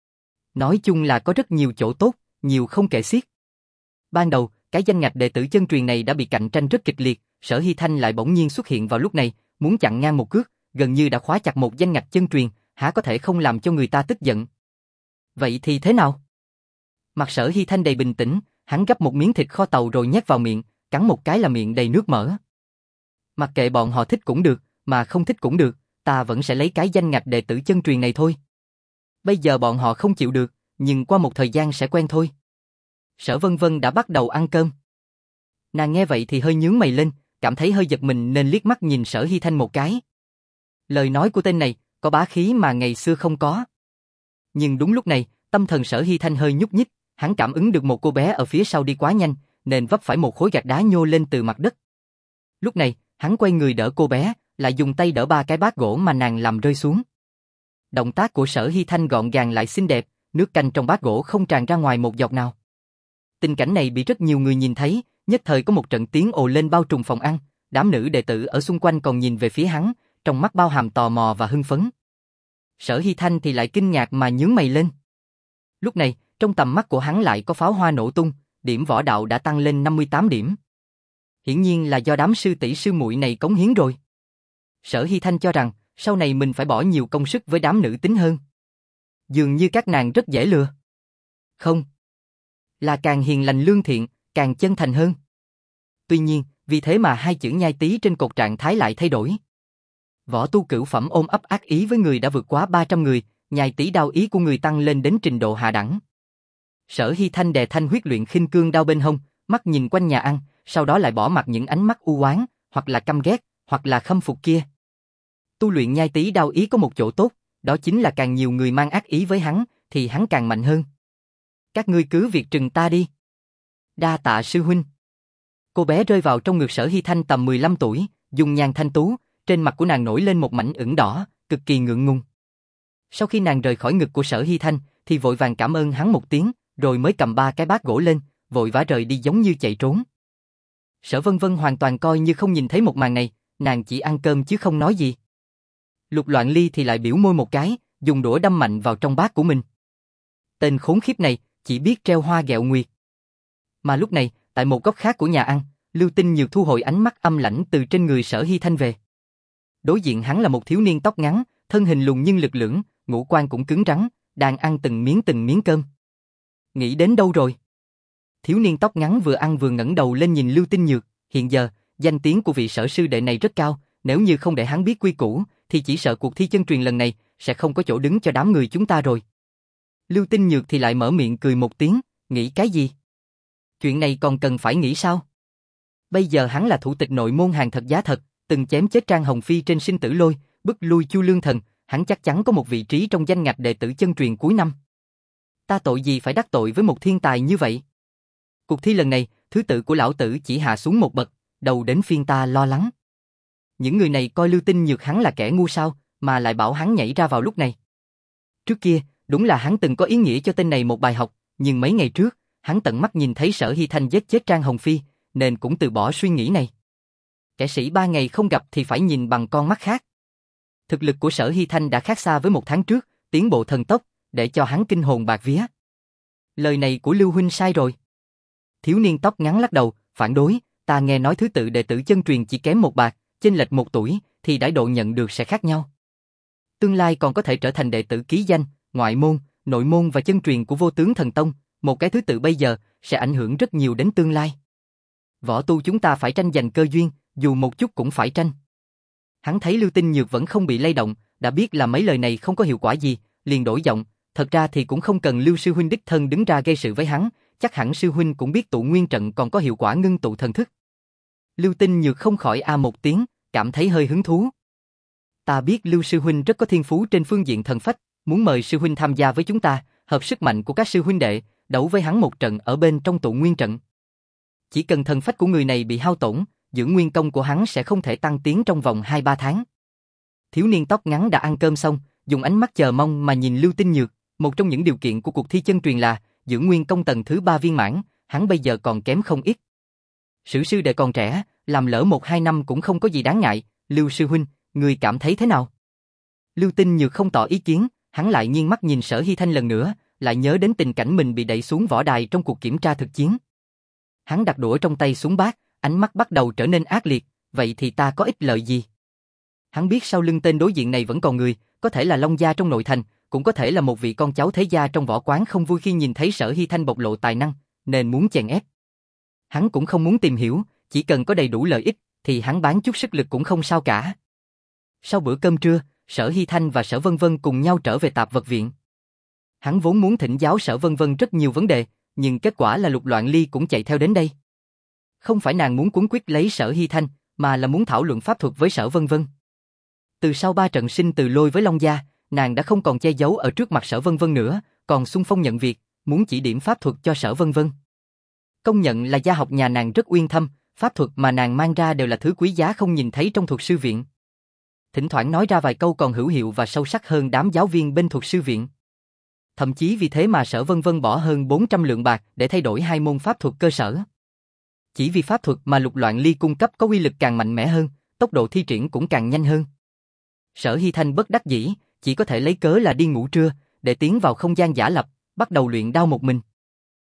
Nói chung là có rất nhiều chỗ tốt, nhiều không kể xiết. Ban đầu, cái danh ngạch đệ tử chân truyền này đã bị cạnh tranh rất kịch liệt, Sở Hy Thanh lại bỗng nhiên xuất hiện vào lúc này, muốn chặn ngang một cước, gần như đã khóa chặt một danh ngạch chân truyền, há có thể không làm cho người ta tức giận. Vậy thì thế nào? Mặt Sở Hy Thanh đầy bình tĩnh, hắn gắp một miếng thịt kho tàu rồi nhét vào miệng, cắn một cái là miệng đầy nước mỡ. Mặc kệ bọn họ thích cũng được, mà không thích cũng được, ta vẫn sẽ lấy cái danh ngạch đệ tử chân truyền này thôi. Bây giờ bọn họ không chịu được, nhưng qua một thời gian sẽ quen thôi. Sở Vân Vân đã bắt đầu ăn cơm. Nàng nghe vậy thì hơi nhướng mày lên, cảm thấy hơi giật mình nên liếc mắt nhìn Sở Hy Thanh một cái. Lời nói của tên này, có bá khí mà ngày xưa không có. Nhưng đúng lúc này, tâm thần Sở Hy Thanh hơi nhúc nhích, hắn cảm ứng được một cô bé ở phía sau đi quá nhanh, nên vấp phải một khối gạch đá nhô lên từ mặt đất. Lúc này, hắn quay người đỡ cô bé, lại dùng tay đỡ ba cái bát gỗ mà nàng làm rơi xuống. Động tác của Sở Hy Thanh gọn gàng lại xinh đẹp, nước canh trong bát gỗ không tràn ra ngoài một giọt nào. Tình cảnh này bị rất nhiều người nhìn thấy, nhất thời có một trận tiếng ồ lên bao trùm phòng ăn, đám nữ đệ tử ở xung quanh còn nhìn về phía hắn, trong mắt bao hàm tò mò và hưng phấn. Sở Hy Thanh thì lại kinh ngạc mà nhướng mày lên. Lúc này, trong tầm mắt của hắn lại có pháo hoa nổ tung, điểm võ đạo đã tăng lên năm mươi tám điểm. Hiển nhiên là do đám sư tỷ sư muội này cống hiến rồi. Sở Hy Thanh cho rằng, sau này mình phải bỏ nhiều công sức với đám nữ tính hơn. Dường như các nàng rất dễ lừa. Không. Là càng hiền lành lương thiện, càng chân thành hơn. Tuy nhiên, vì thế mà hai chữ nhai tí trên cột trạng thái lại thay đổi. Võ tu cửu phẩm ôm ấp ác ý với người đã vượt quá ba trăm người, nhai tí đao ý của người tăng lên đến trình độ hạ đẳng. Sở Hy Thanh đè thanh huyết luyện khinh cương đao bên hông, mắt nhìn quanh nhà ăn, sau đó lại bỏ mặc những ánh mắt u oán, hoặc là căm ghét, hoặc là khâm phục kia. Tu luyện nhai tí đao ý có một chỗ tốt, đó chính là càng nhiều người mang ác ý với hắn, thì hắn càng mạnh hơn. Các ngươi cứ việc trừng ta đi. Đa tạ sư huynh. Cô bé rơi vào trong ngực Sở Hy Thanh tầm mười lăm tuổi, dung nhan thanh tú, trên mặt của nàng nổi lên một mảnh ửng đỏ, cực kỳ ngượng ngùng. Sau khi nàng rời khỏi ngực của Sở Hy Thanh, thì vội vàng cảm ơn hắn một tiếng, rồi mới cầm ba cái bát gỗ lên, vội vã rời đi giống như chạy trốn. Sở Vân Vân hoàn toàn coi như không nhìn thấy một màn này, nàng chỉ ăn cơm chứ không nói gì. Lục Loạn Ly thì lại biểu môi một cái, dùng đũa đâm mạnh vào trong bát của mình. Tên khốn khiếp này, chỉ biết treo hoa ghẹo nguyệt. Mà lúc này, tại một góc khác của nhà ăn, Lưu Tinh Nhược thu hồi ánh mắt âm lãnh từ trên người Sở Hy Thanh về. Đối diện hắn là một thiếu niên tóc ngắn, thân hình lùn nhưng lực lưỡng, ngũ quan cũng cứng rắn, đang ăn từng miếng từng miếng cơm. Nghĩ đến đâu rồi? Thiếu niên tóc ngắn vừa ăn vừa ngẩng đầu lên nhìn Lưu Tinh Nhược, hiện giờ, danh tiếng của vị sở sư đệ này rất cao, nếu như không để hắn biết quy củ, thì chỉ sợ cuộc thi chân truyền lần này sẽ không có chỗ đứng cho đám người chúng ta rồi. Lưu Tinh Nhược thì lại mở miệng cười một tiếng, nghĩ cái gì? Chuyện này còn cần phải nghĩ sao? Bây giờ hắn là thủ tịch nội môn hàng thật giá thật, từng chém chết Trang Hồng Phi trên sinh tử lôi, bức lui Chu Lương Thần, hắn chắc chắn có một vị trí trong danh ngạch đệ tử chân truyền cuối năm. Ta tội gì phải đắc tội với một thiên tài như vậy? Cuộc thi lần này, thứ tự của lão tử chỉ hạ xuống một bậc, đầu đến phiên ta lo lắng. Những người này coi Lưu Tinh Nhược hắn là kẻ ngu sao, mà lại bảo hắn nhảy ra vào lúc này. Trước kia, đúng là hắn từng có ý nghĩa cho tên này một bài học, nhưng mấy ngày trước, hắn tận mắt nhìn thấy Sở Hy Thanh giết chết Trang Hồng Phi, nên cũng từ bỏ suy nghĩ này. Kẻ sĩ ba ngày không gặp thì phải nhìn bằng con mắt khác. Thực lực của Sở Hy Thanh đã khác xa với một tháng trước, tiến bộ thần tốc, để cho hắn kinh hồn bạc vía. Lời này của Lưu huynh sai rồi. Thiếu niên tóc ngắn lắc đầu, phản đối, ta nghe nói thứ tự đệ tử chân truyền chỉ kém một bạc, chênh lệch một tuổi, thì đãi độ nhận được sẽ khác nhau. Tương lai còn có thể trở thành đệ tử ký danh, ngoại môn, nội môn và chân truyền của Vô Tướng Thần Tông, một cái thứ tự bây giờ sẽ ảnh hưởng rất nhiều đến tương lai. Võ tu chúng ta phải tranh giành cơ duyên, dù một chút cũng phải tranh. Hắn thấy Lưu Tinh Nhược vẫn không bị lay động, đã biết là mấy lời này không có hiệu quả gì, liền đổi giọng, thật ra thì cũng không cần Lưu sư huynh đích thân đứng ra gây sự với hắn, chắc hẳn sư huynh cũng biết tụ nguyên trận còn có hiệu quả ngưng tụ thần thức. Lưu Tinh Nhược không khỏi a một tiếng, cảm thấy hơi hứng thú. Ta biết Lưu sư huynh rất có thiên phú trên phương diện thần phách, muốn mời sư huynh tham gia với chúng ta, hợp sức mạnh của các sư huynh đệ, đấu với hắn một trận ở bên trong tụ nguyên trận. Chỉ cần thần phách của người này bị hao tổn, dưỡng nguyên công của hắn sẽ không thể tăng tiến trong vòng hai ba tháng. Thiếu niên tóc ngắn đã ăn cơm xong, dùng ánh mắt chờ mong mà nhìn Lưu Tinh Nhược, một trong những điều kiện của cuộc thi chân truyền là dưỡng nguyên công tầng thứ ba viên mãn, hắn bây giờ còn kém không ít. Sử sư đệ còn trẻ, làm lỡ một hai năm cũng không có gì đáng ngại, Lưu sư huynh, người cảm thấy thế nào? Lưu Tinh Nhược không tỏ ý kiến, hắn lại nghiêng mắt nhìn Sở Hy Thanh lần nữa, lại nhớ đến tình cảnh mình bị đẩy xuống võ đài trong cuộc kiểm tra thực chiến. Hắn đặt đũa trong tay xuống bát, ánh mắt bắt đầu trở nên ác liệt, vậy thì ta có ích lợi gì? Hắn biết sau lưng tên đối diện này vẫn còn người, có thể là Long gia trong nội thành, cũng có thể là một vị con cháu thế gia trong võ quán không vui khi nhìn thấy Sở Hy Thanh bộc lộ tài năng, nên muốn chèn ép. Hắn cũng không muốn tìm hiểu, chỉ cần có đầy đủ lợi ích, thì hắn bán chút sức lực cũng không sao cả. Sau bữa cơm trưa, Sở Hy Thanh và Sở Vân Vân cùng nhau trở về tạp vật viện. Hắn vốn muốn thỉnh giáo Sở Vân Vân rất nhiều vấn đề, nhưng kết quả là Lục Loạn Ly cũng chạy theo đến đây. Không phải nàng muốn cuốn quyết lấy Sở Hy Thanh, mà là muốn thảo luận pháp thuật với Sở Vân Vân. Từ sau ba trận sinh từ lôi với Long gia, nàng đã không còn che giấu ở trước mặt Sở Vân Vân nữa, còn xung phong nhận việc, muốn chỉ điểm pháp thuật cho Sở Vân Vân. Công nhận là gia học nhà nàng rất uyên thâm, pháp thuật mà nàng mang ra đều là thứ quý giá không nhìn thấy trong thuật sư viện. Thỉnh thoảng nói ra vài câu còn hữu hiệu và sâu sắc hơn đám giáo viên bên thuật sư viện. Thậm chí vì thế mà Sở Vân Vân bỏ hơn bốn trăm lượng bạc để thay đổi hai môn pháp thuật cơ sở. Chỉ vì pháp thuật mà Lục Loạn Ly cung cấp có uy lực càng mạnh mẽ hơn, tốc độ thi triển cũng càng nhanh hơn. Sở Hy Thanh bất đắc dĩ, chỉ có thể lấy cớ là đi ngủ trưa, để tiến vào không gian giả lập, bắt đầu luyện đao một mình.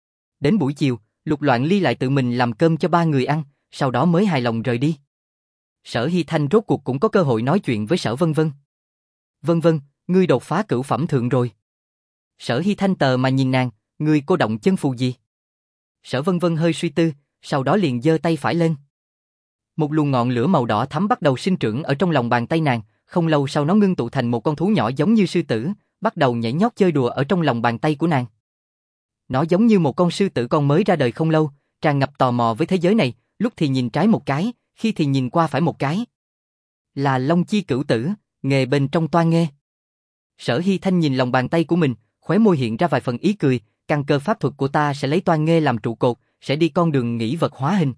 Đến buổi chiều, Lục Loạn Ly lại tự mình làm cơm cho ba người ăn, sau đó mới hài lòng rời đi. Sở Hy Thanh rốt cuộc cũng có cơ hội nói chuyện với Sở Vân Vân. Vân Vân, ngươi đột phá cửu phẩm thượng rồi. Sở Hy Thanh tờ mà nhìn nàng, ngươi cô động chân phù gì? Sở Vân Vân hơi suy tư, sau đó liền giơ tay phải lên. Một luồng ngọn lửa màu đỏ thắm bắt đầu sinh trưởng ở trong lòng bàn tay nàng, không lâu sau nó ngưng tụ thành một con thú nhỏ giống như sư tử, bắt đầu nhảy nhót chơi đùa ở trong lòng bàn tay của nàng. Nó giống như một con sư tử con mới ra đời không lâu, tràn ngập tò mò với thế giới này, lúc thì nhìn trái một cái, khi thì nhìn qua phải một cái. Là Long Chi Cửu Tử, nghề bên trong toa nghe. Sở Hy Thanh nhìn lòng bàn tay của mình, khóe môi hiện ra vài phần ý cười, căn cơ pháp thuật của ta sẽ lấy toa nghe làm trụ cột, sẽ đi con đường nghĩ vật hóa hình.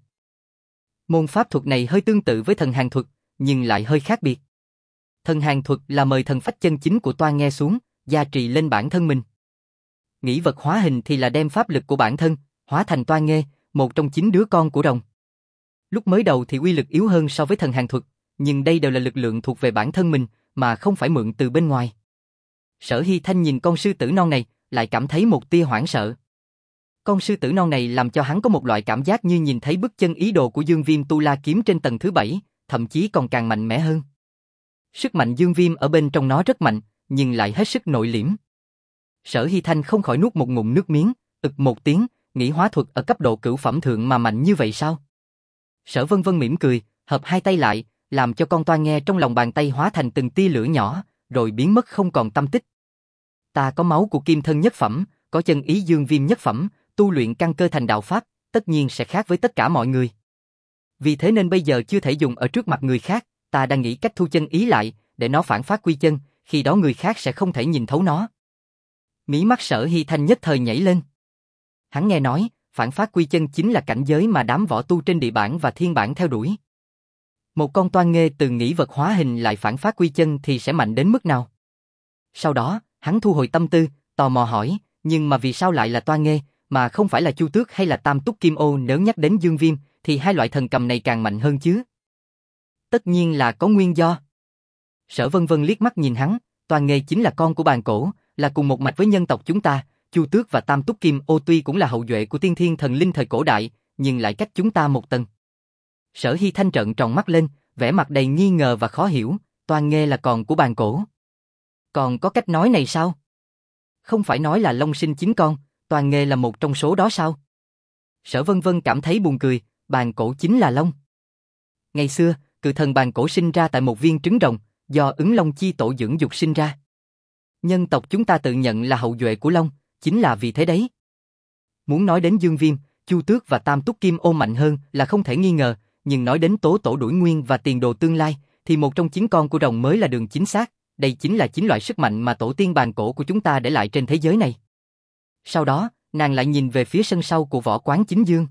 Môn pháp thuật này hơi tương tự với thần hàn thuật, nhưng lại hơi khác biệt. Thần hàn thuật là mời thần phách chân chính của toa nghe xuống, gia trì lên bản thân mình. Nghĩ vật hóa hình thì là đem pháp lực của bản thân, hóa thành toa nghe, một trong chín đứa con của rồng. Lúc mới đầu thì uy lực yếu hơn so với thần hàn thuật, nhưng đây đều là lực lượng thuộc về bản thân mình, mà không phải mượn từ bên ngoài. Sở Hy Thanh nhìn con sư tử non này, lại cảm thấy một tia hoảng sợ. Con sư tử non này làm cho hắn có một loại cảm giác như nhìn thấy bức chân ý đồ của Dương Viêm Tu La kiếm trên tầng thứ bảy, thậm chí còn càng mạnh mẽ hơn. Sức mạnh Dương Viêm ở bên trong nó rất mạnh, nhưng lại hết sức nội liễm. Sở Hy Thanh không khỏi nuốt một ngụm nước miếng, ực một tiếng, nghĩ hóa thuật ở cấp độ cửu phẩm thượng mà mạnh như vậy sao? Sở Vân Vân mỉm cười, hợp hai tay lại, làm cho con toa nghe trong lòng bàn tay hóa thành từng tia lửa nhỏ, rồi biến mất không còn tâm tích. Ta có máu của kim thân nhất phẩm, có chân ý Dương Viêm nhất phẩm, tu luyện căn cơ thành đạo pháp, tất nhiên sẽ khác với tất cả mọi người. Vì thế nên bây giờ chưa thể dùng ở trước mặt người khác, ta đang nghĩ cách thu chân ý lại, để nó phản phát quy chân, khi đó người khác sẽ không thể nhìn thấu nó. Mí mắt Sở Hy Thanh nhất thời nhảy lên. Hắn nghe nói, phản phát quy chân chính là cảnh giới mà đám võ tu trên địa bản và thiên bản theo đuổi. Một con toa nghê từ nghĩ vật hóa hình lại phản phát quy chân thì sẽ mạnh đến mức nào? Sau đó, hắn thu hồi tâm tư, tò mò hỏi, nhưng mà vì sao lại là toa nghê, mà không phải là Chu Tước hay là Tam Túc Kim Ô? Nếu nhắc đến Dương Viêm, thì hai loại thần cầm này càng mạnh hơn chứ. Tất nhiên là có nguyên do. Sở Vân Vân liếc mắt nhìn hắn, toa nghê chính là con của bàn cổ, là cùng một mạch với nhân tộc chúng ta. Chu Tước và Tam Túc Kim Ô tuy cũng là hậu duệ của tiên thiên thần linh thời cổ đại, nhưng lại cách chúng ta một tầng. Sở Hy Thanh trợn tròn mắt lên, vẻ mặt đầy nghi ngờ và khó hiểu, toa nghê là con của bàn cổ. Còn có cách nói này sao? Không phải nói là Long sinh chín con, toa nghê là một trong số đó sao? Sở Vân Vân cảm thấy buồn cười, bàn cổ chính là Long. Ngày xưa, cự thần bàn cổ sinh ra tại một viên trứng rồng, do ứng Long chi tổ dưỡng dục sinh ra. Nhân tộc chúng ta tự nhận là hậu duệ của Long, chính là vì thế đấy. Muốn nói đến Dương Viêm, Chu Tước và Tam Túc Kim Ô mạnh hơn là không thể nghi ngờ, nhưng nói đến tố tổ đuổi nguyên và tiền đồ tương lai, thì một trong chín con của rồng mới là đường chính xác. Đây chính là chín loại sức mạnh mà tổ tiên bàn cổ của chúng ta để lại trên thế giới này. Sau đó, nàng lại nhìn về phía sân sau của võ quán Chính Dương.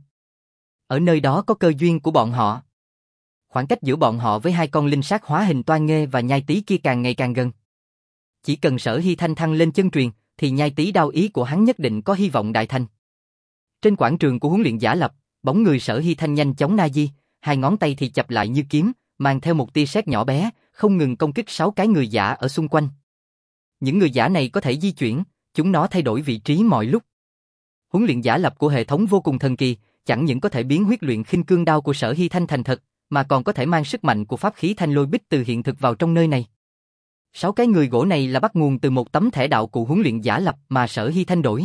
Ở nơi đó có cơ duyên của bọn họ. Khoảng cách giữa bọn họ với hai con linh sát hóa hình toa nghê và nhai tí kia càng ngày càng gần. Chỉ cần Sở Hy Thanh thăng lên chân truyền, thì nhai tí đao ý của hắn nhất định có hy vọng đại thành. Trên quảng trường của huấn luyện giả lập, bóng người Sở Hy Thanh nhanh chóng na di, hai ngón tay thì chập lại như kiếm, mang theo một tia sét nhỏ bé, không ngừng công kích sáu cái người giả ở xung quanh. Những người giả này có thể di chuyển, chúng nó thay đổi vị trí mọi lúc. Huấn luyện giả lập của hệ thống vô cùng thần kỳ, chẳng những có thể biến huyết luyện khinh cương đao của Sở Hy Thanh thành thật, mà còn có thể mang sức mạnh của pháp khí thanh lôi bích từ hiện thực vào trong nơi này. Sáu cái người gỗ này là bắt nguồn từ một tấm thẻ đạo cụ huấn luyện giả lập mà Sở Hy Thanh đổi.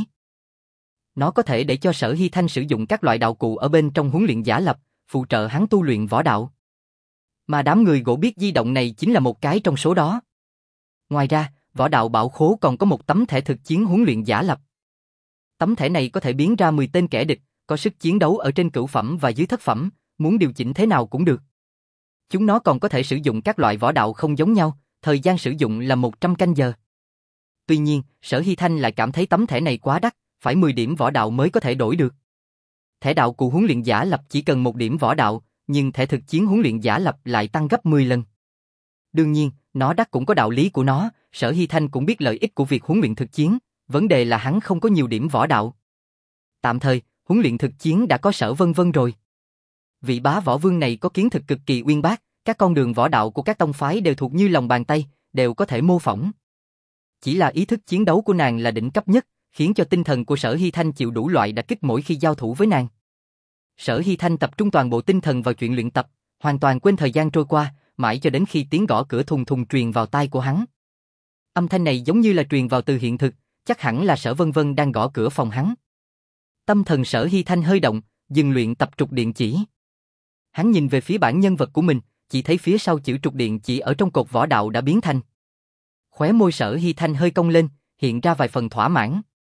Nó có thể để cho Sở Hy Thanh sử dụng các loại đạo cụ ở bên trong huấn luyện giả lập, phụ trợ hắn tu luyện võ đạo. Mà đám người gỗ biết di động này chính là một cái trong số đó. Ngoài ra, võ đạo bảo khố còn có một tấm thẻ thực chiến huấn luyện giả lập. Tấm thẻ này có thể biến ra mười tên kẻ địch, có sức chiến đấu ở trên cửu phẩm và dưới thất phẩm, muốn điều chỉnh thế nào cũng được. Chúng nó còn có thể sử dụng các loại võ đạo không giống nhau, thời gian sử dụng là một trăm canh giờ. Tuy nhiên, Sở Hy Thanh lại cảm thấy tấm thẻ này quá đắt, phải mười điểm võ đạo mới có thể đổi được. Thẻ đạo cụ huấn luyện giả lập chỉ cần một điểm võ đạo, nhưng thẻ thực chiến huấn luyện giả lập lại tăng gấp mười lần. Đương nhiên, nó đắt cũng có đạo lý của nó, Sở Hy Thanh cũng biết lợi ích của việc huấn luyện thực chiến, vấn đề là hắn không có nhiều điểm võ đạo. Tạm thời, huấn luyện thực chiến đã có Sở Vân Vân rồi. Vị bá võ vương này có kiến thức cực kỳ uyên bác, các con đường võ đạo của các tông phái đều thuộc như lòng bàn tay, đều có thể mô phỏng. Chỉ là ý thức chiến đấu của nàng là đỉnh cấp nhất, khiến cho tinh thần của Sở Hy Thanh chịu đủ loại đả kích mỗi khi giao thủ với nàng. Sở Hy Thanh tập trung toàn bộ tinh thần vào chuyện luyện tập, hoàn toàn quên thời gian trôi qua, mãi cho đến khi tiếng gõ cửa thùng thùng truyền vào tai của hắn. Âm thanh này giống như là truyền vào từ hiện thực, chắc hẳn là Sở Vân Vân đang gõ cửa phòng hắn. Tâm thần Sở Hy Thanh hơi động, dừng luyện tập trục điện chỉ. Hắn nhìn về phía bản nhân vật của mình, chỉ thấy phía sau chữ trục điện chỉ ở trong cột võ đạo đã biến thành. Khóe môi Sở Hy Thanh hơi cong lên, hiện ra vài phần thỏa mãn.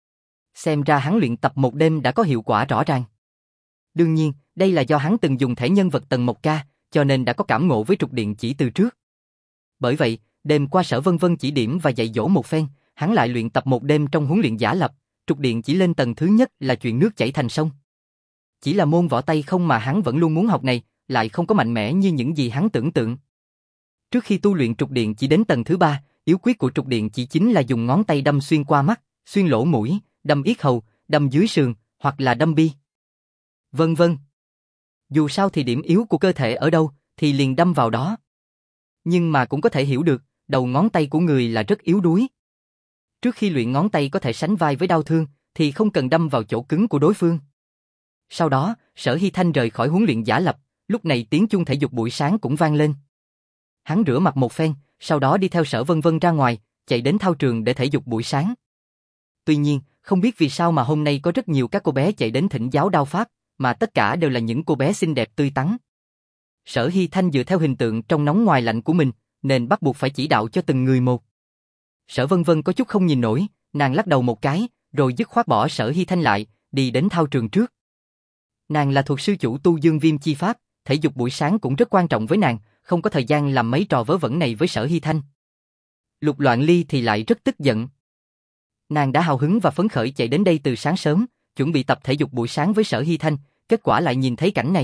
Xem ra hắn luyện tập một đêm đã có hiệu quả rõ ràng. Đương nhiên, đây là do hắn từng dùng thẻ nhân vật tầng một ca, cho nên đã có cảm ngộ với trục điện chỉ từ trước. Bởi vậy, đêm qua Sở Vân Vân chỉ điểm và dạy dỗ một phen, hắn lại luyện tập một đêm trong huấn luyện giả lập, trục điện chỉ lên tầng thứ nhất là chuyện nước chảy thành sông. Chỉ là môn võ tay không mà hắn vẫn luôn muốn học này, lại không có mạnh mẽ như những gì hắn tưởng tượng. Trước khi tu luyện trục điện chỉ đến tầng thứ ba, yếu quyết của trục điện chỉ chính là dùng ngón tay đâm xuyên qua mắt, xuyên lỗ mũi, đâm yết hầu, đâm dưới sườn, hoặc là đâm bi. Vân vân. Dù sao thì điểm yếu của cơ thể ở đâu, thì liền đâm vào đó. Nhưng mà cũng có thể hiểu được, đầu ngón tay của người là rất yếu đuối. Trước khi luyện ngón tay có thể sánh vai với đau thương, thì không cần đâm vào chỗ cứng của đối phương. Sau đó, Sở Hy Thanh rời khỏi huấn luyện giả lập, lúc này tiếng chuông thể dục buổi sáng cũng vang lên. Hắn rửa mặt một phen, sau đó đi theo Sở Vân Vân ra ngoài, chạy đến thao trường để thể dục buổi sáng. Tuy nhiên, không biết vì sao mà hôm nay có rất nhiều các cô bé chạy đến thỉnh giáo đao pháp, mà tất cả đều là những cô bé xinh đẹp tươi tắn. Sở Hy Thanh dựa theo hình tượng trong nóng ngoài lạnh của mình, nên bắt buộc phải chỉ đạo cho từng người một. Sở Vân Vân có chút không nhìn nổi, nàng lắc đầu một cái, rồi dứt khoát bỏ Sở Hy Thanh lại, đi đến thao trường trước. Nàng là thuộc sư chủ tu Dương Viêm chi pháp, thể dục buổi sáng cũng rất quan trọng với nàng, không có thời gian làm mấy trò vớ vẩn này với Sở Hy Thanh. Lục Loạn Ly thì lại rất tức giận. Nàng đã hào hứng và phấn khởi chạy đến đây từ sáng sớm, chuẩn bị tập thể dục buổi sáng với Sở Hy Thanh, kết quả lại nhìn thấy cảnh này.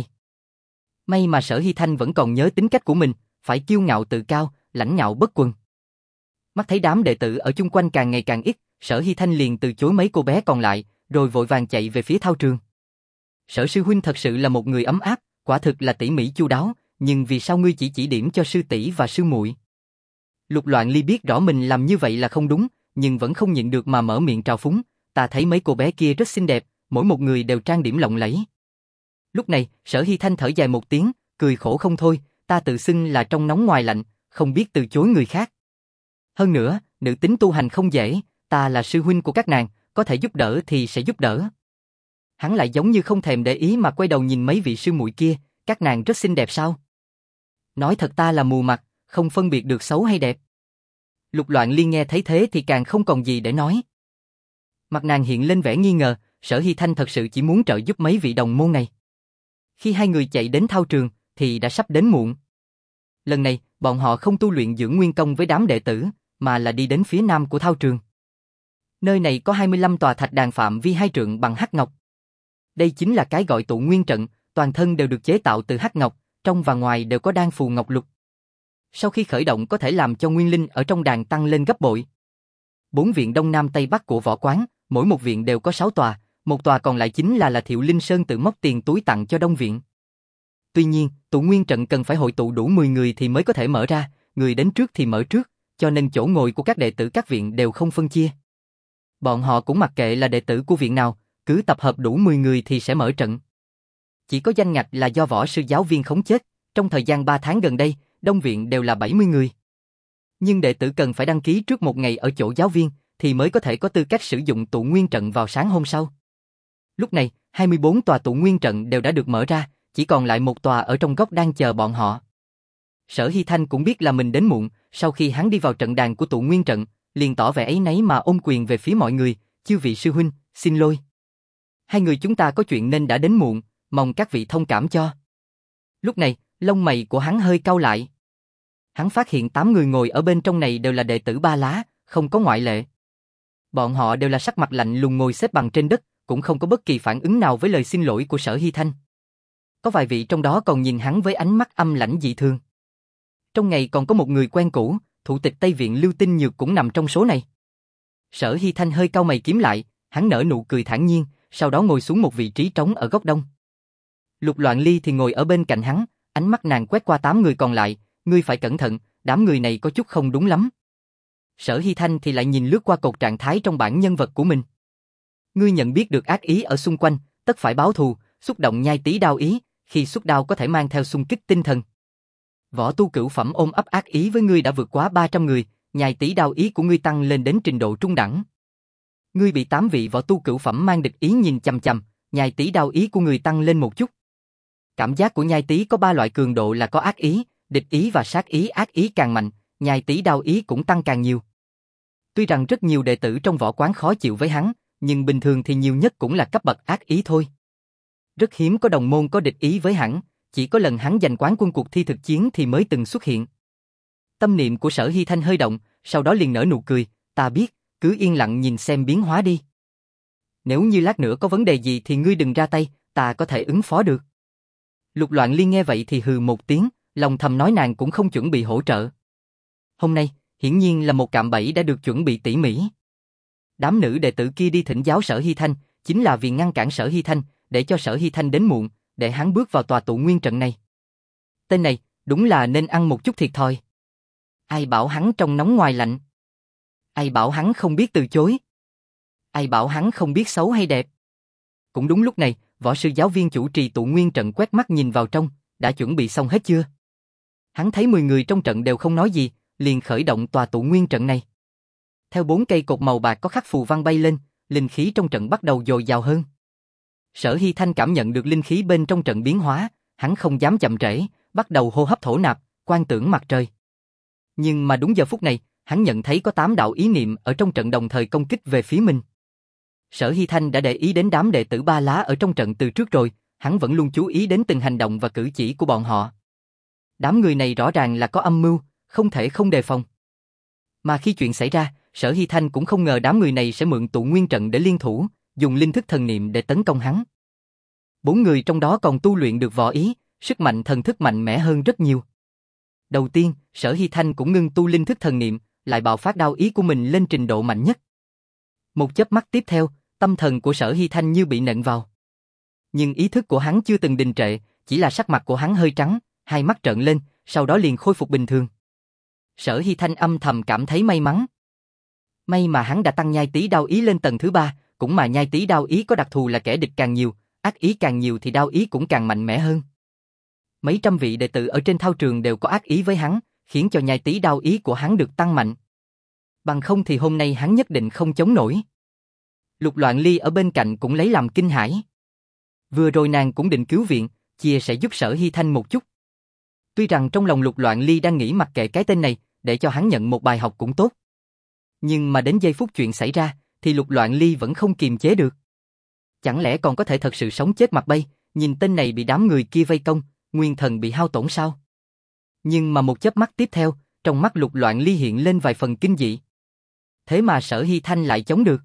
May mà Sở Hy Thanh vẫn còn nhớ tính cách của mình, phải kiêu ngạo tự cao, lãnh ngạo bất quần. Mắt thấy đám đệ tử ở chung quanh càng ngày càng ít, Sở Hy Thanh liền từ chối mấy cô bé còn lại, rồi vội vàng chạy về phía thao trường. Sở sư huynh thật sự là một người ấm áp, quả thực là tỉ mỉ chu đáo, nhưng vì sao ngươi chỉ chỉ điểm cho sư tỷ và sư muội? Lục Loạn Ly biết rõ mình làm như vậy là không đúng, nhưng vẫn không nhịn được mà mở miệng trào phúng, ta thấy mấy cô bé kia rất xinh đẹp, mỗi một người đều trang điểm lộng lẫy. Lúc này, Sở Hy Thanh thở dài một tiếng, cười khổ không thôi, ta tự xưng là trong nóng ngoài lạnh, không biết từ chối người khác. Hơn nữa, nữ tính tu hành không dễ, ta là sư huynh của các nàng, có thể giúp đỡ thì sẽ giúp đỡ. Hắn lại giống như không thèm để ý mà quay đầu nhìn mấy vị sư muội kia, các nàng rất xinh đẹp sao? Nói thật ta là mù mặt, không phân biệt được xấu hay đẹp. Lục Loạn Ly nghe thấy thế thì càng không còn gì để nói. Mặt nàng hiện lên vẻ nghi ngờ, Sở Hy Thanh thật sự chỉ muốn trợ giúp mấy vị đồng môn này. Khi hai người chạy đến thao trường, thì đã sắp đến muộn. Lần này, bọn họ không tu luyện dưỡng nguyên công với đám đệ tử, mà là đi đến phía nam của thao trường. Nơi này có hai mươi lăm tòa thạch đàn phạm vi hai trượng bằng hắc ngọc. Đây chính là cái gọi tụ nguyên trận, toàn thân đều được chế tạo từ hắc ngọc, trong và ngoài đều có đan phù ngọc lục. Sau khi khởi động có thể làm cho nguyên linh ở trong đàn tăng lên gấp bội. Bốn viện đông nam tây bắc của võ quán, mỗi một viện đều có sáu tòa, một tòa còn lại chính là là Thiệu Linh Sơn tự móc tiền túi tặng cho đông viện. Tuy nhiên, tụ nguyên trận cần phải hội tụ đủ mười người thì mới có thể mở ra, người đến trước thì mở trước, cho nên chỗ ngồi của các đệ tử các viện đều không phân chia. Bọn họ cũng mặc kệ là đệ tử của viện nào, cứ tập hợp đủ mười người thì sẽ mở trận. Chỉ có danh ngạch là do võ sư giáo viên khống chết, trong thời gian ba tháng gần đây, đông viện đều là bảy mươi người. Nhưng đệ tử cần phải đăng ký trước một ngày ở chỗ giáo viên, thì mới có thể có tư cách sử dụng tụ nguyên trận vào sáng hôm sau. Lúc này, hai mươi bốn tòa tụ nguyên trận đều đã được mở ra, chỉ còn lại một tòa ở trong góc đang chờ bọn họ. Sở Hy Thanh cũng biết là mình đến muộn, sau khi hắn đi vào trận đàn của tụ nguyên trận, liền tỏ vẻ áy náy mà ôm quyền về phía mọi người, chư vị sư huynh, xin lỗi. Hai người chúng ta có chuyện nên đã đến muộn, mong các vị thông cảm cho. Lúc này, lông mày của hắn hơi cau lại. Hắn phát hiện tám người ngồi ở bên trong này đều là đệ tử Ba Lá, không có ngoại lệ. Bọn họ đều là sắc mặt lạnh lùng ngồi xếp bằng trên đất, cũng không có bất kỳ phản ứng nào với lời xin lỗi của Sở Hy Thanh. Có vài vị trong đó còn nhìn hắn với ánh mắt âm lãnh dị thường. Trong ngày còn có một người quen cũ, thủ tịch Tây Viện Lưu Tinh Nhược cũng nằm trong số này. Sở Hy Thanh hơi cau mày kiếm lại, hắn nở nụ cười thản nhiên, sau đó ngồi xuống một vị trí trống ở góc đông. Lục Loạn Ly thì ngồi ở bên cạnh hắn, ánh mắt nàng quét qua tám người còn lại, ngươi phải cẩn thận, đám người này có chút không đúng lắm. Sở Hy Thanh thì lại nhìn lướt qua cột trạng thái trong bản nhân vật của mình. Ngươi nhận biết được ác ý ở xung quanh, tất phải báo thù, xúc động nhai tí đao ý, khi xuất đao có thể mang theo xung kích tinh thần. Võ tu cửu phẩm ôm ấp ác ý với ngươi đã vượt quá ba trăm người, nhai tí đao ý của ngươi tăng lên đến trình độ trung đẳng. Ngươi bị tám vị võ tu cửu phẩm mang địch ý nhìn chằm chằm, nhai tí đao ý của ngươi tăng lên một chút. Cảm giác của nhai tí có ba loại cường độ là có ác ý, địch ý và sát ý, ác ý càng mạnh, nhai tí đao ý cũng tăng càng nhiều. Tuy rằng rất nhiều đệ tử trong võ quán khó chịu với hắn, nhưng bình thường thì nhiều nhất cũng là cấp bậc ác ý thôi. Rất hiếm có đồng môn có địch ý với hắn, chỉ có lần hắn giành quán quân cuộc thi thực chiến thì mới từng xuất hiện. Tâm niệm của Sở Hy Thanh hơi động, sau đó liền nở nụ cười, ta biết, cứ yên lặng nhìn xem biến hóa đi. Nếu như lát nữa có vấn đề gì thì ngươi đừng ra tay, ta có thể ứng phó được. Lục Loạn Liên nghe vậy thì hừ một tiếng, lòng thầm nói nàng cũng không chuẩn bị hỗ trợ. Hôm nay, hiển nhiên là một cạm bẫy đã được chuẩn bị tỉ mỉ. Đám nữ đệ tử kia đi thỉnh giáo Sở Hy Thanh, chính là vì ngăn cản Sở Hy Thanh, để cho Sở Hy Thanh đến muộn, để hắn bước vào tòa tụ nguyên trận này. Tên này, đúng là nên ăn một chút thiệt thòi. Ai bảo hắn trong nóng ngoài lạnh? Ai bảo hắn không biết từ chối? Ai bảo hắn không biết xấu hay đẹp? Cũng đúng lúc này, võ sư giáo viên chủ trì tụ nguyên trận quét mắt nhìn vào trong, đã chuẩn bị xong hết chưa? Hắn thấy mười người trong trận đều không nói gì, liền khởi động tòa tụ nguyên trận này. Theo bốn cây cột màu bạc có khắc phù văn bay lên, linh khí trong trận bắt đầu dồi dào hơn. Sở Hy Thanh cảm nhận được linh khí bên trong trận biến hóa, hắn không dám chậm trễ, bắt đầu hô hấp thổ nạp, quan tưởng mặt trời. Nhưng mà đúng giờ phút này, hắn nhận thấy có tám đạo ý niệm ở trong trận đồng thời công kích về phía mình. Sở Hy Thanh đã để ý đến đám đệ tử Ba Lá ở trong trận từ trước rồi, hắn vẫn luôn chú ý đến từng hành động và cử chỉ của bọn họ. Đám người này rõ ràng là có âm mưu, không thể không đề phòng. Mà khi chuyện xảy ra, Sở Hy Thanh cũng không ngờ đám người này sẽ mượn tụ nguyên trận để liên thủ, dùng linh thức thần niệm để tấn công hắn. Bốn người trong đó còn tu luyện được võ ý, sức mạnh thần thức mạnh mẽ hơn rất nhiều. Đầu tiên, Sở Hy Thanh cũng ngưng tu linh thức thần niệm, lại bạo phát đao ý của mình lên trình độ mạnh nhất. Một chớp mắt tiếp theo, tâm thần của Sở Hy Thanh như bị nện vào. Nhưng ý thức của hắn chưa từng đình trệ, chỉ là sắc mặt của hắn hơi trắng, hai mắt trợn lên, sau đó liền khôi phục bình thường. Sở Hy Thanh âm thầm cảm thấy may mắn. May mà hắn đã tăng nhai tí đao ý lên tầng thứ ba, cũng mà nhai tí đao ý có đặc thù là kẻ địch càng nhiều, ác ý càng nhiều thì đao ý cũng càng mạnh mẽ hơn. Mấy trăm vị đệ tử ở trên thao trường đều có ác ý với hắn, khiến cho nhai tí đao ý của hắn được tăng mạnh. Bằng không thì hôm nay hắn nhất định không chống nổi. Lục Loạn Ly ở bên cạnh cũng lấy làm kinh hãi. Vừa rồi nàng cũng định cứu viện, chia sẽ giúp Sở Hy Thanh một chút. Tuy rằng trong lòng Lục Loạn Ly đang nghĩ mặc kệ cái tên này, để cho hắn nhận một bài học cũng tốt. Nhưng mà đến giây phút chuyện xảy ra, thì Lục Loạn Ly vẫn không kiềm chế được. Chẳng lẽ còn có thể thật sự sống chết mặt bay, nhìn tên này bị đám người kia vây công, nguyên thần bị hao tổn sao? Nhưng mà một chớp mắt tiếp theo, trong mắt Lục Loạn Ly hiện lên vài phần kinh dị. Thế mà Sở Hy Thanh lại chống được.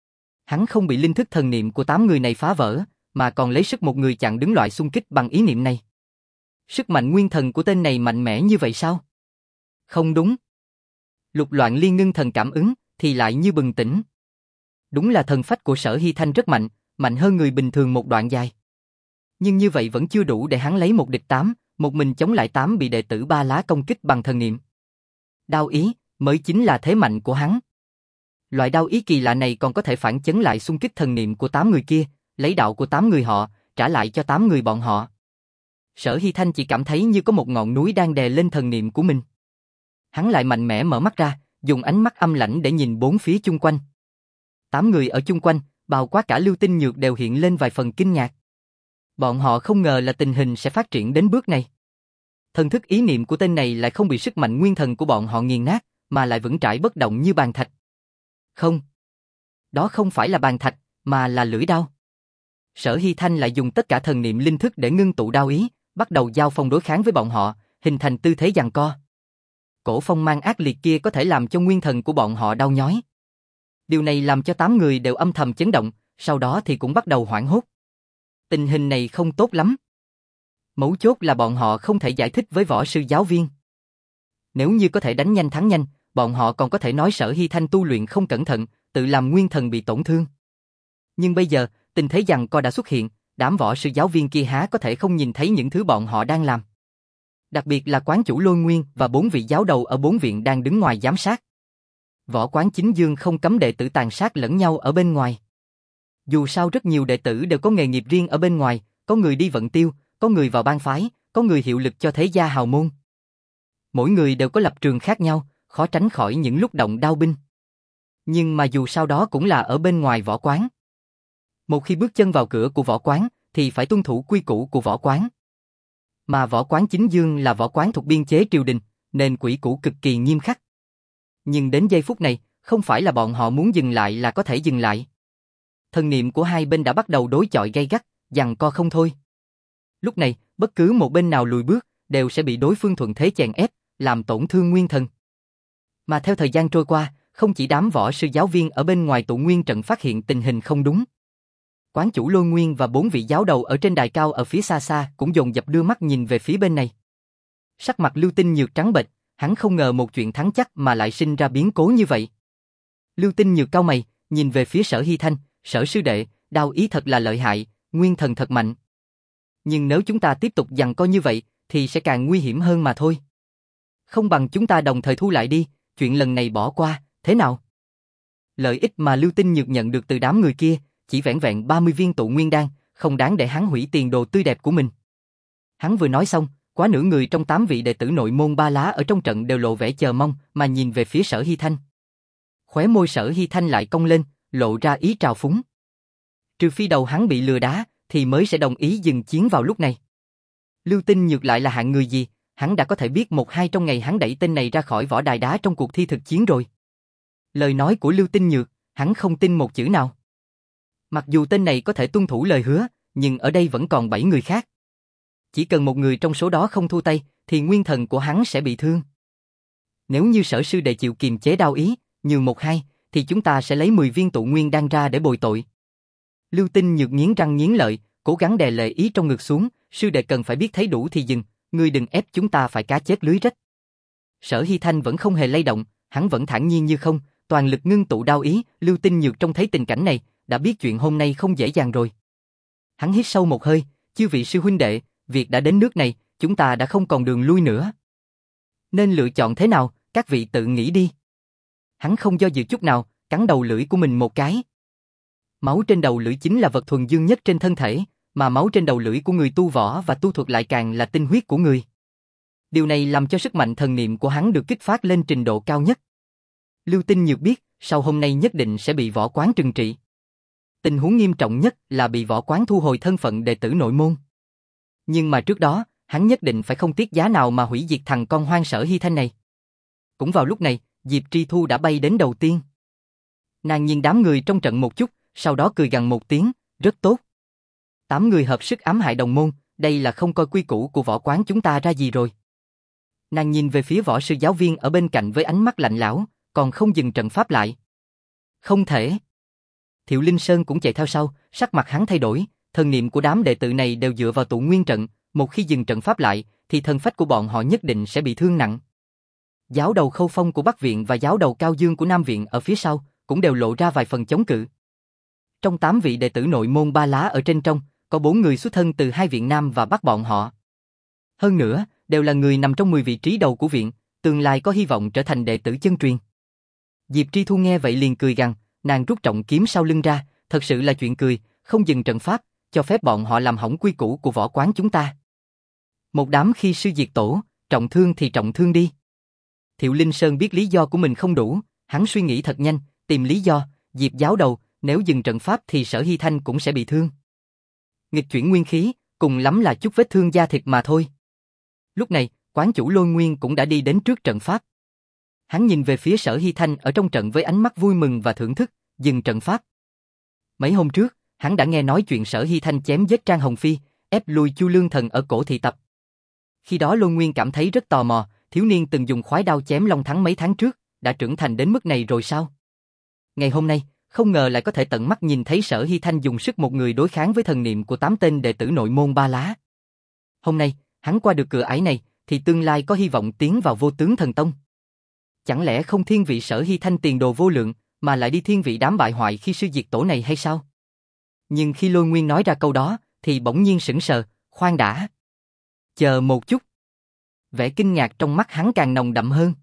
Hắn không bị linh thức thần niệm của tám người này phá vỡ, mà còn lấy sức một người chặn đứng loại xung kích bằng ý niệm này. Sức mạnh nguyên thần của tên này mạnh mẽ như vậy sao? Không đúng. Lục Loạn Ly ngưng thần cảm ứng, thì lại như bừng tỉnh. Đúng là thần phách của Sở Hy Thanh rất mạnh, mạnh hơn người bình thường một đoạn dài. Nhưng như vậy vẫn chưa đủ để hắn lấy một địch tám, một mình chống lại tám bị đệ tử Ba Lá công kích bằng thần niệm. Đao ý mới chính là thế mạnh của hắn. Loại đao ý kỳ lạ này còn có thể phản chấn lại xung kích thần niệm của tám người kia, lấy đạo của tám người họ, trả lại cho tám người bọn họ. Sở Hy Thanh chỉ cảm thấy như có một ngọn núi đang đè lên thần niệm của mình. Hắn lại mạnh mẽ mở mắt ra, dùng ánh mắt âm lãnh để nhìn bốn phía chung quanh. Tám người ở chung quanh, bao quát cả Lưu Tinh Nhược đều hiện lên vài phần kinh ngạc. Bọn họ không ngờ là tình hình sẽ phát triển đến bước này. Thần thức ý niệm của tên này lại không bị sức mạnh nguyên thần của bọn họ nghiền nát, mà lại vững chãi bất động như bàn thạch. Không. Đó không phải là bàn thạch, mà là lưỡi đao. Sở Hy Thanh lại dùng tất cả thần niệm linh thức để ngưng tụ đao ý, bắt đầu giao phong đối kháng với bọn họ, hình thành tư thế giằng co. Cổ phong mang ác liệt kia có thể làm cho nguyên thần của bọn họ đau nhói. Điều này làm cho tám người đều âm thầm chấn động, sau đó thì cũng bắt đầu hoảng hốt. Tình hình này không tốt lắm. Mấu chốt là bọn họ không thể giải thích với võ sư giáo viên. Nếu như có thể đánh nhanh thắng nhanh, bọn họ còn có thể nói Sở Hy Thanh tu luyện không cẩn thận, tự làm nguyên thần bị tổn thương. Nhưng bây giờ, tình thế giằng co đã xuất hiện, đám võ sư giáo viên kia há có thể không nhìn thấy những thứ bọn họ đang làm. Đặc biệt là quán chủ Lôi Nguyên và bốn vị giáo đầu ở bốn viện đang đứng ngoài giám sát. Võ quán Chính Dương không cấm đệ tử tàn sát lẫn nhau ở bên ngoài. Dù sao rất nhiều đệ tử đều có nghề nghiệp riêng ở bên ngoài, có người đi vận tiêu, có người vào bang phái, có người hiệu lực cho thế gia hào môn. Mỗi người đều có lập trường khác nhau, khó tránh khỏi những lúc động đao binh. Nhưng mà dù sao đó cũng là ở bên ngoài võ quán. Một khi bước chân vào cửa của võ quán, thì phải tuân thủ quy củ của võ quán. Mà võ quán Chính Dương là võ quán thuộc biên chế triều đình, nên quy củ cực kỳ nghiêm khắc. Nhưng đến giây phút này, không phải là bọn họ muốn dừng lại là có thể dừng lại. thần niệm của hai bên đã bắt đầu đối chọi gay gắt, giằng co không thôi. Lúc này, bất cứ một bên nào lùi bước, đều sẽ bị đối phương thuận thế chèn ép, làm tổn thương nguyên thần. Mà theo thời gian trôi qua, không chỉ đám võ sư giáo viên ở bên ngoài tụ nguyên trận phát hiện tình hình không đúng. Quán chủ Lôi Nguyên và bốn vị giáo đầu ở trên đài cao ở phía xa xa cũng dồn dập đưa mắt nhìn về phía bên này. Sắc mặt Lưu Tinh Nhược trắng bệch, hắn không ngờ một chuyện thắng chắc mà lại sinh ra biến cố như vậy. Lưu Tinh Nhược cau mày, nhìn về phía Sở Hy Thanh, Sở sư đệ, đao ý thật là lợi hại, nguyên thần thật mạnh. Nhưng nếu chúng ta tiếp tục giằng co như vậy, thì sẽ càng nguy hiểm hơn mà thôi. Không bằng chúng ta đồng thời thu lại đi, chuyện lần này bỏ qua, thế nào? Lợi ích mà Lưu Tinh Nhược nhận được từ đám người kia, chỉ vẻn vẹn ba mươi viên tụ nguyên đan, không đáng để hắn hủy tiền đồ tươi đẹp của mình. Hắn vừa nói xong, quá nửa người trong tám vị đệ tử nội môn ba lá ở trong trận đều lộ vẻ chờ mong mà nhìn về phía Sở Hy Thanh. Khóe môi Sở Hy Thanh lại cong lên, lộ ra ý trào phúng. Trừ phi đầu hắn bị lừa đá, thì mới sẽ đồng ý dừng chiến vào lúc này. Lưu Tinh Nhược lại là hạng người gì, hắn đã có thể biết một hai trong ngày hắn đẩy tên này ra khỏi võ đài đá trong cuộc thi thực chiến rồi. Lời nói của Lưu Tinh Nhược, hắn không tin một chữ nào. Mặc dù tên này có thể tuân thủ lời hứa, nhưng ở đây vẫn còn bảy người khác. Chỉ cần một người trong số đó không thu tay, thì nguyên thần của hắn sẽ bị thương. Nếu như Sở sư đệ chịu kiềm chế đao ý, nhường một hai, thì chúng ta sẽ lấy mười viên tụ nguyên đan ra để bồi tội. Lưu Tinh Nhược nghiến răng nghiến lợi, cố gắng đè lệ ý trong ngực xuống, sư đệ cần phải biết thấy đủ thì dừng, ngươi đừng ép chúng ta phải cá chết lưới rách. Sở Hy Thanh vẫn không hề lay động, hắn vẫn thản nhiên như không, toàn lực ngưng tụ đao ý. Lưu Tinh Nhược trông thấy tình cảnh này, đã biết chuyện hôm nay không dễ dàng rồi. Hắn hít sâu một hơi, chư vị sư huynh đệ, việc đã đến nước này, chúng ta đã không còn đường lui nữa. Nên lựa chọn thế nào, các vị tự nghĩ đi. Hắn không do dự chút nào, cắn đầu lưỡi của mình một cái. Máu trên đầu lưỡi chính là vật thuần dương nhất trên thân thể, mà máu trên đầu lưỡi của người tu võ và tu thuật lại càng là tinh huyết của người. Điều này làm cho sức mạnh thần niệm của hắn được kích phát lên trình độ cao nhất. Lưu Tinh Nhược biết, sau hôm nay nhất định sẽ bị võ quán trừng trị. Tình huống nghiêm trọng nhất là bị võ quán thu hồi thân phận đệ tử nội môn. Nhưng mà trước đó, hắn nhất định phải không tiếc giá nào mà hủy diệt thằng con hoang Sở Hy Thanh này. Cũng vào lúc này, Diệp Tri Thu đã bay đến đầu tiên. Nàng nhìn đám người trong trận một chút, sau đó cười gằn một tiếng, rất tốt. Tám người hợp sức ám hại đồng môn, đây là không coi quy củ của võ quán chúng ta ra gì rồi. Nàng nhìn về phía võ sư giáo viên ở bên cạnh với ánh mắt lạnh lẽo, còn không dừng trận pháp lại. Không thể. Thiệu Linh Sơn cũng chạy theo sau, sắc mặt hắn thay đổi, thần niệm của đám đệ tử này đều dựa vào tụ nguyên trận, một khi dừng trận pháp lại, thì thần phách của bọn họ nhất định sẽ bị thương nặng. Giáo đầu Khâu Phong của Bắc Viện và giáo đầu Cao Dương của Nam Viện ở phía sau, cũng đều lộ ra vài phần chống cự. Trong tám vị đệ tử nội môn ba lá ở trên trong, có bốn người xuất thân từ hai viện Nam và Bắc bọn họ. Hơn nữa, đều là người nằm trong mười vị trí đầu của viện, tương lai có hy vọng trở thành đệ tử chân truyền. Diệp Tri Thu nghe vậy liền cười gằn, nàng rút trọng kiếm sau lưng ra, thật sự là chuyện cười, không dừng trận pháp, cho phép bọn họ làm hỏng quy củ của võ quán chúng ta. Một đám khi sư diệt tổ, trọng thương thì trọng thương đi. Thiệu Linh Sơn biết lý do của mình không đủ, hắn suy nghĩ thật nhanh, tìm lý do, Diệp giáo đầu, nếu dừng trận pháp thì Sở Hy Thanh cũng sẽ bị thương. Nghịch chuyển nguyên khí, cùng lắm là chút vết thương da thịt mà thôi. Lúc này, quán chủ Lôi Nguyên cũng đã đi đến trước trận pháp. Hắn nhìn về phía Sở Hy Thanh ở trong trận với ánh mắt vui mừng và thưởng thức, dừng trận pháp. Mấy hôm trước, hắn đã nghe nói chuyện Sở Hy Thanh chém giết Trang Hồng Phi, ép lui Chu Lương Thần ở cổ thị tập. Khi đó Lôi Nguyên cảm thấy rất tò mò, thiếu niên từng dùng khoái đao chém Long Thắng mấy tháng trước, đã trưởng thành đến mức này rồi sao? Ngày hôm nay, không ngờ lại có thể tận mắt nhìn thấy Sở Hy Thanh dùng sức một người đối kháng với thần niệm của tám tên đệ tử nội môn ba lá. Hôm nay, hắn qua được cửa ải này, thì tương lai có hy vọng tiến vào Vô Tướng Thần Tông. Chẳng lẽ không thiên vị Sở Hy Thanh tiền đồ vô lượng, mà lại đi thiên vị đám bại hoại khi sư diệt tổ này hay sao? Nhưng khi Lôi Nguyên nói ra câu đó, thì bỗng nhiên sững sờ, khoan đã. Chờ một chút. Vẻ kinh ngạc trong mắt hắn càng nồng đậm hơn.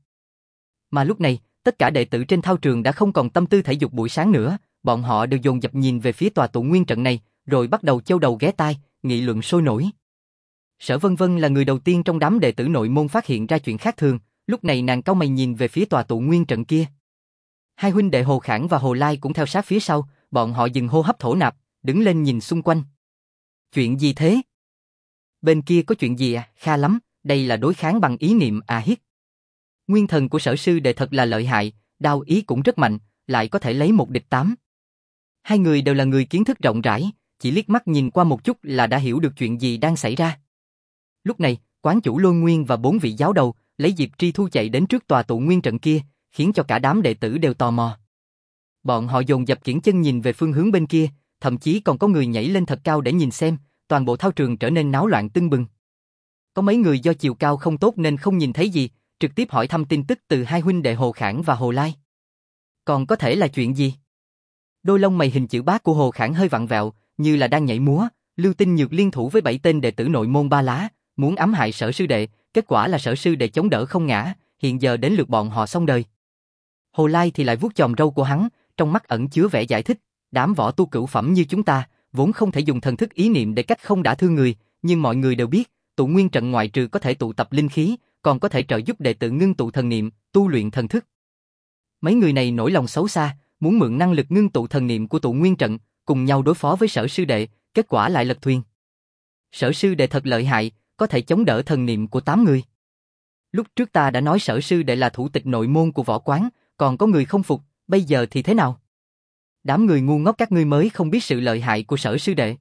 Mà lúc này, tất cả đệ tử trên thao trường đã không còn tâm tư thể dục buổi sáng nữa, bọn họ đều dồn dập nhìn về phía tòa tụ nguyên trận này, rồi bắt đầu châu đầu ghé tai, nghị luận sôi nổi. Sở Vân Vân là người đầu tiên trong đám đệ tử nội môn phát hiện ra chuyện khác thường, lúc này nàng cau mày nhìn về phía tòa tụ nguyên trận kia. Hai huynh đệ Hồ Khảng và Hồ Lai cũng theo sát phía sau, bọn họ dừng hô hấp thổ nạp, đứng lên nhìn xung quanh. Chuyện gì thế? Bên kia có chuyện gì à? Kha lắm, đây là đối kháng bằng ý niệm à hiết. Nguyên thần của Sở sư đệ thật là lợi hại, đao ý cũng rất mạnh, lại có thể lấy một địch tám. Hai người đều là người kiến thức rộng rãi, chỉ liếc mắt nhìn qua một chút là đã hiểu được chuyện gì đang xảy ra. Lúc này, quán chủ Lôi Nguyên và bốn vị giáo đầu lấy Diệp Tri Thu chạy đến trước tòa tụ nguyên trận kia, khiến cho cả đám đệ tử đều tò mò. Bọn họ dồn dập kiễng chân nhìn về phương hướng bên kia, thậm chí còn có người nhảy lên thật cao để nhìn xem, toàn bộ thao trường trở nên náo loạn tưng bừng. Có mấy người do chiều cao không tốt nên không nhìn thấy gì, trực tiếp hỏi thăm tin tức từ hai huynh đệ Hồ Khảng và Hồ Lai. Còn có thể là chuyện gì? Đôi lông mày hình chữ bát của Hồ Khảng hơi vặn vẹo, như là đang nhảy múa. Lưu Tinh Nhược liên thủ với bảy tên đệ tử nội môn Ba Lá, muốn ám hại Sở sư đệ, kết quả là Sở sư đệ chống đỡ không ngã, hiện giờ đến lượt bọn họ xong đời. Hồ Lai thì lại vuốt chòm râu của hắn, trong mắt ẩn chứa vẻ giải thích, đám võ tu cửu phẩm như chúng ta, vốn không thể dùng thần thức ý niệm để cách không đả thương người, nhưng mọi người đều biết, tụ nguyên trận ngoại trừ có thể tụ tập linh khí, còn có thể trợ giúp đệ tử ngưng tụ thần niệm, tu luyện thần thức. Mấy người này nổi lòng xấu xa, muốn mượn năng lực ngưng tụ thần niệm của tụ nguyên trận, cùng nhau đối phó với Sở sư đệ, kết quả lại lật thuyền. Sở sư đệ thật lợi hại, có thể chống đỡ thần niệm của tám người. Lúc trước ta đã nói Sở sư đệ là thủ tịch nội môn của võ quán, còn có người không phục, bây giờ thì thế nào? Đám người ngu ngốc các ngươi mới không biết sự lợi hại của Sở sư đệ.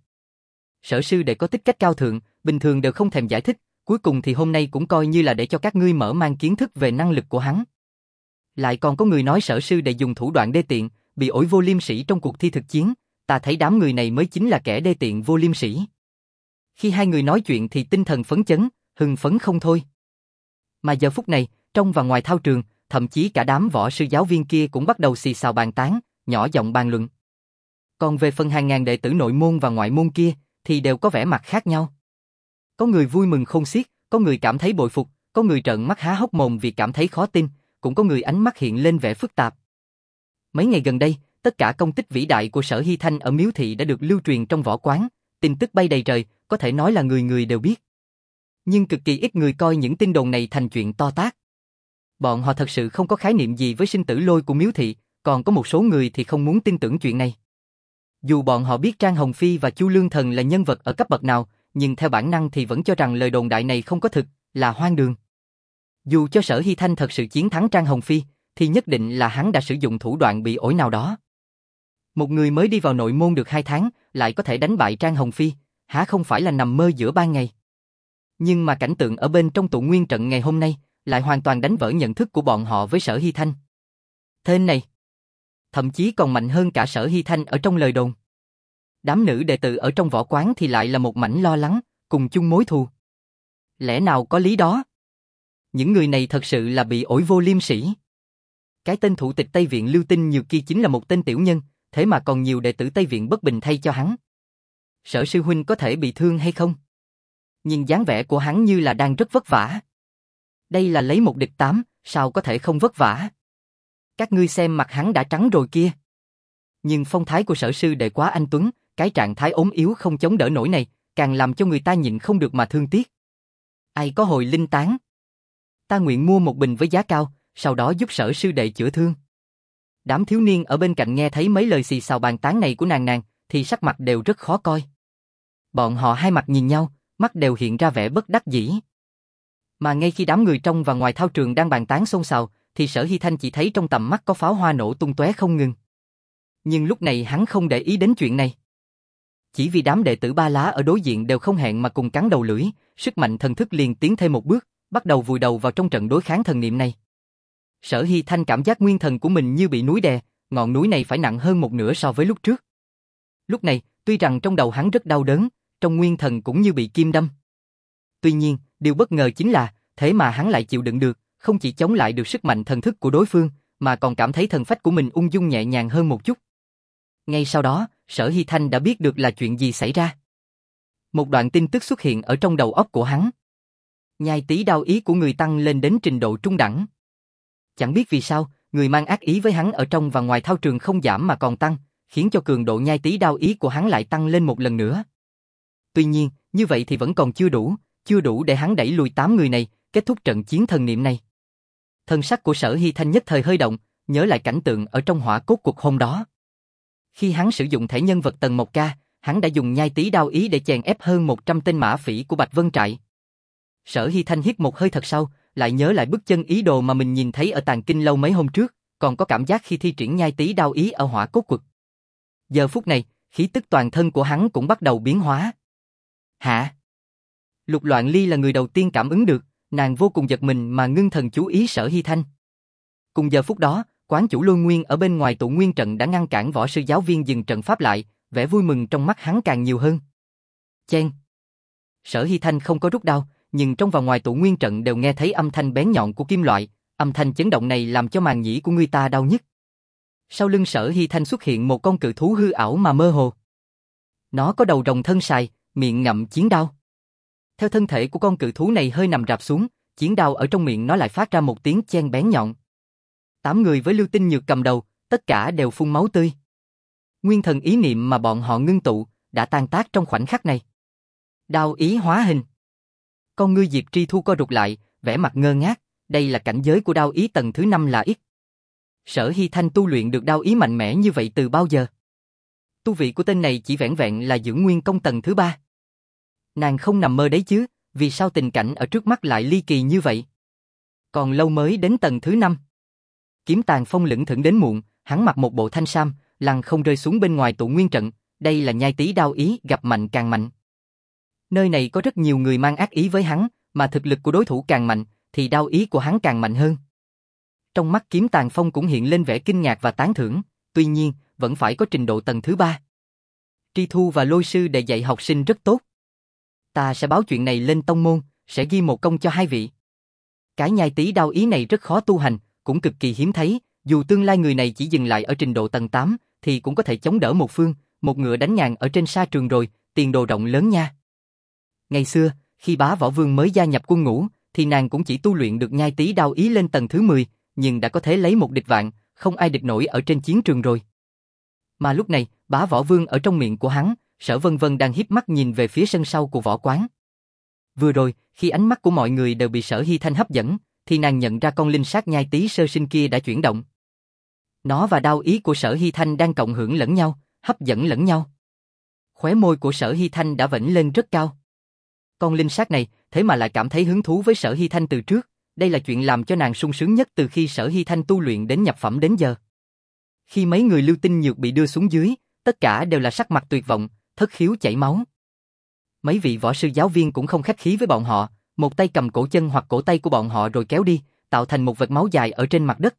Sở sư đệ có tích cách cao thượng, bình thường đều không thèm giải thích, cuối cùng thì hôm nay cũng coi như là để cho các ngươi mở mang kiến thức về năng lực của hắn. Lại còn có người nói Sở sư đệ dùng thủ đoạn đê tiện, bị ổi vô liêm sỉ trong cuộc thi thực chiến, ta thấy đám người này mới chính là kẻ đê tiện vô liêm sỉ. Khi hai người nói chuyện thì tinh thần phấn chấn, hưng phấn không thôi. Mà giờ phút này, trong và ngoài thao trường, thậm chí cả đám võ sư giáo viên kia cũng bắt đầu xì xào bàn tán, nhỏ giọng bàn luận. Còn về phần hàng ngàn đệ tử nội môn và ngoại môn kia, thì đều có vẻ mặt khác nhau. Có người vui mừng khôn xiết, có người cảm thấy bội phục, có người trợn mắt há hốc mồm vì cảm thấy khó tin, cũng có người ánh mắt hiện lên vẻ phức tạp. Mấy ngày gần đây, tất cả công tích vĩ đại của Sở Hy Thanh ở Miếu Thị đã được lưu truyền trong võ quán, tin tức bay đầy trời, có thể nói là người người đều biết. Nhưng cực kỳ ít người coi những tin đồn này thành chuyện to tát. Bọn họ thật sự không có khái niệm gì với sinh tử lôi của Miếu Thị, còn có một số người thì không muốn tin tưởng chuyện này. Dù bọn họ biết Trang Hồng Phi và Chu Lương Thần là nhân vật ở cấp bậc nào, nhưng theo bản năng thì vẫn cho rằng lời đồn đại này không có thực, là hoang đường. Dù cho Sở Hy Thanh thật sự chiến thắng Trang Hồng Phi, thì nhất định là hắn đã sử dụng thủ đoạn bị ổi nào đó. Một người mới đi vào nội môn được hai tháng, lại có thể đánh bại Trang Hồng Phi, há không phải là nằm mơ giữa ban ngày. Nhưng mà cảnh tượng ở bên trong tụ nguyên trận ngày hôm nay, lại hoàn toàn đánh vỡ nhận thức của bọn họ với Sở Hy Thanh. Thế này, thậm chí còn mạnh hơn cả Sở Hy Thanh ở trong lời đồn. Đám nữ đệ tử ở trong võ quán thì lại là một mảnh lo lắng, cùng chung mối thù. Lẽ nào có lý đó? Những người này thật sự là bị ổi vô liêm sỉ. Cái tên thủ tịch Tây Viện Lưu Tinh Nhược kia chính là một tên tiểu nhân, thế mà còn nhiều đệ tử Tây Viện bất bình thay cho hắn. Sở sư huynh có thể bị thương hay không? Nhưng dáng vẻ của hắn như là đang rất vất vả. Đây là lấy một địch tám, sao có thể không vất vả? Các ngươi xem mặt hắn đã trắng rồi kia. Nhưng phong thái của Sở sư đệ quá anh tuấn, cái trạng thái ốm yếu không chống đỡ nổi này, càng làm cho người ta nhịn không được mà thương tiếc. Ai có hồi linh tán? Ta nguyện mua một bình với giá cao, sau đó giúp Sở sư đệ chữa thương. Đám thiếu niên ở bên cạnh nghe thấy mấy lời xì xào bàn tán này của nàng nàng, thì sắc mặt đều rất khó coi. Bọn họ hai mặt nhìn nhau, mắt đều hiện ra vẻ bất đắc dĩ. Mà ngay khi đám người trong và ngoài thao trường đang bàn tán xôn xao, thì Sở Hy Thanh chỉ thấy trong tầm mắt có pháo hoa nổ tung tóe không ngừng. Nhưng lúc này hắn không để ý đến chuyện này. Chỉ vì đám đệ tử Ba Lá ở đối diện đều không hẹn mà cùng cắn đầu lưỡi, sức mạnh thần thức liền tiến thêm một bước, bắt đầu vùi đầu vào trong trận đối kháng thần niệm này. Sở Hy Thanh cảm giác nguyên thần của mình như bị núi đè, ngọn núi này phải nặng hơn một nửa so với lúc trước. Lúc này, tuy rằng trong đầu hắn rất đau đớn, trong nguyên thần cũng như bị kim đâm. Tuy nhiên, điều bất ngờ chính là, thế mà hắn lại chịu đựng được, không chỉ chống lại được sức mạnh thần thức của đối phương, mà còn cảm thấy thần phách của mình ung dung nhẹ nhàng hơn một chút. Ngay sau đó, Sở Hy Thanh đã biết được là chuyện gì xảy ra. Một đoạn tin tức xuất hiện ở trong đầu óc của hắn. Nhai tí đao ý của người tăng lên đến trình độ trung đẳng. Chẳng biết vì sao, người mang ác ý với hắn ở trong và ngoài thao trường không giảm mà còn tăng, khiến cho cường độ nhai tí đao ý của hắn lại tăng lên một lần nữa. Tuy nhiên, như vậy thì vẫn còn chưa đủ, chưa đủ để hắn đẩy lùi tám người này, kết thúc trận chiến thần niệm này. Thân sắc của Sở Hy Thanh nhất thời hơi động, nhớ lại cảnh tượng ở trong hỏa cốt cuộc hôm đó. Khi hắn sử dụng thể nhân vật tầng một ca, hắn đã dùng nhai tí đao ý để chèn ép hơn một trăm tên mã phỉ của Bạch Vân Trại. Sở Hy Thanh hít một hơi thật sâu, lại nhớ lại bức chân ý đồ mà mình nhìn thấy ở Tàng Kinh lâu mấy hôm trước, còn có cảm giác khi thi triển nhai tí đao ý ở hỏa cốt quật. Giờ phút này, khí tức toàn thân của hắn cũng bắt đầu biến hóa. Hả? Lục Loạn Ly là người đầu tiên cảm ứng được, nàng vô cùng giật mình mà ngưng thần chú ý Sở Hy Thanh. Cùng giờ phút đó, quán chủ Lôi Nguyên ở bên ngoài tụ nguyên trận đã ngăn cản võ sư giáo viên dừng trận pháp lại, vẻ vui mừng trong mắt hắn càng nhiều hơn. Chen. Sở Hy Thanh không có rút đao, nhưng trong và ngoài tụ nguyên trận đều nghe thấy âm thanh bén nhọn của kim loại, âm thanh chấn động này làm cho màng nhĩ của người ta đau nhức. Sau lưng Sở Hy Thanh xuất hiện một con cự thú hư ảo mà mơ hồ. Nó có đầu rồng thân sài, miệng ngậm chiến đao. Theo thân thể của con cự thú này hơi nằm rạp xuống, chiến đao ở trong miệng nó lại phát ra một tiếng chen bén nhọn. Tám người với Lưu Tinh Nhược cầm đầu, tất cả đều phun máu tươi. Nguyên thần ý niệm mà bọn họ ngưng tụ, đã tan tác trong khoảnh khắc này. Đao ý hóa hình. Con ngươi Diệp Tri Thu co rụt lại, vẻ mặt ngơ ngác, đây là cảnh giới của đao ý tầng thứ năm là ít. Sở Hy Thanh tu luyện được đao ý mạnh mẽ như vậy từ bao giờ? Tu vị của tên này chỉ vẻn vẹn là dưỡng nguyên công tầng thứ ba. Nàng không nằm mơ đấy chứ, vì sao tình cảnh ở trước mắt lại ly kỳ như vậy? Còn lâu mới đến tầng thứ năm. Kiếm Tàn Phong lững thững đến muộn, hắn mặc một bộ thanh sam, lăng không rơi xuống bên ngoài tụ nguyên trận, đây là nhai tí đao ý gặp mạnh càng mạnh. Nơi này có rất nhiều người mang ác ý với hắn, mà thực lực của đối thủ càng mạnh, thì đao ý của hắn càng mạnh hơn. Trong mắt Kiếm Tàn Phong cũng hiện lên vẻ kinh ngạc và tán thưởng, tuy nhiên, vẫn phải có trình độ tầng thứ ba. Tri Thu và Lôi Sư để dạy học sinh rất tốt. Ta sẽ báo chuyện này lên tông môn, sẽ ghi một công cho hai vị. Cái nhai tí đao ý này rất khó tu hành, cũng cực kỳ hiếm thấy, dù tương lai người này chỉ dừng lại ở trình độ tầng tám, thì cũng có thể chống đỡ một phương, một ngựa đánh ngàn ở trên sa trường rồi, tiền đồ rộng lớn nha. Ngày xưa, khi Bá Võ Vương mới gia nhập quân ngũ, thì nàng cũng chỉ tu luyện được nhai tí đao ý lên tầng thứ mười, nhưng đã có thể lấy một địch vạn, không ai địch nổi ở trên chiến trường rồi. Mà lúc này, Bá Võ Vương ở trong miệng của hắn, Sở Vân Vân đang híp mắt nhìn về phía sân sau của võ quán. Vừa rồi, khi ánh mắt của mọi người đều bị Sở Hy Thanh hấp dẫn, thì nàng nhận ra con linh sát nhai tí sơ sinh kia đã chuyển động. Nó và đao ý của Sở Hy Thanh đang cộng hưởng lẫn nhau, hấp dẫn lẫn nhau. Khóe môi của Sở Hy Thanh đã vểnh lên rất cao. Con linh sát này, thế mà lại cảm thấy hứng thú với Sở Hy Thanh từ trước, đây là chuyện làm cho nàng sung sướng nhất từ khi Sở Hy Thanh tu luyện đến nhập phẩm đến giờ. Khi mấy người Lưu Tinh Nhược bị đưa xuống dưới, tất cả đều là sắc mặt tuyệt vọng, thất khiếu chảy máu. Mấy vị võ sư giáo viên cũng không khách khí với bọn họ, một tay cầm cổ chân hoặc cổ tay của bọn họ rồi kéo đi, tạo thành một vệt máu dài ở trên mặt đất.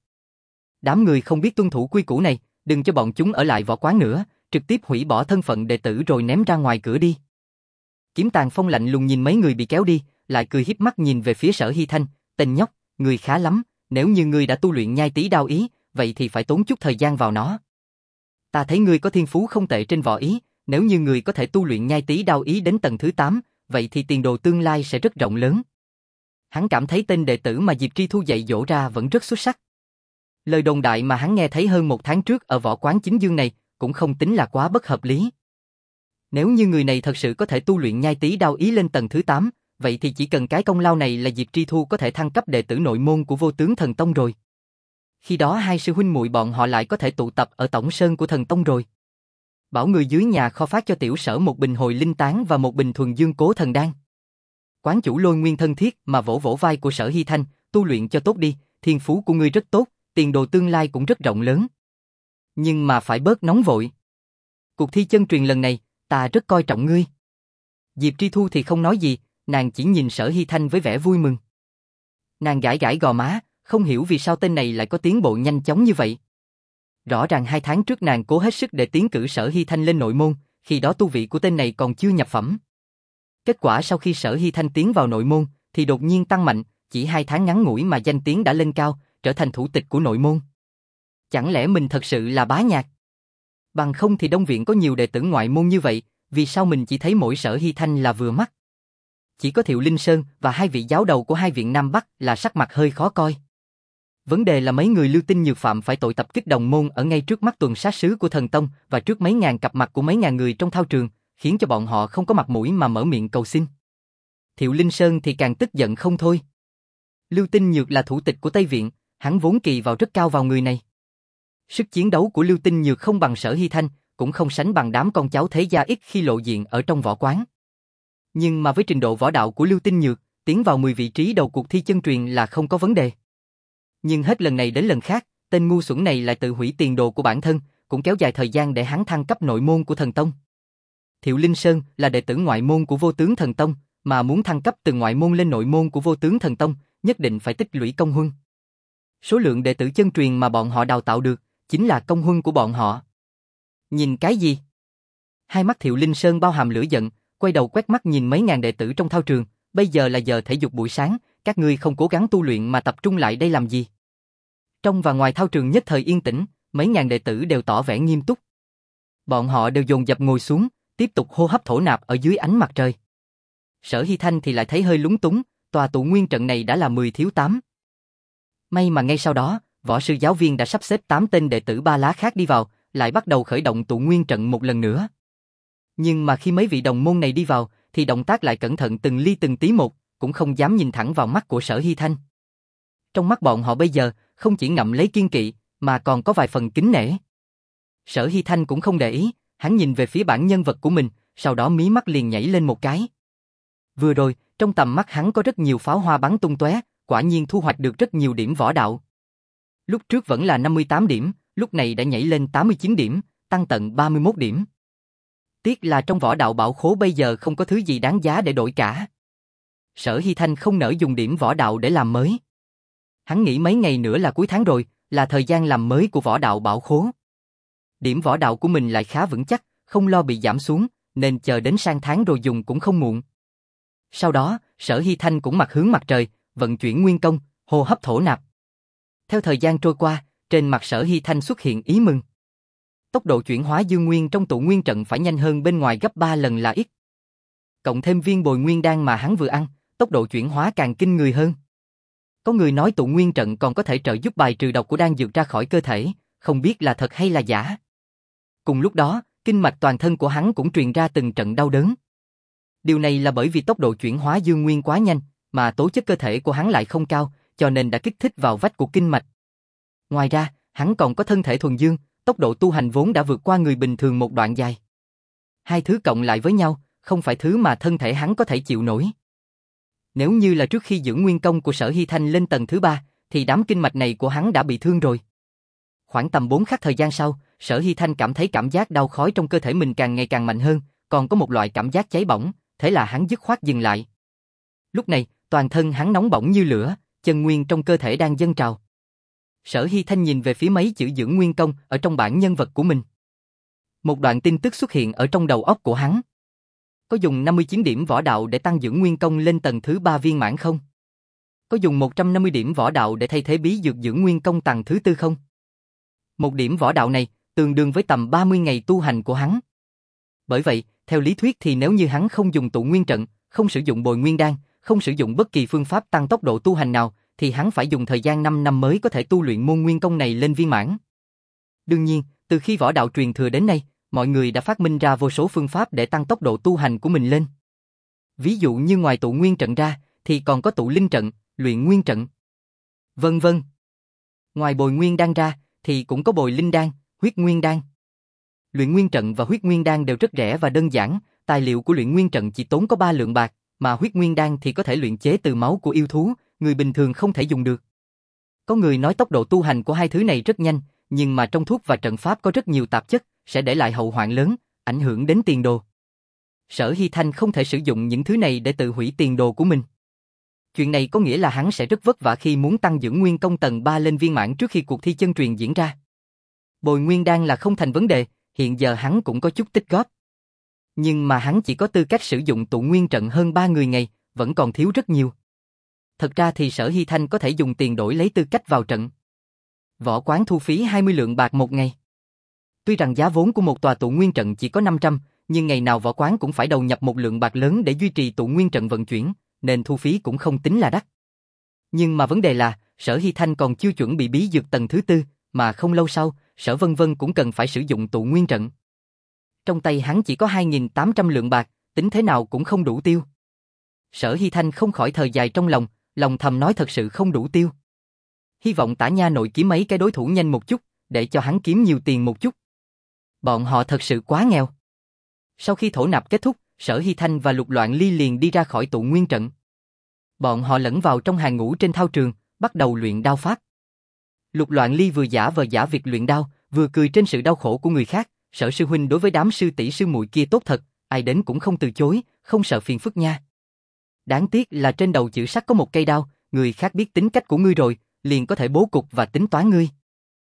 Đám người không biết tuân thủ quy củ này, đừng cho bọn chúng ở lại võ quán nữa, trực tiếp hủy bỏ thân phận đệ tử rồi ném ra ngoài cửa đi. Kiếm Tàn Phong lạnh lùng nhìn mấy người bị kéo đi, lại cười híp mắt nhìn về phía Sở Hy Thanh, tên nhóc, người khá lắm, nếu như ngươi đã tu luyện nhai tí đao ý, vậy thì phải tốn chút thời gian vào nó. Ta thấy ngươi có thiên phú không tệ trên võ ý, nếu như ngươi có thể tu luyện nhai tí đao ý đến tầng thứ tám, vậy thì tiền đồ tương lai sẽ rất rộng lớn. Hắn cảm thấy tên đệ tử mà Diệp Tri Thu dạy dỗ ra vẫn rất xuất sắc. Lời đồn đại mà hắn nghe thấy hơn một tháng trước ở võ quán chính dương này cũng không tính là quá bất hợp lý. Nếu như người này thật sự có thể tu luyện nhai tí đao ý lên tầng thứ tám, vậy thì chỉ cần cái công lao này là Diệp Tri Thu có thể thăng cấp đệ tử nội môn của Vô Tướng Thần Tông rồi. Khi đó hai sư huynh muội bọn họ lại có thể tụ tập ở tổng sơn của Thần Tông rồi. Bảo người dưới nhà kho phát cho tiểu Sở một bình hồi linh tán và một bình thuần dương cố thần đan. Quán chủ Lôi Nguyên thân thiết mà vỗ vỗ vai của Sở Hy Thanh, tu luyện cho tốt đi, thiên phú của ngươi rất tốt, tiền đồ tương lai cũng rất rộng lớn. Nhưng mà phải bớt nóng vội. Cuộc thi chân truyền lần này, ta rất coi trọng ngươi. Diệp Tri Thu thì không nói gì, nàng chỉ nhìn Sở Hy Thanh với vẻ vui mừng. Nàng gãi gãi gò má, không hiểu vì sao tên này lại có tiến bộ nhanh chóng như vậy. Rõ ràng hai tháng trước nàng cố hết sức để tiến cử Sở Hy Thanh lên nội môn, khi đó tu vị của tên này còn chưa nhập phẩm. Kết quả sau khi Sở Hy Thanh tiến vào nội môn, thì đột nhiên tăng mạnh, chỉ hai tháng ngắn ngủi mà danh tiếng đã lên cao, trở thành thủ tịch của nội môn. Chẳng lẽ mình thật sự là bá nhạc? Bằng không thì Đông Viện có nhiều đệ tử ngoại môn như vậy, vì sao mình chỉ thấy mỗi Sở Hy Thanh là vừa mắt? Chỉ có Thiệu Linh Sơn và hai vị giáo đầu của hai viện Nam Bắc là sắc mặt hơi khó coi. Vấn đề là mấy người Lưu Tinh Nhược phạm phải tội tập kích đồng môn ở ngay trước mắt tuần sát sứ của Thần Tông và trước mấy ngàn cặp mặt của mấy ngàn người trong thao trường, khiến cho bọn họ không có mặt mũi mà mở miệng cầu xin. Thiệu Linh Sơn thì càng tức giận không thôi. Lưu Tinh Nhược là thủ tịch của Tây Viện, hắn vốn kỳ vào rất cao vào người này. Sức chiến đấu của Lưu Tinh Nhược không bằng Sở Hy Thanh, cũng không sánh bằng đám con cháu thế gia ít khi lộ diện ở trong võ quán. Nhưng mà với trình độ võ đạo của Lưu Tinh Nhược, tiến vào mười vị trí đầu cuộc thi chân truyền là không có vấn đề. Nhưng hết lần này đến lần khác, tên ngu xuẩn này lại tự hủy tiền đồ của bản thân, cũng kéo dài thời gian để hắn thăng cấp nội môn của thần tông. Thiệu Linh Sơn là đệ tử ngoại môn của Vô Tướng Thần Tông, mà muốn thăng cấp từ ngoại môn lên nội môn của Vô Tướng Thần Tông, nhất định phải tích lũy công huân. Số lượng đệ tử chân truyền mà bọn họ đào tạo được, chính là công huân của bọn họ. Nhìn cái gì? Hai mắt Thiệu Linh Sơn bao hàm lửa giận, quay đầu quét mắt nhìn mấy ngàn đệ tử trong thao trường, bây giờ là giờ thể dục buổi sáng, các ngươi không cố gắng tu luyện mà tập trung lại đây làm gì? Trong và ngoài thao trường nhất thời yên tĩnh, mấy ngàn đệ tử đều tỏ vẻ nghiêm túc. Bọn họ đều dồn dập ngồi xuống, tiếp tục hô hấp thổ nạp ở dưới ánh mặt trời. Sở Hy Thanh thì lại thấy hơi lúng túng, tòa tụ nguyên trận này đã là mười thiếu tám. May mà ngay sau đó, võ sư giáo viên đã sắp xếp tám tên đệ tử ba lá khác đi vào, lại bắt đầu khởi động tụ nguyên trận một lần nữa. Nhưng mà khi mấy vị đồng môn này đi vào, thì động tác lại cẩn thận từng ly từng tí một, cũng không dám nhìn thẳng vào mắt của Sở Hy Thanh. Trong mắt bọn họ bây giờ, không chỉ ngậm lấy kiên kỵ, mà còn có vài phần kính nể. Sở Hy Thanh cũng không để ý, hắn nhìn về phía bản nhân vật của mình, sau đó mí mắt liền nhảy lên một cái. Vừa rồi, trong tầm mắt hắn có rất nhiều pháo hoa bắn tung tóe, quả nhiên thu hoạch được rất nhiều điểm võ đạo. Lúc trước vẫn là năm mươi tám điểm, lúc này đã nhảy lên tám mươi chín điểm, tăng tận ba mươi mốt điểm. Tiếc là trong võ đạo bảo khố bây giờ không có thứ gì đáng giá để đổi cả. Sở Hy Thanh không nỡ dùng điểm võ đạo để làm mới. Hắn nghĩ mấy ngày nữa là cuối tháng rồi, là thời gian làm mới của võ đạo bảo khố. Điểm võ đạo của mình lại khá vững chắc, không lo bị giảm xuống, nên chờ đến sang tháng rồi dùng cũng không muộn. Sau đó, Sở Hy Thanh cũng mặt hướng mặt trời, vận chuyển nguyên công, hô hấp thổ nạp. Theo thời gian trôi qua, trên mặt Sở Hy Thanh xuất hiện ý mừng. Tốc độ chuyển hóa dương nguyên trong tụ nguyên trận phải nhanh hơn bên ngoài gấp ba lần là ít. Cộng thêm viên bồi nguyên đan mà hắn vừa ăn, tốc độ chuyển hóa càng kinh người hơn. Có người nói tụ nguyên trận còn có thể trợ giúp bài trừ độc của đan dược ra khỏi cơ thể, không biết là thật hay là giả. Cùng lúc đó, kinh mạch toàn thân của hắn cũng truyền ra từng trận đau đớn. Điều này là bởi vì tốc độ chuyển hóa dương nguyên quá nhanh, mà tố chất cơ thể của hắn lại không cao, cho nên đã kích thích vào vách của kinh mạch. Ngoài ra, hắn còn có thân thể thuần dương, tốc độ tu hành vốn đã vượt qua người bình thường một đoạn dài. Hai thứ cộng lại với nhau, không phải thứ mà thân thể hắn có thể chịu nổi. Nếu như là trước khi dưỡng nguyên công của Sở Hy Thanh lên tầng thứ ba, thì đám kinh mạch này của hắn đã bị thương rồi. Khoảng tầm bốn khắc thời gian sau, Sở Hy Thanh cảm thấy cảm giác đau khói trong cơ thể mình càng ngày càng mạnh hơn, còn có một loại cảm giác cháy bỏng, thế là hắn dứt khoát dừng lại. Lúc này, toàn thân hắn nóng bỏng như lửa, chân nguyên trong cơ thể đang dâng trào. Sở Hy Thanh nhìn về phía mấy chữ dưỡng nguyên công ở trong bản nhân vật của mình. Một đoạn tin tức xuất hiện ở trong đầu óc của hắn. Có dùng năm mươi chín điểm võ đạo để tăng dưỡng nguyên công lên tầng thứ ba viên mãn không? Có dùng một trăm năm mươi điểm võ đạo để thay thế bí dược dưỡng nguyên công tầng thứ tư không? Một điểm võ đạo này tương đương với tầm ba mươi ngày tu hành của hắn. Bởi vậy, theo lý thuyết thì nếu như hắn không dùng tụ nguyên trận, không sử dụng bồi nguyên đan, không sử dụng bất kỳ phương pháp tăng tốc độ tu hành nào, thì hắn phải dùng thời gian năm năm mới có thể tu luyện môn nguyên công này lên viên mãn. Đương nhiên, từ khi võ đạo truyền thừa đến nay, mọi người đã phát minh ra vô số phương pháp để tăng tốc độ tu hành của mình lên. Ví dụ như ngoài tụ nguyên trận ra, thì còn có tụ linh trận, luyện nguyên trận, vân vân. Ngoài bồi nguyên đan ra, thì cũng có bồi linh đan, huyết nguyên đan. Luyện nguyên trận và huyết nguyên đan đều rất rẻ và đơn giản, tài liệu của luyện nguyên trận chỉ tốn có ba lượng bạc, mà huyết nguyên đan thì có thể luyện chế từ máu của yêu thú, người bình thường không thể dùng được. Có người nói tốc độ tu hành của hai thứ này rất nhanh, nhưng mà trong thuốc và trận pháp có rất nhiều tạp chất, sẽ để lại hậu hoạn lớn, ảnh hưởng đến tiền đồ. Sở Hy Thanh không thể sử dụng những thứ này để tự hủy tiền đồ của mình. Chuyện này có nghĩa là hắn sẽ rất vất vả khi muốn tăng dưỡng nguyên công tầng ba lên viên mãn trước khi cuộc thi chân truyền diễn ra. Bồi nguyên đan là không thành vấn đề, hiện giờ hắn cũng có chút tích góp. Nhưng mà hắn chỉ có tư cách sử dụng tụ nguyên trận hơn ba người ngày, vẫn còn thiếu rất nhiều. Thật ra thì Sở Hy Thanh có thể dùng tiền đổi lấy tư cách vào trận. Võ quán thu phí hai mươi lượng bạc một ngày. Tuy rằng giá vốn của một tòa tụ nguyên trận chỉ có năm trăm, nhưng ngày nào võ quán cũng phải đầu nhập một lượng bạc lớn để duy trì tụ nguyên trận vận chuyển, nên thu phí cũng không tính là đắt. Nhưng mà vấn đề là, Sở Hy Thanh còn chưa chuẩn bị bí dược tầng thứ tư, mà không lâu sau, Sở Vân Vân cũng cần phải sử dụng tụ nguyên trận. Trong tay hắn chỉ có hai nghìn tám trăm lượng bạc, tính thế nào cũng không đủ tiêu. Sở Hy Thanh không khỏi thở dài trong lòng, lòng thầm nói thật sự không đủ tiêu. Hy vọng Tả Nha nội kiếm mấy cái đối thủ nhanh một chút, để cho hắn kiếm nhiều tiền một chút. Bọn họ thật sự quá nghèo. Sau khi thổ nạp kết thúc, Sở Hy Thanh và Lục Loạn Ly liền đi ra khỏi tụ nguyên trận. Bọn họ lẫn vào trong hàng ngũ trên thao trường, bắt đầu luyện đao pháp. Lục Loạn Ly vừa giả vờ giả việc luyện đao, vừa cười trên sự đau khổ của người khác, Sở sư huynh đối với đám sư tỷ sư muội kia tốt thật, ai đến cũng không từ chối, không sợ phiền phức nha. Đáng tiếc là trên đầu chữ sắt có một cây đao, người khác biết tính cách của ngươi rồi, liền có thể bố cục và tính toán ngươi.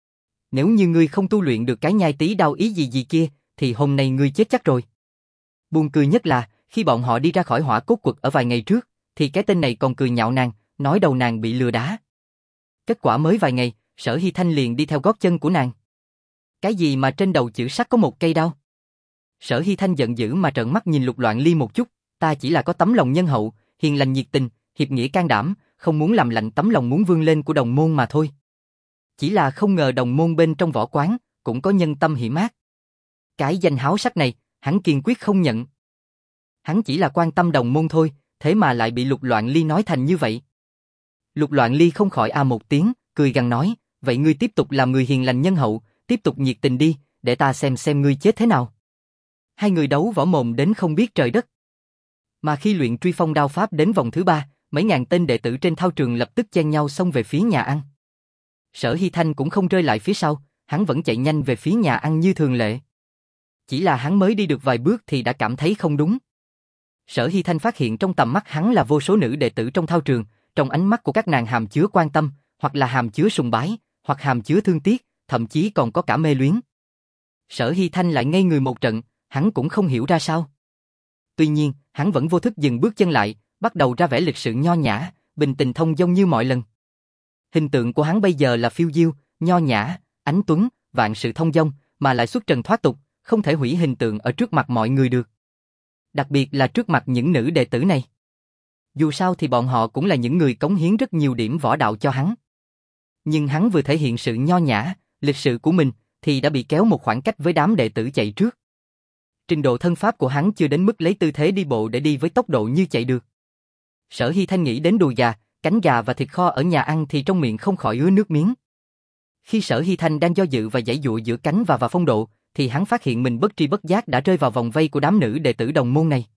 Nếu như ngươi không tu luyện được cái nhai tí đao ý gì gì kia, thì hôm nay ngươi chết chắc rồi. Buồn cười nhất là, khi bọn họ đi ra khỏi hỏa cốt quật ở vài ngày trước, thì cái tên này còn cười nhạo nàng, nói đầu nàng bị lừa đá. Kết quả mới vài ngày, Sở Hy Thanh liền đi theo gót chân của nàng. Cái gì mà trên đầu chữ sắt có một cây đao? Sở Hy Thanh giận dữ mà trợn mắt nhìn Lục Loạn Ly một chút, ta chỉ là có tấm lòng nhân hậu, hiền lành nhiệt tình, hiệp nghĩa can đảm, không muốn làm lạnh tấm lòng muốn vươn lên của đồng môn mà thôi. Chỉ là không ngờ đồng môn bên trong võ quán, cũng có nhân tâm hiểm ác. Cái danh háo sắc này, hắn kiên quyết không nhận. Hắn chỉ là quan tâm đồng môn thôi, thế mà lại bị Lục Loạn Ly nói thành như vậy. Lục Loạn Ly không khỏi a một tiếng, cười gằn nói, vậy ngươi tiếp tục làm người hiền lành nhân hậu, tiếp tục nhiệt tình đi, để ta xem xem ngươi chết thế nào. Hai người đấu võ mồm đến không biết trời đất. Mà khi luyện truy phong đao pháp đến vòng thứ ba, mấy ngàn tên đệ tử trên thao trường lập tức chen nhau xông về phía nhà ăn. Sở Hy Thanh cũng không rơi lại phía sau, hắn vẫn chạy nhanh về phía nhà ăn như thường lệ. Chỉ là hắn mới đi được vài bước thì đã cảm thấy không đúng. Sở Hy Thanh phát hiện trong tầm mắt hắn là vô số nữ đệ tử trong thao trường, trong ánh mắt của các nàng hàm chứa quan tâm, hoặc là hàm chứa sùng bái, hoặc hàm chứa thương tiếc, thậm chí còn có cả mê luyến. Sở Hy Thanh lại ngây người một trận, hắn cũng không hiểu ra sao. Tuy nhiên, hắn vẫn vô thức dừng bước chân lại, bắt đầu ra vẻ lịch sự nho nhã, bình tình thông dong như mọi lần. Hình tượng của hắn bây giờ là phiêu diêu, nho nhã, ánh tuấn, vạn sự thông dong, mà lại xuất trần thoát tục, không thể hủy hình tượng ở trước mặt mọi người được. Đặc biệt là trước mặt những nữ đệ tử này. Dù sao thì bọn họ cũng là những người cống hiến rất nhiều điểm võ đạo cho hắn. Nhưng hắn vừa thể hiện sự nho nhã, lịch sự của mình, thì đã bị kéo một khoảng cách với đám đệ tử chạy trước. Trình độ thân pháp của hắn chưa đến mức lấy tư thế đi bộ để đi với tốc độ như chạy được. Sở Hy Thanh nghĩ đến đùi gà, cánh gà và thịt kho ở nhà ăn thì trong miệng không khỏi ứa nước miếng. Khi Sở Hy Thanh đang do dự và giãy giụa giữa cánh và và phong độ, thì hắn phát hiện mình bất tri bất giác đã rơi vào vòng vây của đám nữ đệ tử đồng môn này.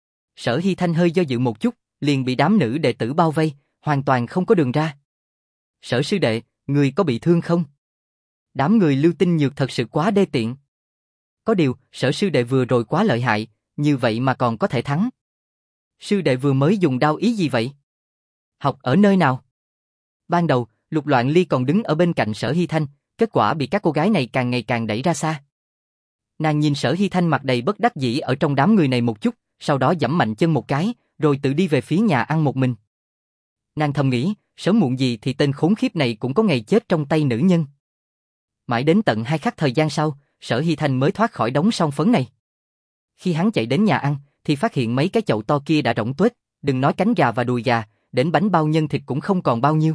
Sở Hy Thanh hơi do dự một chút, liền bị đám nữ đệ tử bao vây, hoàn toàn không có đường ra. Sở sư đệ, người có bị thương không? Đám người Lưu Tinh Nhược thật sự quá đê tiện. Có điều, Sở sư đệ vừa rồi quá lợi hại, như vậy mà còn có thể thắng. Sư đệ vừa mới dùng đao ý gì vậy? Học ở nơi nào? Ban đầu, Lục Loạn Ly còn đứng ở bên cạnh Sở Hy Thanh, kết quả bị các cô gái này càng ngày càng đẩy ra xa. Nàng nhìn Sở Hy Thanh mặt đầy bất đắc dĩ ở trong đám người này một chút, sau đó giẫm mạnh chân một cái, rồi tự đi về phía nhà ăn một mình. Nàng thầm nghĩ, sớm muộn gì thì tên khốn khiếp này cũng có ngày chết trong tay nữ nhân. Mãi đến tận hai khắc thời gian sau, Sở Hy Thanh mới thoát khỏi đống son phấn này. Khi hắn chạy đến nhà ăn, thì phát hiện mấy cái chậu to kia đã rỗng tuếch, đừng nói cánh gà và đùi gà, đến bánh bao nhân thịt cũng không còn bao nhiêu.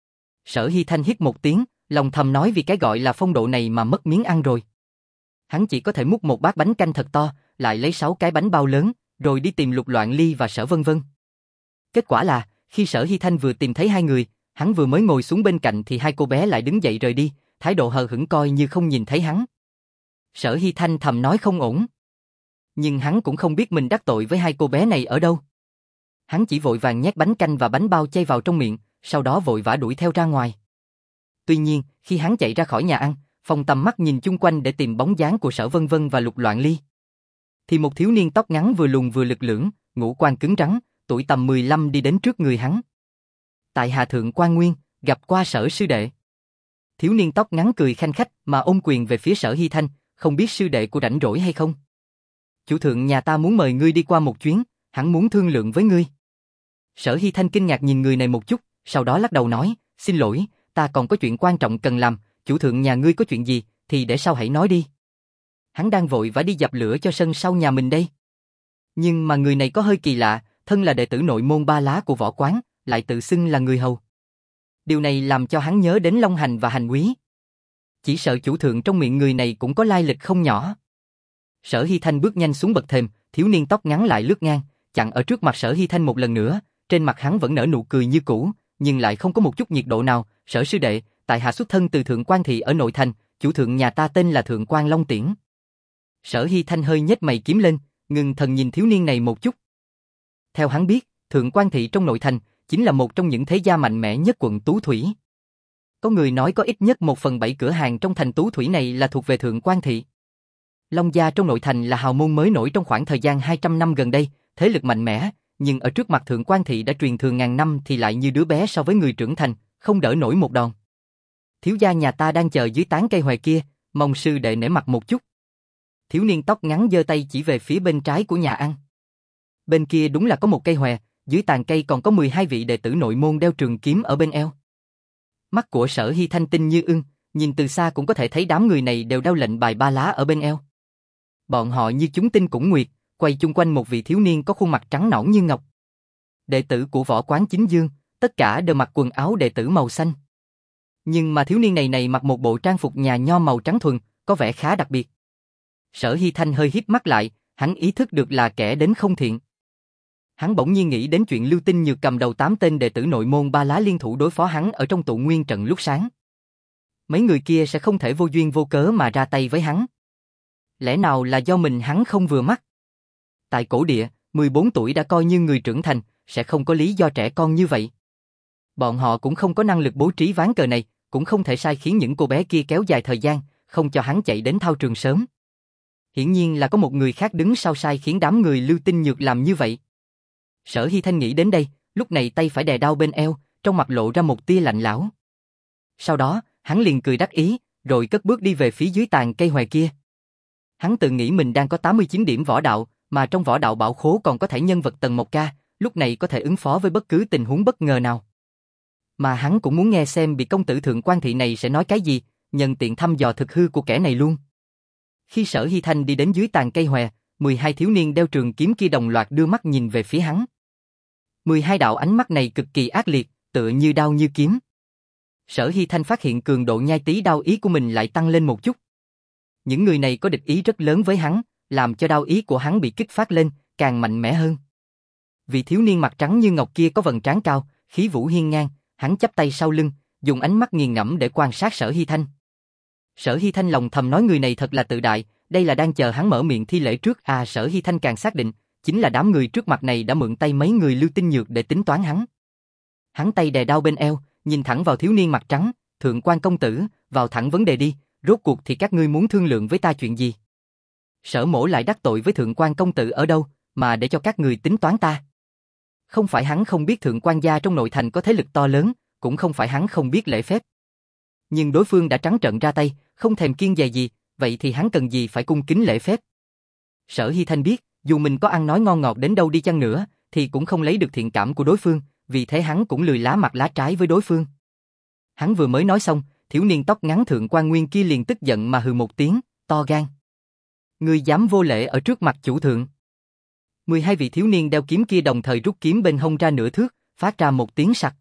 Sở Hy Thanh hít một tiếng, lòng thầm nói vì cái gọi là phong độ này mà mất miếng ăn rồi. Hắn chỉ có thể múc một bát bánh canh thật to, lại lấy sáu cái bánh bao lớn, rồi đi tìm Lục Loạn Ly và Sở Vân Vân. Kết quả là, khi Sở Hy Thanh vừa tìm thấy hai người, hắn vừa mới ngồi xuống bên cạnh thì hai cô bé lại đứng dậy rời đi, thái độ hờ hững coi như không nhìn thấy hắn. Sở Hy Thanh thầm nói không ổn. Nhưng hắn cũng không biết mình đắc tội với hai cô bé này ở đâu. Hắn chỉ vội vàng nhét bánh canh và bánh bao chay vào trong miệng, sau đó vội vã đuổi theo ra ngoài. Tuy nhiên, khi hắn chạy ra khỏi nhà ăn, phóng tầm mắt nhìn chung quanh để tìm bóng dáng của Sở Vân Vân và Lục Loạn Ly, thì một thiếu niên tóc ngắn vừa lùn vừa lực lưỡng, ngũ quan cứng rắn, tuổi tầm mười lăm đi đến trước người hắn. Tại Hà Thượng Quan Nguyên, gặp qua Sở sư đệ. Thiếu niên tóc ngắn cười khanh khách mà ôm quyền về phía Sở Hy Thanh, không biết sư đệ của rảnh rỗi hay không? Chủ thượng nhà ta muốn mời ngươi đi qua một chuyến, hắn muốn thương lượng với ngươi. Sở Hy Thanh kinh ngạc nhìn người này một chút, sau đó lắc đầu nói, xin lỗi, ta còn có chuyện quan trọng cần làm, chủ thượng nhà ngươi có chuyện gì, thì để sau hãy nói đi. Hắn đang vội vã đi dập lửa cho sân sau nhà mình đây. Nhưng mà người này có hơi kỳ lạ, thân là đệ tử nội môn ba lá của võ quán, lại tự xưng là người hầu. Điều này làm cho hắn nhớ đến Long Hành và Hành Quý. Chỉ sợ chủ thượng trong miệng người này cũng có lai lịch không nhỏ. Sở Hy Thanh bước nhanh xuống bậc thềm, thiếu niên tóc ngắn lại lướt ngang, chặn ở trước mặt Sở Hy Thanh một lần nữa, trên mặt hắn vẫn nở nụ cười như cũ, nhưng lại không có một chút nhiệt độ nào. Sở sư đệ, tại hạ xuất thân từ Thượng Quan thị ở nội thành, chủ thượng nhà ta tên là Thượng Quan Long Tiễn. Sở Hy Thanh hơi nhếch mày kiếm lên, ngưng thần nhìn thiếu niên này một chút. Theo hắn biết, Thượng Quan thị trong nội thành chính là một trong những thế gia mạnh mẽ nhất quận Tú Thủy. Có người nói có ít nhất một phần bảy cửa hàng trong thành Tú Thủy này là thuộc về Thượng Quan Thị. Long gia trong nội thành là hào môn mới nổi trong khoảng thời gian hai trăm năm gần đây, thế lực mạnh mẽ, nhưng ở trước mặt Thượng Quan Thị đã truyền thừa ngàn năm thì lại như đứa bé so với người trưởng thành, không đỡ nổi một đòn. Thiếu gia nhà ta đang chờ dưới tán cây hòe kia, mong sư đệ nể mặt một chút. Thiếu niên tóc ngắn giơ tay chỉ về phía bên trái của nhà ăn. Bên kia đúng là có một cây hòe, dưới tàn cây còn có mười hai vị đệ tử nội môn đeo trường kiếm ở bên eo. Mắt của Sở Hy thanh tinh như ưng, nhìn từ xa cũng có thể thấy đám người này đều đeo lệnh bài ba lá ở bên eo. Bọn họ như chúng tinh cũng nguyệt, quay chung quanh một vị thiếu niên có khuôn mặt trắng nõn như ngọc. Đệ tử của Võ Quán Chính Dương, tất cả đều mặc quần áo đệ tử màu xanh. Nhưng mà thiếu niên này này mặc một bộ trang phục nhà nho màu trắng thuần, có vẻ khá đặc biệt. Sở Hy Thanh hơi híp mắt lại, hắn ý thức được là kẻ đến không thiện. Hắn bỗng nhiên nghĩ đến chuyện Lưu Tinh Nhược cầm đầu tám tên đệ tử nội môn ba lá liên thủ đối phó hắn ở trong tụ nguyên trận lúc sáng. Mấy người kia sẽ không thể vô duyên vô cớ mà ra tay với hắn. Lẽ nào là do mình hắn không vừa mắt? Tại cổ địa, mười bốn tuổi đã coi như người trưởng thành, sẽ không có lý do trẻ con như vậy. Bọn họ cũng không có năng lực bố trí ván cờ này, cũng không thể sai khiến những cô bé kia kéo dài thời gian, không cho hắn chạy đến thao trường sớm. Hiển nhiên là có một người khác đứng sau sai khiến đám người Lưu Tinh Nhược làm như vậy. Sở Hy Thanh nghĩ đến đây, lúc này tay phải đè đao bên eo, trong mặt lộ ra một tia lạnh lẽo. Sau đó, hắn liền cười đắc ý, rồi cất bước đi về phía dưới tàn cây hòe kia. Hắn tự nghĩ mình đang có tám mươi chín điểm võ đạo, mà trong võ đạo bảo khố còn có thể nhân vật tầng một ca, lúc này có thể ứng phó với bất cứ tình huống bất ngờ nào. Mà hắn cũng muốn nghe xem bị công tử Thượng Quan Thị này sẽ nói cái gì, nhân tiện thăm dò thực hư của kẻ này luôn. Khi Sở Hy Thanh đi đến dưới tàn cây hòe, mười hai thiếu niên đeo trường kiếm kia đồng loạt đưa mắt nhìn về phía hắn. mười hai đạo ánh mắt này cực kỳ ác liệt, tựa như đao như kiếm. Sở Hy Thanh phát hiện cường độ nhai tí đao ý của mình lại tăng lên một chút. Những người này có địch ý rất lớn với hắn, làm cho đao ý của hắn bị kích phát lên, càng mạnh mẽ hơn. Vị thiếu niên mặt trắng như ngọc kia có vầng trán cao, khí vũ hiên ngang, hắn chắp tay sau lưng, dùng ánh mắt nghiền ngẫm để quan sát Sở Hy Thanh. Sở Hy Thanh lòng thầm nói người này thật là tự đại, đây là đang chờ hắn mở miệng thi lễ trước. À, Sở Hy Thanh càng xác định, chính là đám người trước mặt này đã mượn tay mấy người Lưu Tinh Nhược để tính toán hắn. Hắn tay đè đao bên eo, nhìn thẳng vào thiếu niên mặt trắng, Thượng Quan công tử, vào thẳng vấn đề đi, rốt cuộc thì các ngươi muốn thương lượng với ta chuyện gì? Sở mỗ lại đắc tội với Thượng Quan công tử ở đâu, mà để cho các người tính toán ta? Không phải hắn không biết Thượng Quan gia trong nội thành có thế lực to lớn, cũng không phải hắn không biết lễ phép. Nhưng đối phương đã trắng trợn ra tay, không thèm kiêng dè gì, vậy thì hắn cần gì phải cung kính lễ phép? Sở Hy Thanh biết, dù mình có ăn nói ngon ngọt đến đâu đi chăng nữa, thì cũng không lấy được thiện cảm của đối phương, vì thế hắn cũng lười lá mặt lá trái với đối phương. Hắn vừa mới nói xong, thiếu niên tóc ngắn Thượng Quan Nguyên kia liền tức giận mà hừ một tiếng, to gan. Ngươi dám vô lễ ở trước mặt chủ thượng. mười hai vị thiếu niên đeo kiếm kia đồng thời rút kiếm bên hông ra nửa thước, phát ra một tiếng sặc.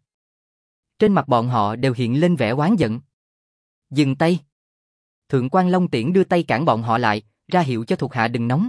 Trên mặt bọn họ đều hiện lên vẻ oán giận. Dừng tay. Thượng Quan Long Tiễn đưa tay cản bọn họ lại, ra hiệu cho thuộc hạ đừng nóng.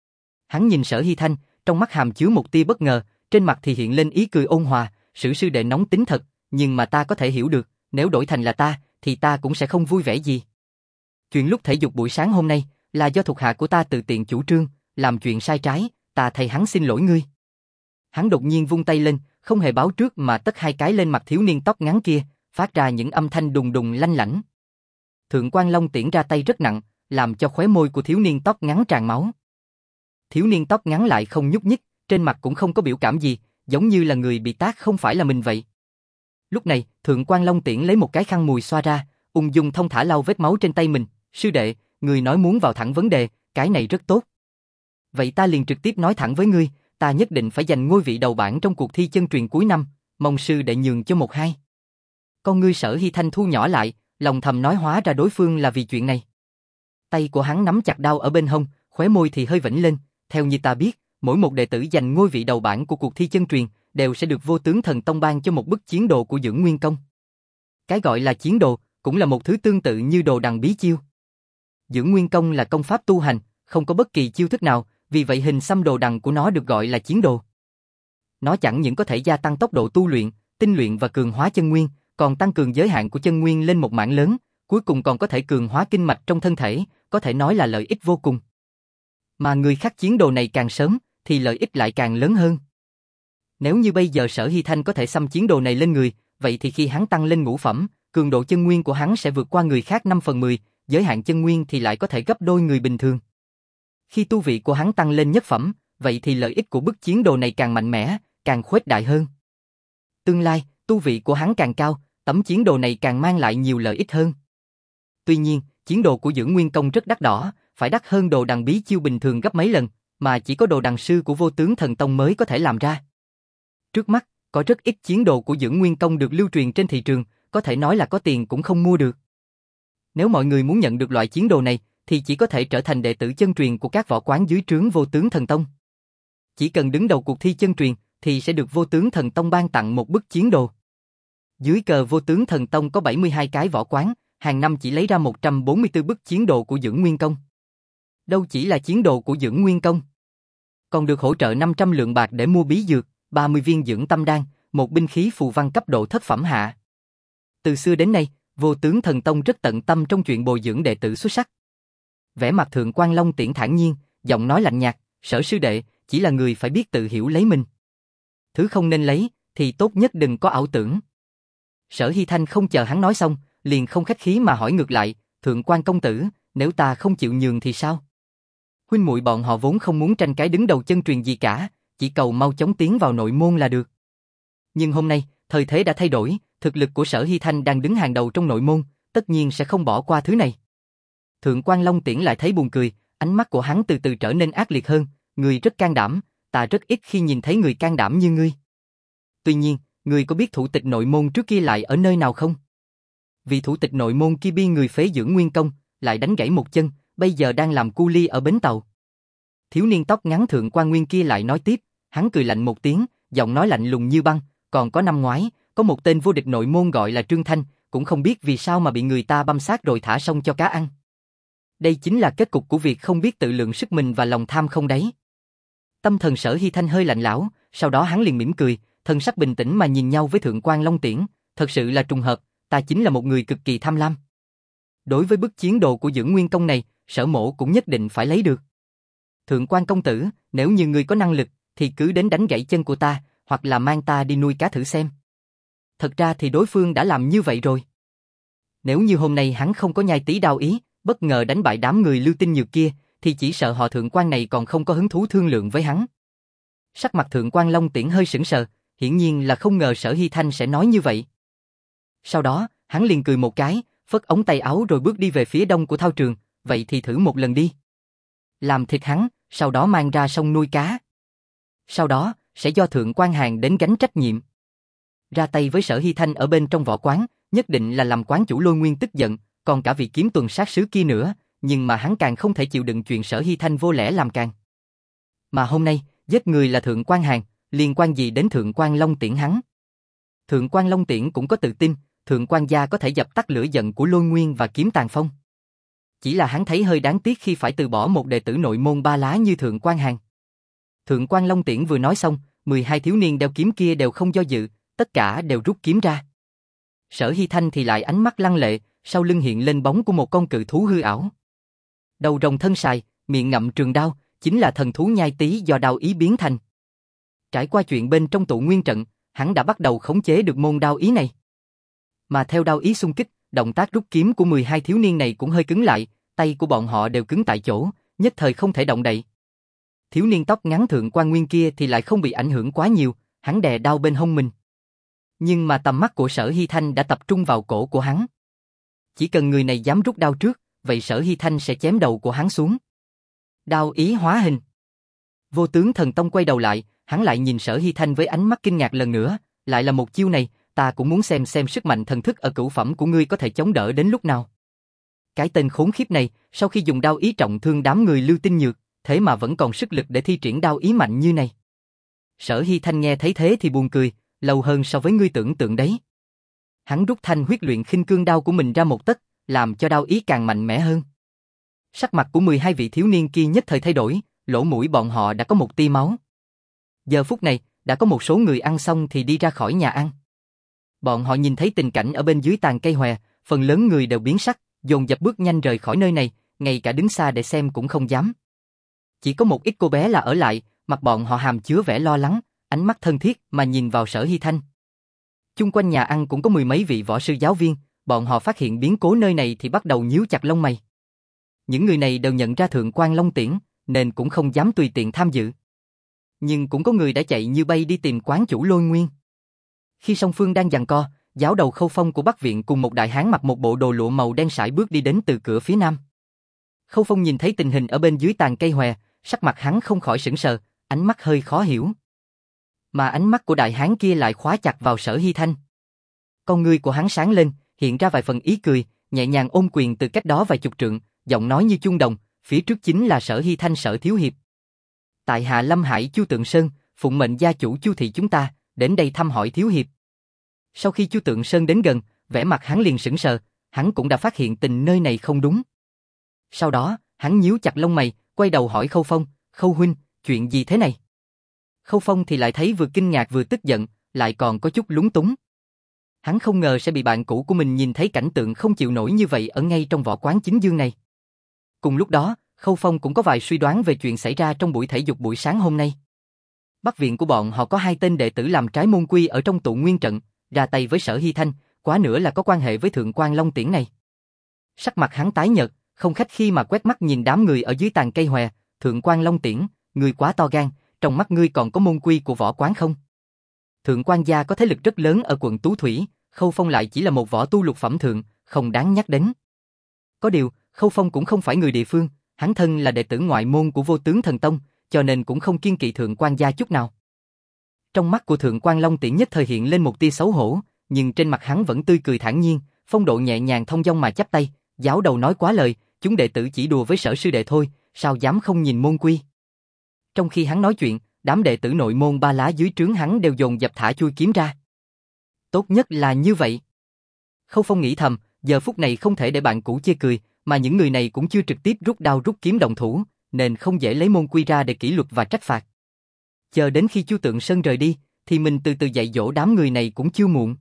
Hắn nhìn Sở Hy Thanh, trong mắt hàm chứa một tia bất ngờ, trên mặt thì hiện lên ý cười ôn hòa, Sử sư đệ nóng tính thật, nhưng mà ta có thể hiểu được, nếu đổi thành là ta, thì ta cũng sẽ không vui vẻ gì. Chuyện lúc thể dục buổi sáng hôm nay, là do thuộc hạ của ta tự tiện chủ trương, làm chuyện sai trái, ta thay hắn xin lỗi ngươi. Hắn đột nhiên vung tay lên, không hề báo trước mà tất hai cái lên mặt thiếu niên tóc ngắn kia, phát ra những âm thanh đùng đùng lanh lảnh. Thượng Quan Long Tiễn ra tay rất nặng, làm cho khóe môi của thiếu niên tóc ngắn tràn máu. Thiếu niên tóc ngắn lại không nhúc nhích, trên mặt cũng không có biểu cảm gì, giống như là người bị tát không phải là mình vậy. Lúc này, Thượng Quan Long Tiễn lấy một cái khăn mùi xoa ra, ung dung thông thả lau vết máu trên tay mình. Sư đệ, người nói muốn vào thẳng vấn đề, cái này rất tốt. Vậy ta liền trực tiếp nói thẳng với ngươi, ta nhất định phải giành ngôi vị đầu bảng trong cuộc thi chân truyền cuối năm, mong sư đệ nhường cho một hai. Con ngươi Sở Hy Thanh thu nhỏ lại, lòng thầm nói hóa ra đối phương là vì chuyện này. Tay của hắn nắm chặt đao ở bên hông, khóe môi thì hơi vểnh lên, theo như ta biết, mỗi một đệ tử giành ngôi vị đầu bảng của cuộc thi chân truyền đều sẽ được Vô Tướng Thần Tông ban cho một bức chiến đồ của Dưỡng Nguyên Công. Cái gọi là chiến đồ, cũng là một thứ tương tự như đồ đằng bí chiêu. Dưỡng Nguyên Công là công pháp tu hành, không có bất kỳ chiêu thức nào, vì vậy hình xăm đồ đằng của nó được gọi là chiến đồ. Nó chẳng những có thể gia tăng tốc độ tu luyện, tinh luyện và cường hóa chân nguyên, còn tăng cường giới hạn của chân nguyên lên một mảng lớn, cuối cùng còn có thể cường hóa kinh mạch trong thân thể, có thể nói là lợi ích vô cùng. Mà người khắc chiến đồ này càng sớm, thì lợi ích lại càng lớn hơn. Nếu như bây giờ Sở Hy Thanh có thể xăm chiến đồ này lên người, vậy thì khi hắn tăng lên ngũ phẩm, cường độ chân nguyên của hắn sẽ vượt qua người khác năm phần mười, giới hạn chân nguyên thì lại có thể gấp đôi người bình thường. Khi tu vị của hắn tăng lên nhất phẩm, vậy thì lợi ích của bức chiến đồ này càng mạnh mẽ, càng khuếch đại hơn. Tương lai, tu vị của hắn càng cao, tấm chiến đồ này càng mang lại nhiều lợi ích hơn. Tuy nhiên, chiến đồ của Dưỡng Nguyên Công rất đắt đỏ, phải đắt hơn đồ đằng bí chiêu bình thường gấp mấy lần, mà chỉ có đồ đằng sư của Vô Tướng Thần Tông mới có thể làm ra. Trước mắt, có rất ít chiến đồ của Dưỡng Nguyên Công được lưu truyền trên thị trường, có thể nói là có tiền cũng không mua được. Nếu mọi người muốn nhận được loại chiến đồ này, thì chỉ có thể trở thành đệ tử chân truyền của các võ quán dưới trướng Vô Tướng Thần Tông. Chỉ cần đứng đầu cuộc thi chân truyền, thì sẽ được Vô Tướng Thần Tông ban tặng một bức chiến đồ. Dưới cờ Vô Tướng Thần Tông có bảy mươi hai cái võ quán, hàng năm chỉ lấy ra một trăm bốn mươi tư bức chiến đồ của Dưỡng Nguyên Công. Đâu chỉ là chiến đồ của Dưỡng Nguyên Công, còn được hỗ trợ năm trăm lượng bạc để mua bí dược, ba mươi viên dưỡng tâm đan, một binh khí phù văn cấp độ thất phẩm hạ. Từ xưa đến nay, Vô Tướng Thần Tông rất tận tâm trong chuyện bồi dưỡng đệ tử xuất sắc. Vẻ mặt Thượng Quan Long Tiễn thản nhiên, giọng nói lạnh nhạt, Sở sư đệ, chỉ là người phải biết tự hiểu lấy mình. Thứ không nên lấy, thì tốt nhất đừng có ảo tưởng. Sở Hy Thanh không chờ hắn nói xong, liền không khách khí mà hỏi ngược lại, Thượng Quan công tử, nếu ta không chịu nhường thì sao? Huynh muội bọn họ vốn không muốn tranh cái đứng đầu chân truyền gì cả, chỉ cầu mau chóng tiến vào nội môn là được. Nhưng hôm nay, thời thế đã thay đổi, thực lực của Sở Hy Thanh đang đứng hàng đầu trong nội môn, tất nhiên sẽ không bỏ qua thứ này. Thượng Quan Long Tiễn lại thấy buồn cười, ánh mắt của hắn từ từ trở nên ác liệt hơn, người rất can đảm, ta rất ít khi nhìn thấy người can đảm như ngươi. Tuy nhiên, ngươi có biết thủ tịch nội môn trước kia lại ở nơi nào không? Vì thủ tịch nội môn kia bi người phế Dưỡng Nguyên Công, lại đánh gãy một chân, bây giờ đang làm cu li ở bến tàu. Thiếu niên tóc ngắn Thượng Quan Nguyên kia lại nói tiếp, hắn cười lạnh một tiếng, giọng nói lạnh lùng như băng, còn có năm ngoái, có một tên vô địch nội môn gọi là Trương Thanh, cũng không biết vì sao mà bị người ta băm xác rồi thả sông cho cá ăn. Đây chính là kết cục của việc không biết tự lượng sức mình và lòng tham không đáy. Tâm thần Sở Hy Thanh hơi lạnh lẽo, sau đó hắn liền mỉm cười, thần sắc bình tĩnh mà nhìn nhau với Thượng Quan Long Tiễn, thật sự là trùng hợp, ta chính là một người cực kỳ tham lam. Đối với bức chiến đồ của Dưỡng Nguyên Công này, Sở mỗ cũng nhất định phải lấy được. Thượng Quan công tử, nếu như ngươi có năng lực, thì cứ đến đánh gãy chân của ta, hoặc là mang ta đi nuôi cá thử xem. Thật ra thì đối phương đã làm như vậy rồi. Nếu như hôm nay hắn không có nhai tí đao ý, bất ngờ đánh bại đám người Lưu Tinh Nhược kia, thì chỉ sợ họ Thượng Quan này còn không có hứng thú thương lượng với hắn. Sắc mặt Thượng Quan Long Tiễn hơi sững sờ, hiển nhiên là không ngờ Sở Hy Thanh sẽ nói như vậy. Sau đó, hắn liền cười một cái, phất ống tay áo rồi bước đi về phía đông của thao trường, vậy thì thử một lần đi. Làm thịt hắn, sau đó mang ra sông nuôi cá. Sau đó, sẽ do Thượng Quan Hàn đến gánh trách nhiệm. Ra tay với Sở Hy Thanh ở bên trong võ quán, nhất định là làm quán chủ Lôi Nguyên tức giận, còn cả vị kiếm tuần sát sứ kia nữa, nhưng mà hắn càng không thể chịu đựng chuyện Sở Hy Thanh vô lẽ làm càng. Mà hôm nay, giết người là Thượng Quan Hàn, liên quan gì đến Thượng Quan Long Tiễn hắn? Thượng Quan Long Tiễn cũng có tự tin, Thượng Quan gia có thể dập tắt lửa giận của Lôi Nguyên và Kiếm Tàn Phong. Chỉ là hắn thấy hơi đáng tiếc khi phải từ bỏ một đệ tử nội môn ba lá như Thượng Quan Hàn. Thượng Quan Long Tiễn vừa nói xong, mười hai thiếu niên đeo kiếm kia đều không do dự, tất cả đều rút kiếm ra. Sở Hy Thanh thì lại ánh mắt lăng lệ, sau lưng hiện lên bóng của một con cự thú hư ảo. Đầu rồng thân sài, miệng ngậm trường đao, chính là thần thú nhai tí do đao ý biến thành. Trải qua chuyện bên trong tụ nguyên trận, hắn đã bắt đầu khống chế được môn đao ý này. Mà theo đao ý xung kích, động tác rút kiếm của mười hai thiếu niên này cũng hơi cứng lại, tay của bọn họ đều cứng tại chỗ, nhất thời không thể động đậy. Thiếu niên tóc ngắn Thượng Quan Nguyên kia thì lại không bị ảnh hưởng quá nhiều, hắn đè đao bên hông mình. Nhưng mà tầm mắt của Sở Hy Thanh đã tập trung vào cổ của hắn. Chỉ cần người này dám rút đao trước, vậy Sở Hy Thanh sẽ chém đầu của hắn xuống. Đao ý hóa hình. Vô Tướng Thần Tông quay đầu lại, hắn lại nhìn Sở Hy Thanh với ánh mắt kinh ngạc lần nữa, lại là một chiêu này, ta cũng muốn xem xem sức mạnh thần thức ở cửu phẩm của ngươi có thể chống đỡ đến lúc nào. Cái tên khốn khiếp này, sau khi dùng đao ý trọng thương đám người Lưu Tinh Nhược, thế mà vẫn còn sức lực để thi triển đao ý mạnh như này. Sở Hy Thanh nghe thấy thế thì buồn cười, lâu hơn so với ngươi tưởng tượng đấy. Hắn rút thanh huyết luyện khinh cương đao của mình ra một tấc, làm cho đao ý càng mạnh mẽ hơn. Sắc mặt của mười hai vị thiếu niên kia nhất thời thay đổi, lỗ mũi bọn họ đã có một tia máu. Giờ phút này, đã có một số người ăn xong thì đi ra khỏi nhà ăn. Bọn họ nhìn thấy tình cảnh ở bên dưới tàn cây hòe, phần lớn người đều biến sắc, dồn dập bước nhanh rời khỏi nơi này, ngay cả đứng xa để xem cũng không dám. Chỉ có một ít cô bé là ở lại, mặt bọn họ hàm chứa vẻ lo lắng, ánh mắt thân thiết mà nhìn vào Sở Hy Thanh. Chung quanh nhà ăn cũng có mười mấy vị võ sư giáo viên, bọn họ phát hiện biến cố nơi này thì bắt đầu nhíu chặt lông mày. Những người này đều nhận ra Thượng quan Long Tiễn, nên cũng không dám tùy tiện tham dự. Nhưng cũng có người đã chạy như bay đi tìm quán chủ Lôi Nguyên. Khi song phương đang giằng co, giáo đầu Khâu Phong của Bắc Viện cùng một đại hán mặc một bộ đồ lụa màu đen sải bước đi đến từ cửa phía nam. Khâu Phong nhìn thấy tình hình ở bên dưới tàn cây hòe, sắc mặt hắn không khỏi sững sờ, ánh mắt hơi khó hiểu. Mà ánh mắt của đại hán kia lại khóa chặt vào Sở Hy Thanh. Con ngươi của hắn sáng lên, hiện ra vài phần ý cười, nhẹ nhàng ôm quyền từ cách đó vài chục trượng, giọng nói như chuông đồng, phía trước chính là Sở Hy Thanh Sở thiếu hiệp. Tại hạ Lâm Hải Chu Tượng Sơn, phụng mệnh gia chủ Chu thị chúng ta, đến đây thăm hỏi thiếu hiệp. Sau khi Chu Tượng Sơn đến gần, vẻ mặt hắn liền sững sờ, hắn cũng đã phát hiện tình nơi này không đúng. Sau đó, hắn nhíu chặt lông mày, quay đầu hỏi Khâu Phong, Khâu huynh, chuyện gì thế này? Khâu Phong thì lại thấy vừa kinh ngạc vừa tức giận, lại còn có chút lúng túng. Hắn không ngờ sẽ bị bạn cũ của mình nhìn thấy cảnh tượng không chịu nổi như vậy ở ngay trong võ quán chính dương này. Cùng lúc đó, Khâu Phong cũng có vài suy đoán về chuyện xảy ra trong buổi thể dục buổi sáng hôm nay. Bắc viện của bọn họ có hai tên đệ tử làm trái môn quy ở trong tụ nguyên trận, ra tay với Sở Hy Thanh, quá nữa là có quan hệ với Thượng quan Long Tiễn này. Sắc mặt hắn tái nhợt, không khách khi mà quét mắt nhìn đám người ở dưới tàn cây hòe, Thượng quan Long Tiễn, ngươi quá to gan, trong mắt ngươi còn có môn quy của võ quán không? Thượng quan gia có thế lực rất lớn ở quận Tú Thủy, Khâu Phong lại chỉ là một võ tu lục phẩm thượng, không đáng nhắc đến. Có điều, Khâu Phong cũng không phải người địa phương, hắn thân là đệ tử ngoại môn của Vô Tướng Thần Tông, cho nên cũng không kiêng kỵ Thượng quan gia chút nào. Trong mắt của Thượng quan Long Tiễn nhất thời hiện lên một tia xấu hổ, nhưng trên mặt hắn vẫn tươi cười thản nhiên, phong độ nhẹ nhàng thông dong mà chắp tay, giáo đầu nói quá lời, chúng đệ tử chỉ đùa với Sở sư đệ thôi, sao dám không nhìn môn quy. Trong khi hắn nói chuyện, đám đệ tử nội môn ba lá dưới trướng hắn đều dồn dập thả chui kiếm ra. Tốt nhất là như vậy. Khâu Phong nghĩ thầm, giờ phút này không thể để bạn cũ chê cười, mà những người này cũng chưa trực tiếp rút đao rút kiếm động thủ, nên không dễ lấy môn quy ra để kỷ luật và trách phạt. Chờ đến khi Chu Tượng Sơn rời đi, thì mình từ từ dạy dỗ đám người này cũng chưa muộn.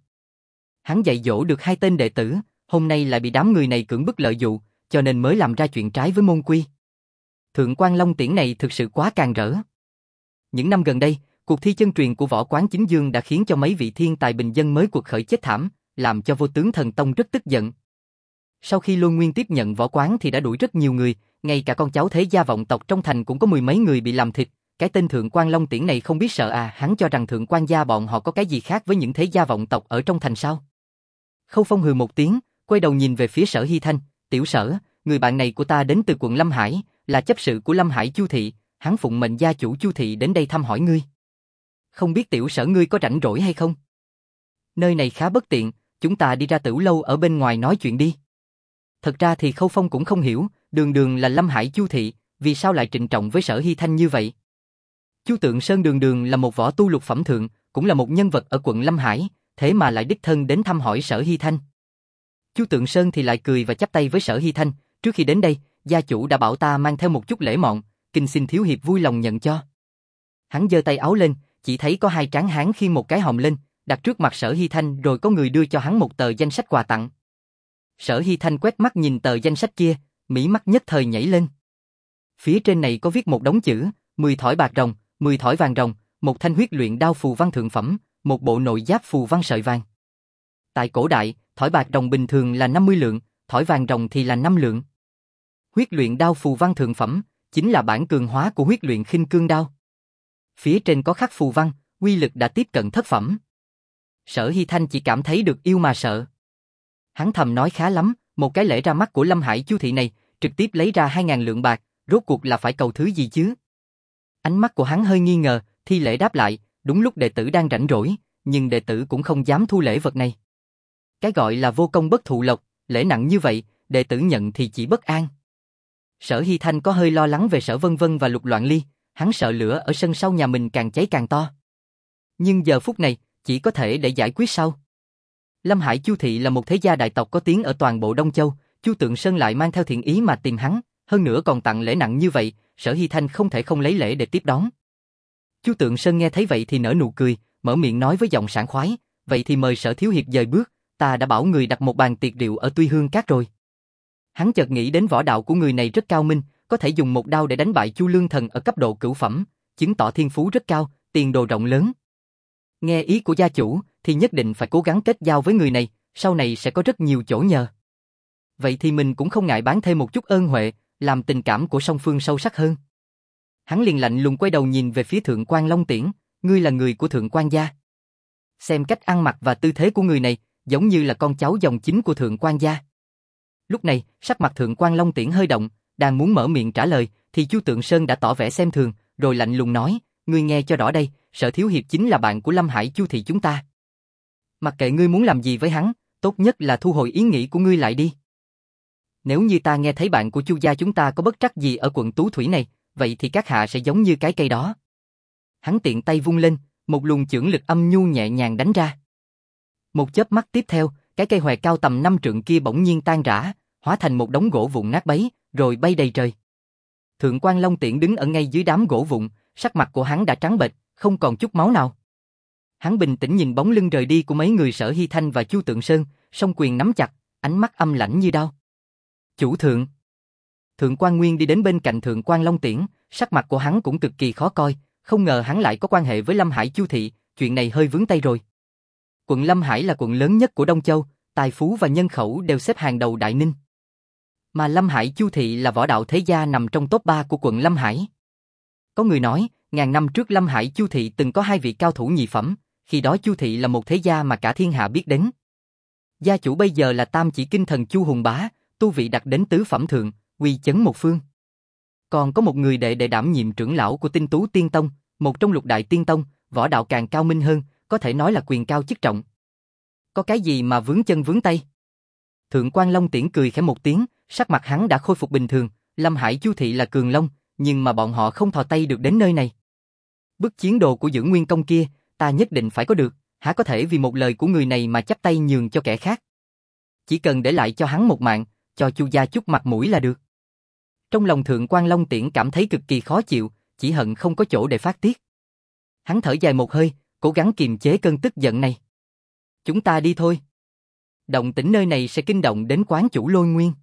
Hắn dạy dỗ được hai tên đệ tử, hôm nay lại bị đám người này cưỡng bức lợi dụ, cho nên mới làm ra chuyện trái với môn quy. Thượng quan Long Tiễn này thực sự quá càn rỡ. Những năm gần đây, cuộc thi chân truyền của võ quán chính dương đã khiến cho mấy vị thiên tài bình dân mới cuộc khởi chết thảm, làm cho Vô Tướng Thần Tông rất tức giận. Sau khi Lôi Nguyên tiếp nhận võ quán thì đã đuổi rất nhiều người, ngay cả con cháu thế gia vọng tộc trong thành cũng có mười mấy người bị làm thịt. Cái tên Thượng quan Long Tiễn này không biết sợ à, hắn cho rằng Thượng quan gia bọn họ có cái gì khác với những thế gia vọng tộc ở trong thành sao? Khâu Phong hừ một tiếng, quay đầu nhìn về phía Sở Hy Thanh, tiểu Sở, người bạn này của ta đến từ quận Lâm Hải, là chấp sự của Lâm Hải Chu thị, hắn phụng mệnh gia chủ Chu thị đến đây thăm hỏi ngươi. Không biết tiểu Sở ngươi có rảnh rỗi hay không? Nơi này khá bất tiện, chúng ta đi ra Tửu lâu ở bên ngoài nói chuyện đi. Thật ra thì Khâu Phong cũng không hiểu, đường đường là Lâm Hải Chu thị, vì sao lại trịnh trọng với Sở Hy Thanh như vậy? Chu Tượng Sơn đường đường là một võ tu lục phẩm thượng, cũng là một nhân vật ở quận Lâm Hải, thế mà lại đích thân đến thăm hỏi Sở Hy Thanh. Chu Tượng Sơn thì lại cười và chắp tay với Sở Hy Thanh, trước khi đến đây, gia chủ đã bảo ta mang theo một chút lễ mọn, kinh xin thiếu hiệp vui lòng nhận cho. Hắn giơ tay áo lên, chỉ thấy có hai tráng hán khiêng một cái hòm lên, đặt trước mặt Sở Hy Thanh, rồi có người đưa cho hắn một tờ danh sách quà tặng. Sở Hy Thanh quét mắt nhìn tờ danh sách kia, mí mắt nhất thời nhảy lên. Phía trên này có viết một đống chữ, mười thỏi bạc rồng, mười thỏi vàng rồng, một thanh huyết luyện đao phù văn thượng phẩm, một bộ nội giáp phù văn sợi vàng. Tại cổ đại, thỏi bạc rồng bình thường là năm mươi lượng, thỏi vàng rồng thì là năm lượng. Huyết luyện đao phù văn thượng phẩm chính là bản cường hóa của huyết luyện khinh cương đao. Phía trên có khắc phù văn, uy lực đã tiếp cận thất phẩm. Sở Hy Thanh chỉ cảm thấy được yêu mà sợ. Hắn thầm nói khá lắm, một cái lễ ra mắt của Lâm Hải Chu thị này, trực tiếp lấy ra hai ngàn lượng bạc, rốt cuộc là phải cầu thứ gì chứ? Ánh mắt của hắn hơi nghi ngờ, thi lễ đáp lại, đúng lúc đệ tử đang rảnh rỗi, nhưng đệ tử cũng không dám thu lễ vật này. Cái gọi là vô công bất thụ lộc, lễ nặng như vậy, đệ tử nhận thì chỉ bất an. Sở Hy Thanh có hơi lo lắng về Sở Vân Vân và Lục Loạn Ly, hắn sợ lửa ở sân sau nhà mình càng cháy càng to. Nhưng giờ phút này, chỉ có thể để giải quyết sau. Lâm Hải Chu thị là một thế gia đại tộc có tiếng ở toàn bộ Đông Châu, Chu Tượng Sơn lại mang theo thiện ý mà tìm hắn, hơn nữa còn tặng lễ nặng như vậy, Sở Hy Thanh không thể không lấy lễ để tiếp đón. Chu Tượng Sơn nghe thấy vậy thì nở nụ cười, mở miệng nói với giọng sảng khoái, vậy thì mời Sở thiếu hiệp dời bước, ta đã bảo người đặt một bàn tiệc rượu ở Tuy Hương Cát rồi. Hắn chợt nghĩ đến võ đạo của người này rất cao minh, có thể dùng một đao để đánh bại Chu Lương Thần ở cấp độ cửu phẩm, chứng tỏ thiên phú rất cao, tiền đồ rộng lớn. Nghe ý của gia chủ, thì nhất định phải cố gắng kết giao với người này, sau này sẽ có rất nhiều chỗ nhờ. Vậy thì mình cũng không ngại bán thêm một chút ơn huệ, làm tình cảm của song phương sâu sắc hơn. Hắn liền lạnh lùng quay đầu nhìn về phía Thượng quan Long Tiễn, ngươi là người của Thượng quan gia. Xem cách ăn mặc và tư thế của người này, giống như là con cháu dòng chính của Thượng quan gia. Lúc này, sắc mặt Thượng quan Long Tiễn hơi động, đang muốn mở miệng trả lời, thì Chu Tượng Sơn đã tỏ vẻ xem thường, rồi lạnh lùng nói, ngươi nghe cho rõ đây, Sở thiếu hiệp chính là bạn của Lâm Hải Chu thị chúng ta. Mặc kệ ngươi muốn làm gì với hắn, tốt nhất là thu hồi ý nghĩ của ngươi lại đi. Nếu như ta nghe thấy bạn của Chu gia chúng ta có bất trắc gì ở quận Tú Thủy này, vậy thì các hạ sẽ giống như cái cây đó. Hắn tiện tay vung lên, một luồng chưởng lực âm nhu nhẹ nhàng đánh ra. Một chớp mắt tiếp theo, cái cây hòe cao tầm năm trượng kia bỗng nhiên tan rã, hóa thành một đống gỗ vụn nát bấy, rồi bay đầy trời. Thượng quan Long Tiễn đứng ở ngay dưới đám gỗ vụn, sắc mặt của hắn đã trắng bệch, không còn chút máu nào. Hắn bình tĩnh nhìn bóng lưng rời đi của mấy người Sở Hy Thanh và Chu Tượng Sơn, song quyền nắm chặt, ánh mắt âm lãnh như đao. Chủ thượng. Thượng quan Nguyên đi đến bên cạnh Thượng quan Long Tiễn, sắc mặt của hắn cũng cực kỳ khó coi, không ngờ hắn lại có quan hệ với Lâm Hải Chu thị, chuyện này hơi vướng tay rồi. Quận Lâm Hải là quận lớn nhất của Đông Châu, tài phú và nhân khẩu đều xếp hàng đầu Đại Ninh. Mà Lâm Hải Chu thị là võ đạo thế gia nằm trong top ba của quận Lâm Hải. Có người nói, ngàn năm trước Lâm Hải Chu thị từng có hai vị cao thủ nhị phẩm, khi đó Chu thị là một thế gia mà cả thiên hạ biết đến. Gia chủ bây giờ là Tam Chỉ Kinh Thần Chu Hùng Bá, tu vị đạt đến tứ phẩm thượng, uy chấn một phương. Còn có một người đệ đệ đảm nhiệm trưởng lão của Tinh Tú Tiên Tông, một trong lục đại tiên tông, võ đạo càng cao minh hơn, có thể nói là quyền cao chức trọng. Có cái gì mà vướng chân vướng tay? Thượng quan Long Tiễn cười khẽ một tiếng, sắc mặt hắn đã khôi phục bình thường, Lâm Hải Chu thị là cường long, nhưng mà bọn họ không thò tay được đến nơi này. Bức chiến đồ của Dưỡng Nguyên Công kia, ta nhất định phải có được, há có thể vì một lời của người này mà chắp tay nhường cho kẻ khác. Chỉ cần để lại cho hắn một mạng, cho Chu gia chút mặt mũi là được. Trong lòng Thượng quan Long Tiễn cảm thấy cực kỳ khó chịu, chỉ hận không có chỗ để phát tiết. Hắn thở dài một hơi, cố gắng kiềm chế cơn tức giận này. Chúng ta đi thôi. Động tĩnh nơi này sẽ kinh động đến quán chủ Lôi Nguyên.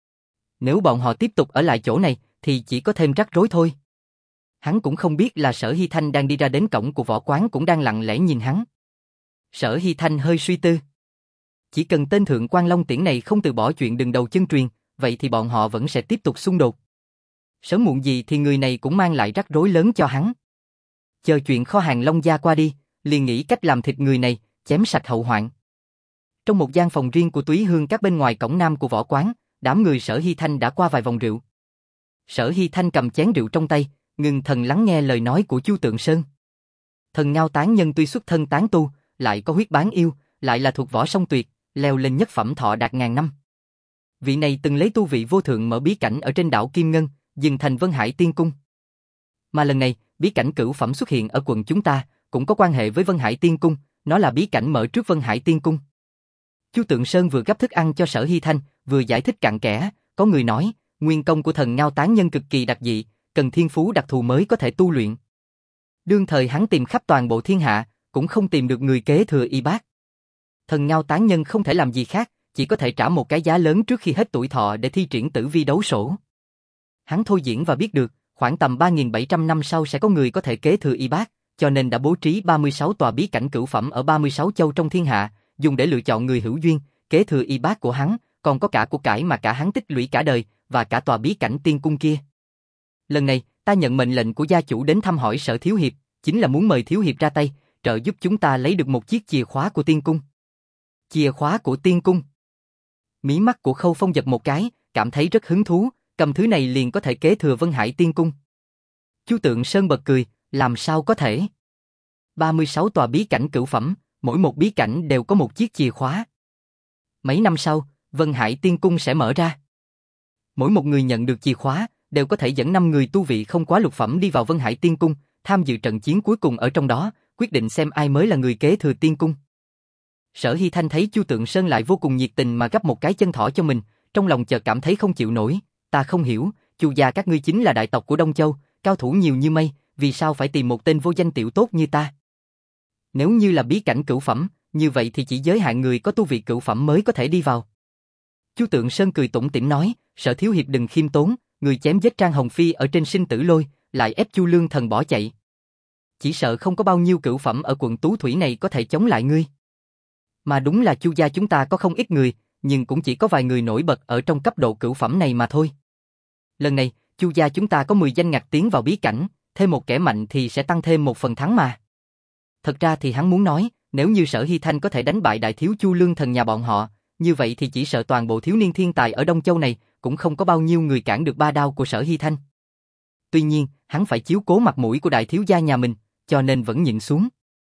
Nếu bọn họ tiếp tục ở lại chỗ này, thì chỉ có thêm rắc rối thôi. Hắn cũng không biết là Sở Hy Thanh đang đi ra đến cổng của võ quán cũng đang lặng lẽ nhìn hắn. Sở Hy Thanh hơi suy tư. Chỉ cần tên Thượng quan Long Tiễn này không từ bỏ chuyện đừng đầu chân truyền, vậy thì bọn họ vẫn sẽ tiếp tục xung đột. Sớm muộn gì thì người này cũng mang lại rắc rối lớn cho hắn. Chờ chuyện kho hàng Long gia qua đi, liền nghĩ cách làm thịt người này, chém sạch hậu hoạn. Trong một gian phòng riêng của Túy Hương các bên ngoài cổng nam của võ quán, đám người Sở Hy Thanh đã qua vài vòng rượu. Sở Hy Thanh cầm chén rượu trong tay, ngưng thần lắng nghe lời nói của Chu Tượng Sơn. Thần Ngao Tán Nhân tuy xuất thân tán tu, lại có huyết bán yêu, lại là thuộc võ song tuyệt, leo lên nhất phẩm thọ đạt ngàn năm. Vị này từng lấy tu vị vô thượng mở bí cảnh ở trên đảo Kim Ngân, dừng thành Vân Hải Tiên Cung. Mà lần này, bí cảnh cửu phẩm xuất hiện ở quận chúng ta, cũng có quan hệ với Vân Hải Tiên Cung, nó là bí cảnh mở trước Vân Hải Tiên Cung. Chu Tượng Sơn vừa gấp thức ăn cho Sở Hy Thanh, vừa giải thích cặn kẽ, có người nói, nguyên công của Thần Ngao Tán Nhân cực kỳ đặc dị, cần thiên phú đặc thù mới có thể tu luyện. Đương thời hắn tìm khắp toàn bộ thiên hạ, cũng không tìm được người kế thừa y bác. Thần Ngao Tán Nhân không thể làm gì khác, chỉ có thể trả một cái giá lớn trước khi hết tuổi thọ để thi triển tử vi đấu sổ. Hắn thôi diễn và biết được, khoảng tầm ba nghìn bảy trăm năm sau sẽ có người có thể kế thừa y bác, cho nên đã bố trí ba mươi sáu tòa bí cảnh cửu phẩm ở ba mươi sáu châu trong thiên hạ, dùng để lựa chọn người hữu duyên, kế thừa y bác của hắn, còn có cả của cải mà cả hắn tích lũy cả đời, và cả tòa bí cảnh tiên cung kia. Lần này, ta nhận mệnh lệnh của gia chủ đến thăm hỏi Sở thiếu hiệp, chính là muốn mời thiếu hiệp ra tay, trợ giúp chúng ta lấy được một chiếc chìa khóa của tiên cung. Chìa khóa của tiên cung. Mí mắt của Khâu Phong giật một cái, cảm thấy rất hứng thú, cầm thứ này liền có thể kế thừa Vân Hải Tiên Cung. Chu Tượng Sơn bật cười, làm sao có thể? ba mươi sáu tòa bí cảnh cửu phẩm, mỗi một bí cảnh đều có một chiếc chìa khóa. Mấy năm sau, Vân Hải Tiên Cung sẽ mở ra. Mỗi một người nhận được chìa khóa, đều có thể dẫn năm người tu vị không quá lục phẩm đi vào Vân Hải Tiên Cung, tham dự trận chiến cuối cùng ở trong đó, quyết định xem ai mới là người kế thừa Tiên Cung. Sở Hy Thanh thấy Chu Tượng Sơn lại vô cùng nhiệt tình mà gắp một cái chân thỏ cho mình, trong lòng chợt cảm thấy không chịu nổi. Ta không hiểu, Chu gia các ngươi chính là đại tộc của Đông Châu, cao thủ nhiều như mây, vì sao phải tìm một tên vô danh tiểu tốt như ta? Nếu như là bí cảnh cửu phẩm, như vậy thì chỉ giới hạn người có tu vị cửu phẩm mới có thể đi vào. Chu Tượng Sơn cười tủm tỉm nói, Sở thiếu hiệp đừng khiêm tốn, người chém giết Trang Hồng Phi ở trên sinh tử lôi, lại ép Chu Lương Thần bỏ chạy. Chỉ sợ không có bao nhiêu cửu phẩm ở quận Tú Thủy này có thể chống lại ngươi. Mà đúng là Chu gia chúng ta có không ít người, nhưng cũng chỉ có vài người nổi bật ở trong cấp độ cửu phẩm này mà thôi. Lần này, Chu gia chúng ta có mười danh ngạc tiến vào bí cảnh, thêm một kẻ mạnh thì sẽ tăng thêm một phần thắng mà. Thật ra thì hắn muốn nói, nếu như Sở Hy Thanh có thể đánh bại đại thiếu Chu Lương Thần nhà bọn họ, như vậy thì chỉ sợ toàn bộ thiếu niên thiên tài ở Đông Châu này cũng không có bao nhiêu người cản được ba đao của Sở Hy Thanh. Tuy nhiên, hắn phải chiếu cố mặt mũi của đại thiếu gia nhà mình, cho nên vẫn nhịn xuống.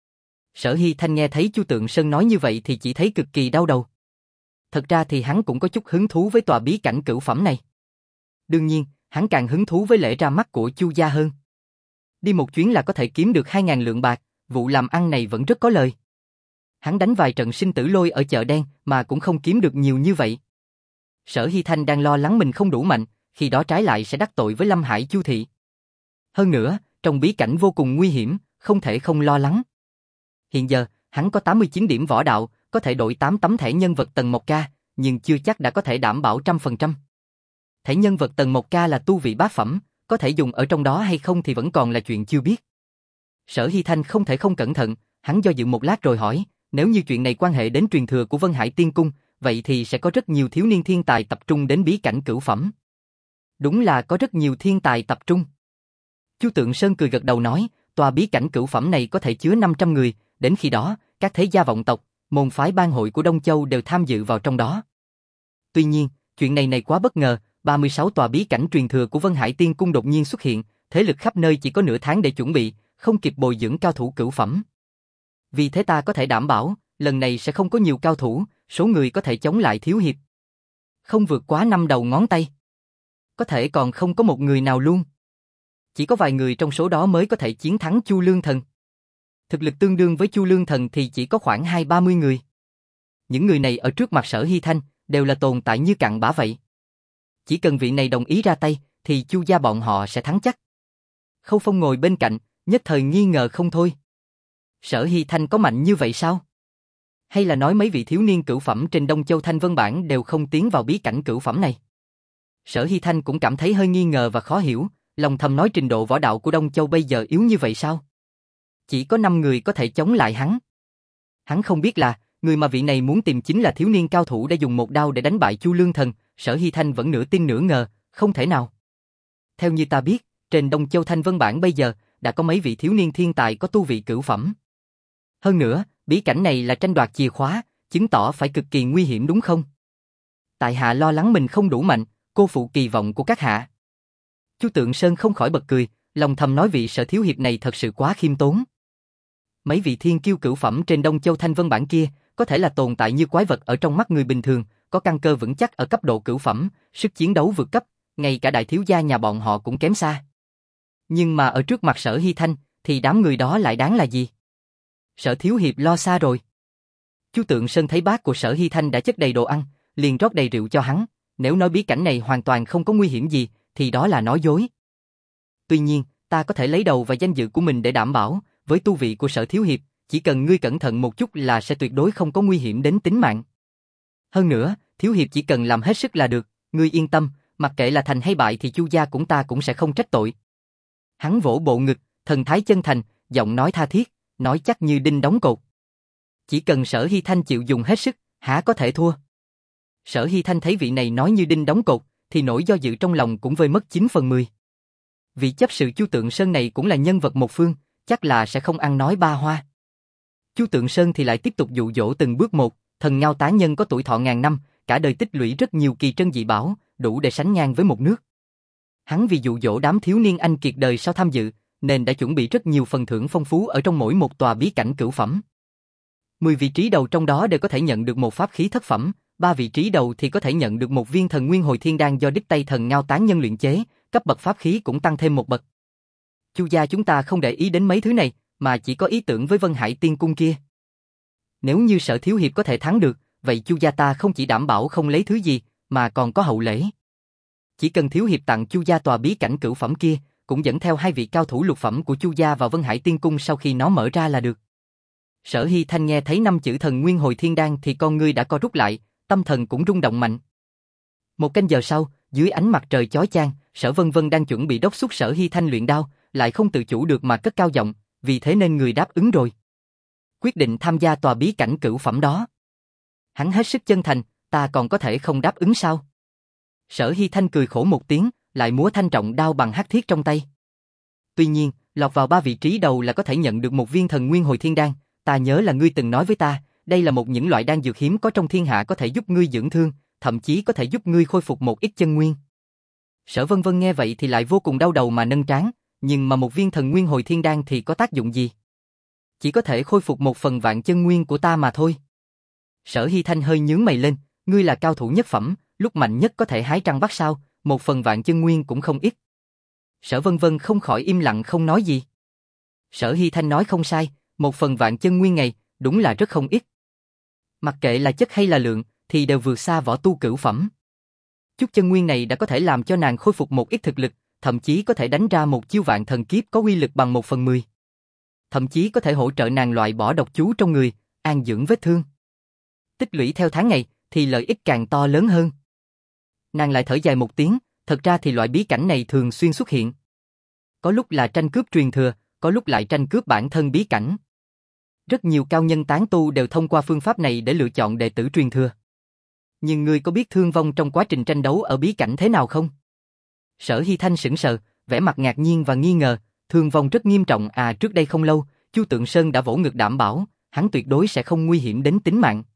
Sở Hy Thanh nghe thấy Chu Tượng Sơn nói như vậy thì chỉ thấy cực kỳ đau đầu. Thật ra thì hắn cũng có chút hứng thú với tòa bí cảnh cửu phẩm này. Đương nhiên, hắn càng hứng thú với lễ ra mắt của Chu gia hơn. Đi một chuyến là có thể kiếm được hai ngàn lượng bạc, vụ làm ăn này vẫn rất có lời. Hắn đánh vài trận sinh tử lôi ở chợ đen mà cũng không kiếm được nhiều như vậy. Sở Hy Thanh đang lo lắng mình không đủ mạnh, khi đó trái lại sẽ đắc tội với Lâm Hải Chu thị. Hơn nữa, trong bí cảnh vô cùng nguy hiểm, không thể không lo lắng. Hiện giờ, hắn có tám mươi chín điểm võ đạo, có thể đổi tám tấm thẻ nhân vật tầng một ca, nhưng chưa chắc đã có thể đảm bảo trăm phần trăm. Thẻ nhân vật tầng một ca là tu vị bát phẩm, có thể dùng ở trong đó hay không thì vẫn còn là chuyện chưa biết. Sở Hy Thanh không thể không cẩn thận, hắn do dự một lát rồi hỏi, nếu như chuyện này quan hệ đến truyền thừa của Vân Hải Tiên Cung, vậy thì sẽ có rất nhiều thiếu niên thiên tài tập trung đến bí cảnh cửu phẩm. Đúng là có rất nhiều thiên tài tập trung. Chu Tượng Sơn cười gật đầu nói, tòa bí cảnh cửu phẩm này có thể chứa năm trăm người, đến khi đó, các thế gia vọng tộc, môn phái bang hội của Đông Châu đều tham dự vào trong đó. Tuy nhiên, chuyện này này quá bất ngờ, ba mươi sáu tòa bí cảnh truyền thừa của Vân Hải Tiên Cung đột nhiên xuất hiện, thế lực khắp nơi chỉ có nửa tháng để chuẩn bị, không kịp bồi dưỡng cao thủ cửu phẩm. Vì thế ta có thể đảm bảo, lần này sẽ không có nhiều cao thủ, số người có thể chống lại thiếu hiệp không vượt quá năm đầu ngón tay. Có thể còn không có một người nào luôn. Chỉ có vài người trong số đó mới có thể chiến thắng Chu Lương Thần. Thực lực tương đương với Chu Lương Thần thì chỉ có khoảng hai ba mươi người. Những người này ở trước mặt Sở Hy Thanh đều là tồn tại như cặn bã vậy. Chỉ cần vị này đồng ý ra tay thì Chu gia bọn họ sẽ thắng chắc. Khâu Phong ngồi bên cạnh, nhất thời nghi ngờ không thôi. Sở Hy Thanh có mạnh như vậy sao? Hay là nói mấy vị thiếu niên cửu phẩm trên Đông Châu Thanh Vân Bản đều không tiến vào bí cảnh cửu phẩm này? Sở Hy Thanh cũng cảm thấy hơi nghi ngờ và khó hiểu, lòng thầm nói trình độ võ đạo của Đông Châu bây giờ yếu như vậy sao? Chỉ có năm người có thể chống lại hắn. Hắn không biết là, người mà vị này muốn tìm chính là thiếu niên cao thủ đã dùng một đao để đánh bại Chu Lương Thần. Sở Hy Thanh vẫn nửa tin nửa ngờ, không thể nào. Theo như ta biết, trên Đông Châu Thanh Vân Bản bây giờ, đã có mấy vị thiếu niên thiên tài có tu vị cửu phẩm. Hơn nữa, bí cảnh này là tranh đoạt chìa khóa, chứng tỏ phải cực kỳ nguy hiểm đúng không? Tại hạ lo lắng mình không đủ mạnh, cô phụ kỳ vọng của các hạ. Chu Tượng Sơn không khỏi bật cười, lòng thầm nói vị Sở thiếu hiệp này thật sự quá khiêm tốn. Mấy vị thiên kiêu cửu phẩm trên Đông Châu Thanh Vân Bản kia, có thể là tồn tại như quái vật ở trong mắt người bình thường, có căn cơ vững chắc ở cấp độ cửu phẩm, sức chiến đấu vượt cấp, ngay cả đại thiếu gia nhà bọn họ cũng kém xa. Nhưng mà ở trước mặt Sở Hy Thanh, thì đám người đó lại đáng là gì? Sở thiếu hiệp lo xa rồi. Chu Tượng Sơn thấy bát của Sở Hy Thanh đã chất đầy đồ ăn, liền rót đầy rượu cho hắn, nếu nói bí cảnh này hoàn toàn không có nguy hiểm gì, thì đó là nói dối. Tuy nhiên, ta có thể lấy đầu và danh dự của mình để đảm bảo, với tu vị của Sở thiếu hiệp, chỉ cần ngươi cẩn thận một chút là sẽ tuyệt đối không có nguy hiểm đến tính mạng. Hơn nữa, thiếu hiệp chỉ cần làm hết sức là được, ngươi yên tâm, mặc kệ là thành hay bại thì Chu gia cũng ta cũng sẽ không trách tội. Hắn vỗ bộ ngực, thần thái chân thành, giọng nói tha thiết, nói chắc như đinh đóng cột. Chỉ cần Sở Hy Thanh chịu dùng hết sức, há có thể thua. Sở Hy Thanh thấy vị này nói như đinh đóng cột, thì nỗi do dự trong lòng cũng vơi mất chín phần mười. Vị chấp sự Chu Tượng Sơn này cũng là nhân vật một phương, chắc là sẽ không ăn nói ba hoa. Chu Tượng Sơn thì lại tiếp tục dụ dỗ từng bước một, thần ngao tá nhân có tuổi thọ ngàn năm, cả đời tích lũy rất nhiều kỳ trân dị bảo, đủ để sánh ngang với một nước. Hắn vì dụ dỗ đám thiếu niên anh kiệt đời sau tham dự, nên đã chuẩn bị rất nhiều phần thưởng phong phú ở trong mỗi một tòa bí cảnh cửu phẩm. Mười vị trí đầu trong đó đều có thể nhận được một pháp khí thất phẩm, ba vị trí đầu thì có thể nhận được một viên thần nguyên hồi thiên đan do đích tay thần ngao tán nhân luyện chế, cấp bậc pháp khí cũng tăng thêm một bậc. Chu gia chúng ta không để ý đến mấy thứ này, mà chỉ có ý tưởng với Vân Hải Tiên Cung kia. Nếu như Sở thiếu hiệp có thể thắng được, vậy Chu gia ta không chỉ đảm bảo không lấy thứ gì, mà còn có hậu lễ. Chỉ cần thiếu hiệp tặng Chu gia tòa bí cảnh cửu phẩm kia, cũng dẫn theo hai vị cao thủ lục phẩm của Chu gia vào Vân Hải Tiên Cung sau khi nó mở ra là được. Sở Hy Thanh nghe thấy năm chữ thần nguyên hồi thiên đan thì con ngươi đã co rút lại, tâm thần cũng rung động mạnh. Một canh giờ sau, dưới ánh mặt trời chói chang, Sở Vân Vân đang chuẩn bị đốc thúc Sở Hy Thanh luyện đao, lại không tự chủ được mà cất cao giọng, vì thế nên người đáp ứng rồi. Quyết định tham gia tòa bí cảnh cửu phẩm đó. Hắn hết sức chân thành, ta còn có thể không đáp ứng sao? Sở Hy Thanh cười khổ một tiếng, lại múa thanh trọng đao bằng hắc thiết trong tay. Tuy nhiên, lọt vào ba vị trí đầu là có thể nhận được một viên thần nguyên hồi thiên đan, ta nhớ là ngươi từng nói với ta, đây là một những loại đan dược hiếm có trong thiên hạ có thể giúp ngươi dưỡng thương, thậm chí có thể giúp ngươi khôi phục một ít chân nguyên. Sở Vân Vân nghe vậy thì lại vô cùng đau đầu mà nâng trán, nhưng mà một viên thần nguyên hồi thiên đan thì có tác dụng gì? Chỉ có thể khôi phục một phần vạn chân nguyên của ta mà thôi. Sở Hy Thanh hơi nhướng mày lên, ngươi là cao thủ nhất phẩm, lúc mạnh nhất có thể hái trăng bắt sao, một phần vạn chân nguyên cũng không ít. Sở Vân Vân không khỏi im lặng không nói gì. Sở Hy Thanh nói không sai, một phần vạn chân nguyên ngày, đúng là rất không ít. Mặc kệ là chất hay là lượng, thì đều vượt xa võ tu cửu phẩm. Chút chân nguyên này đã có thể làm cho nàng khôi phục một ít thực lực, thậm chí có thể đánh ra một chiêu vạn thần kiếp có uy lực bằng một phần mười. Thậm chí có thể hỗ trợ nàng loại bỏ độc chú trong người, an dưỡng vết thương. Tích lũy theo tháng ngày, thì lợi ích càng to lớn hơn. Nàng lại thở dài một tiếng, thật ra thì loại bí cảnh này thường xuyên xuất hiện. Có lúc là tranh cướp truyền thừa, có lúc lại tranh cướp bản thân bí cảnh. Rất nhiều cao nhân tán tu đều thông qua phương pháp này để lựa chọn đệ tử truyền thừa. Nhưng ngươi có biết thương vong trong quá trình tranh đấu ở bí cảnh thế nào không? Sở Hy Thanh sững sờ, vẻ mặt ngạc nhiên và nghi ngờ, thương vong rất nghiêm trọng à, trước đây không lâu, Chu Tượng Sơn đã vỗ ngực đảm bảo, hắn tuyệt đối sẽ không nguy hiểm đến tính mạng.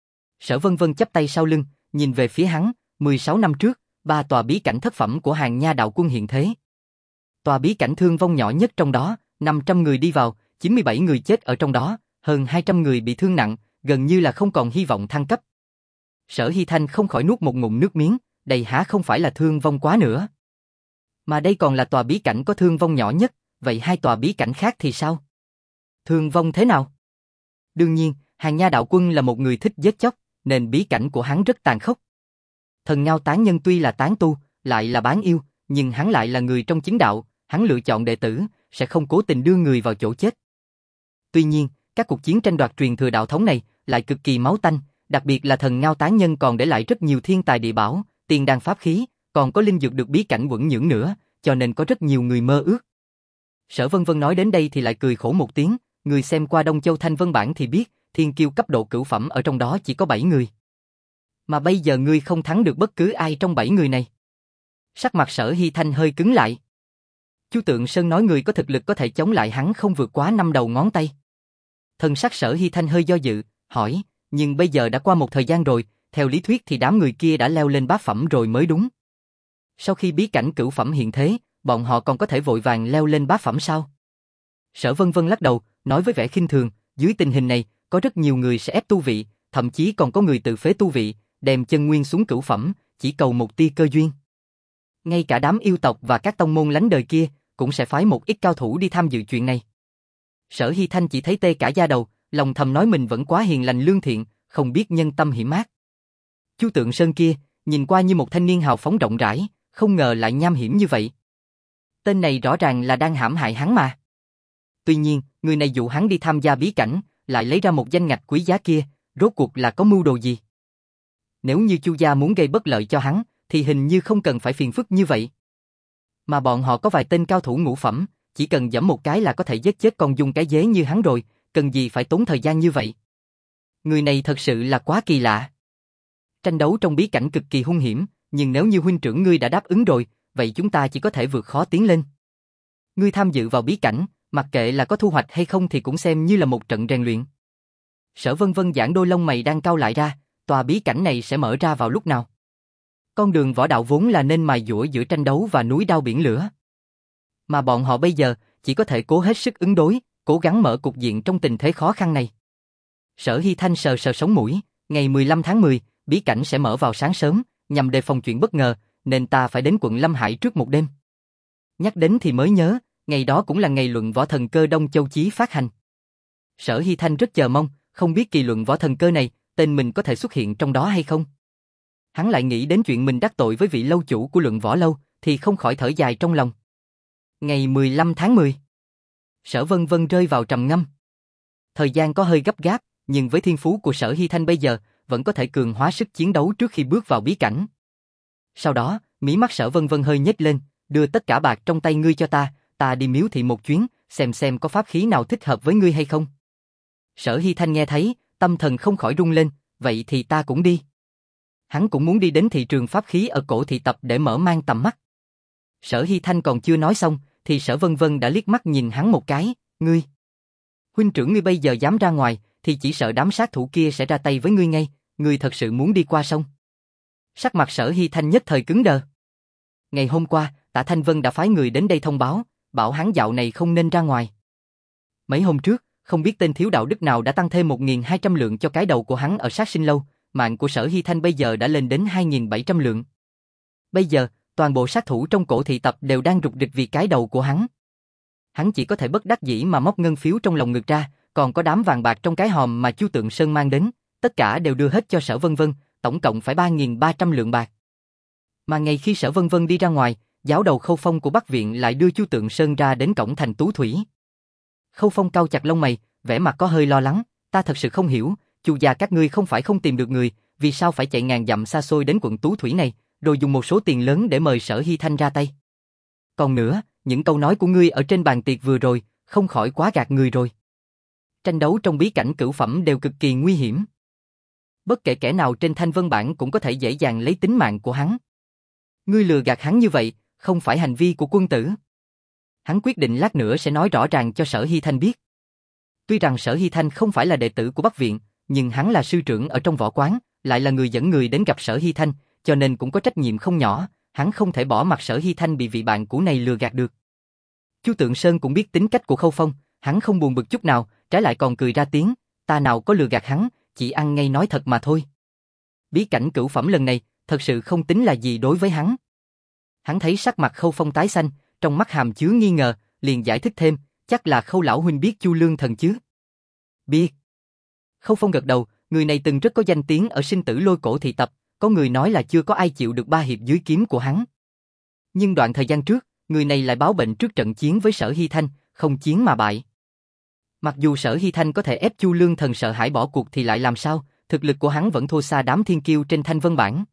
Sở Vân Vân chắp tay sau lưng, nhìn về phía hắn, mười sáu năm trước, ba tòa bí cảnh thất phẩm của Hàng Nha đạo quân hiện thế. Tòa bí cảnh thương vong nhỏ nhất trong đó, năm trăm người đi vào, chín mươi bảy người chết ở trong đó, hơn hai trăm người bị thương nặng, gần như là không còn hy vọng thăng cấp. Sở Hy Thanh không khỏi nuốt một ngụm nước miếng, đây há không phải là thương vong quá nữa. Mà đây còn là tòa bí cảnh có thương vong nhỏ nhất, vậy hai tòa bí cảnh khác thì sao? Thương vong thế nào? Đương nhiên, Hàng Nha đạo quân là một người thích giết chóc, nên bí cảnh của hắn rất tàn khốc. Thần Ngao Tán Nhân tuy là tán tu, lại là bán yêu, nhưng hắn lại là người trong chính đạo, hắn lựa chọn đệ tử, sẽ không cố tình đưa người vào chỗ chết. Tuy nhiên, các cuộc chiến tranh đoạt truyền thừa đạo thống này lại cực kỳ máu tanh, đặc biệt là Thần Ngao Tán Nhân còn để lại rất nhiều thiên tài địa bảo, tiền đan pháp khí, còn có linh dược được bí cảnh quẩn nhưỡng nữa, cho nên có rất nhiều người mơ ước. Sở Vân Vân nói đến đây thì lại cười khổ một tiếng, người xem qua Đông Châu Thanh Vân bản thì biết, thiên kiêu cấp độ cửu phẩm ở trong đó chỉ có bảy người. Mà bây giờ ngươi không thắng được bất cứ ai trong bảy người này. Sắc mặt Sở Hy Thanh hơi cứng lại. Chu Tượng Sơn nói người có thực lực có thể chống lại hắn không vượt quá năm đầu ngón tay. Thần sắc Sở Hy Thanh hơi do dự, hỏi, nhưng bây giờ đã qua một thời gian rồi, theo lý thuyết thì đám người kia đã leo lên bát phẩm rồi mới đúng. Sau khi bí cảnh cửu phẩm hiện thế, bọn họ còn có thể vội vàng leo lên bát phẩm sao? Sở Vân Vân lắc đầu, nói với vẻ khinh thường, dưới tình hình này, có rất nhiều người sẽ ép tu vị, thậm chí còn có người tự phế tu vị, đem chân nguyên xuống cửu phẩm, chỉ cầu một tia cơ duyên. Ngay cả đám yêu tộc và các tông môn lánh đời kia, cũng sẽ phái một ít cao thủ đi tham dự chuyện này. Sở Hy Thanh chỉ thấy tê cả da đầu, lòng thầm nói mình vẫn quá hiền lành lương thiện, không biết nhân tâm hiểm ác. Chu Tượng Sơn kia, nhìn qua như một thanh niên hào phóng rộng rãi, không ngờ lại nham hiểm như vậy. Tên này rõ ràng là đang hãm hại hắn mà. Tuy nhiên, người này dụ hắn đi tham gia bí cảnh, lại lấy ra một danh ngạch quý giá kia, rốt cuộc là có mưu đồ gì? Nếu như Chu gia muốn gây bất lợi cho hắn, thì hình như không cần phải phiền phức như vậy. Mà bọn họ có vài tên cao thủ ngũ phẩm, chỉ cần giẫm một cái là có thể giết chết con dung cái dế như hắn rồi, cần gì phải tốn thời gian như vậy? Người này thật sự là quá kỳ lạ. Tranh đấu trong bí cảnh cực kỳ hung hiểm, nhưng nếu như huynh trưởng ngươi đã đáp ứng rồi, vậy chúng ta chỉ có thể vượt khó tiến lên. Ngươi tham dự vào bí cảnh, mặc kệ là có thu hoạch hay không thì cũng xem như là một trận rèn luyện. Sở Vân Vân giãn đôi lông mày đang cau lại ra, tòa bí cảnh này sẽ mở ra vào lúc nào? Con đường võ đạo vốn là nên mài dũa giữa tranh đấu và núi đao biển lửa. Mà bọn họ bây giờ chỉ có thể cố hết sức ứng đối, cố gắng mở cục diện trong tình thế khó khăn này. Sở Hy Thanh sờ sờ sống mũi, ngày mười lăm tháng mười, bí cảnh sẽ mở vào sáng sớm, nhằm đề phòng chuyện bất ngờ, nên ta phải đến quận Lâm Hải trước một đêm. Nhắc đến thì mới nhớ, ngày đó cũng là ngày luận võ thần cơ Đông Châu Chí phát hành. Sở Hy Thanh rất chờ mong, không biết kỳ luận võ thần cơ này, tên mình có thể xuất hiện trong đó hay không. Hắn lại nghĩ đến chuyện mình đắc tội với vị lâu chủ của luận võ lâu, thì không khỏi thở dài trong lòng. Ngày mười lăm tháng mười. Sở Vân Vân rơi vào trầm ngâm. Thời gian có hơi gấp gáp, nhưng với thiên phú của Sở Hy Thanh bây giờ, vẫn có thể cường hóa sức chiến đấu trước khi bước vào bí cảnh. Sau đó, mí mắt Sở Vân Vân hơi nhếch lên, đưa tất cả bạc trong tay ngươi cho ta, ta đi miếu thị một chuyến, xem xem có pháp khí nào thích hợp với ngươi hay không. Sở Hy Thanh nghe thấy, tâm thần không khỏi rung lên, vậy thì ta cũng đi. Hắn cũng muốn đi đến thị trường pháp khí ở cổ thị tập để mở mang tầm mắt. Sở Hy Thanh còn chưa nói xong, thì Sở Vân Vân đã liếc mắt nhìn hắn một cái, ngươi. Huynh trưởng ngươi bây giờ dám ra ngoài, thì chỉ sợ đám sát thủ kia sẽ ra tay với ngươi ngay, ngươi thật sự muốn đi qua sông. Sắc mặt Sở Hy Thanh nhất thời cứng đờ. Ngày hôm qua, Tạ Thanh Vân đã phái người đến đây thông báo, bảo hắn dạo này không nên ra ngoài. Mấy hôm trước, không biết tên thiếu đạo đức nào đã tăng thêm một nghìn hai trăm lượng cho cái đầu của hắn ở sát sinh lâu, mạng của Sở Hy Thanh bây giờ đã lên đến hai nghìn bảy trăm lượng. Bây giờ, toàn bộ sát thủ trong cổ thị tập đều đang rục rịch vì cái đầu của hắn. Hắn chỉ có thể bất đắc dĩ mà móc ngân phiếu trong lòng ngực ra, còn có đám vàng bạc trong cái hòm mà Chu Tượng Sơn mang đến, tất cả đều đưa hết cho Sở Vân Vân, tổng cộng phải ba nghìn ba trăm lượng bạc. Mà ngày khi Sở Vân Vân đi ra ngoài, giáo đầu Khâu Phong của Bắc Viện lại đưa Chu Tượng Sơn ra đến cổng thành Tú Thủy. Khâu Phong cau chặt lông mày, vẻ mặt có hơi lo lắng, ta thật sự không hiểu, Chu gia các ngươi không phải không tìm được người, vì sao phải chạy ngàn dặm xa xôi đến quận Tú Thủy này, rồi dùng một số tiền lớn để mời Sở Hy Thanh ra tay. Còn nữa, những câu nói của ngươi ở trên bàn tiệc vừa rồi, không khỏi quá gạt người rồi. Tranh đấu trong bí cảnh cửu phẩm đều cực kỳ nguy hiểm. Bất kể kẻ nào trên thanh vân bảng cũng có thể dễ dàng lấy tính mạng của hắn. Ngươi lừa gạt hắn như vậy, không phải hành vi của quân tử. Hắn quyết định lát nữa sẽ nói rõ ràng cho Sở Hy Thanh biết. Tuy rằng Sở Hy Thanh không phải là đệ tử của Bắc Viện, nhưng hắn là sư trưởng ở trong võ quán, lại là người dẫn người đến gặp Sở Hy Thanh, cho nên cũng có trách nhiệm không nhỏ, hắn không thể bỏ mặc Sở Hy Thanh bị vị bạn cũ này lừa gạt được. Chu Tượng Sơn cũng biết tính cách của Khâu Phong, hắn không buồn bực chút nào, trái lại còn cười ra tiếng, ta nào có lừa gạt hắn, chỉ ăn ngay nói thật mà thôi. Bí cảnh cửu phẩm lần này, thật sự không tính là gì đối với hắn. Hắn thấy sắc mặt Khâu Phong tái xanh, trong mắt hàm chứa nghi ngờ, liền giải thích thêm, chắc là Khâu lão huynh biết Chu Lương Thần chứ? Biết. Khâu Phong gật đầu, người này từng rất có danh tiếng ở sinh tử lôi cổ thị tập, có người nói là chưa có ai chịu được ba hiệp dưới kiếm của hắn. Nhưng đoạn thời gian trước, người này lại báo bệnh trước trận chiến với Sở Hy Thanh, không chiến mà bại. Mặc dù Sở Hy Thanh có thể ép Chu Lương Thần sợ hãi bỏ cuộc thì lại làm sao, thực lực của hắn vẫn thua xa đám thiên kiêu trên thanh vân bảng.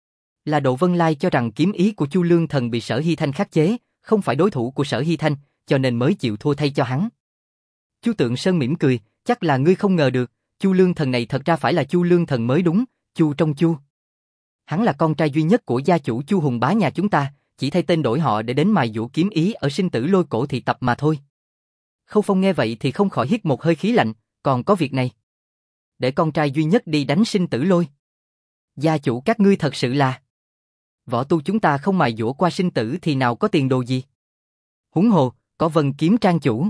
Là Độ Vân Lai cho rằng kiếm ý của Chu Lương Thần bị Sở Hy Thanh khắc chế, không phải đối thủ của Sở Hy Thanh, cho nên mới chịu thua thay cho hắn. Chu Tượng Sơn mỉm cười, chắc là ngươi không ngờ được, Chu Lương Thần này thật ra phải là Chu Lương Thần mới đúng, Chu trong Chu. Hắn là con trai duy nhất của gia chủ Chu Hùng bá nhà chúng ta, chỉ thay tên đổi họ để đến mài dũa kiếm ý ở sinh tử lôi cổ thị tập mà thôi. Khâu Phong nghe vậy thì không khỏi hít một hơi khí lạnh, còn có việc này. Để con trai duy nhất đi đánh sinh tử lôi. Gia chủ các ngươi thật sự là... Võ tu chúng ta không mài dũa qua sinh tử thì nào có tiền đồ gì. Huống hồ, có Vân Kiếm trang chủ.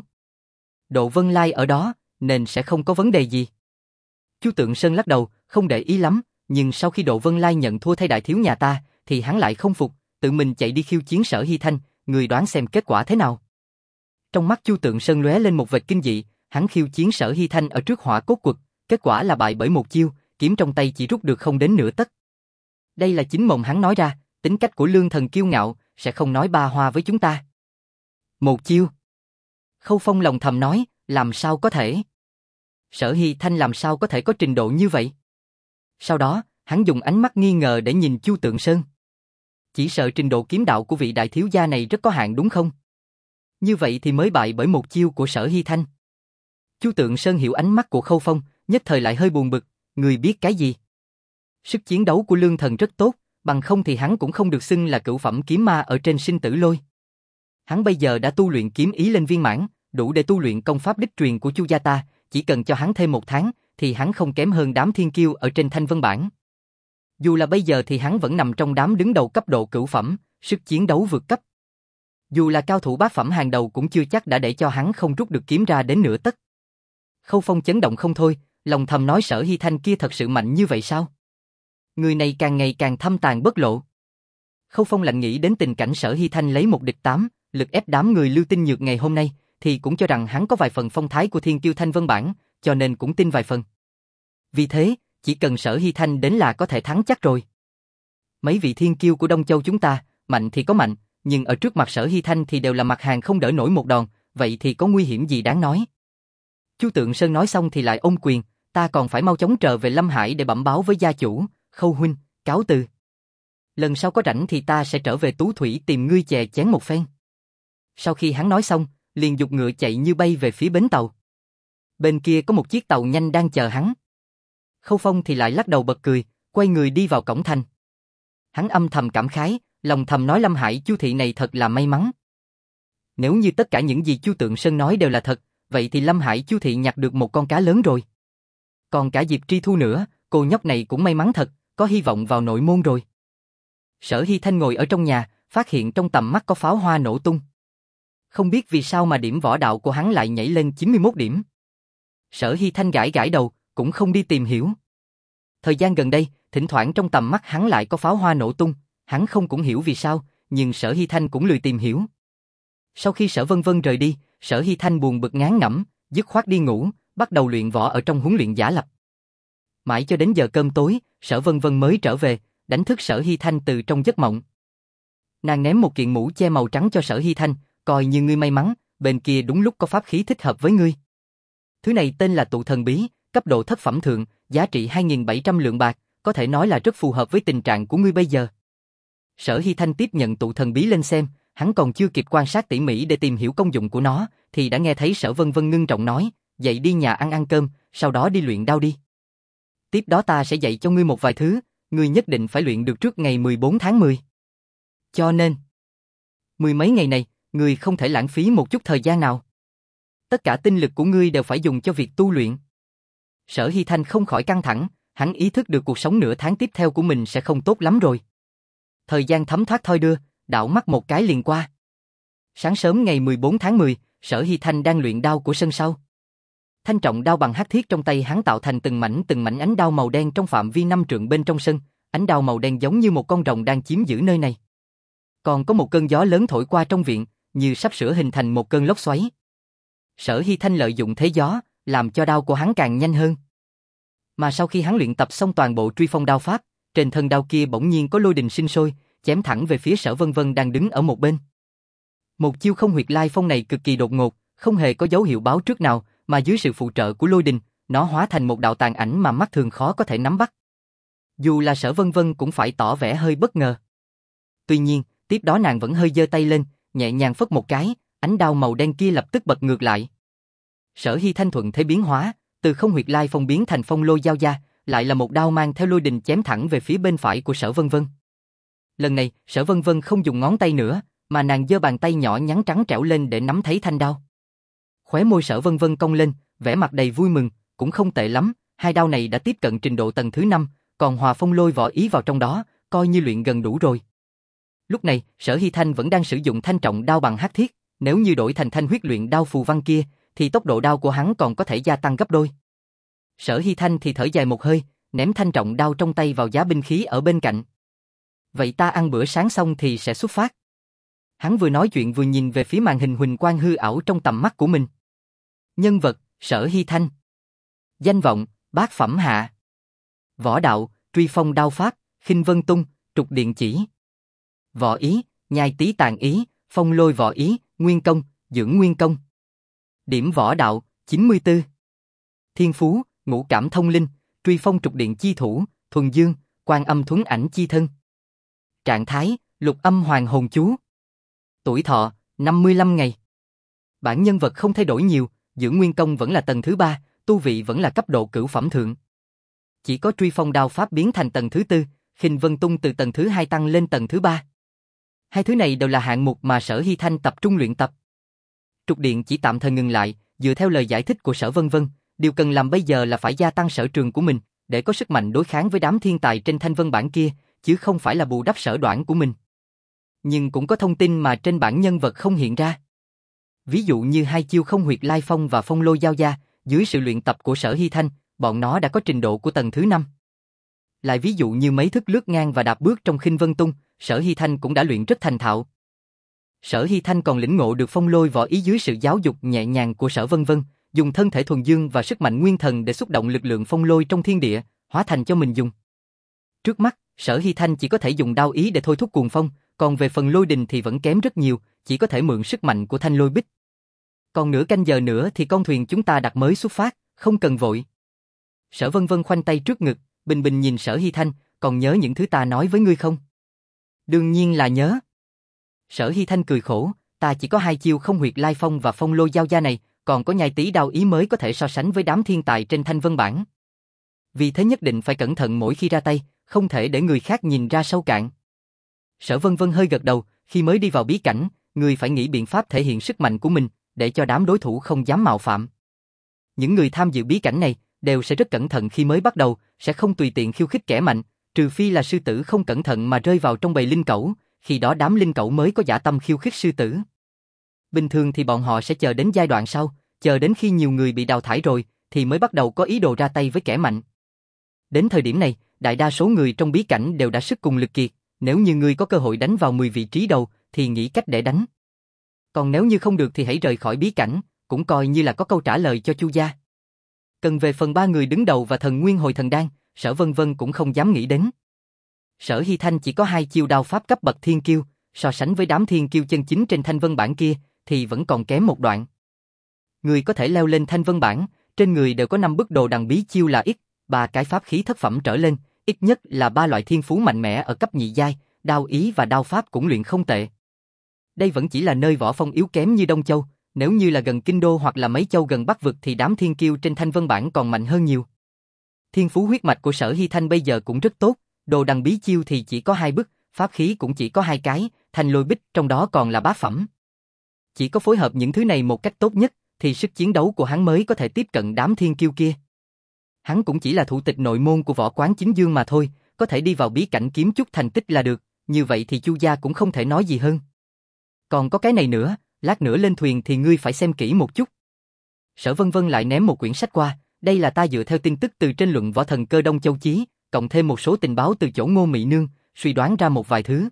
Độ Vân Lai ở đó, nên sẽ không có vấn đề gì. Chu Tượng Sơn lắc đầu, không để ý lắm, nhưng sau khi Độ Vân Lai nhận thua thay đại thiếu nhà ta, thì hắn lại không phục, tự mình chạy đi khiêu chiến Sở Hy Thanh, người đoán xem kết quả thế nào. Trong mắt Chu Tượng Sơn lóe lên một vệt kinh dị, hắn khiêu chiến Sở Hy Thanh ở trước Hỏa Cốt Quật, kết quả là bại bởi một chiêu, kiếm trong tay chỉ rút được không đến nửa tấc. Đây là chính mồm hắn nói ra, tính cách của Lương Thần kiêu ngạo, sẽ không nói ba hoa với chúng ta. Một chiêu. Khâu Phong lòng thầm nói, làm sao có thể? Sở Hy Thanh làm sao có thể có trình độ như vậy? Sau đó, hắn dùng ánh mắt nghi ngờ để nhìn Chu Tượng Sơn. Chỉ sợ trình độ kiếm đạo của vị đại thiếu gia này rất có hạn đúng không? Như vậy thì mới bại bởi một chiêu của Sở Hy Thanh. Chu Tượng Sơn hiểu ánh mắt của Khâu Phong, nhất thời lại hơi buồn bực, người biết cái gì? Sức chiến đấu của Lương Thần rất tốt, bằng không thì hắn cũng không được xưng là cửu phẩm kiếm ma ở trên sinh tử lôi. Hắn bây giờ đã tu luyện kiếm ý lên viên mãn, đủ để tu luyện công pháp đích truyền của Chu gia ta, chỉ cần cho hắn thêm một tháng, thì hắn không kém hơn đám thiên kiêu ở trên thanh vân bảng. Dù là bây giờ thì hắn vẫn nằm trong đám đứng đầu cấp độ cửu phẩm, sức chiến đấu vượt cấp. Dù là cao thủ bát phẩm hàng đầu cũng chưa chắc đã để cho hắn không rút được kiếm ra đến nửa tấc. Khâu Phong chấn động không thôi, lòng thầm nói Sở Hy Thanh kia thật sự mạnh như vậy sao? Người này càng ngày càng thâm tàn bất lộ. Khâu Phong lạnh nghĩ đến tình cảnh Sở Hy Thanh lấy một địch tám, lực ép đám người Lưu Tinh Nhược ngày hôm nay, thì cũng cho rằng hắn có vài phần phong thái của thiên kiêu thanh vân bảng, cho nên cũng tin vài phần. Vì thế, chỉ cần Sở Hy Thanh đến là có thể thắng chắc rồi. Mấy vị thiên kiêu của Đông Châu chúng ta, mạnh thì có mạnh, nhưng ở trước mặt Sở Hy Thanh thì đều là mặt hàng không đỡ nổi một đòn, vậy thì có nguy hiểm gì đáng nói. Chu Tượng Sơn nói xong thì lại ôm quyền, ta còn phải mau chóng trở về Lâm Hải để bẩm báo với gia chủ, Khâu huynh, cáo từ. Lần sau có rảnh thì ta sẽ trở về Tú Thủy tìm ngươi chè chén một phen. Sau khi hắn nói xong, liền giục ngựa chạy như bay về phía bến tàu. Bên kia có một chiếc tàu nhanh đang chờ hắn. Khâu Phong thì lại lắc đầu bật cười, quay người đi vào cổng thành. Hắn âm thầm cảm khái, lòng thầm nói Lâm Hải Chu thị này thật là may mắn. Nếu như tất cả những gì Chu Tượng Sơn nói đều là thật, vậy thì Lâm Hải Chu thị nhặt được một con cá lớn rồi. Còn cả Diệp Tri Thu nữa, cô nhóc này cũng may mắn thật, có hy vọng vào nội môn rồi. Sở Hy Thanh ngồi ở trong nhà, phát hiện trong tầm mắt có pháo hoa nổ tung. Không biết vì sao mà điểm võ đạo của hắn lại nhảy lên chín mươi mốt điểm. Sở Hy Thanh gãi gãi đầu, cũng không đi tìm hiểu. Thời gian gần đây, thỉnh thoảng trong tầm mắt hắn lại có pháo hoa nổ tung, hắn không cũng hiểu vì sao, nhưng Sở Hy Thanh cũng lười tìm hiểu. Sau khi Sở Vân Vân rời đi, Sở Hy Thanh buồn bực ngán ngẩm, dứt khoát đi ngủ, bắt đầu luyện võ ở trong huấn luyện giả lập. Mãi cho đến giờ cơm tối, Sở Vân Vân mới trở về, đánh thức Sở Hy Thanh từ trong giấc mộng. Nàng ném một kiện mũ che màu trắng cho Sở Hy Thanh, coi như ngươi may mắn, bên kia đúng lúc có pháp khí thích hợp với ngươi. Thứ này tên là tụ thần bí, cấp độ thất phẩm thượng, giá trị hai nghìn bảy trăm lượng bạc, có thể nói là rất phù hợp với tình trạng của ngươi bây giờ. Sở Hy Thanh tiếp nhận tụ thần bí lên xem, hắn còn chưa kịp quan sát tỉ mỉ để tìm hiểu công dụng của nó, thì đã nghe thấy Sở Vân Vân ngưng trọng nói, dậy đi nhà ăn ăn cơm, sau đó đi luyện đao đi. Tiếp đó ta sẽ dạy cho ngươi một vài thứ, ngươi nhất định phải luyện được trước ngày mười bốn tháng mười. Cho nên, mười mấy ngày này, ngươi không thể lãng phí một chút thời gian nào. Tất cả tinh lực của ngươi đều phải dùng cho việc tu luyện. Sở Hy Thanh không khỏi căng thẳng, hắn ý thức được cuộc sống nửa tháng tiếp theo của mình sẽ không tốt lắm rồi. Thời gian thấm thoát thoi đưa, đảo mắt một cái liền qua. Sáng sớm ngày mười bốn tháng mười, Sở Hy Thanh đang luyện đao của sân sau. Thanh trọng đao bằng hắc thiết trong tay hắn tạo thành từng mảnh từng mảnh ánh đao màu đen trong phạm vi năm trượng bên trong sân, ánh đao màu đen giống như một con rồng đang chiếm giữ nơi này. Còn có một cơn gió lớn thổi qua trong viện, như sắp sửa hình thành một cơn lốc xoáy. Sở Hy Thanh lợi dụng thế gió, làm cho đao của hắn càng nhanh hơn. Mà sau khi hắn luyện tập xong toàn bộ truy phong đao pháp, trên thân đao kia bỗng nhiên có lôi đình sinh sôi, chém thẳng về phía Sở Vân Vân đang đứng ở một bên. Một chiêu không huyệt lai phong này cực kỳ đột ngột, không hề có dấu hiệu báo trước nào, mà dưới sự phụ trợ của lôi đình, nó hóa thành một đạo tàn ảnh mà mắt thường khó có thể nắm bắt. Dù là Sở Vân Vân cũng phải tỏ vẻ hơi bất ngờ. Tuy nhiên, tiếp đó nàng vẫn hơi giơ tay lên, nhẹ nhàng phất một cái, ánh đao màu đen kia lập tức bật ngược lại. Sở Hy Thanh thuận thế biến hóa, từ không huyệt lai phong biến thành phong lôi giao gia, lại là một đao mang theo lôi đình chém thẳng về phía bên phải của Sở Vân Vân. Lần này, Sở Vân Vân không dùng ngón tay nữa, mà nàng giơ bàn tay nhỏ nhắn trắng trẻo lên để nắm thấy thanh đao. Khóe môi Sở Vân Vân cong lên, vẻ mặt đầy vui mừng, cũng không tệ lắm, hai đao này đã tiếp cận trình độ tầng thứ năm, còn hòa phong lôi võ ý vào trong đó, coi như luyện gần đủ rồi. Lúc này, Sở Hy Thanh vẫn đang sử dụng thanh trọng đao bằng hắc thiết, nếu như đổi thành thanh huyết luyện đao phù văn kia, thì tốc độ đao của hắn còn có thể gia tăng gấp đôi. Sở Hy Thanh thì thở dài một hơi, ném thanh trọng đao trong tay vào giá binh khí ở bên cạnh. Vậy ta ăn bữa sáng xong thì sẽ xuất phát. Hắn vừa nói chuyện vừa nhìn về phía màn hình huỳnh quang hư ảo trong tầm mắt của mình. Nhân vật, Sở Hy Thanh. Danh vọng, bát phẩm hạ. Võ đạo, truy phong đao pháp, khinh vân tung, trục điện chỉ. Võ ý, nhai tí tàn ý, phong lôi võ ý, nguyên công, dưỡng nguyên công. Điểm võ đạo, chín mươi tư. Thiên phú, ngũ cảm thông linh, truy phong trục điện chi thủ, thuần dương, quan âm thuấn ảnh chi thân. Trạng thái, lục âm hoàng hồn chú. Tuổi thọ, năm mươi lăm ngày. Bản nhân vật không thay đổi nhiều, dưỡng nguyên công vẫn là tầng thứ ba, tu vị vẫn là cấp độ cửu phẩm thượng. Chỉ có truy phong đao pháp biến thành tầng thứ tư, khinh vân tung từ tầng thứ hai tăng lên tầng thứ ba. Hai thứ này đều là hạng mục mà Sở Hy Thanh tập trung luyện tập. Trục điện chỉ tạm thời ngừng lại, dựa theo lời giải thích của Sở Vân Vân, điều cần làm bây giờ là phải gia tăng sở trường của mình, để có sức mạnh đối kháng với đám thiên tài trên thanh vân bản kia, chứ không phải là bù đắp sở đoản của mình. Nhưng cũng có thông tin mà trên bản nhân vật không hiện ra. Ví dụ như hai chiêu không huyệt lai phong và phong lôi giao gia, dưới sự luyện tập của Sở Hy Thanh, bọn nó đã có trình độ của tầng thứ năm. Lại ví dụ như mấy thức lướt ngang và đạp bước trong khinh vân tung, Sở Hy Thanh cũng đã luyện rất thành thạo. Sở Hy Thanh còn lĩnh ngộ được phong lôi võ ý dưới sự giáo dục nhẹ nhàng của Sở Vân Vân, dùng thân thể thuần dương và sức mạnh nguyên thần để xúc động lực lượng phong lôi trong thiên địa, hóa thành cho mình dùng. Trước mắt, Sở Hy Thanh chỉ có thể dùng đao ý để thôi thúc cuồng phong, còn về phần lôi đình thì vẫn kém rất nhiều, chỉ có thể mượn sức mạnh của thanh lôi bích. Còn nửa canh giờ nữa thì con thuyền chúng ta đặt mới xuất phát, không cần vội. Sở Vân Vân khoanh tay trước ngực, bình bình nhìn Sở Hy Thanh, còn nhớ những thứ ta nói với ngươi không? Đương nhiên là nhớ. Sở Hy Thanh cười khổ, ta chỉ có hai chiêu không huyệt lai phong và phong lôi giao gia này, còn có nhai tí đao ý mới có thể so sánh với đám thiên tài trên thanh vân bản. vì thế nhất định phải cẩn thận mỗi khi ra tay, không thể để người khác nhìn ra sâu cạn. Sở Vân Vân hơi gật đầu, khi mới đi vào bí cảnh, người phải nghĩ biện pháp thể hiện sức mạnh của mình, để cho đám đối thủ không dám mạo phạm. Những người tham dự bí cảnh này đều sẽ rất cẩn thận khi mới bắt đầu, sẽ không tùy tiện khiêu khích kẻ mạnh, trừ phi là sư tử không cẩn thận mà rơi vào trong bầy linh cẩu, khi đó đám linh cẩu mới có dã tâm khiêu khích sư tử. Bình thường thì bọn họ sẽ chờ đến giai đoạn sau, chờ đến khi nhiều người bị đào thải rồi, thì mới bắt đầu có ý đồ ra tay với kẻ mạnh. Đến thời điểm này, đại đa số người trong bí cảnh đều đã sức cùng lực kiệt, nếu như ngươi có cơ hội đánh vào mười vị trí đầu, thì nghĩ cách để đánh. Còn nếu như không được thì hãy rời khỏi bí cảnh, cũng coi như là có câu trả lời cho Chu gia. Cần về phần ba người đứng đầu và thần nguyên hồi thần đan, Sở Vân Vân cũng không dám nghĩ đến. Sở Hy Thanh chỉ có hai chiêu đao pháp cấp bậc thiên kiêu, so sánh với đám thiên kiêu chân chính trên thanh vân bản kia, thì vẫn còn kém một đoạn. Người có thể leo lên thanh vân bản, trên người đều có năm bức đồ đằng bí chiêu là ít, ba cái pháp khí thất phẩm trở lên, ít nhất là ba loại thiên phú mạnh mẽ ở cấp nhị giai, đao ý và đao pháp cũng luyện không tệ. Đây vẫn chỉ là nơi võ phong yếu kém như Đông Châu, nếu như là gần Kinh Đô hoặc là mấy châu gần Bắc vực thì đám thiên kiêu trên thanh vân bản còn mạnh hơn nhiều. Thiên phú huyết mạch của Sở Hy Thanh bây giờ cũng rất tốt, đồ đằng bí chiêu thì chỉ có hai bức, pháp khí cũng chỉ có hai cái, thanh lôi bích trong đó còn là bá phẩm. Chỉ có phối hợp những thứ này một cách tốt nhất, thì sức chiến đấu của hắn mới có thể tiếp cận đám thiên kiêu kia. Hắn cũng chỉ là thủ tịch nội môn của Võ Quán Chính Dương mà thôi, có thể đi vào bí cảnh kiếm chút thành tích là được, như vậy thì Chu gia cũng không thể nói gì hơn. Còn có cái này nữa, lát nữa lên thuyền thì ngươi phải xem kỹ một chút. Sở Vân Vân lại ném một quyển sách qua, đây là ta dựa theo tin tức từ trên luận võ thần cơ Đông Châu Chí, cộng thêm một số tình báo từ chỗ Ngô Mị Nương, suy đoán ra một vài thứ.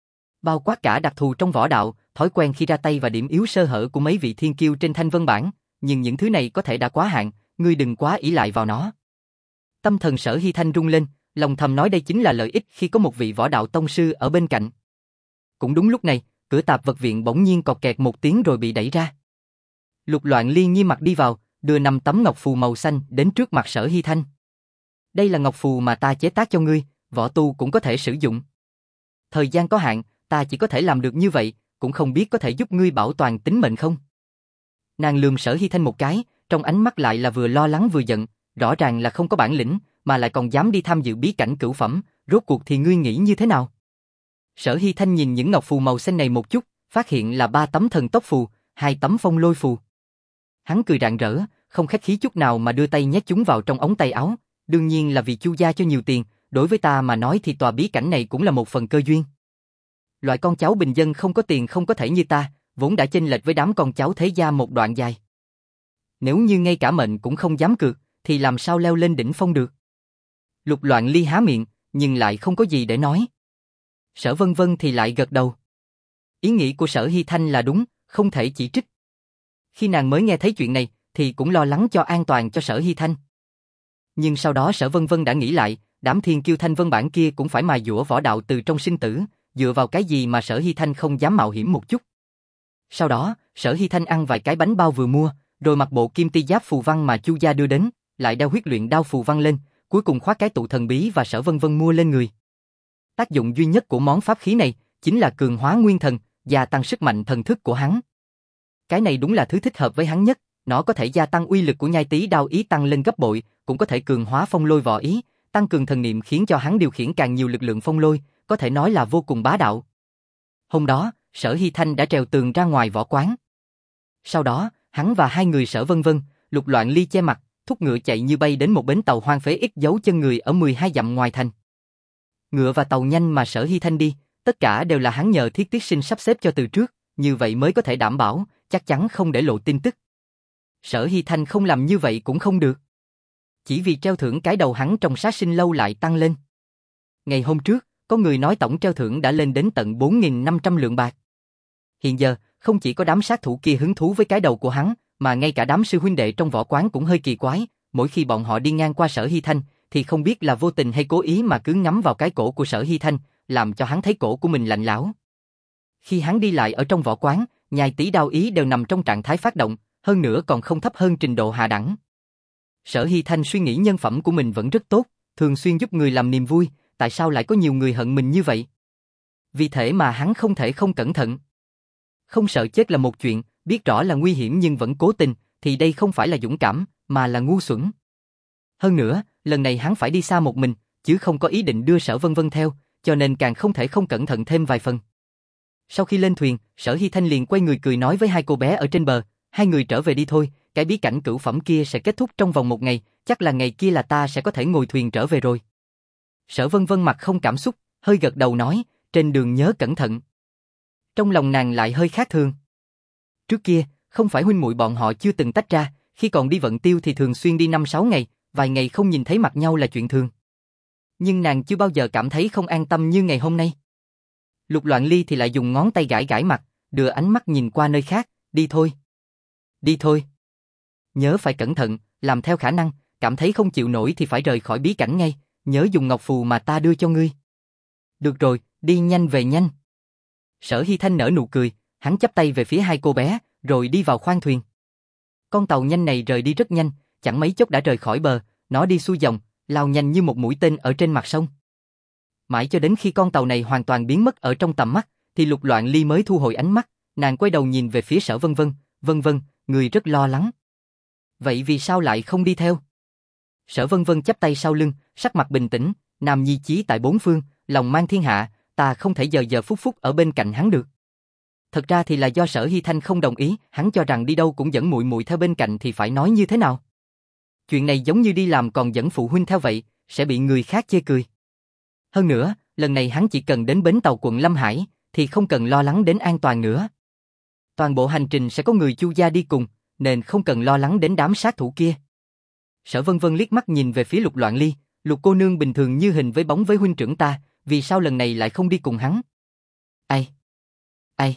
Bao quát cả đặc thù trong võ đạo, thói quen khi ra tay và điểm yếu sơ hở của mấy vị thiên kiêu trên thanh vân bản, nhưng những thứ này có thể đã quá hạn, ngươi đừng quá ỷ lại vào nó. Tâm thần Sở Hy Thanh rung lên, lòng thầm nói đây chính là lợi ích khi có một vị võ đạo tông sư ở bên cạnh. Cũng đúng lúc này, cửa tạp vật viện bỗng nhiên cọt kẹt một tiếng rồi bị đẩy ra. Lục Loạn Ly nghiêm mặt đi vào, đưa năm tấm ngọc phù màu xanh đến trước mặt Sở Hy Thanh. Đây là ngọc phù mà ta chế tác cho ngươi, võ tu cũng có thể sử dụng. Thời gian có hạn, ta chỉ có thể làm được như vậy, cũng không biết có thể giúp ngươi bảo toàn tính mệnh không. Nàng lườm Sở Hy Thanh một cái, trong ánh mắt lại là vừa lo lắng vừa giận, rõ ràng là không có bản lĩnh, mà lại còn dám đi tham dự bí cảnh cửu phẩm, rốt cuộc thì ngươi nghĩ như thế nào? Sở Hy Thanh nhìn những ngọc phù màu xanh này một chút, phát hiện là ba tấm thần tốc phù, hai tấm phong lôi phù. Hắn cười rạng rỡ, không khách khí chút nào mà đưa tay nhét chúng vào trong ống tay áo, đương nhiên là vì Chu gia cho nhiều tiền, đối với ta mà nói thì tòa bí cảnh này cũng là một phần cơ duyên. Loại con cháu bình dân không có tiền không có thể như ta, vốn đã chênh lệch với đám con cháu thế gia một đoạn dài. Nếu như ngay cả mệnh cũng không dám cược, thì làm sao leo lên đỉnh phong được? Lục Loạn Ly há miệng, nhưng lại không có gì để nói. Sở Vân Vân thì lại gật đầu. Ý nghĩ của Sở Hy Thanh là đúng, không thể chỉ trích. Khi nàng mới nghe thấy chuyện này, thì cũng lo lắng cho an toàn cho Sở Hy Thanh. Nhưng sau đó Sở Vân Vân đã nghĩ lại, đám thiên kiêu thanh vân bản kia cũng phải mài dũa võ đạo từ trong sinh tử, dựa vào cái gì mà Sở Hy Thanh không dám mạo hiểm một chút. Sau đó, Sở Hy Thanh ăn vài cái bánh bao vừa mua, rồi mặc bộ kim ti giáp phù văn mà Chu gia đưa đến, lại đeo huyết luyện đao phù văn lên, cuối cùng khoác cái tụ thần bí và Sở Vân Vân mua lên người. Tác dụng duy nhất của món pháp khí này chính là cường hóa nguyên thần, gia tăng sức mạnh thần thức của hắn. Cái này đúng là thứ thích hợp với hắn nhất, nó có thể gia tăng uy lực của nhai tí đao ý tăng lên gấp bội, cũng có thể cường hóa phong lôi võ ý, tăng cường thần niệm khiến cho hắn điều khiển càng nhiều lực lượng phong lôi, có thể nói là vô cùng bá đạo. Hôm đó, Sở Hy Thanh đã trèo tường ra ngoài võ quán. Sau đó, hắn và hai người Sở Vân Vân, Lục Loạn Ly che mặt, thúc ngựa chạy như bay đến một bến tàu hoang phế ít dấu chân người ở mười hai dặm ngoài thành. Ngựa và tàu nhanh mà Sở Hy Thanh đi, tất cả đều là hắn nhờ Thiết Tiết Sinh sắp xếp cho từ trước, như vậy mới có thể đảm bảo, chắc chắn không để lộ tin tức. Sở Hy Thanh không làm như vậy cũng không được. Chỉ vì treo thưởng cái đầu hắn trong sát sinh lâu lại tăng lên. Ngày hôm trước, có người nói tổng treo thưởng đã lên đến tận bốn nghìn năm trăm lượng bạc. Hiện giờ, không chỉ có đám sát thủ kia hứng thú với cái đầu của hắn, mà ngay cả đám sư huynh đệ trong võ quán cũng hơi kỳ quái, mỗi khi bọn họ đi ngang qua Sở Hy Thanh, thì không biết là vô tình hay cố ý mà cứ ngắm vào cái cổ của Sở Hy Thanh, làm cho hắn thấy cổ của mình lạnh lẽo. Khi hắn đi lại ở trong võ quán, nhai tí đao ý đều nằm trong trạng thái phát động, hơn nữa còn không thấp hơn trình độ hạ đẳng. Sở Hy Thanh suy nghĩ nhân phẩm của mình vẫn rất tốt, thường xuyên giúp người làm niềm vui, tại sao lại có nhiều người hận mình như vậy? Vì thế mà hắn không thể không cẩn thận. Không sợ chết là một chuyện, biết rõ là nguy hiểm nhưng vẫn cố tình, thì đây không phải là dũng cảm, mà là ngu xuẩn. Hơn nữa, lần này hắn phải đi xa một mình, chứ không có ý định đưa Sở Vân Vân theo, cho nên càng không thể không cẩn thận thêm vài phần. Sau khi lên thuyền, Sở Hy Thanh liền quay người cười nói với hai cô bé ở trên bờ, hai người trở về đi thôi, cái bí cảnh cửu phẩm kia sẽ kết thúc trong vòng một ngày, chắc là ngày kia là ta sẽ có thể ngồi thuyền trở về rồi. Sở Vân Vân mặt không cảm xúc, hơi gật đầu nói, trên đường nhớ cẩn thận. Trong lòng nàng lại hơi khác thường. Trước kia, không phải huynh muội bọn họ chưa từng tách ra, khi còn đi vận tiêu thì thường xuyên đi năm sáu ngày, vài ngày không nhìn thấy mặt nhau là chuyện thường. Nhưng nàng chưa bao giờ cảm thấy không an tâm như ngày hôm nay. Lục Loạn Ly thì lại dùng ngón tay gãi gãi mặt, đưa ánh mắt nhìn qua nơi khác, đi thôi. Đi thôi. Nhớ phải cẩn thận, làm theo khả năng, cảm thấy không chịu nổi thì phải rời khỏi bí cảnh ngay, nhớ dùng ngọc phù mà ta đưa cho ngươi. Được rồi, đi nhanh về nhanh. Sở Hy Thanh nở nụ cười, hắn chắp tay về phía hai cô bé, rồi đi vào khoang thuyền. Con tàu nhanh này rời đi rất nhanh, chẳng mấy chốc đã rời khỏi bờ, nó đi xuôi dòng, lao nhanh như một mũi tên ở trên mặt sông. Mãi cho đến khi con tàu này hoàn toàn biến mất ở trong tầm mắt, thì Lục Loạn Ly mới thu hồi ánh mắt, nàng quay đầu nhìn về phía Sở Vân Vân, Vân Vân, người rất lo lắng. Vậy vì sao lại không đi theo? Sở Vân Vân chắp tay sau lưng, sắc mặt bình tĩnh, nam nhi chí tại bốn phương, lòng mang thiên hạ, ta không thể giờ giờ phút phút ở bên cạnh hắn được. Thật ra thì là do Sở Hy Thanh không đồng ý, hắn cho rằng đi đâu cũng dẫn muội muội theo bên cạnh thì phải nói như thế nào? Chuyện này giống như đi làm còn dẫn phụ huynh theo vậy, sẽ bị người khác chê cười. Hơn nữa, lần này hắn chỉ cần đến bến tàu quận Lâm Hải, thì không cần lo lắng đến an toàn nữa. Toàn bộ hành trình sẽ có người Chu gia đi cùng, nên không cần lo lắng đến đám sát thủ kia. Sở Vân Vân liếc mắt nhìn về phía Lục Loạn Ly, Lục cô nương bình thường như hình với bóng với huynh trưởng ta, vì sao lần này lại không đi cùng hắn? Ai? Ai?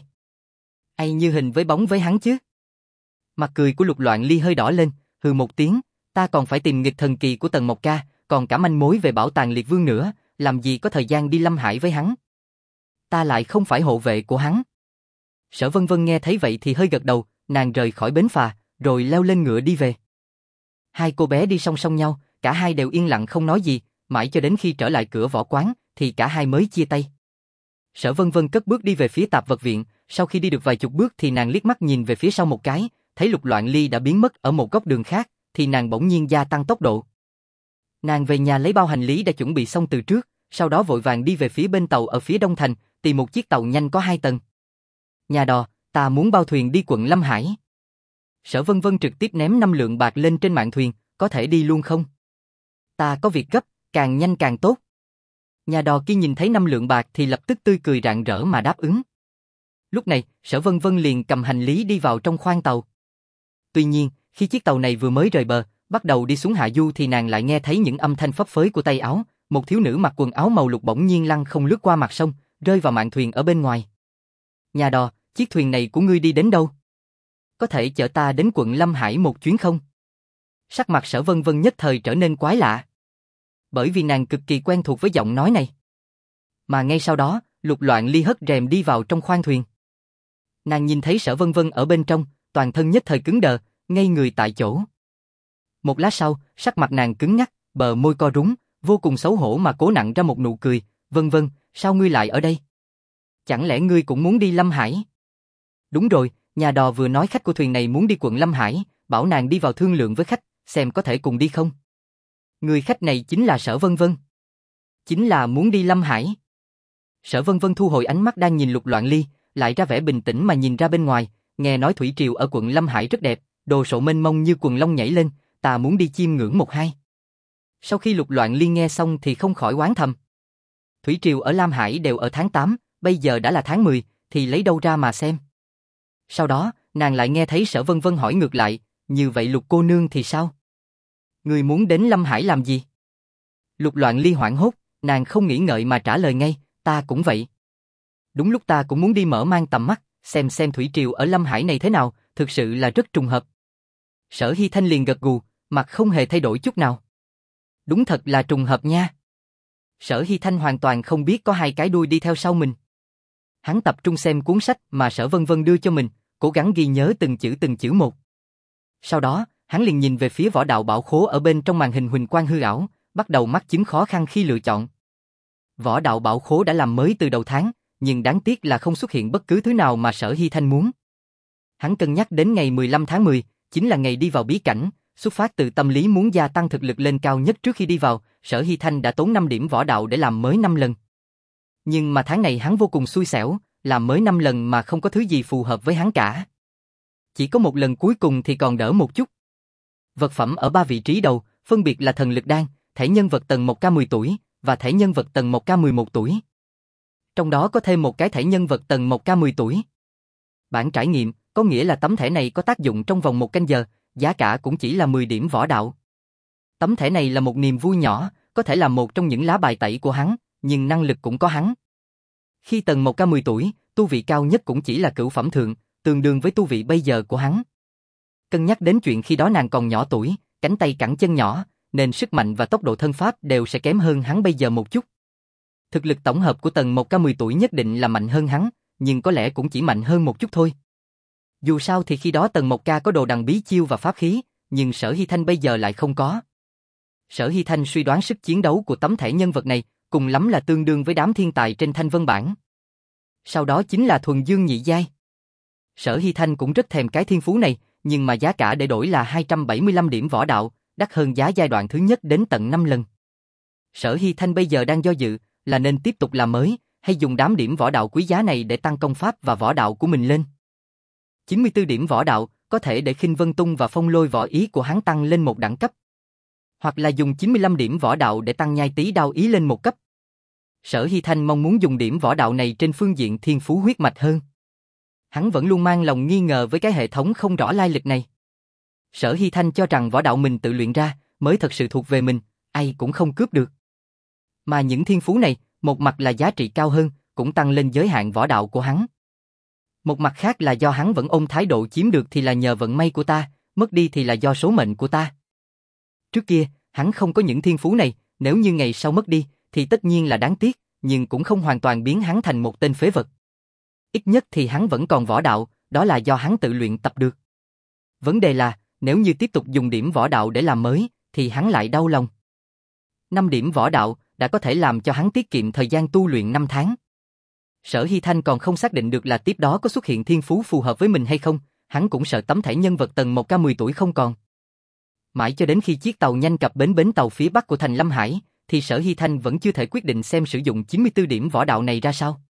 Ai như hình với bóng với hắn chứ? Mặt cười của Lục Loạn Ly hơi đỏ lên, hừ một tiếng, ta còn phải tìm nghịch thần kỳ của Tần Mộc Ca, còn cả manh mối về bảo tàng Liệt Vương nữa, làm gì có thời gian đi Lâm Hải với hắn? Ta lại không phải hộ vệ của hắn. Sở Vân Vân nghe thấy vậy thì hơi gật đầu, nàng rời khỏi bến phà, rồi leo lên ngựa đi về. Hai cô bé đi song song nhau, cả hai đều yên lặng không nói gì, mãi cho đến khi trở lại cửa võ quán, thì cả hai mới chia tay. Sở Vân Vân cất bước đi về phía tạp vật viện, sau khi đi được vài chục bước thì nàng liếc mắt nhìn về phía sau một cái, thấy Lục Loạn Ly đã biến mất ở một góc đường khác, thì nàng bỗng nhiên gia tăng tốc độ. Nàng về nhà lấy bao hành lý đã chuẩn bị xong từ trước, sau đó vội vàng đi về phía bên tàu ở phía Đông Thành, tìm một chiếc tàu nhanh có hai tầng. Nhà đò, ta muốn bao thuyền đi quận Lâm Hải. Sở Vân Vân trực tiếp ném năm lượng bạc lên trên mạn thuyền, có thể đi luôn không? Ta có việc gấp, càng nhanh càng tốt. Nhà đò kia nhìn thấy năm lượng bạc thì lập tức tươi cười rạng rỡ mà đáp ứng. Lúc này, Sở Vân Vân liền cầm hành lý đi vào trong khoang tàu. Tuy nhiên, khi chiếc tàu này vừa mới rời bờ, bắt đầu đi xuống hạ du thì nàng lại nghe thấy những âm thanh phấp phới của tay áo, một thiếu nữ mặc quần áo màu lục bỗng nhiên lăng không lướt qua mặt sông, rơi vào mạn thuyền ở bên ngoài. Nhà đò, chiếc thuyền này của ngươi đi đến đâu? Có thể chở ta đến quận Lâm Hải một chuyến không? Sắc mặt Sở Vân Vân nhất thời trở nên quái lạ. Bởi vì nàng cực kỳ quen thuộc với giọng nói này. Mà ngay sau đó, Lục Loạn Ly hất rèm đi vào trong khoang thuyền. Nàng nhìn thấy Sở Vân Vân ở bên trong, toàn thân nhất thời cứng đờ, ngây người tại chỗ. Một lát sau, sắc mặt nàng cứng ngắc, bờ môi co rúm, vô cùng xấu hổ mà cố nặn ra một nụ cười. Vân Vân, sao ngươi lại ở đây? Chẳng lẽ ngươi cũng muốn đi Lâm Hải? Đúng rồi, nhà đò vừa nói khách của thuyền này muốn đi quận Lâm Hải, bảo nàng đi vào thương lượng với khách, xem có thể cùng đi không. Người khách này chính là Sở Vân Vân. Chính là muốn đi Lâm Hải. Sở Vân Vân thu hồi ánh mắt đang nhìn Lục Loạn Ly, lại ra vẻ bình tĩnh mà nhìn ra bên ngoài, nghe nói thủy triều ở quận Lâm Hải rất đẹp, đồ sộ mênh mông như quần long nhảy lên, ta muốn đi chiêm ngưỡng một hai. Sau khi Lục Loạn Ly nghe xong thì không khỏi oán thầm. Thủy triều ở Lam Hải đều ở tháng tám, bây giờ đã là tháng mười, thì lấy đâu ra mà xem. Sau đó, nàng lại nghe thấy Sở Vân Vân hỏi ngược lại, như vậy Lục cô nương thì sao? Người muốn đến Lâm Hải làm gì? Lục Loạn Ly hoảng hốt, nàng không nghĩ ngợi mà trả lời ngay, ta cũng vậy. Đúng lúc ta cũng muốn đi mở mang tầm mắt, xem xem thủy triều ở Lâm Hải này thế nào, thực sự là rất trùng hợp. Sở Hy Thanh liền gật gù, mặt không hề thay đổi chút nào. Đúng thật là trùng hợp nha. Sở Hy Thanh hoàn toàn không biết có hai cái đuôi đi theo sau mình. Hắn tập trung xem cuốn sách mà Sở Vân Vân đưa cho mình, cố gắng ghi nhớ từng chữ từng chữ một. Sau đó, hắn liền nhìn về phía võ đạo bảo khố ở bên trong màn hình huỳnh quang hư ảo, bắt đầu mắc chứng khó khăn khi lựa chọn. Võ đạo bảo khố đã làm mới từ đầu tháng, nhưng đáng tiếc là không xuất hiện bất cứ thứ nào mà Sở Hy Thanh muốn. Hắn cân nhắc đến ngày mười lăm tháng mười, chính là ngày đi vào bí cảnh, xuất phát từ tâm lý muốn gia tăng thực lực lên cao nhất trước khi đi vào, Sở Hy Thanh đã tốn năm điểm võ đạo để làm mới năm lần. Nhưng mà tháng này hắn vô cùng xui xẻo, làm mới năm lần mà không có thứ gì phù hợp với hắn cả. Chỉ có một lần cuối cùng thì còn đỡ một chút. Vật phẩm ở ba vị trí đầu, phân biệt là thần lực đan, thể nhân vật tầng một K mười tuổi, và thể nhân vật tầng một K mười một tuổi. Trong đó có thêm một cái thể nhân vật tầng một K mười tuổi. Bản trải nghiệm, có nghĩa là tấm thẻ này có tác dụng trong vòng một canh giờ, giá cả cũng chỉ là mười điểm võ đạo. Tấm thẻ này là một niềm vui nhỏ, có thể là một trong những lá bài tẩy của hắn, nhưng năng lực cũng có hắn. Khi tầng một K mười tuổi, tu vị cao nhất cũng chỉ là cửu phẩm thượng, tương đương với tu vị bây giờ của hắn. Cân nhắc đến chuyện khi đó nàng còn nhỏ tuổi, cánh tay cẳng chân nhỏ, nên sức mạnh và tốc độ thân pháp đều sẽ kém hơn hắn bây giờ một chút. Thực lực tổng hợp của tầng một K mười tuổi nhất định là mạnh hơn hắn, nhưng có lẽ cũng chỉ mạnh hơn một chút thôi. Dù sao thì khi đó tầng một K có đồ đằng bí chiêu và pháp khí, nhưng Sở Hy Thanh bây giờ lại không có. Sở Hy Thanh suy đoán sức chiến đấu của tấm thẻ nhân vật này, cùng lắm là tương đương với đám thiên tài trên thanh vân bảng. Sau đó chính là thuần dương nhị giai. Sở Hy Thanh cũng rất thèm cái thiên phú này, nhưng mà giá cả để đổi là hai trăm bảy mươi lăm điểm võ đạo, đắt hơn giá giai đoạn thứ nhất đến tận năm lần. Sở Hy Thanh bây giờ đang do dự, là nên tiếp tục làm mới, hay dùng đám điểm võ đạo quý giá này để tăng công pháp và võ đạo của mình lên. chín mươi tư điểm võ đạo, có thể để Khinh Vân Tung và Phong Lôi võ ý của hắn tăng lên một đẳng cấp. Hoặc là dùng chín mươi lăm điểm võ đạo để tăng Nhai Tý đao ý lên một cấp. Sở Hy Thanh mong muốn dùng điểm võ đạo này trên phương diện thiên phú huyết mạch hơn. Hắn vẫn luôn mang lòng nghi ngờ với cái hệ thống không rõ lai lịch này. Sở Hy Thanh cho rằng võ đạo mình tự luyện ra, mới thật sự thuộc về mình, ai cũng không cướp được. Mà những thiên phú này, một mặt là giá trị cao hơn, cũng tăng lên giới hạn võ đạo của hắn. Một mặt khác là do hắn vẫn ôm thái độ chiếm được thì là nhờ vận may của ta, mất đi thì là do số mệnh của ta. Trước kia, hắn không có những thiên phú này, nếu như ngày sau mất đi, thì tất nhiên là đáng tiếc, nhưng cũng không hoàn toàn biến hắn thành một tên phế vật. Ít nhất thì hắn vẫn còn võ đạo, đó là do hắn tự luyện tập được. Vấn đề là, nếu như tiếp tục dùng điểm võ đạo để làm mới, thì hắn lại đau lòng. năm điểm võ đạo đã có thể làm cho hắn tiết kiệm thời gian tu luyện năm tháng. Sở Hy Thanh còn không xác định được là tiếp đó có xuất hiện thiên phú phù hợp với mình hay không, hắn cũng sợ tấm thẻ nhân vật tầng một K mười tuổi không còn. Mãi cho đến khi chiếc tàu nhanh cập bến bến tàu phía bắc của thành Lâm Hải, thì Sở Hy Thanh vẫn chưa thể quyết định xem sử dụng chín mươi tư điểm võ đạo này ra sao.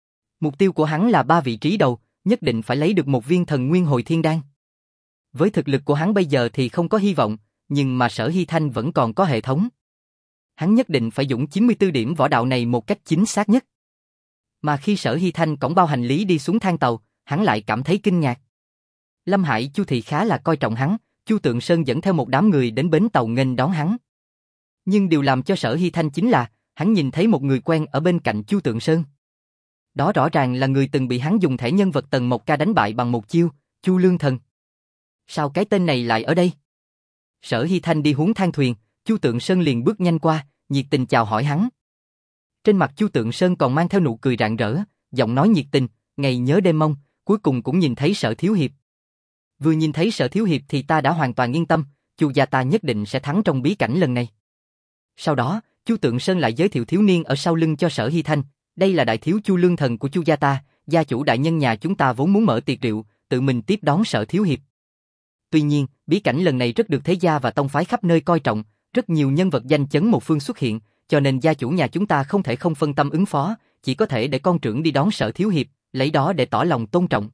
Mục tiêu của hắn là ba vị trí đầu, nhất định phải lấy được một viên thần nguyên hồi thiên đan. Với thực lực của hắn bây giờ thì không có hy vọng, nhưng mà Sở Hy Thanh vẫn còn có hệ thống. Hắn nhất định phải dùng chín mươi tư điểm võ đạo này một cách chính xác nhất. Mà khi Sở Hy Thanh cõng bao hành lý đi xuống thang tàu, hắn lại cảm thấy kinh ngạc. Lâm Hải Chu thì khá là coi trọng hắn, Chu Tượng Sơn dẫn theo một đám người đến bến tàu nghênh đón hắn. Nhưng điều làm cho Sở Hy Thanh chính là, hắn nhìn thấy một người quen ở bên cạnh Chu Tượng Sơn. Đó rõ ràng là người từng bị hắn dùng thẻ nhân vật tầng một K đánh bại bằng một chiêu, Chu Lương Thần. Sao cái tên này lại ở đây? Sở Hy Thanh đi huống thang thuyền, Chu Tượng Sơn liền bước nhanh qua, nhiệt tình chào hỏi hắn. Trên mặt Chu Tượng Sơn còn mang theo nụ cười rạng rỡ, giọng nói nhiệt tình, ngày nhớ đêm mong, cuối cùng cũng nhìn thấy Sở Thiếu Hiệp. Vừa nhìn thấy Sở Thiếu Hiệp thì ta đã hoàn toàn yên tâm, Chu gia ta nhất định sẽ thắng trong bí cảnh lần này. Sau đó, Chu Tượng Sơn lại giới thiệu thiếu niên ở sau lưng cho Sở Hy Thanh, đây là đại thiếu Chu Lương Thần của Chu gia ta, gia chủ đại nhân nhà chúng ta vốn muốn mở tiệc rượu, tự mình tiếp đón Sở Thiếu Hiệp. Tuy nhiên, bí cảnh lần này rất được thế gia và tông phái khắp nơi coi trọng, rất nhiều nhân vật danh chấn một phương xuất hiện, cho nên gia chủ nhà chúng ta không thể không phân tâm ứng phó, chỉ có thể để con trưởng đi đón Sở Thiếu Hiệp, lấy đó để tỏ lòng tôn trọng.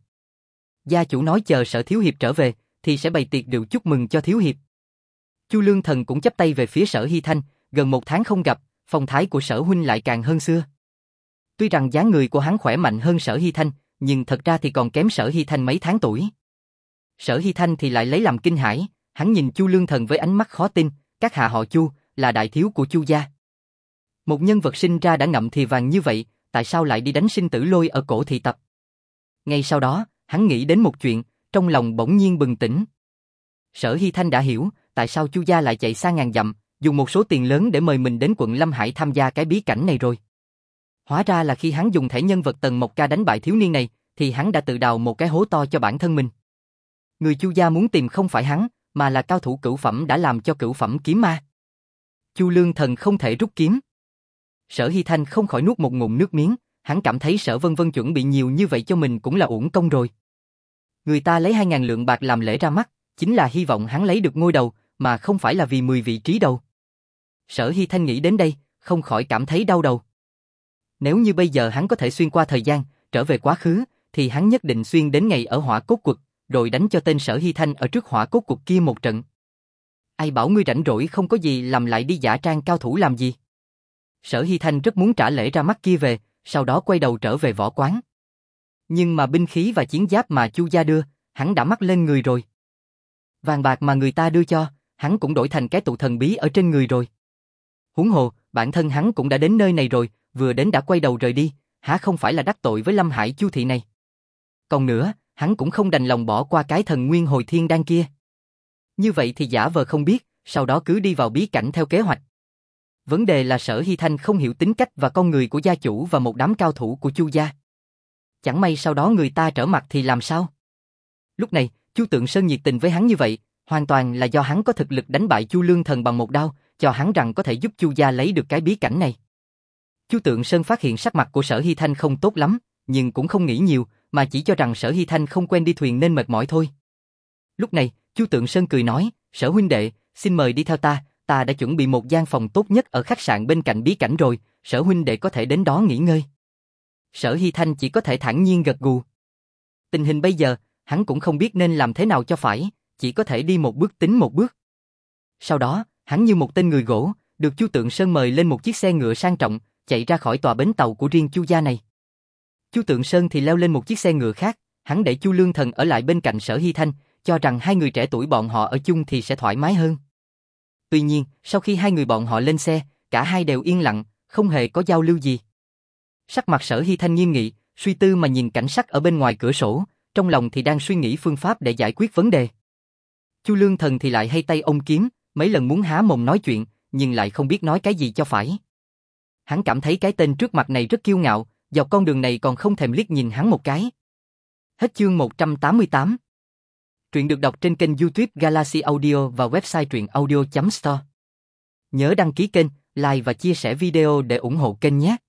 Gia chủ nói chờ Sở Thiếu Hiệp trở về, thì sẽ bày tiệc rượu chúc mừng cho Thiếu Hiệp. Chu Lương Thần cũng chắp tay về phía Sở Hy Thanh, gần một tháng không gặp, phong thái của Sở huynh lại càng hơn xưa. Tuy rằng dáng người của hắn khỏe mạnh hơn Sở Hy Thanh, nhưng thật ra thì còn kém Sở Hy Thanh mấy tháng tuổi. Sở Hy Thanh thì lại lấy làm kinh hãi, hắn nhìn Chu Lương Thần với ánh mắt khó tin, các hạ họ Chu, là đại thiếu của Chu gia. Một nhân vật sinh ra đã ngậm thì vàng như vậy, tại sao lại đi đánh sinh tử lôi ở cổ thị tập? Ngay sau đó, hắn nghĩ đến một chuyện, trong lòng bỗng nhiên bừng tỉnh. Sở Hy Thanh đã hiểu, tại sao Chu gia lại chạy xa ngàn dặm, dùng một số tiền lớn để mời mình đến quận Lâm Hải tham gia cái bí cảnh này rồi. Hóa ra là khi hắn dùng thẻ nhân vật tầng một K đánh bại thiếu niên này, thì hắn đã tự đào một cái hố to cho bản thân mình. Người Chu gia muốn tìm không phải hắn, mà là cao thủ cửu phẩm đã làm cho cửu phẩm kiếm ma. Chu Lương Thần không thể rút kiếm. Sở Hy Thanh không khỏi nuốt một ngụm nước miếng, hắn cảm thấy Sở Vân Vân chuẩn bị nhiều như vậy cho mình cũng là uổng công rồi. Người ta lấy hai ngàn lượng bạc làm lễ ra mắt, chính là hy vọng hắn lấy được ngôi đầu, mà không phải là vì mười vị trí đầu. Sở Hy Thanh nghĩ đến đây, không khỏi cảm thấy đau đầu. Nếu như bây giờ hắn có thể xuyên qua thời gian, trở về quá khứ, thì hắn nhất định xuyên đến ngày ở Hỏa Cốt Quật, rồi đánh cho tên Sở Hy Thanh ở trước Hỏa Cốt Quật kia một trận. Ai bảo ngươi rảnh rỗi không có gì làm lại đi giả trang cao thủ làm gì? Sở Hy Thanh rất muốn trả lễ ra mắt kia về, sau đó quay đầu trở về võ quán. Nhưng mà binh khí và chiến giáp mà Chu gia đưa, hắn đã mắc lên người rồi. Vàng bạc mà người ta đưa cho, hắn cũng đổi thành cái tụ thần bí ở trên người rồi. Huống hồ, bản thân hắn cũng đã đến nơi này rồi, vừa đến đã quay đầu rời đi, há không phải là đắc tội với Lâm Hải Chu thị này. Còn nữa, hắn cũng không đành lòng bỏ qua cái thần nguyên hồi thiên đan kia. Như vậy thì giả vờ không biết, sau đó cứ đi vào bí cảnh theo kế hoạch. Vấn đề là Sở Hy Thanh không hiểu tính cách và con người của gia chủ và một đám cao thủ của Chu gia. Chẳng may sau đó người ta trở mặt thì làm sao? Lúc này, Chu Tượng Sơn nhiệt tình với hắn như vậy, hoàn toàn là do hắn có thực lực đánh bại Chu Lương Thần bằng một đao, cho hắn rằng có thể giúp Chu gia lấy được cái bí cảnh này. Chu Tượng Sơn phát hiện sắc mặt của Sở Hy Thanh không tốt lắm, nhưng cũng không nghĩ nhiều, mà chỉ cho rằng Sở Hy Thanh không quen đi thuyền nên mệt mỏi thôi. Lúc này, Chu Tượng Sơn cười nói, Sở huynh đệ, xin mời đi theo ta, ta đã chuẩn bị một gian phòng tốt nhất ở khách sạn bên cạnh bí cảnh rồi, Sở huynh đệ có thể đến đó nghỉ ngơi. Sở Hy Thanh chỉ có thể thản nhiên gật gù. Tình hình bây giờ, hắn cũng không biết nên làm thế nào cho phải, chỉ có thể đi một bước tính một bước. Sau đó, hắn như một tên người gỗ, được Chu Tượng Sơn mời lên một chiếc xe ngựa sang trọng, chạy ra khỏi tòa bến tàu của riêng Chu gia này. Chu Tượng Sơn thì leo lên một chiếc xe ngựa khác, hắn để Chu Lương Thần ở lại bên cạnh Sở Hy Thanh, cho rằng hai người trẻ tuổi bọn họ ở chung thì sẽ thoải mái hơn. Tuy nhiên, sau khi hai người bọn họ lên xe, cả hai đều yên lặng, không hề có giao lưu gì. Sắc mặt Sở Hy Thanh nghiêm nghị, suy tư mà nhìn cảnh sắc ở bên ngoài cửa sổ, trong lòng thì đang suy nghĩ phương pháp để giải quyết vấn đề. Chu Lương Thần thì lại hay tay ôm kiếm, mấy lần muốn há mồm nói chuyện, nhưng lại không biết nói cái gì cho phải. Hắn cảm thấy cái tên trước mặt này rất kiêu ngạo, dọc con đường này còn không thèm liếc nhìn hắn một cái. Hết chương một trăm tám mươi tám. Truyện được đọc trên kênh YouTube Galaxy Audio và website truyện audio chấm store. Nhớ đăng ký kênh, like và chia sẻ video để ủng hộ kênh nhé.